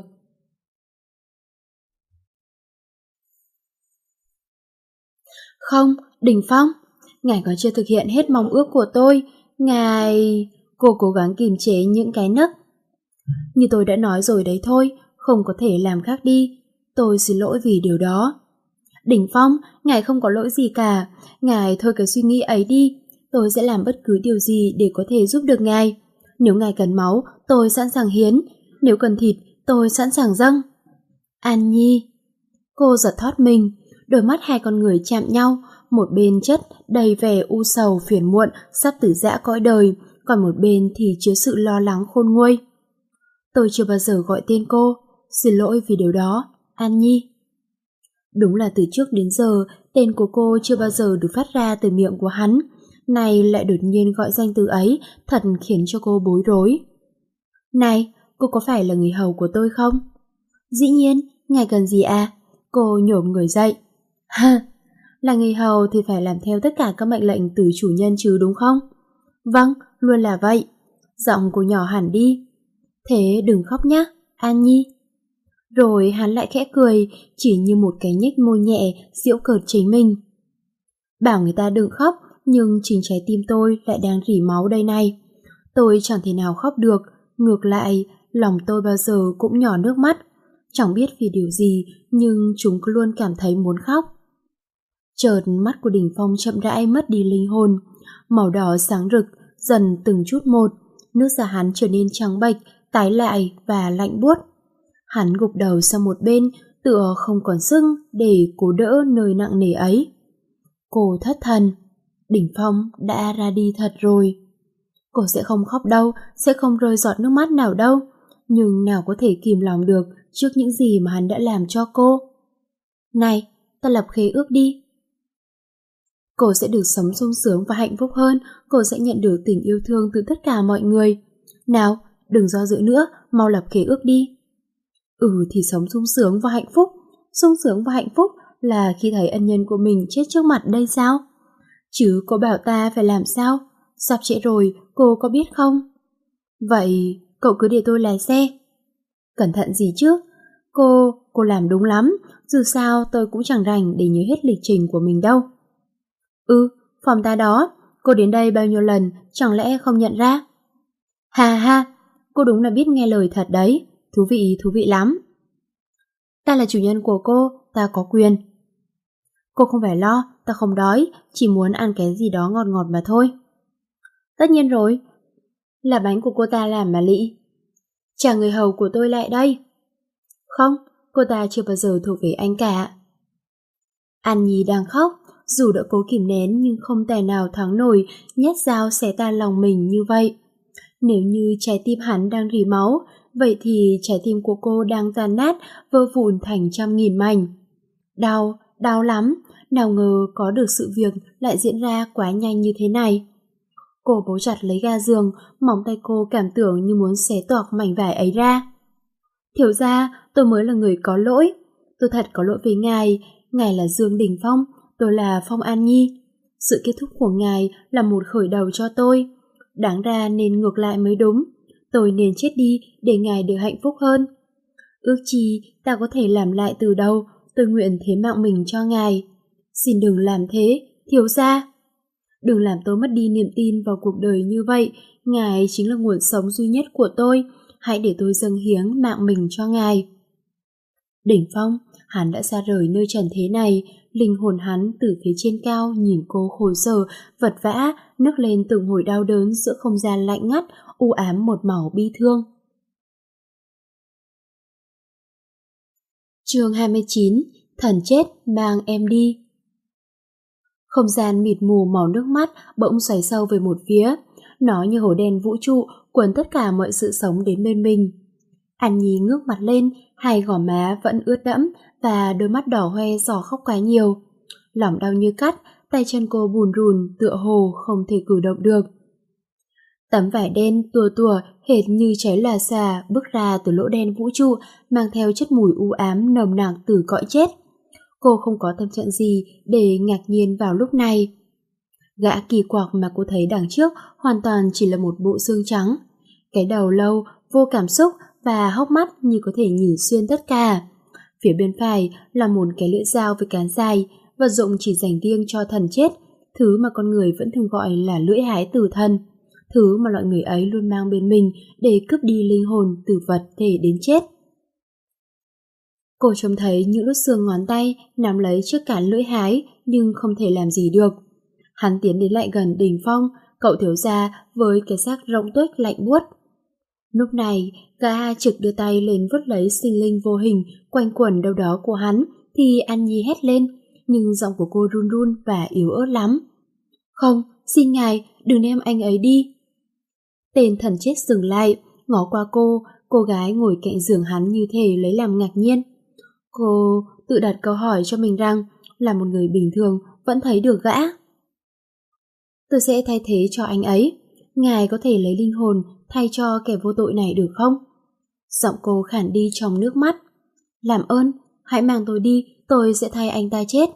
Speaker 1: Không, Đình Phong, ngài còn chưa thực hiện hết mong ước của tôi. Ngài... Cô cố gắng kiềm chế những cái nấc. Như tôi đã nói rồi đấy thôi, không có thể làm khác đi. Tôi xin lỗi vì điều đó. Đình Phong, ngài không có lỗi gì cả. Ngài thôi cái suy nghĩ ấy đi. Tôi sẽ làm bất cứ điều gì để có thể giúp được ngài. Nếu ngài cần máu, tôi sẵn sàng hiến. Nếu cần thịt, tôi sẵn sàng dâng. An Nhi. Cô giật thót mình, đôi mắt hai con người chạm nhau, một bên chất đầy vẻ u sầu phiền muộn sắp từ giã cõi đời, còn một bên thì chứa sự lo lắng khôn nguôi. Tôi chưa bao giờ gọi tên cô, xin lỗi vì điều đó, An Nhi. Đúng là từ trước đến giờ, tên của cô chưa bao giờ được phát ra từ miệng của hắn, này lại đột nhiên gọi danh từ ấy, thật khiến cho cô bối rối. Này, cô có phải là người hầu của tôi không? Dĩ nhiên, ngài cần gì à? Cô nhổm người dậy. Ha, là người hầu thì phải làm theo tất cả các mệnh lệnh từ chủ nhân chứ đúng không? Vâng, luôn là vậy. Giọng cô nhỏ hẳn đi. Thế đừng khóc nhé, An Nhi. Rồi hắn lại khẽ cười, chỉ như một cái nhếch môi nhẹ, giễu cợt chính mình. Bảo người ta đừng khóc, nhưng chính trái tim tôi lại đang rỉ máu đây này. Tôi chẳng thể nào khóc được, ngược lại, lòng tôi bao giờ cũng nhỏ nước mắt. Chẳng biết vì điều gì, nhưng chúng cứ luôn cảm thấy muốn khóc. Chợt mắt của Đình Phong chậm rãi mất đi linh hồn, màu đỏ sáng rực, dần từng chút một, nước da hắn trở nên trắng bệch, tái lại và lạnh buốt. Hắn gục đầu sang một bên, tựa không còn sức để cố đỡ nơi nặng nề ấy. Cô thất thần, Đình Phong đã ra đi thật rồi. Cô sẽ không khóc đâu, sẽ không rơi giọt nước mắt nào đâu, nhưng nào có thể kìm lòng được trước những gì mà hắn đã làm cho cô. Này, ta lập khế ước đi. Cô sẽ được sống sung sướng và hạnh phúc hơn, cô sẽ nhận được tình yêu thương từ tất cả mọi người. Nào, đừng do dự nữa, mau lập khế ước đi. Thì sống sung sướng và hạnh phúc. Sung sướng và hạnh phúc là khi thấy ân nhân của mình chết trước mặt đây sao? Chứ cô bảo ta phải làm sao? Sắp trễ rồi, cô có biết không? Vậy, cậu cứ để tôi lái xe. Cẩn thận gì chứ? Cô làm đúng lắm, dù sao tôi cũng chẳng rảnh để nhớ hết lịch trình của mình đâu. Phòng ta đó, cô đến đây bao nhiêu lần, chẳng lẽ không nhận ra? Ha ha, cô đúng là biết nghe lời thật đấy, thú vị lắm. Ta là chủ nhân của cô, ta có quyền. Cô không phải lo, ta không đói, chỉ muốn ăn cái gì đó ngọt ngọt mà thôi. Tất nhiên rồi, là bánh của cô ta làm mà lị. Trả người hầu của tôi lại đây. Không, cô ta chưa bao giờ thuộc về anh cả. An Nhi đang khóc, dù đã cố kìm nén nhưng không tài nào thắng nổi nhát dao xé tan lòng mình như vậy. Nếu như trái tim hắn đang rỉ máu, vậy thì trái tim của cô đang tan nát, vỡ vụn thành trăm nghìn mảnh. Đau lắm, nào ngờ có được sự việc lại diễn ra quá nhanh như thế này. Cô bấu chặt lấy ga giường, móng tay cô cảm tưởng như muốn xé toạc mảnh vải ấy ra. Thiếu gia, tôi mới là người có lỗi. Tôi thật có lỗi với ngài là Dương Đình Phong, tôi là Phong An Nhi. Sự kết thúc của ngài là một khởi đầu cho tôi. Đáng ra nên ngược lại mới đúng. Tôi nên chết đi để ngài được hạnh phúc hơn. Ước chi ta có thể làm lại từ đầu, tôi nguyện thế mạng mình cho ngài. Xin đừng làm thế, thiếu gia. Đừng làm tôi mất đi niềm tin vào cuộc đời như vậy, ngài chính là nguồn sống duy nhất của tôi, hãy để tôi dâng hiến mạng mình cho ngài. Đỉnh Phong, hắn đã xa rời nơi trần thế này, linh hồn hắn từ phía trên cao nhìn cô khổ sở, vật vã, nức lên từng hồi đau đớn giữa không gian lạnh ngắt, u ám một màu bi thương. Chương 29, Thần chết mang em đi. Không gian mịt mù màu nước mắt bỗng xoáy sâu về một phía, nó như hố đen vũ trụ cuốn tất cả mọi sự sống đến bên mình. An Nhi ngước mặt lên, hai gò má vẫn ướt đẫm và đôi mắt đỏ hoe do khóc quá nhiều. Lòng đau như cắt, tay chân cô bùn rùn tựa hồ không thể cử động được. Tấm vải đen tua tủa hệt như cháy lòa xà bước ra từ lỗ đen vũ trụ, mang theo chất mùi u ám nồng nặc từ cõi chết. Cô không có tâm trạng gì để ngạc nhiên vào lúc này. Gã kỳ quặc mà cô thấy đằng trước hoàn toàn chỉ là một bộ xương trắng. Cái đầu lâu, vô cảm xúc và hốc mắt như có thể nhìn xuyên tất cả. Phía bên phải là một cái lưỡi dao với cán dài, vật dụng chỉ dành riêng cho thần chết, thứ mà con người vẫn thường gọi là lưỡi hái tử thần, thứ mà loại người ấy luôn mang bên mình để cướp đi linh hồn từ vật thể đến chết. Cô trông thấy những đốt xương ngón tay nắm lấy chiếc cán lưỡi hái nhưng không thể làm gì được. Hắn tiến đến lại gần Đình Phong, cậu thiếu gia với cái xác rỗng tuếch lạnh buốt. Lúc này, gã trực đưa tay lên vớt lấy sinh linh vô hình quanh quẩn đâu đó của hắn, thì An Nhi hét lên, nhưng giọng của cô run run và yếu ớt lắm. Không, xin ngài, đừng đem anh ấy đi. Tên thần chết dừng lại, ngó qua cô gái ngồi cạnh giường hắn như thể lấy làm ngạc nhiên. Cô tự đặt câu hỏi cho mình rằng, là một người bình thường vẫn thấy được gã. Tôi sẽ thay thế cho anh ấy. Ngài có thể lấy linh hồn thay cho kẻ vô tội này được không? Giọng cô khản đi trong nước mắt. Làm ơn, hãy mang tôi đi, tôi sẽ thay anh ta chết.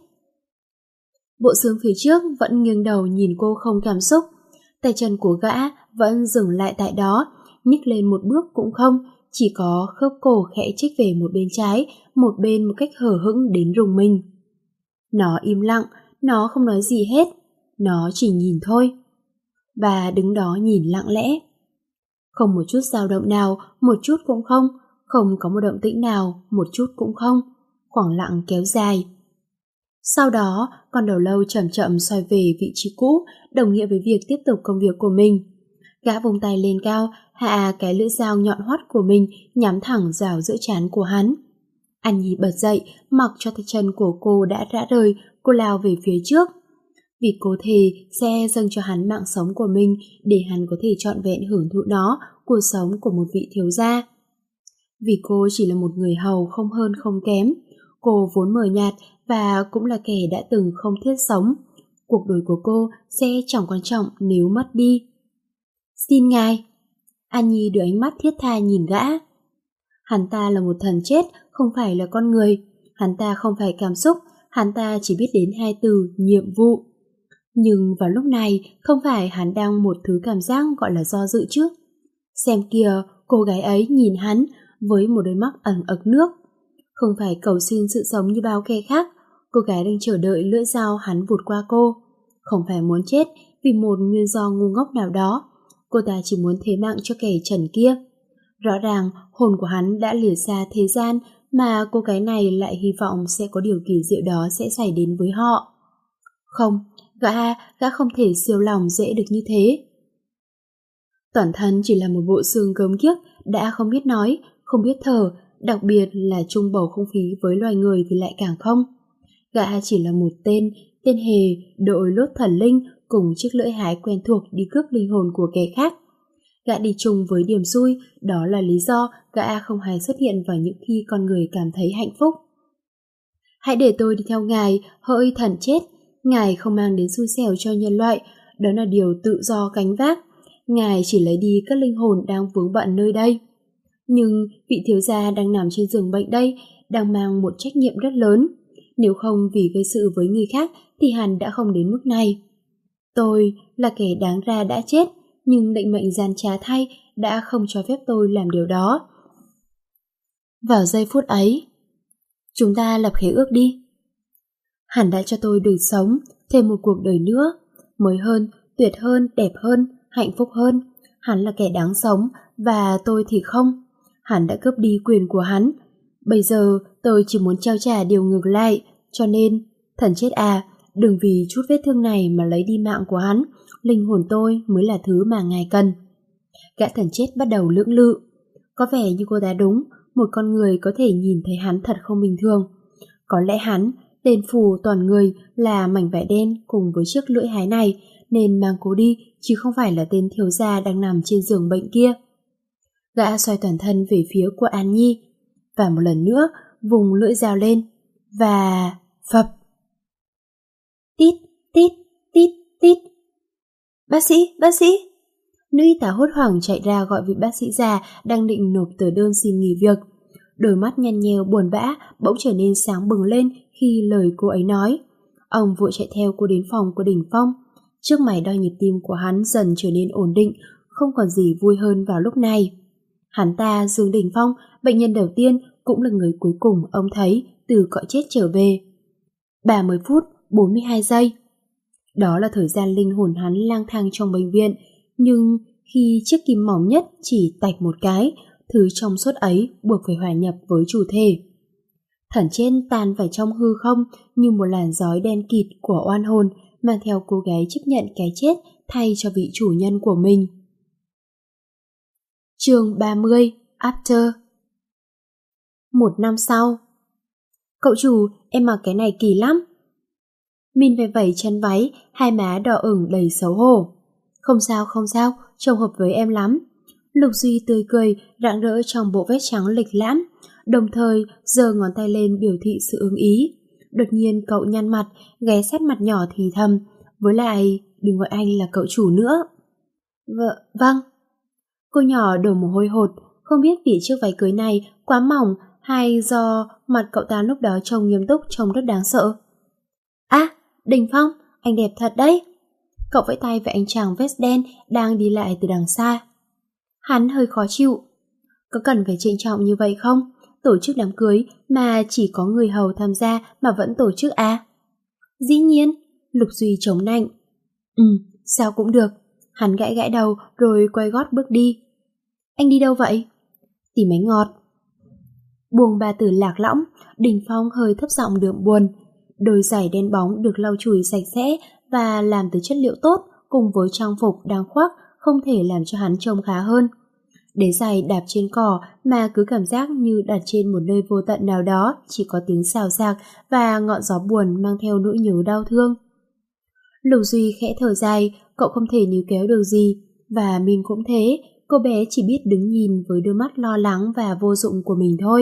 Speaker 1: Bộ xương phía trước vẫn nghiêng đầu nhìn cô không cảm xúc. Tay chân của gã vẫn dừng lại tại đó, nhích lên một bước cũng không, chỉ có khớp cổ khẽ chích về một bên trái, một bên một cách hờ hững đến rùng mình. Nó im lặng, nó không nói gì hết, nó chỉ nhìn thôi. Và đứng đó nhìn lặng lẽ. Không một chút dao động nào, một chút cũng không, không có một động tĩnh nào, một chút cũng không. Khoảng lặng kéo dài. Sau đó, con đầu lâu chậm chậm xoay về vị trí cũ, đồng nghĩa với việc tiếp tục công việc của mình. Gã vùng tay lên cao, hạ cái lưỡi dao nhọn hoắt của mình nhắm thẳng vào giữa trán của hắn. An Nhi bật dậy, mặc cho tay chân của cô đã rã rời, cô lao về phía trước. Vì cô thề sẽ dâng cho hắn mạng sống của mình để hắn có thể trọn vẹn hưởng thụ nó, cuộc sống của một vị thiếu gia. Vì cô chỉ là một người hầu không hơn không kém, cô vốn mờ nhạt và cũng là kẻ đã từng không thiết sống. Cuộc đời của cô sẽ chẳng quan trọng nếu mất đi. Xin ngài. An Nhi đưa ánh mắt thiết tha nhìn gã. Hắn ta là một thần chết, không phải là con người. Hắn ta không phải cảm xúc, hắn ta chỉ biết đến hai từ nhiệm vụ. Nhưng vào lúc này, không phải hắn đang một thứ cảm giác gọi là do dự chứ. Xem kìa, cô gái ấy nhìn hắn với một đôi mắt ẩn ực nước. Không phải cầu xin sự sống như bao kẻ khác, cô gái đang chờ đợi lưỡi dao hắn vụt qua cô. Không phải muốn chết vì một nguyên do ngu ngốc nào đó, cô ta chỉ muốn thế mạng cho kẻ trần kia. Rõ ràng hồn của hắn đã lìa xa thế gian, mà cô gái này lại hy vọng sẽ có điều kỳ diệu đó sẽ xảy đến với họ. Không, gã không thể siêu lòng dễ được như thế. Toàn thân chỉ là một bộ xương gớm ghiếc, đã không biết nói, không biết thở, đặc biệt là chung bầu không khí với loài người thì lại càng không. Gã chỉ là một tên hề đội lốt thần linh cùng chiếc lưỡi hái quen thuộc đi cướp linh hồn của kẻ khác. Gã đi chung với điểm xui, đó là lý do gã không hay xuất hiện vào những khi con người cảm thấy hạnh phúc. Hãy để tôi đi theo ngài, hỡi thần chết. Ngài không mang đến xui xẻo cho nhân loại, đó là điều tự do gánh vác. Ngài chỉ lấy đi các linh hồn đang vướng bận nơi đây. Nhưng vị thiếu gia đang nằm trên giường bệnh đây, đang mang một trách nhiệm rất lớn. Nếu không vì gây sự với người khác thì hắn đã không đến mức này. Tôi là kẻ đáng ra đã chết, nhưng định mệnh gian trá thay đã không cho phép tôi làm điều đó. Vào giây phút ấy, chúng ta lập khế ước đi. Hắn đã cho tôi được sống thêm một cuộc đời nữa, mới hơn, tuyệt hơn, đẹp hơn, hạnh phúc hơn. Hắn là kẻ đáng sống và tôi thì không. Hắn đã cướp đi quyền của hắn. Bây giờ tôi chỉ muốn trao trả điều ngược lại, cho nên, thần chết à, đừng vì chút vết thương này mà lấy đi mạng của hắn. Linh hồn tôi mới là thứ mà ngài cần. Gã thần chết bắt đầu lưỡng lự. Có vẻ như cô ta đúng, một con người có thể nhìn thấy hắn thật không bình thường. Có lẽ hắn, tên phù toàn người là mảnh vải đen cùng với chiếc lưỡi hái này, nên mang cô đi, chứ không phải là tên thiếu gia đang nằm trên giường bệnh kia. Gã xoay toàn thân về phía của An Nhi, và một lần nữa vùng lưỡi dao lên, và phập. Tít, tít, tít, tít. Bác sĩ! Nữ y tá hốt hoảng chạy ra gọi vị bác sĩ già đang định nộp tờ đơn xin nghỉ việc. Đôi mắt nhăn nheo buồn bã bỗng trở nên sáng bừng lên khi lời cô ấy nói. Ông vội chạy theo cô đến phòng của Đỉnh Phong. Chiếc máy đo nhịp tim của hắn dần trở nên ổn định, không còn gì vui hơn vào lúc này. Hắn ta, Dương Đỉnh Phong, bệnh nhân đầu tiên, cũng là người cuối cùng ông thấy từ cõi chết trở về. 30 phút 42 giây. Đó là thời gian linh hồn hắn lang thang trong bệnh viện, nhưng khi chiếc kim mỏng nhất chỉ tạch một cái, thứ trong suốt ấy buộc phải hòa nhập với chủ thể. Thần chết tan vào trong hư không như một làn gió đen kịt của oan hồn, mang theo cô gái chấp nhận cái chết thay cho vị chủ nhân của mình. Chương 30 After. Một năm sau. Cậu chủ, em mặc cái này kỳ lắm. Min vẫy vẫy chân váy, hai má đỏ ửng đầy xấu hổ. Không sao, trông hợp với em lắm. Lục Duy tươi cười, rạng rỡ trong bộ vest trắng lịch lãm, đồng thời giơ ngón tay lên biểu thị sự ưng ý. Đột nhiên cậu nhăn mặt, ghé sát mặt nhỏ thì thầm, với lại đừng gọi anh là cậu chủ nữa. Vâng. Cô nhỏ đổ mồ hôi hột, không biết vì chiếc váy cưới này quá mỏng hay do mặt cậu ta lúc đó trông nghiêm túc, trông rất đáng sợ. Đình Phong, anh đẹp thật đấy. Cậu vẫy tay với anh chàng vest đen đang đi lại từ đằng xa. Hắn hơi khó chịu. Có cần phải trịnh trọng như vậy không? Tổ chức đám cưới mà chỉ có người hầu tham gia mà vẫn tổ chức à? Dĩ nhiên, Lục Duy chống nạnh. Sao cũng được. Hắn gãi gãi đầu rồi quay gót bước đi. Anh đi đâu vậy? Tìm bánh ngọt. Buông ba từ lạc lõng, Đình Phong hơi thấp giọng đượm buồn. Đôi giày đen bóng được lau chùi sạch sẽ và làm từ chất liệu tốt cùng với trang phục đang khoác không thể làm cho hắn trông khá hơn. Đế giày đạp trên cỏ mà cứ cảm giác như đặt trên một nơi vô tận nào đó, chỉ có tiếng xào xạc và ngọn gió buồn mang theo nỗi nhớ đau thương. Lục Duy khẽ thở dài, cậu không thể níu kéo được gì, và mình cũng thế, cô bé chỉ biết đứng nhìn với đôi mắt lo lắng và vô dụng của mình thôi.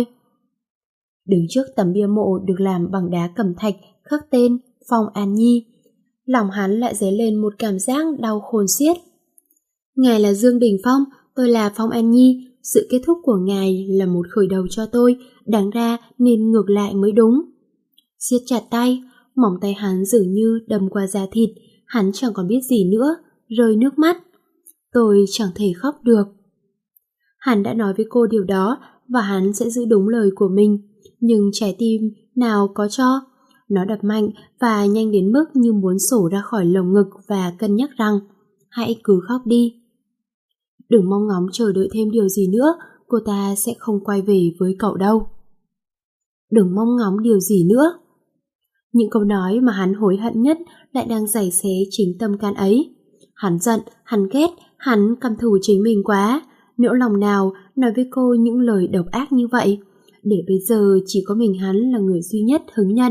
Speaker 1: Đứng trước tấm bia mộ được làm bằng đá cẩm thạch khắc tên Phong An Nhi, lòng hắn lại dấy lên một cảm giác đau khôn xiết. Ngài là Dương Đình Phong, tôi là Phong An Nhi, sự kết thúc của ngài là một khởi đầu cho tôi, đáng ra nên ngược lại mới đúng. Siết chặt tay, móng tay hắn dường như đâm qua da thịt, hắn chẳng còn biết gì nữa, rơi nước mắt. Tôi chẳng thể khóc được. Hắn đã nói với cô điều đó và hắn sẽ giữ đúng lời của mình, nhưng trái tim nào có cho. Nó đập mạnh và nhanh đến mức như muốn sổ ra khỏi lồng ngực và cân nhắc rằng hãy cứ khóc đi. Đừng mong ngóng chờ đợi thêm điều gì nữa, cô ta sẽ không quay về với cậu đâu. Đừng mong ngóng điều gì nữa. Những câu nói mà hắn hối hận nhất lại đang giày xé chính tâm can ấy. Hắn giận, hắn ghét, hắn căm thù chính mình quá. Nỗi lòng nào nói với cô những lời độc ác như vậy, để bây giờ chỉ có mình hắn là người duy nhất hứng nhận.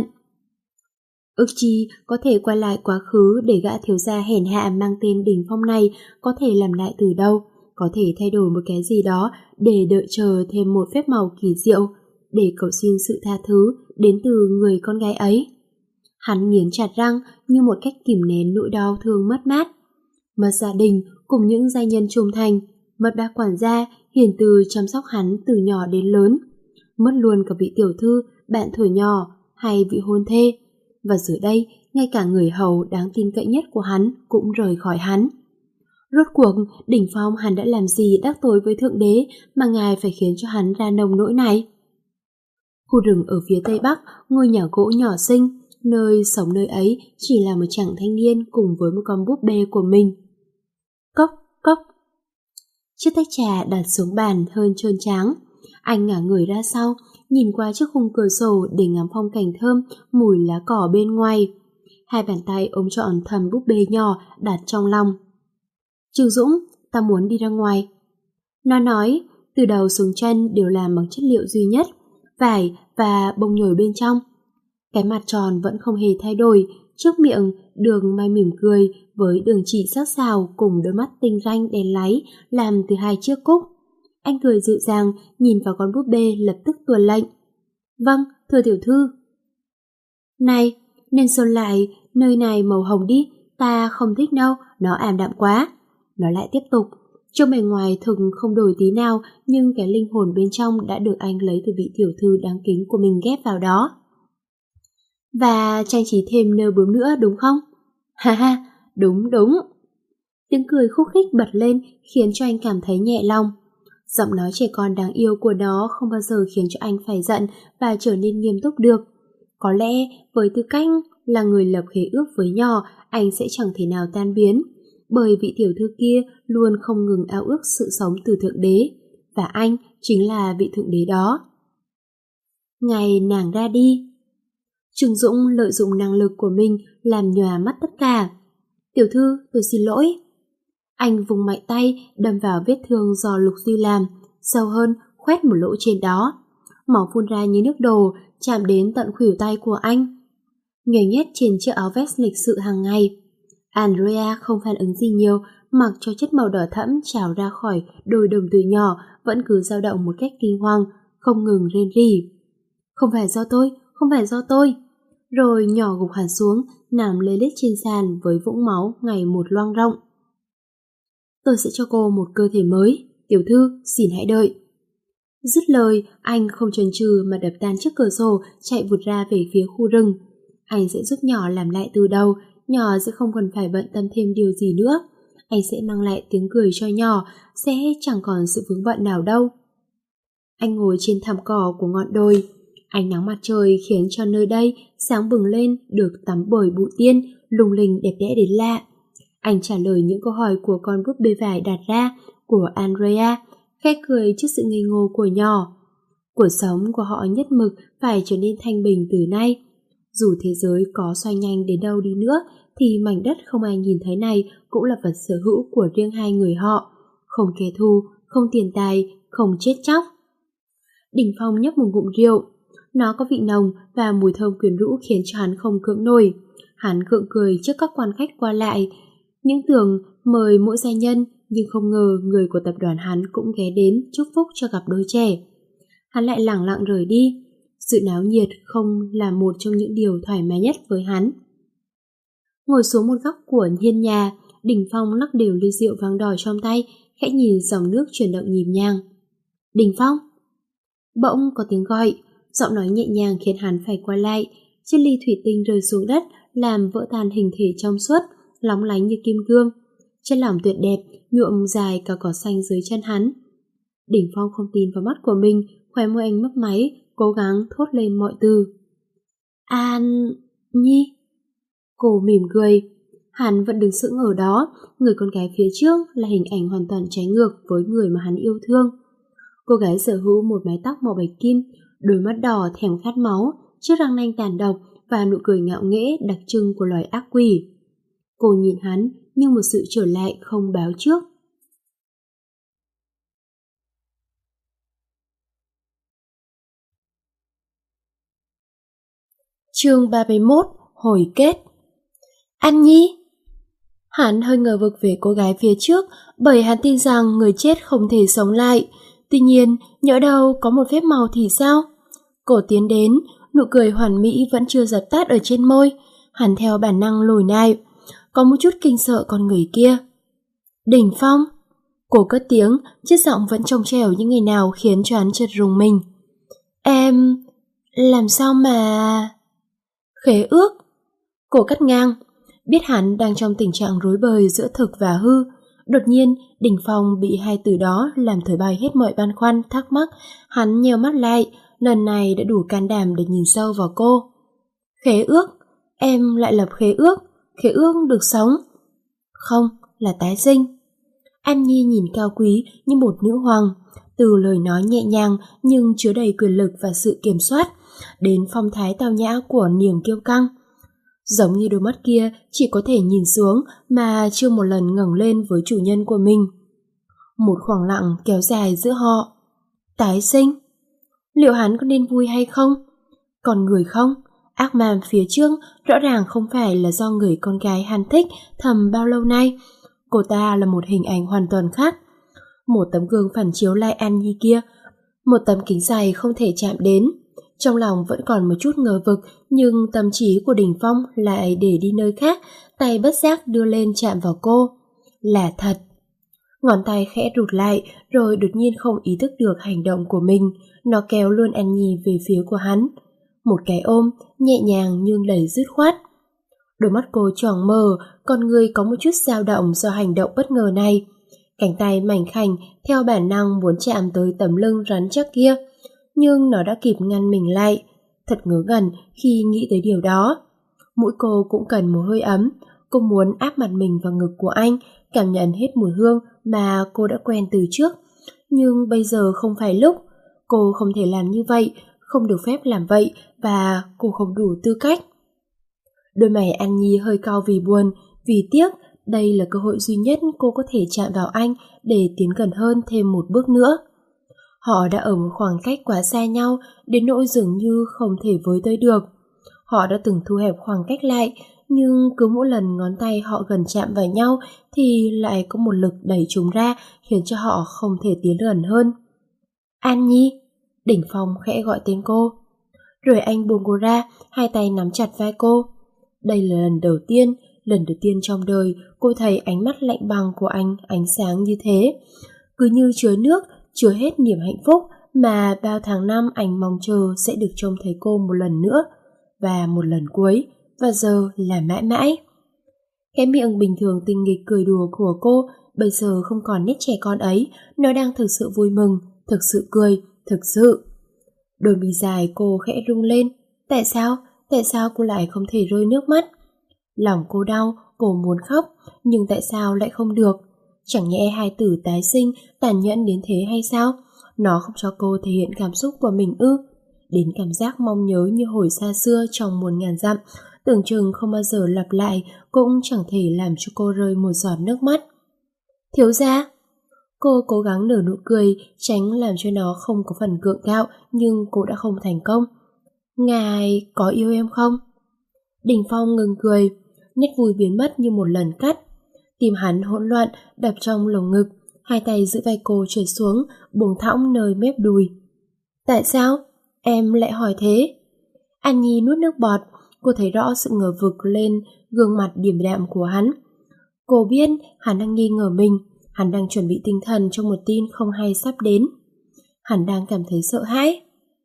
Speaker 1: Ước chi có thể quay lại quá khứ để gã thiếu gia hèn hạ mang tên Đình Phong này có thể làm lại từ đâu, có thể thay đổi một cái gì đó để đợi chờ thêm một phép màu kỳ diệu, để cầu xin sự tha thứ đến từ người con gái ấy. Hắn nghiến chặt răng như một cách kìm nén nỗi đau thương mất mát. Mất gia đình cùng những gia nhân trung thành, mất bác quản gia hiền từ chăm sóc hắn từ nhỏ đến lớn, mất luôn cả vị tiểu thư, bạn thuở nhỏ hay vị hôn thê, và giờ đây ngay cả người hầu đáng tin cậy nhất của hắn cũng rời khỏi hắn. Rốt cuộc, Đình Phong hắn đã làm gì đắc tội với Thượng Đế mà ngài phải khiến cho hắn ra nông nỗi này? Khu rừng ở phía tây bắc, ngôi nhà gỗ nhỏ xinh, nơi sống nơi ấy chỉ là một chàng thanh niên cùng với một con búp bê của mình. Cốc, cốc. Chiếc tách trà đặt xuống bàn hơn trơn tráng. Anh ngả người ra sau, nhìn qua chiếc khung cửa sổ để ngắm phong cảnh thơm, mùi lá cỏ bên ngoài. Hai bàn tay ôm trọn thầm búp bê nhỏ đặt trong lòng. Trương Dũng, ta muốn đi ra ngoài. Nó nói, từ đầu xuống chân đều làm bằng chất liệu duy nhất, vải và bông nhồi bên trong. Cái mặt tròn vẫn không hề thay đổi, trước miệng đường may mỉm cười với đường chỉ sắc sảo cùng đôi mắt tinh ranh đèn láy làm từ hai chiếc cúc. Anh cười dịu dàng, nhìn vào con búp bê lập tức tuân lệnh. Vâng, thưa tiểu thư. Này, nên sơn lại nơi này màu hồng đi, ta không thích đâu, nó ảm đạm quá. Nó lại tiếp tục, trông bề ngoài thực không đổi tí nào, nhưng cái linh hồn bên trong đã được anh lấy từ vị tiểu thư đáng kính của mình ghép vào đó. Và trang trí thêm nơ bướm nữa đúng không? Ha ha, đúng đúng. Tiếng cười khúc khích bật lên khiến cho anh cảm thấy nhẹ lòng. Giọng nói trẻ con đáng yêu của nó không bao giờ khiến cho anh phải giận và trở nên nghiêm túc được. Có lẽ với tư cách là người lập khế ước với nhỏ, anh sẽ chẳng thể nào tan biến, bởi vị tiểu thư kia luôn không ngừng ao ước sự sống từ Thượng Đế, và anh chính là vị Thượng Đế đó. Ngày nàng ra đi, Trương Dũng lợi dụng năng lực của mình làm nhòa mắt tất cả. Tiểu thư, tôi xin lỗi. Anh vùng mạnh tay đâm vào vết thương do Lục Duy làm, sâu hơn khoét một lỗ trên đó. Máu phun ra như nước đổ, chạm đến tận khuỷu tay của anh. Nhảy nhét trên chiếc áo vest lịch sự hàng ngày. Andrea không phản ứng gì nhiều, mặc cho chất màu đỏ thẫm trào ra khỏi đôi đồng tử nhỏ vẫn cứ dao động một cách kinh hoàng, không ngừng rên rỉ. Không phải do tôi, không phải do tôi. Rồi nhỏ gục hẳn xuống, nằm lê lết trên sàn với vũng máu ngày một loang rộng. Tôi sẽ cho cô một cơ thể mới, tiểu thư, xin hãy đợi. Dứt lời, anh không chần chừ mà đập tan chiếc cửa sổ, chạy vụt ra về phía khu rừng. Anh sẽ giúp nhỏ làm lại từ đầu, nhỏ sẽ không cần phải bận tâm thêm điều gì nữa. Anh sẽ mang lại tiếng cười cho nhỏ, sẽ chẳng còn sự vướng bận nào đâu. Anh ngồi trên thảm cỏ của ngọn đồi. Ánh nắng mặt trời khiến cho nơi đây sáng bừng lên, được tắm bởi bụi tiên, lung linh đẹp đẽ đến lạ. Anh trả lời những câu hỏi của con búp bê vải đặt ra của Andrea, khẽ cười trước sự ngây ngô của nhỏ. Cuộc sống của họ nhất mực phải trở nên thanh bình từ nay. Dù thế giới có xoay nhanh đến đâu đi nữa, thì mảnh đất không ai nhìn thấy này cũng là vật sở hữu của riêng hai người họ. Không kẻ thù, không tiền tài, không chết chóc. Đình Phong nhấp một ngụm rượu. Nó có vị nồng và mùi thơm quyến rũ khiến cho hắn không cưỡng nổi. Hắn gượng cười trước các quan khách qua lại. Những tưởng mời mỗi gia nhân, nhưng không ngờ người của tập đoàn hắn cũng ghé đến chúc phúc cho cặp đôi trẻ. Hắn lại lẳng lặng rời đi. Sự náo nhiệt không là một trong những điều thoải mái nhất với hắn. Ngồi xuống một góc của hiên nhà, Đình Phong lắc đều ly rượu vang đỏ trong tay, khẽ nhìn dòng nước chuyển động nhịp nhàng. Đình Phong! Bỗng có tiếng gọi, giọng nói nhẹ nhàng khiến hắn phải quay lại. Chiếc ly thủy tinh rơi xuống đất, làm vỡ tan hình thể trong suốt, lóng lánh như kim cương. Chất lỏng tuyệt đẹp nhuộm dài cả cỏ xanh dưới chân hắn. Đình Phong không tin vào mắt của mình, khóe môi anh mấp máy, cố gắng thốt lên mọi từ. An Nhi. Cô mỉm cười. Hắn vẫn đứng sững ở đó, người con gái phía trước là hình ảnh hoàn toàn trái ngược với người mà hắn yêu thương. Cô gái sở hữu một mái tóc màu bạch kim, đôi mắt đỏ thèm khát máu, chiếc răng nanh tàn độc và nụ cười ngạo nghễ đặc trưng của loài ác quỷ. Cô nhìn hắn như một sự trở lại không báo trước. Chương 31: Hồi kết. An Nhi. Hắn hơi ngờ vực về cô gái phía trước, bởi hắn tin rằng người chết không thể sống lại. Tuy nhiên, nhỡ đâu có một phép màu thì sao? Cô tiến đến, nụ cười hoàn mỹ vẫn chưa dập tắt ở trên môi. Hắn theo bản năng lùi lại, có một chút kinh sợ con người kia. Đình Phong. Cô cất tiếng, chiếc giọng vẫn trong trẻo như ngày nào khiến cho hắn chợt rùng mình. Em... làm sao mà... Khế ước. Cô cắt ngang. Biết hắn đang trong tình trạng rối bời giữa thực và hư. Đột nhiên, Đình Phong bị hai từ đó làm thổi bay hết mọi băn khoăn, thắc mắc. Hắn nheo mắt lại, lần này đã đủ can đảm để nhìn sâu vào cô. Khế ước? Em lại lập khế ước? Khế ước được sống? Không, là tái sinh. An Nhi nhìn cao quý như một nữ hoàng. Từ lời nói nhẹ nhàng nhưng chứa đầy quyền lực và sự kiểm soát, đến phong thái tao nhã của niềng kiêu căng. Giống như đôi mắt kia chỉ có thể nhìn xuống mà chưa một lần ngẩng lên với chủ nhân của mình. Một khoảng lặng kéo dài giữa họ. Tái sinh? Liệu hắn có nên vui hay không? Còn người không? Ác ma phía trước rõ ràng không phải là do người con gái hắn thích thầm bao lâu nay. Cô ta là một hình ảnh hoàn toàn khác. Một tấm gương phản chiếu lại An Nhi kia, một tấm kính dài không thể chạm đến. Trong lòng vẫn còn một chút ngờ vực, nhưng tâm trí của Đình Phong lại để đi nơi khác, tay bất giác đưa lên chạm vào cô. Là thật. Ngón tay khẽ rụt lại, rồi đột nhiên không ý thức được hành động của mình. Nó kéo luôn An Nhi về phía của hắn. Một cái ôm, nhẹ nhàng nhưng đầy dứt khoát. Đôi mắt cô tròn mờ, con người có một chút dao động do hành động bất ngờ này. Cánh tay mảnh khảnh theo bản năng muốn chạm tới tấm lưng rắn chắc kia, nhưng nó đã kịp ngăn mình lại. Thật ngớ ngẩn khi nghĩ tới điều đó. Mũi cô cũng cần một hơi ấm. Cô muốn áp mặt mình vào ngực của anh, cảm nhận hết mùi hương mà cô đã quen từ trước. Nhưng bây giờ không phải lúc. Cô không thể làm như vậy, không được phép làm vậy, và cô không đủ tư cách. Đôi mày An Nhi hơi cau vì buồn, vì tiếc, đây là cơ hội duy nhất cô có thể chạm vào anh để tiến gần hơn thêm một bước nữa. Họ đã ở một khoảng cách quá xa nhau đến nỗi dường như không thể với tới được. Họ đã từng thu hẹp khoảng cách lại, nhưng cứ mỗi lần ngón tay họ gần chạm vào nhau thì lại có một lực đẩy chúng ra khiến cho họ không thể tiến gần hơn. An Nhi, Đỉnh Phong khẽ gọi tên cô. Rồi anh buông cô ra, hai tay nắm chặt vai cô. Đây là lần đầu tiên trong đời cô thấy ánh mắt lạnh băng của anh ánh sáng như thế. Cứ như chứa nước, chứa hết niềm hạnh phúc mà bao tháng năm anh mong chờ sẽ được trông thấy cô một lần nữa, và một lần cuối, và giờ là mãi mãi. Cái miệng bình thường tinh nghịch cười đùa của cô bây giờ không còn nét trẻ con ấy, nó đang thực sự vui mừng, thực sự cười, thực sự. Đôi mi dài cô khẽ rung lên. Tại sao cô lại không thể rơi nước mắt? Lòng cô đau, cô muốn khóc, nhưng tại sao lại không được? Chẳng nhẽ hai tử tái sinh tàn nhẫn đến thế hay sao? Nó không cho cô thể hiện cảm xúc của mình ư? Đến cảm giác mong nhớ như hồi xa xưa trong muôn ngàn dặm, tưởng chừng không bao giờ lặp lại, cũng chẳng thể làm cho cô rơi một giọt nước mắt. Thiếu gia! Cô cố gắng nở nụ cười, tránh làm cho nó không có phần gượng gạo, nhưng cô đã không thành công. Ngài có yêu em không? Đỉnh Phong ngừng cười, nét vui biến mất như một lần cắt. Tim hắn hỗn loạn, đập trong lồng ngực, hai tay giữ vai cô trượt xuống, buông thõng nơi mép đùi. Tại sao? Em lại hỏi thế? An Nhi nuốt nước bọt, cô thấy rõ sự ngờ vực lên gương mặt điềm đạm của hắn. Cô biết hắn đang nghi ngờ mình, hắn đang chuẩn bị tinh thần cho một tin không hay sắp đến. Hắn đang cảm thấy sợ hãi.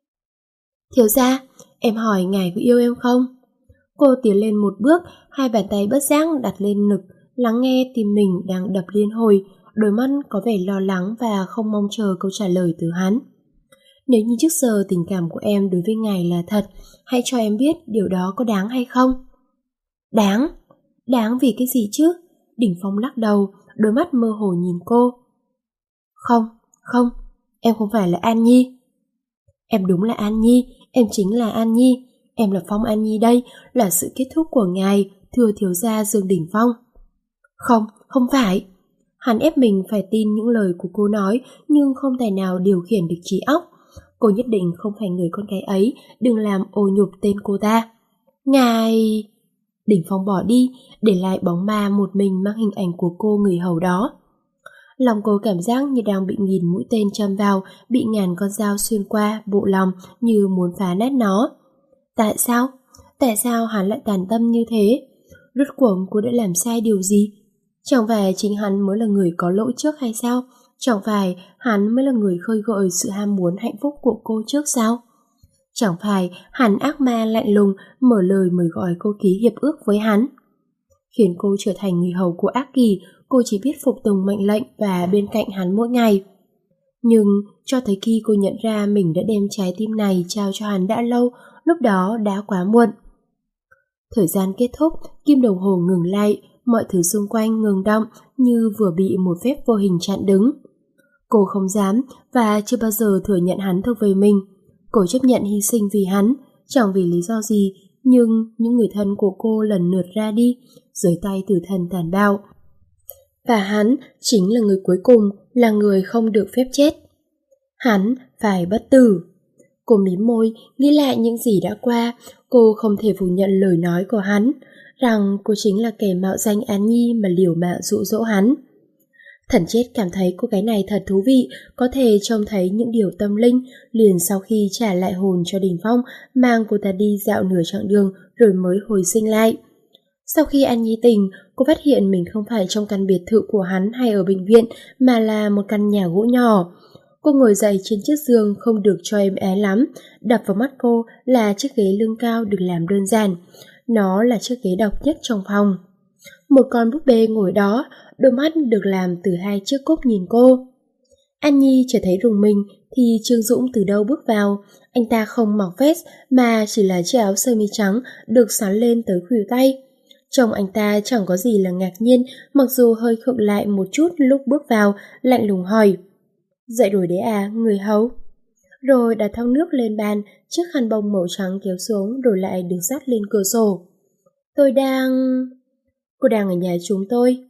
Speaker 1: Thiếu gia, em hỏi ngài có yêu em không? Cô tiến lên một bước, hai bàn tay bất giác đặt lên ngực, lắng nghe tim mình đang đập liên hồi, đôi mắt có vẻ lo lắng và không mong chờ câu trả lời từ hắn. Nếu như trước giờ tình cảm của em đối với ngài là thật, hãy cho em biết điều đó có đáng hay không? Đáng? Đáng vì cái gì chứ? Đỉnh Phong lắc đầu, đôi mắt mơ hồ nhìn cô. Không, em không phải là An Nhi. Em đúng là An Nhi, em chính là An Nhi. Em là Phong An Nhi đây, là sự kết thúc của ngài, thưa thiếu gia Dương Đỉnh Phong. Không phải. Hắn ép mình phải tin những lời của cô nói, nhưng không tài nào điều khiển được trí óc. Cô nhất định không phải người con gái ấy, đừng làm ô nhục tên cô ta. Ngài... Đỉnh Phong bỏ đi, để lại bóng ma một mình mang hình ảnh của cô người hầu đó. Lòng cô cảm giác như đang bị nghìn mũi tên châm vào, bị ngàn con dao xuyên qua bộ lòng như muốn phá nát nó. Tại sao? Tại sao hắn lại tàn tâm như thế? Rốt cuộc cô đã làm sai điều gì? Chẳng phải chính hắn mới là người có lỗi trước hay sao? Chẳng phải hắn mới là người khơi gợi sự ham muốn hạnh phúc của cô trước sao? Chẳng phải hắn ác ma lạnh lùng mở lời mời gọi cô ký hiệp ước với hắn? Khiến cô trở thành người hầu của ác kỳ, cô chỉ biết phục tùng mệnh lệnh và bên cạnh hắn mỗi ngày. Nhưng cho tới khi cô nhận ra mình đã đem trái tim này trao cho hắn đã lâu, lúc đó đã quá muộn. Thời gian kết thúc, kim đồng hồ ngừng lại, mọi thứ xung quanh ngừng động như vừa bị một phép vô hình chặn đứng. Cô không dám và chưa bao giờ thừa nhận hắn thuộc về mình. Cô chấp nhận hy sinh vì hắn, chẳng vì lý do gì, nhưng những người thân của cô lần lượt ra đi dưới tay tử thần tàn bạo. Và hắn chính là người cuối cùng, là người không được phép chết. Hắn phải bất tử. Cô mím môi, nghĩ lại những gì đã qua. Cô không thể phủ nhận lời nói của hắn, rằng cô chính là kẻ mạo danh An Nhi mà liều mạng dụ dỗ hắn. Thần chết cảm thấy cô gái này thật thú vị, có thể trông thấy những điều tâm linh. Liền sau khi trả lại hồn cho Đỉnh Phong, mang cô ta đi dạo nửa chặng đường rồi mới hồi sinh lại. Sau khi An Nhi tỉnh, cô phát hiện mình không phải trong căn biệt thự của hắn hay ở bệnh viện, mà là một căn nhà gỗ nhỏ. Cô ngồi dậy trên chiếc giường không được cho êm ái lắm, đập vào mắt cô là chiếc ghế lưng cao được làm đơn giản. Nó là chiếc ghế độc nhất trong phòng. Một con búp bê ngồi đó, đôi mắt được làm từ hai chiếc cúc nhìn cô. An Nhi chợt thấy rùng mình thì Trương Dũng từ đâu bước vào. Anh ta không mặc vest mà chỉ là chiếc áo sơ mi trắng được xắn lên tới khuỷu tay. Trông anh ta chẳng có gì là ngạc nhiên, mặc dù hơi khựng lại một chút lúc bước vào, lạnh lùng hỏi: Dậy rồi đấy à, người hầu? Rồi đặt thau nước lên bàn, chiếc khăn bông màu trắng kéo xuống rồi lại được dắt lên cửa sổ. Cô đang ở nhà chúng tôi.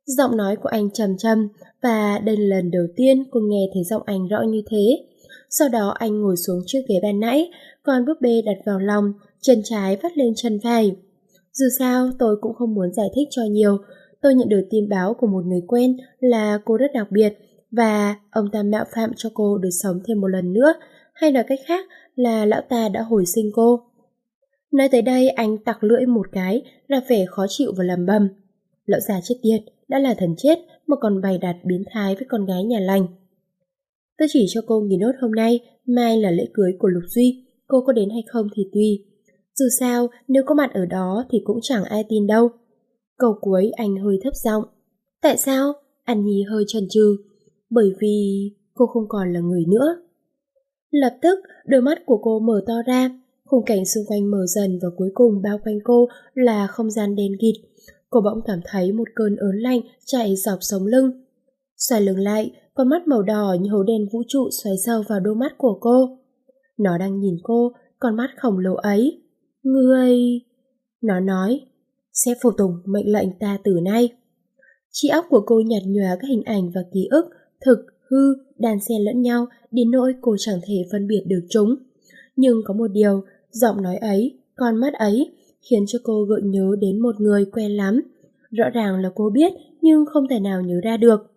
Speaker 1: Giọng nói của anh trầm trầm, và đây là lần đầu tiên cô nghe thấy giọng anh rõ như thế. Sau đó anh ngồi xuống chiếc ghế ban nãy, còn búp bê đặt vào lòng, chân trái vắt lên chân phải. Dù sao, tôi cũng không muốn giải thích cho nhiều. Tôi nhận được tin báo của một người quen là cô rất đặc biệt, và ông ta mạo phạm cho cô được sống thêm một lần nữa, hay nói cách khác là lão ta đã hồi sinh cô. Nói tới đây anh tặc lưỡi một cái, ra vẻ khó chịu và lẩm bẩm. Lão già chết tiệt, đã là thần chết mà còn bày đặt biến thái với con gái nhà lành. Tôi chỉ cho cô nghỉ nốt hôm nay, mai là lễ cưới của Lục Duy, cô có đến hay không thì tùy. Dù sao, nếu có mặt ở đó thì cũng chẳng ai tin đâu. Câu cuối anh hơi thấp giọng. Tại sao? An Nhi hơi chần chừ. Bởi vì cô không còn là người nữa. Lập tức, đôi mắt của cô mở to ra, khung cảnh xung quanh mở dần và cuối cùng bao quanh cô là không gian đen kịt. Cô bỗng cảm thấy một cơn ớn lạnh chạy dọc sống lưng. Xoay lưng lại, con mắt màu đỏ như hố đen vũ trụ xoáy sâu vào đôi mắt của cô. Nó đang nhìn cô, con mắt khổng lồ ấy. Ngươi... Nó nói, sẽ phục tùng mệnh lệnh ta từ nay. Trí óc của cô nhạt nhòa các hình ảnh và ký ức, thực, hư, đan xen lẫn nhau, đến nỗi cô chẳng thể phân biệt được chúng. Nhưng có một điều, giọng nói ấy, con mắt ấy, khiến cho cô gợi nhớ đến một người quen lắm. Rõ ràng là cô biết, nhưng không thể nào nhớ ra được.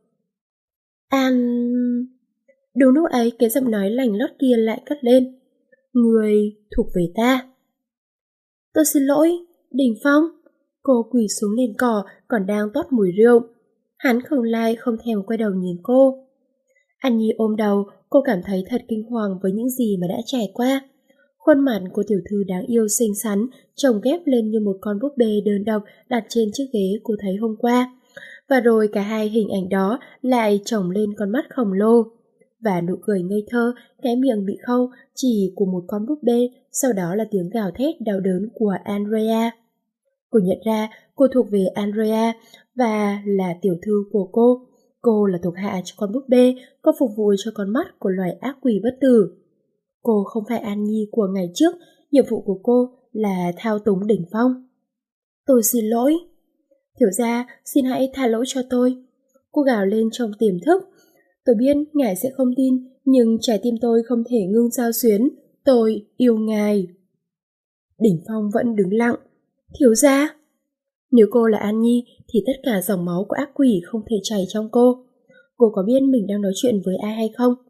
Speaker 1: Đúng lúc ấy, cái giọng nói lành lót kia lại cất lên. Người thuộc về ta. Tôi xin lỗi, Đình Phong. Cô quỳ xuống nền cỏ, còn đang toát mùi rượu. Hắn không lai, không thèm quay đầu nhìn cô. An Nhi ôm đầu, cô cảm thấy thật kinh hoàng với những gì mà đã trải qua. Khuôn mặt của tiểu thư đáng yêu xinh xắn, chồng ghép lên như một con búp bê đơn độc đặt trên chiếc ghế cô thấy hôm qua. Và rồi cả hai hình ảnh đó lại chồng lên con mắt khổng lồ. Và nụ cười ngây thơ, cái miệng bị khâu chỉ của một con búp bê, sau đó là tiếng gào thét đau đớn của Andrea. Cô nhận ra cô thuộc về Andrea và là tiểu thư của cô. Cô là thuộc hạ cho con búp bê, có phục vụ cho con mắt của loài ác quỷ bất tử. Cô không phải An Nhi của ngày trước, nhiệm vụ của cô là thao túng Đỉnh Phong. Tôi xin lỗi. Thiếu gia, xin hãy tha lỗi cho tôi. Cô gào lên trong tiềm thức. Tôi biết ngài sẽ không tin, nhưng trái tim tôi không thể ngưng xao xuyến. Tôi yêu ngài. Đỉnh Phong vẫn đứng lặng. Thiếu gia. Nếu cô là An Nhi thì tất cả dòng máu của ác quỷ không thể chảy trong cô. Cô có biết mình đang nói chuyện với ai hay không?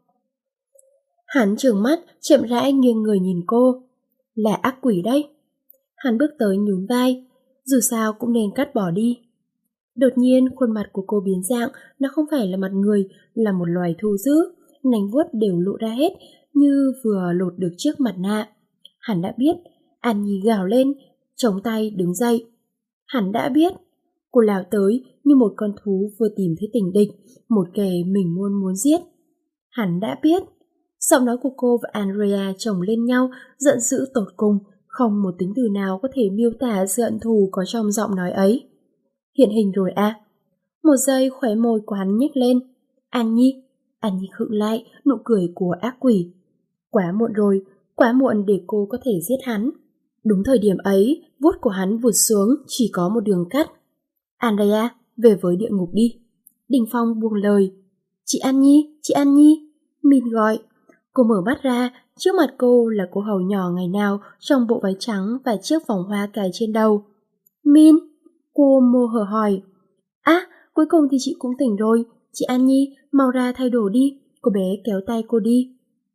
Speaker 1: Hắn trừng mắt, chậm rãi nghiêng người nhìn cô. Là ác quỷ đấy. Hắn bước tới nhún vai. Dù sao cũng nên cắt bỏ đi. Đột nhiên khuôn mặt của cô biến dạng, nó không phải là mặt người, là một loài thú dữ, nanh vuốt đều lộ ra hết, như vừa lột được chiếc mặt nạ. Hắn đã biết. An Nhi gào lên, chống tay đứng dậy. Hắn đã biết. Cô lao tới như một con thú vừa tìm thấy tình địch, một kẻ mình muốn giết. Hắn đã biết. Giọng nói của cô và Andrea chồng lên nhau, giận dữ tột cùng, không một tính từ nào có thể miêu tả sự hận thù có trong giọng nói ấy. Hiện hình rồi à? Một giây khóe môi của hắn nhếch lên. An Nhi khựng lại, nụ cười của ác quỷ. Quá muộn rồi, quá muộn để cô có thể giết hắn. Đúng thời điểm ấy, vuốt của hắn vụt xuống, chỉ có một đường cắt. Andrea, về với địa ngục đi. Đình Phong buông lời. Chị An Nhi, Min gọi. Cô mở mắt ra, trước mặt cô là cô hầu nhỏ ngày nào trong bộ váy trắng và chiếc vòng hoa cài trên đầu. Min, cô mơ hồ hỏi. Cuối cùng thì chị cũng tỉnh rồi. Chị An Nhi, mau ra thay đồ đi. Cô bé kéo tay cô đi.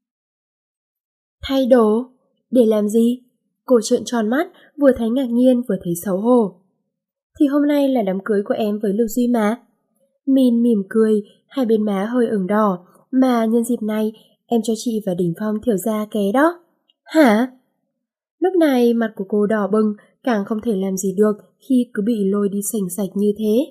Speaker 1: Thay đồ? Để làm gì? Cô trợn tròn mắt, vừa thấy ngạc nhiên vừa thấy xấu hổ. Thì hôm nay là đám cưới của em với Lục Duy mà. Min mỉm cười, hai bên má hơi ửng đỏ, mà nhân dịp này em cho chị và Đỉnh Phong thiểu ra ké đó. Hả? Lúc này mặt của cô đỏ bừng, càng không thể làm gì được khi cứ bị lôi đi sành sạch như thế.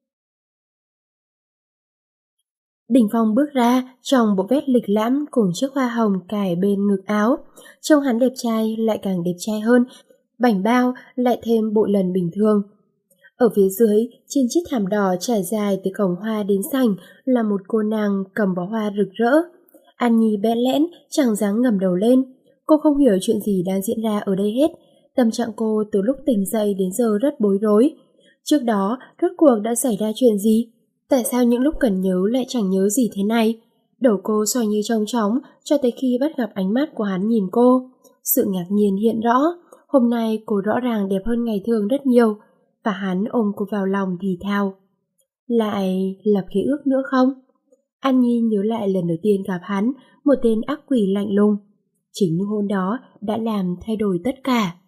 Speaker 1: Đỉnh Phong bước ra trong bộ vest lịch lãm cùng chiếc hoa hồng cài bên ngực áo. Trông hắn đẹp trai lại càng đẹp trai hơn, bảnh bao lại thêm bội lần bình thường. Ở phía dưới, trên chiếc thảm đỏ trải dài từ cổng hoa đến sảnh là một cô nàng cầm bó hoa rực rỡ. An Nhi bẽn lẽn, chẳng dám ngẩng đầu lên. Cô không hiểu chuyện gì đang diễn ra ở đây hết. Tâm trạng cô từ lúc tỉnh dậy đến giờ rất bối rối. Trước đó, rốt cuộc đã xảy ra chuyện gì? Tại sao những lúc cần nhớ lại chẳng nhớ gì thế này? Đầu cô xoay như trống trống cho tới khi bắt gặp ánh mắt của hắn nhìn cô. Sự ngạc nhiên hiện rõ, hôm nay cô rõ ràng đẹp hơn ngày thường rất nhiều, và hắn ôm cô vào lòng thì thào. Lại lập khế ước nữa không? An Nhi nhớ lại lần đầu tiên gặp hắn, một tên ác quỷ lạnh lùng. Chính nụ hôn đó đã làm thay đổi tất cả.